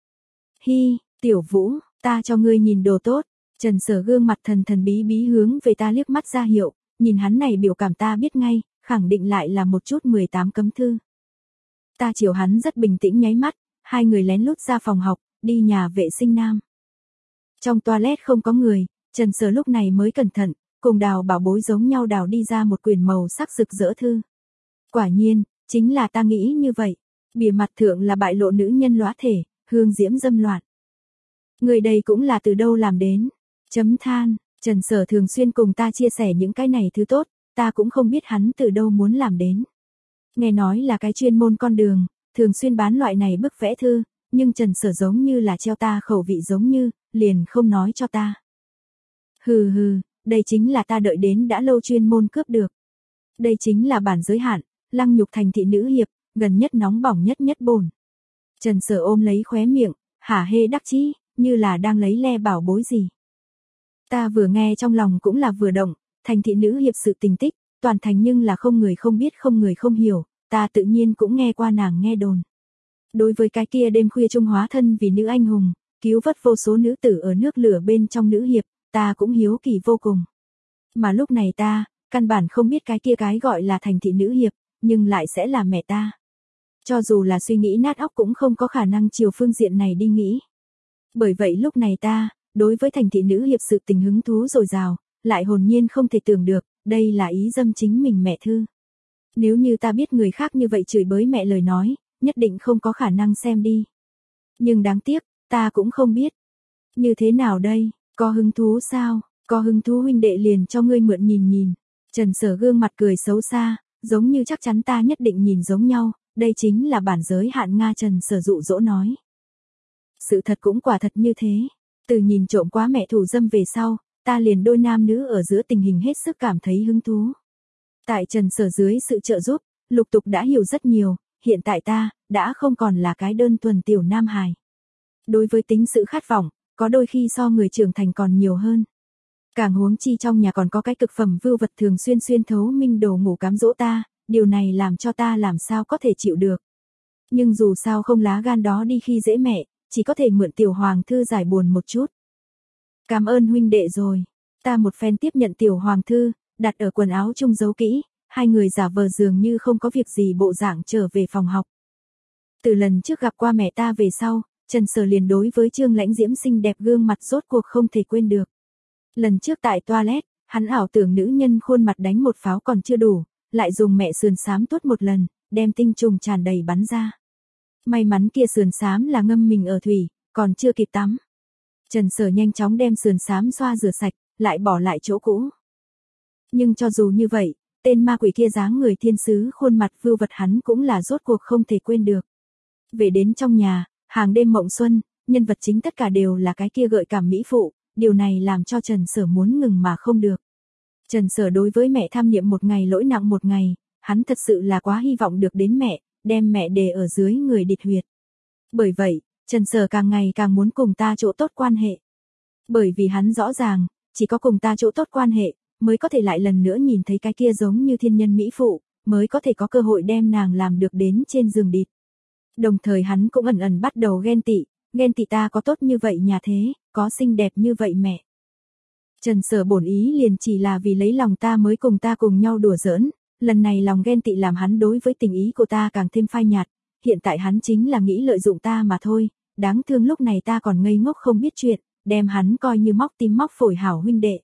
Hi, Tiểu Vũ, ta cho ngươi nhìn đồ tốt, Trần Sở gương mặt thần thần bí bí hướng về ta liếc mắt ra hiệu, nhìn hắn này biểu cảm ta biết ngay, khẳng định lại là một chút 18 cấm thư. Ta chiều hắn rất bình tĩnh nháy mắt, hai người lén lút ra phòng học, đi nhà vệ sinh nam. Trong toilet không có người, Trần Sở lúc này mới cẩn thận, cùng Đào Bảo Bối giống nhau đào đi ra một quyển màu sắc rực rỡ thư. Quả nhiên, chính là ta nghĩ như vậy, bìa mặt thượng là bại lộ nữ nhân lóa thể, hương diễm dâm loạn. Người đây cũng là từ đâu làm đến, chấm than, Trần Sở thường xuyên cùng ta chia sẻ những cái này thứ tốt, ta cũng không biết hắn từ đâu muốn làm đến. Nghe nói là cái chuyên môn con đường, thường xuyên bán loại này bức vẽ thư, nhưng Trần Sở giống như là treo ta khẩu vị giống như, liền không nói cho ta. Hừ hừ, đây chính là ta đợi đến đã lâu chuyên môn cướp được. Đây chính là bản giới hạn, lăng nhục thành thị nữ hiệp, gần nhất nóng bỏng nhất bồn. Trần Sở ôm lấy khóe miệng, hả hê đắc chí, như là đang lấy le bảo bối gì. Ta vừa nghe trong lòng cũng là vừa động, thành thị nữ hiệp sự tình tích, toàn thành nhưng là không người không biết không người không hiểu, ta tự nhiên cũng nghe qua nàng nghe đồn. Đối với cái kia đêm khuya trung hóa thân vì nữ anh hùng, cứu vớt vô số nữ tử ở nước lửa bên trong nữ hiệp, ta cũng hiếu kỳ vô cùng. Mà lúc này ta, căn bản không biết cái kia cái gọi là thành thị nữ hiệp, nhưng lại sẽ là mẹ ta. Cho dù là suy nghĩ nát óc cũng không có khả năng chiều phương diện này đi nghĩ. Bởi vậy lúc này ta, đối với thành thị nữ hiệp sự tình hứng thú dồi dào, lại hồn nhiên không thể tưởng được, đây là ý dâm chính mình mẹ Thư. Nếu như ta biết người khác như vậy chửi bới mẹ lời nói, nhất định không có khả năng xem đi. Nhưng đáng tiếc, ta cũng không biết. Như thế nào đây, có hứng thú sao, có hứng thú huynh đệ liền cho ngươi mượn nhìn nhìn. Trần Sở gương mặt cười xấu xa, giống như chắc chắn ta nhất định nhìn giống nhau, đây chính là bản giới hạn Nga. Trần Sở dụ dỗ nói. Sự thật cũng quả thật như thế, từ nhìn trộm quá mẹ thủ dâm về sau, ta liền đôi nam nữ ở giữa tình hình hết sức cảm thấy hứng thú. Tại Trần Sở dưới sự trợ giúp, lục tục đã hiểu rất nhiều, hiện tại ta, đã không còn là cái đơn thuần tiểu nam hài. Đối với tính sự khát vọng, có đôi khi so người trưởng thành còn nhiều hơn. Càng huống chi trong nhà còn có cái cực phẩm vưu vật thường xuyên xuyên thấu minh đồ ngủ cám dỗ ta, điều này làm cho ta làm sao có thể chịu được. Nhưng dù sao không lá gan đó đi khi dễ mẹ, chỉ có thể mượn tiểu hoàng thư giải buồn một chút. Cảm ơn huynh đệ rồi. Ta một phen tiếp nhận tiểu hoàng thư, đặt ở quần áo chung giấu kỹ, hai người giả vờ dường như không có việc gì bộ dạng trở về phòng học. Từ lần trước gặp qua mẹ ta về sau, Trần Sở liền đối với Trương Lãnh Diễm xinh đẹp gương mặt rốt cuộc không thể quên được. Lần trước tại toilet, hắn ảo tưởng nữ nhân khuôn mặt đánh một pháo còn chưa đủ, lại dùng mẹ sườn xám tuốt một lần, đem tinh trùng tràn đầy bắn ra. May mắn kia sườn xám là ngâm mình ở thủy, còn chưa kịp tắm. Trần Sở nhanh chóng đem sườn xám xoa rửa sạch, lại bỏ lại chỗ cũ. Nhưng cho dù như vậy, tên ma quỷ kia dáng người thiên sứ khuôn mặt vưu vật hắn cũng là rốt cuộc không thể quên được. Về đến trong nhà, hàng đêm mộng xuân, nhân vật chính tất cả đều là cái kia gợi cảm mỹ phụ, điều này làm cho Trần Sở muốn ngừng mà không được. Trần Sở đối với mẹ tham niệm một ngày lỗi nặng một ngày, hắn thật sự là quá hy vọng được đến mẹ, đem mẹ để ở dưới người địch huyệt. Bởi vậy, Trần Sở càng ngày càng muốn cùng ta chỗ tốt quan hệ. Bởi vì hắn rõ ràng, chỉ có cùng ta chỗ tốt quan hệ, mới có thể lại lần nữa nhìn thấy cái kia giống như thiên nhân mỹ phụ, mới có thể có cơ hội đem nàng làm được đến trên giường địch. Đồng thời hắn cũng ẩn ẩn bắt đầu ghen tị ta có tốt như vậy nhà thế, có xinh đẹp như vậy mẹ. Trần Sở bổn ý liền chỉ là vì lấy lòng ta mới cùng ta cùng nhau đùa giỡn, lần này lòng ghen tị làm hắn đối với tình ý của ta càng thêm phai nhạt, hiện tại hắn chính là nghĩ lợi dụng ta mà thôi, đáng thương lúc này ta còn ngây ngốc không biết chuyện, đem hắn coi như móc tim móc phổi hảo huynh đệ.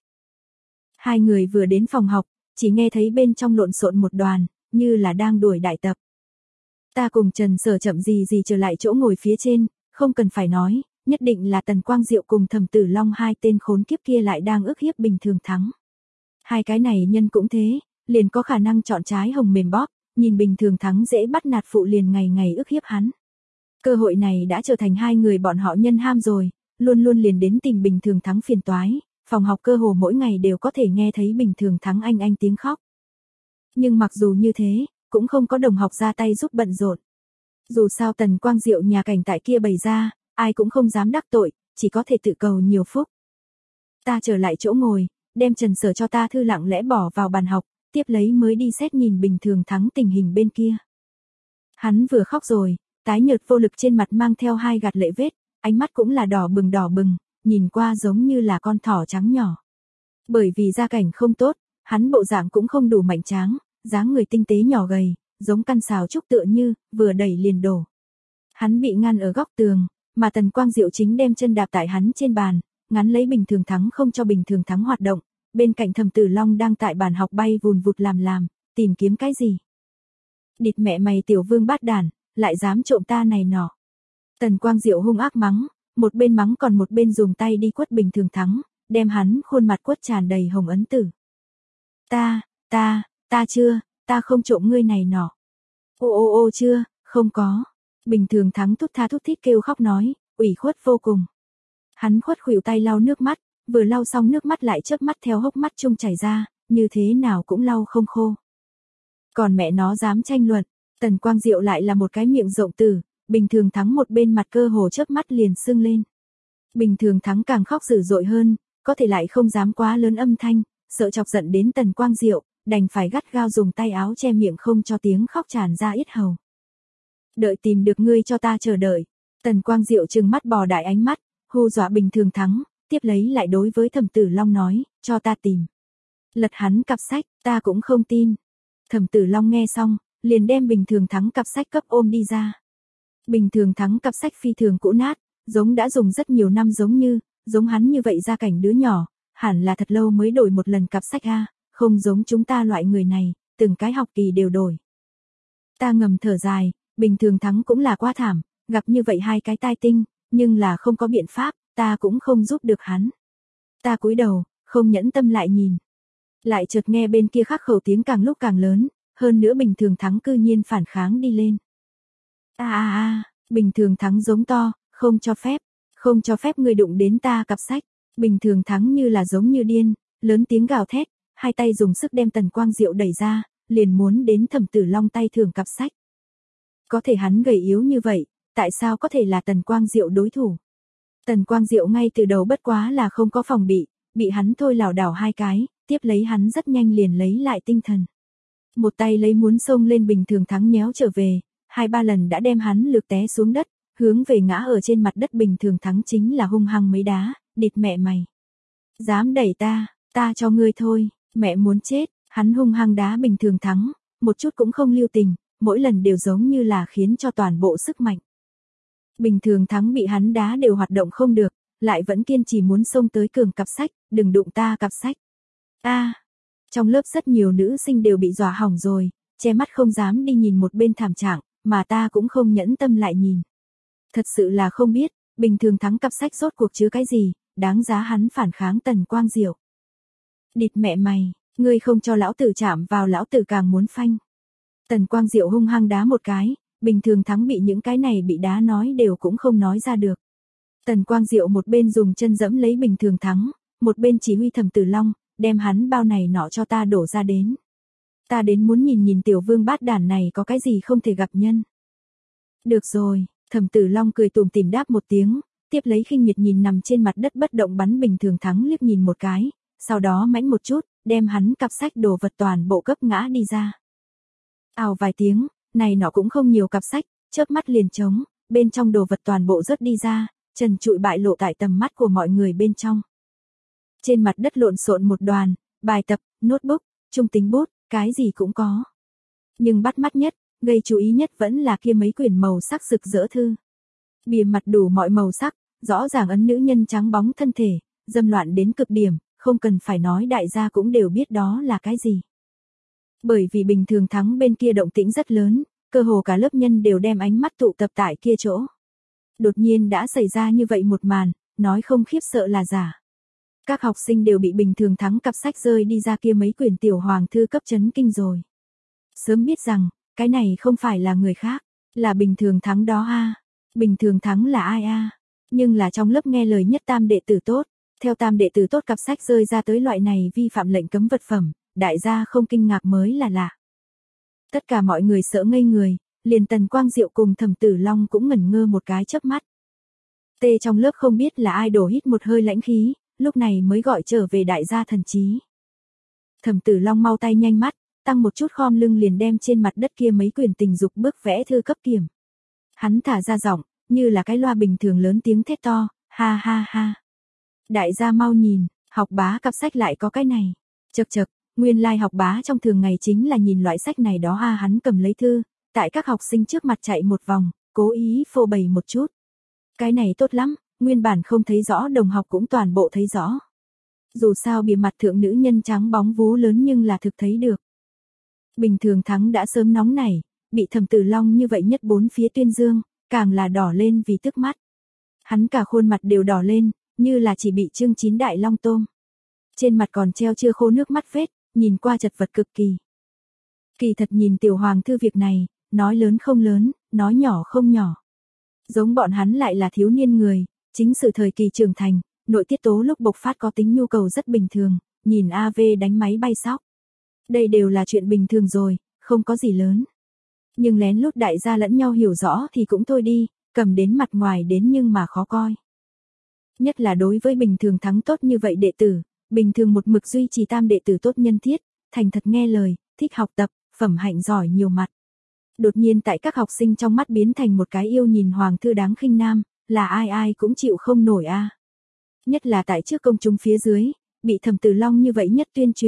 Hai người vừa đến phòng học, chỉ nghe thấy bên trong lộn xộn một đoàn, như là đang đuổi đại tập. Ta cùng Trần Sở chậm gì trở lại chỗ ngồi phía trên, không cần phải nói, nhất định là Tần Quang Diệu cùng Thẩm Tử Long hai tên khốn kiếp kia lại đang ức hiếp Bình Thường Thắng. Hai cái này nhân cũng thế, liền có khả năng chọn trái hồng mềm bóp, nhìn Bình Thường Thắng dễ bắt nạt phụ liền ngày ngày ức hiếp hắn. Cơ hội này đã trở thành hai người bọn họ nhân ham rồi, luôn luôn liền đến tìm Bình Thường Thắng phiền toái, phòng học cơ hồ mỗi ngày đều có thể nghe thấy Bình Thường Thắng anh tiếng khóc. Nhưng mặc dù như thế, cũng không có đồng học ra tay giúp bận rộn. Dù sao Tần Quang Diệu nhà cảnh tại kia bày ra, ai cũng không dám đắc tội, chỉ có thể tự cầu nhiều phúc. Ta trở lại chỗ ngồi, đem Trần Sở cho ta thư lặng lẽ bỏ vào bàn học, tiếp lấy mới đi xét nhìn Bình Thường Thắng tình hình bên kia. Hắn vừa khóc rồi, tái nhợt vô lực trên mặt mang theo hai gạt lệ vết, ánh mắt cũng là đỏ bừng, nhìn qua giống như là con thỏ trắng nhỏ. Bởi vì gia cảnh không tốt, hắn bộ dạng cũng không đủ mạnh tráng, dáng người tinh tế nhỏ gầy, giống căn xào trúc tựa như, vừa đẩy liền đổ. Hắn bị ngăn ở góc tường, mà Tần Quang Diệu chính đem chân đạp tại hắn trên bàn, ngắn lấy Bình Thường Thắng không cho Bình Thường Thắng hoạt động, bên cạnh Thẩm Tử Long đang tại bàn học bay vùn vụt làm, tìm kiếm cái gì. Địt mẹ mày tiểu vương bát đản, lại dám trộm ta này nọ. Tần Quang Diệu hung ác mắng, một bên mắng còn một bên dùng tay đi quất Bình Thường Thắng, đem hắn khuôn mặt quất tràn đầy hồng ấn tử. Ta không trộm ngươi này nọ. Ô chưa, không có. Bình Thường Thắng thút tha thút thít kêu khóc nói, ủy khuất vô cùng. Hắn khuất khuỷu tay lau nước mắt, vừa lau xong nước mắt lại chớp mắt theo hốc mắt chung chảy ra, như thế nào cũng lau không khô. Còn mẹ nó dám tranh luận, Tần Quang Diệu lại là một cái miệng rộng tử, Bình Thường Thắng một bên mặt cơ hồ chớp mắt liền sưng lên. Bình Thường Thắng càng khóc dữ dội hơn, có thể lại không dám quá lớn âm thanh, sợ chọc giận đến Tần Quang Diệu, đành phải gắt gao dùng tay áo che miệng không cho tiếng khóc tràn ra yết hầu. Đợi tìm được ngươi cho ta chờ đợi. Tần Quang Diệu trừng mắt bò đại ánh mắt, hù dọa Bình Thường Thắng, tiếp lấy lại đối với Thẩm Tử Long nói, cho ta tìm. Lật hắn cặp sách, ta cũng không tin. Thẩm Tử Long nghe xong, liền đem Bình Thường Thắng cặp sách cấp ôm đi ra. Bình Thường Thắng cặp sách phi thường cũ nát, giống đã dùng rất nhiều năm, giống hắn như vậy gia cảnh đứa nhỏ, hẳn là thật lâu mới đổi một lần cặp sách a, không giống chúng ta loại người này, từng cái học kỳ đều đổi. Ta ngầm thở dài, Bình Thường Thắng cũng là quá thảm, gặp như vậy hai cái tai tinh, nhưng là không có biện pháp, ta cũng không giúp được hắn. Ta cúi đầu, không nhẫn tâm lại nhìn. Lại chợt nghe bên kia khắc khẩu tiếng càng lúc càng lớn, hơn nữa Bình Thường Thắng cư nhiên phản kháng đi lên. Bình Thường Thắng giống to, không cho phép người đụng đến ta cặp sách. Bình Thường Thắng như là giống như điên, lớn tiếng gào thét, hai tay dùng sức đem Tần Quang Diệu đẩy ra, liền muốn đến Thẩm Tử Long tay thưởng cặp sách. Có thể hắn gầy yếu như vậy, tại sao có thể là Tần Quang Diệu đối thủ? Tần Quang Diệu ngay từ đầu bất quá là không có phòng bị hắn thôi lảo đảo hai cái, tiếp lấy hắn rất nhanh liền lấy lại tinh thần. Một tay lấy muốn xông lên Bình Thường Thắng nhéo trở về, 2-3 lần đã đem hắn lược té xuống đất, hướng về ngã ở trên mặt đất Bình Thường Thắng chính là hung hăng mấy đá, địt mẹ mày. Dám đẩy ta cho ngươi thôi, mẹ muốn chết, hắn hung hăng đá Bình Thường Thắng, một chút cũng không lưu tình, mỗi lần đều giống như là khiến cho toàn bộ sức mạnh. Bình Thường Thắng bị hắn đá đều hoạt động không được, lại vẫn kiên trì muốn xông tới cường cặp sách, đừng đụng ta cặp sách. Trong lớp rất nhiều nữ sinh đều bị dọa hỏng rồi, che mắt không dám đi nhìn một bên thảm trạng, mà ta cũng không nhẫn tâm lại nhìn. Thật sự là không biết, Bình Thường Thắng cặp sách rốt cuộc chứa cái gì, đáng giá hắn phản kháng Tần Quang Diệu. Địt mẹ mày, ngươi không cho lão tử chạm vào lão tử càng muốn phanh. Tần Quang Diệu hung hăng đá một cái, Bình Thường Thắng bị những cái này bị đá nói đều cũng không nói ra được. Tần Quang Diệu một bên dùng chân dẫm lấy Bình Thường Thắng, một bên chỉ huy Thẩm Tử Long, đem hắn bao này nọ cho ta đổ ra đến. Ta đến muốn nhìn tiểu vương bát đản này có cái gì không thể gặp nhân. Được rồi, Thẩm Tử Long cười tủm tỉm đáp một tiếng, tiếp lấy khinh miệt nhìn nằm trên mặt đất bất động bắn Bình Thường Thắng liếc nhìn một cái, sau đó mãnh một chút, đem hắn cặp sách đồ vật toàn bộ cấp ngã đi ra. Ào vài tiếng, này nọ cũng không nhiều cặp sách, chớp mắt liền trống, bên trong đồ vật toàn bộ rớt đi ra, trần trụi bại lộ tại tầm mắt của mọi người bên trong. Trên mặt đất lộn xộn một đoàn, bài tập, notebook, trung tính bút, cái gì cũng có. Nhưng bắt mắt nhất, gây chú ý nhất vẫn là kia mấy quyển màu sắc rực rỡ thư. Bìa mặt đủ mọi màu sắc, rõ ràng ấn nữ nhân trắng bóng thân thể, dâm loạn đến cực điểm, không cần phải nói đại gia cũng đều biết đó là cái gì. Bởi vì Bình Thường Thắng bên kia động tĩnh rất lớn, cơ hồ cả lớp nhân đều đem ánh mắt tụ tập tại kia chỗ. Đột nhiên đã xảy ra như vậy một màn, nói không khiếp sợ là giả. Các học sinh đều bị Bình Thường Thắng cặp sách rơi đi ra kia mấy quyển tiểu hoàng thư cấp chấn kinh rồi. Sớm biết rằng, cái này không phải là người khác, là Bình Thường Thắng đó a. Bình Thường Thắng là ai a? Nhưng là trong lớp nghe lời nhất tam đệ tử tốt, theo tam đệ tử tốt cặp sách rơi ra tới loại này vi phạm lệnh cấm vật phẩm, đại gia không kinh ngạc mới là lạ. Tất cả mọi người sợ ngây người, liền Tần Quang Diệu cùng Thẩm Tử Long cũng ngẩn ngơ một cái chớp mắt. Tê trong lớp không biết là ai đổ hít một hơi lãnh khí, lúc này mới gọi trở về đại gia thần trí. Thẩm Tử Long mau tay nhanh mắt, tăng một chút khom lưng liền đem trên mặt đất kia mấy quyển tình dục bức vẽ thư cấp kiểm. Hắn thả ra giọng, như là cái loa bình thường lớn tiếng thét to, ha ha ha. Đại gia mau nhìn, học bá cặp sách lại có cái này. Chậc chậc, nguyên lai học bá trong thường ngày chính là nhìn loại sách này đó ha. Hắn cầm lấy thư, tại các học sinh trước mặt chạy một vòng, cố ý phô bày một chút. Cái này tốt lắm, nguyên bản không thấy rõ đồng học cũng toàn bộ thấy rõ. Dù sao bìa mặt thượng nữ nhân trắng bóng vú lớn nhưng là thực thấy được. Bình Thường Thắng đã sớm nóng nảy, bị Thẩm Tử Long như vậy nhất bốn phía tuyên dương, càng là đỏ lên vì tức mắt. Hắn cả khuôn mặt đều đỏ lên, như là chỉ bị trưng chín đại long tôm. Trên mặt còn treo chưa khô nước mắt vết, nhìn qua chật vật cực kỳ. Kỳ thật nhìn tiểu hoàng thư việc này, nói lớn không lớn, nói nhỏ không nhỏ. Giống bọn hắn lại là thiếu niên người, chính sự thời kỳ trưởng thành, nội tiết tố lúc bộc phát có tính nhu cầu rất bình thường, nhìn AV đánh máy bay sóc. Đây đều là chuyện bình thường rồi, không có gì lớn. Nhưng lén lút đại gia lẫn nhau hiểu rõ thì cũng thôi đi, cầm đến mặt ngoài đến nhưng mà khó coi. Nhất là đối với Bình Thường Thắng tốt như vậy đệ tử, bình thường một mực duy trì tam đệ tử tốt nhân thiết, thành thật nghe lời, thích học tập, phẩm hạnh giỏi nhiều mặt. Đột nhiên tại các học sinh trong mắt biến thành một cái yêu nhìn hoàng thư đáng khinh nam, là ai ai cũng chịu không nổi a. Nhất là tại trước công chúng phía dưới, bị Thẩm Tử Long như vậy nhất tuyên truyền,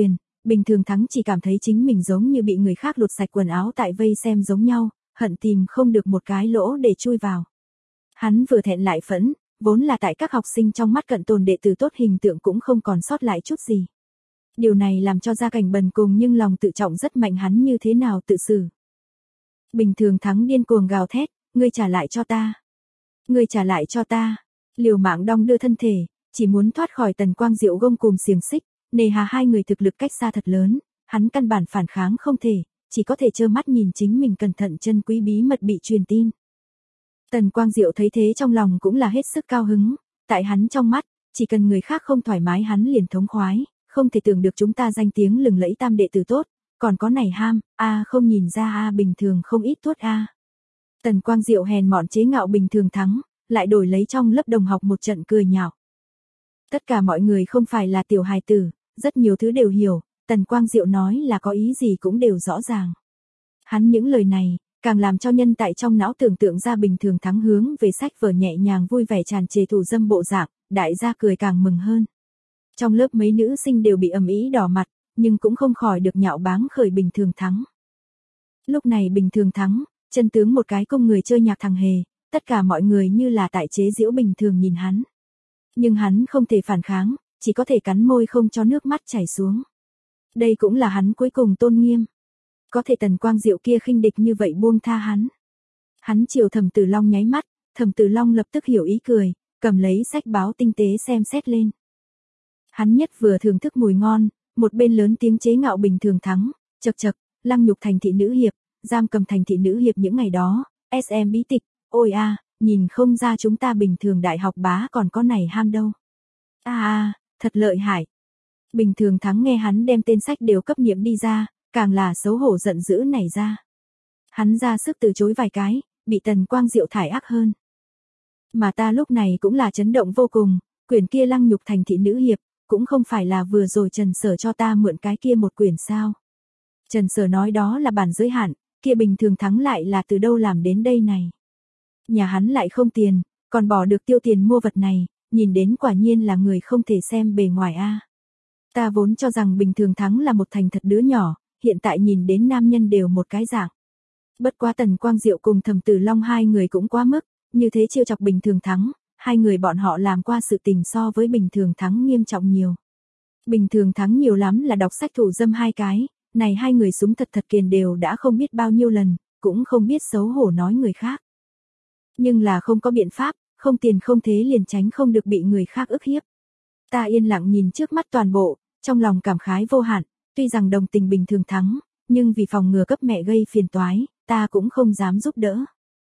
Bình Thường Thắng chỉ cảm thấy chính mình giống như bị người khác lột sạch quần áo tại vây xem giống nhau, hận tìm không được một cái lỗ để chui vào. Hắn vừa thẹn lại phẫn, vốn là tại các học sinh trong mắt cận tồn đệ tử tốt hình tượng cũng không còn sót lại chút gì. Điều này làm cho gia cảnh bần cùng nhưng lòng tự trọng rất mạnh, hắn như thế nào tự xử. Bình Thường Thắng điên cuồng gào thét, ngươi trả lại cho ta. Ngươi trả lại cho ta. Liều mạng đong đưa thân thể, chỉ muốn thoát khỏi Tần Quang Diệu gông cùm xiềng xích, nề hà hai người thực lực cách xa thật lớn, hắn căn bản phản kháng không thể, chỉ có thể trơ mắt nhìn chính mình cẩn thận chân quý bí mật bị truyền tin. Tần Quang Diệu thấy thế trong lòng cũng là hết sức cao hứng, tại hắn trong mắt, chỉ cần người khác không thoải mái hắn liền thống khoái, không thể tưởng được chúng ta danh tiếng lừng lẫy tam đệ tử tốt, còn có này ham, không nhìn ra bình thường không ít tốt Tần Quang Diệu hèn mọn chế ngạo Bình Thường Thắng, lại đổi lấy trong lớp đồng học một trận cười nhạo. Tất cả mọi người không phải là tiểu hài tử, rất nhiều thứ đều hiểu, Tần Quang Diệu nói là có ý gì cũng đều rõ ràng. Hắn những lời này, càng làm cho nhân tại trong não tưởng tượng ra Bình Thường Thắng hướng về sách vở nhẹ nhàng vui vẻ tràn trề thủ dâm bộ dạng, đại gia cười càng mừng hơn. Trong lớp mấy nữ sinh đều bị ầm ĩ đỏ mặt, nhưng cũng không khỏi được nhạo báng khởi Bình Thường Thắng. Lúc này Bình Thường Thắng, chân tướng một cái công người chơi nhạc thằng hề, tất cả mọi người như là tại chế giễu Bình Thường nhìn hắn. Nhưng hắn không thể phản kháng, chỉ có thể cắn môi không cho nước mắt chảy xuống. Đây cũng là hắn cuối cùng tôn nghiêm. Có thể Tần Quang Diệu kia khinh địch như vậy buông tha hắn. Hắn chiều Thẩm Tử Long nháy mắt, Thẩm Tử Long lập tức hiểu ý cười, cầm lấy sách báo tinh tế xem xét lên. Hắn nhất vừa thưởng thức mùi ngon, một bên lớn tiếng chế ngạo Bình Thường Thắng, chậc chậc, lăng nhục thành thị nữ hiệp, giam cầm thành thị nữ hiệp những ngày đó, SM bí tịch, ôi nhìn không ra chúng ta Bình Thường đại học bá còn có này ham đâu. Thật lợi hại. Bình Thường Thắng nghe hắn đem tên sách đều cấp niệm đi ra, càng là xấu hổ giận dữ nảy ra. Hắn ra sức từ chối vài cái, bị Tần Quang Diệu thải ác hơn. Mà ta lúc này cũng là chấn động vô cùng, quyển kia lăng nhục thành thị nữ hiệp, cũng không phải là vừa rồi Trần Sở cho ta mượn cái kia một quyển sao. Trần Sở nói đó là bản giới hạn, kia Bình Thường Thắng lại là từ đâu làm đến đây này. Nhà hắn lại không tiền, còn bỏ được tiêu tiền mua vật này, nhìn đến quả nhiên là người không thể xem bề ngoài Ta vốn cho rằng Bình Thường Thắng là một thành thật đứa nhỏ, hiện tại nhìn đến nam nhân đều một cái dạng. Bất quá Tần Quang Diệu cùng Thẩm Tử Long hai người cũng quá mức, như thế trêu chọc Bình Thường Thắng, hai người bọn họ làm qua sự tình so với Bình Thường Thắng nghiêm trọng nhiều. Bình Thường Thắng nhiều lắm là đọc sách thủ dâm hai cái, này hai người súng thật thật kiền đều đã không biết bao nhiêu lần, cũng không biết xấu hổ nói người khác. Nhưng là không có biện pháp, không tiền không thế liền tránh không được bị người khác ức hiếp. Ta yên lặng nhìn trước mắt toàn bộ, trong lòng cảm khái vô hạn, tuy rằng đồng tình Bình Thường Thắng, nhưng vì phòng ngừa cấp mẹ gây phiền toái, ta cũng không dám giúp đỡ.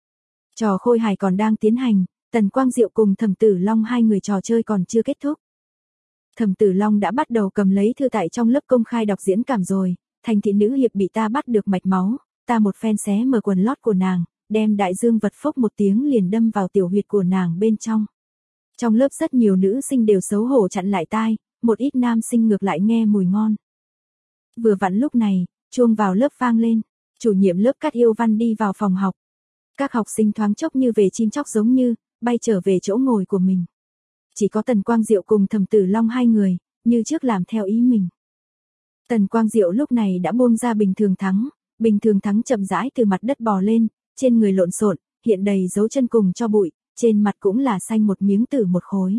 Trò khôi hài còn đang tiến hành, Tần Quang Diệu cùng Thẩm Tử Long hai người trò chơi còn chưa kết thúc. Thẩm Tử Long đã bắt đầu cầm lấy thư tại trong lớp công khai đọc diễn cảm rồi, thành thị nữ hiệp bị ta bắt được mạch máu, ta một phen xé mở quần lót của nàng, đem đại dương vật phốc một tiếng liền đâm vào tiểu huyệt của nàng bên trong. Trong lớp rất nhiều nữ sinh đều xấu hổ chặn lại tai, một ít nam sinh ngược lại nghe mùi ngon. Vừa vặn lúc này, chuông vào lớp vang lên, chủ nhiệm lớp Cát Yêu Văn đi vào phòng học. Các học sinh thoáng chốc như về chim chóc giống như, bay trở về chỗ ngồi của mình. Chỉ có Tần Quang Diệu cùng Thẩm Tử Long hai người, như trước làm theo ý mình. Tần Quang Diệu lúc này đã buông ra Bình Thường Thắng, Bình Thường Thắng chậm rãi từ mặt đất bò lên, trên người lộn xộn, hiện đầy dấu chân cùng cho bụi, trên mặt cũng là xanh một miếng tử một khối.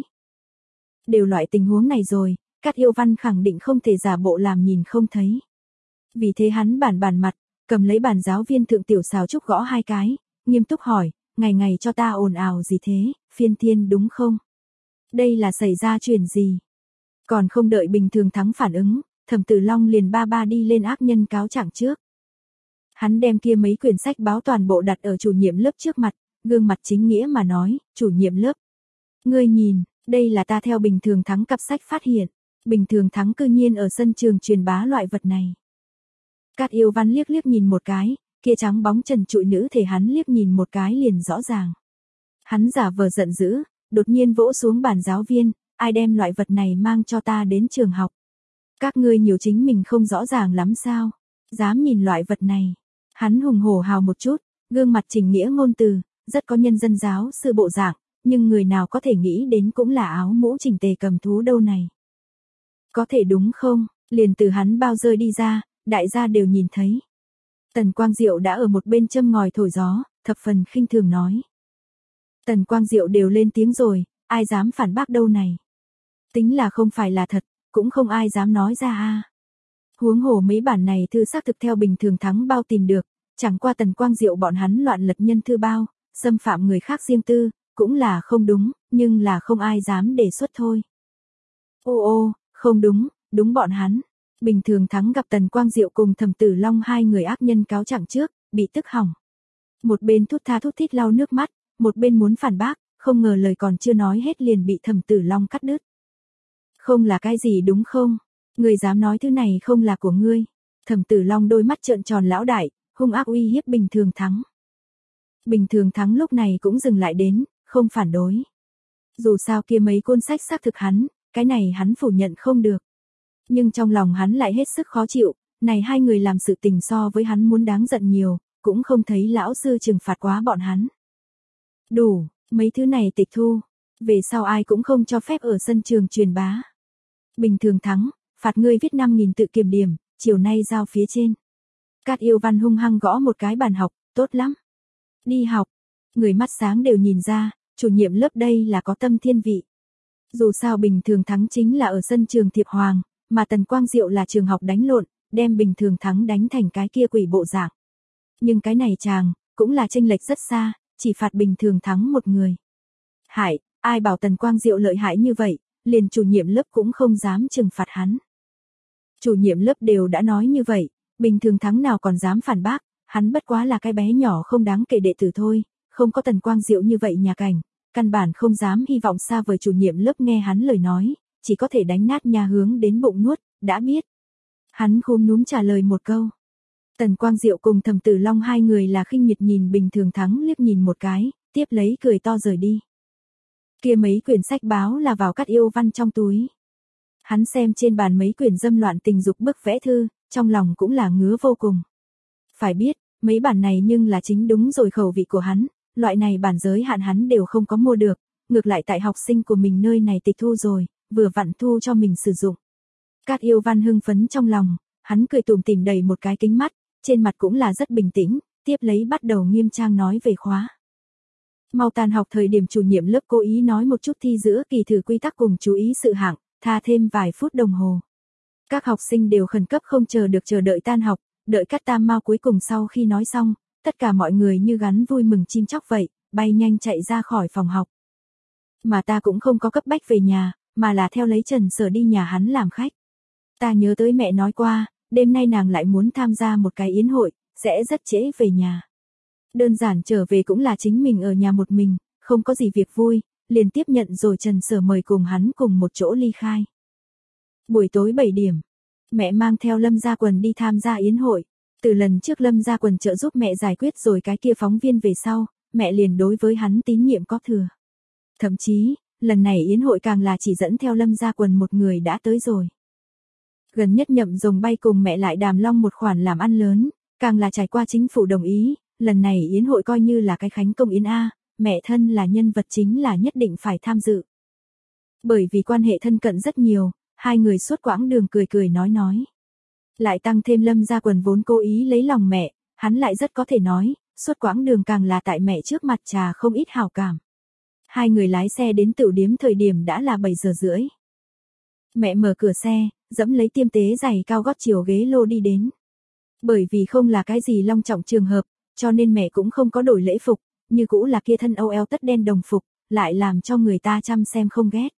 Đều loại tình huống này rồi, Cát Yêu Văn khẳng định không thể giả bộ làm nhìn không thấy. Vì thế hắn bản mặt, cầm lấy bàn giáo viên thượng tiểu xào trúc gõ hai cái, nghiêm túc hỏi, ngày ngày cho ta ồn ào gì thế, phiên thiên đúng không? Đây là xảy ra chuyện gì? Còn không đợi Bình Thường Thắng phản ứng, Thẩm Tử Long liền ba đi lên ác nhân cáo trạng trước. Hắn đem kia mấy quyển sách báo toàn bộ đặt ở chủ nhiệm lớp trước mặt, gương mặt chính nghĩa mà nói, chủ nhiệm lớp. Ngươi nhìn, đây là ta theo Bình Thường Thắng cặp sách phát hiện, Bình Thường Thắng cư nhiên ở sân trường truyền bá loại vật này. Cát Yêu Văn liếc nhìn một cái, kia trắng bóng trần trụi nữ thể hắn liếc nhìn một cái liền rõ ràng. Hắn giả vờ giận dữ, đột nhiên vỗ xuống bàn giáo viên, ai đem loại vật này mang cho ta đến trường học. Các ngươi nhiều chính mình không rõ ràng lắm sao, dám nhìn loại vật này. Hắn hùng hổ hào một chút, gương mặt trình nghĩa ngôn từ, rất có nhân dân giáo sư bộ dạng, nhưng người nào có thể nghĩ đến cũng là áo mũ chỉnh tề cầm thú đâu này. Có thể đúng không? Liền từ hắn bao rơi đi ra, đại gia đều nhìn thấy. Tần Quang Diệu đã ở một bên châm ngòi thổi gió, thập phần khinh thường nói. Tần Quang Diệu đều lên tiếng rồi, ai dám phản bác đâu này. Tính là không phải là thật, cũng không ai dám nói ra a. Huống hồ mấy bản này thư xác thực theo bình thường thắng bao tìm được, chẳng qua Tần Quang Diệu bọn hắn loạn lật nhân thư bao, xâm phạm người khác riêng tư, cũng là không đúng, nhưng là không ai dám đề xuất thôi. Ô, không đúng, đúng bọn hắn. Bình thường thắng gặp Tần Quang Diệu cùng Thẩm Tử Long hai người ác nhân cáo trạng trước, bị tức hỏng. Một bên thút tha thút thít lau nước mắt, một bên muốn phản bác, không ngờ lời còn chưa nói hết liền bị Thẩm Tử Long cắt đứt. Không là cái gì đúng không? Ngươi dám nói thứ này không là của ngươi. Thẩm Tử Long đôi mắt trợn tròn lão đại, hung ác uy hiếp Bình Thường Thắng. Bình Thường Thắng lúc này cũng dừng lại đến, không phản đối. Dù sao kia mấy cuốn sách xác thực hắn, cái này hắn phủ nhận không được. Nhưng trong lòng hắn lại hết sức khó chịu, này hai người làm sự tình so với hắn muốn đáng giận nhiều, cũng không thấy lão sư trừng phạt quá bọn hắn. Đủ, mấy thứ này tịch thu, về sau ai cũng không cho phép ở sân trường truyền bá. Bình Thường Thắng, phạt ngươi viết 5.000 tự kiểm điểm, chiều nay giao phía trên. Cát Yêu Văn hung hăng gõ một cái bàn học, tốt lắm. Đi học, người mắt sáng đều nhìn ra, chủ nhiệm lớp đây là có tâm thiên vị. Dù sao Bình Thường Thắng chính là ở sân trường Thiệp Hoàng, mà Tần Quang Diệu là trường học đánh lộn, đem Bình Thường Thắng đánh thành cái kia quỷ bộ dạng. Nhưng cái này chàng, cũng là chênh lệch rất xa, chỉ phạt Bình Thường Thắng một người. Hại, ai bảo Tần Quang Diệu lợi hại như vậy, liền chủ nhiệm lớp cũng không dám trừng phạt hắn. Chủ nhiệm lớp đều đã nói như vậy, Bình Thường Thắng nào còn dám phản bác, hắn bất quá là cái bé nhỏ không đáng kể đệ tử thôi, không có Tần Quang Diệu như vậy nhà cảnh, căn bản không dám hy vọng xa vời chủ nhiệm lớp nghe hắn lời nói, chỉ có thể đánh nát nhà hướng đến bụng nuốt, đã biết. Hắn khúm núm trả lời một câu. Tần Quang Diệu cùng Thẩm Tử Long hai người là khinh miệt nhìn Bình Thường Thắng liếc nhìn một cái, tiếp lấy cười to rời đi. Kia mấy quyển sách báo là vào Cát Yêu Văn trong túi. Hắn xem trên bàn mấy quyển dâm loạn tình dục bức vẽ thư, trong lòng cũng là ngứa vô cùng. Phải biết, mấy bản này nhưng là chính đúng rồi khẩu vị của hắn, loại này bản giới hạn hắn đều không có mua được, ngược lại tại học sinh của mình nơi này tịch thu rồi, vừa vặn thu cho mình sử dụng. Cát Yêu Văn hưng phấn trong lòng, hắn cười tủm tỉm đầy một cái kính mắt, trên mặt cũng là rất bình tĩnh, tiếp lấy bắt đầu nghiêm trang nói về khóa. Mau tan học thời điểm chủ nhiệm lớp cố ý nói một chút thi giữa kỳ thử quy tắc cùng chú ý sự hạng, tha thêm vài phút đồng hồ. Các học sinh đều khẩn cấp không chờ được chờ đợi tan học, đợi Cát Tam Mao cuối cùng sau khi nói xong, tất cả mọi người như gắn vui mừng chim chóc vậy, bay nhanh chạy ra khỏi phòng học. Mà ta cũng không có cấp bách về nhà, mà là theo lấy Trần Sở đi nhà hắn làm khách. Ta nhớ tới mẹ nói qua, đêm nay nàng lại muốn tham gia một cái yến hội, sẽ rất trễ về nhà. Đơn giản trở về cũng là chính mình ở nhà một mình, không có gì việc vui, liền tiếp nhận rồi Trần Sở mời cùng hắn cùng một chỗ ly khai. Buổi tối 7 điểm, mẹ mang theo Lâm Gia Quần đi tham gia yến hội. Từ lần trước Lâm Gia Quần trợ giúp mẹ giải quyết rồi cái kia phóng viên về sau, mẹ liền đối với hắn tín nhiệm có thừa. Thậm chí, lần này yến hội càng là chỉ dẫn theo Lâm Gia Quần một người đã tới rồi. Gần nhất Nhậm Rồng bay cùng mẹ lại đàm long một khoản làm ăn lớn, càng là trải qua chính phủ đồng ý, lần này yến hội coi như là cái khánh công yến A, mẹ thân là nhân vật chính là nhất định phải tham dự. Bởi vì quan hệ thân cận rất nhiều, hai người suốt quãng đường cười cười nói. Lại tăng thêm Lâm Gia Quần vốn cố ý lấy lòng mẹ, hắn lại rất có thể nói, suốt quãng đường càng là tại mẹ trước mặt trà không ít hảo cảm. Hai người lái xe đến tửu điếm thời điểm đã là 7 giờ rưỡi. Mẹ mở cửa xe, dẫm lấy tiêm tế giày cao gót chiều ghế lô đi đến. Bởi vì không là cái gì long trọng trường hợp, cho nên mẹ cũng không có đổi lễ phục, như cũ là kia thân âu eo tất đen đồng phục, lại làm cho người ta chăm xem không ghét.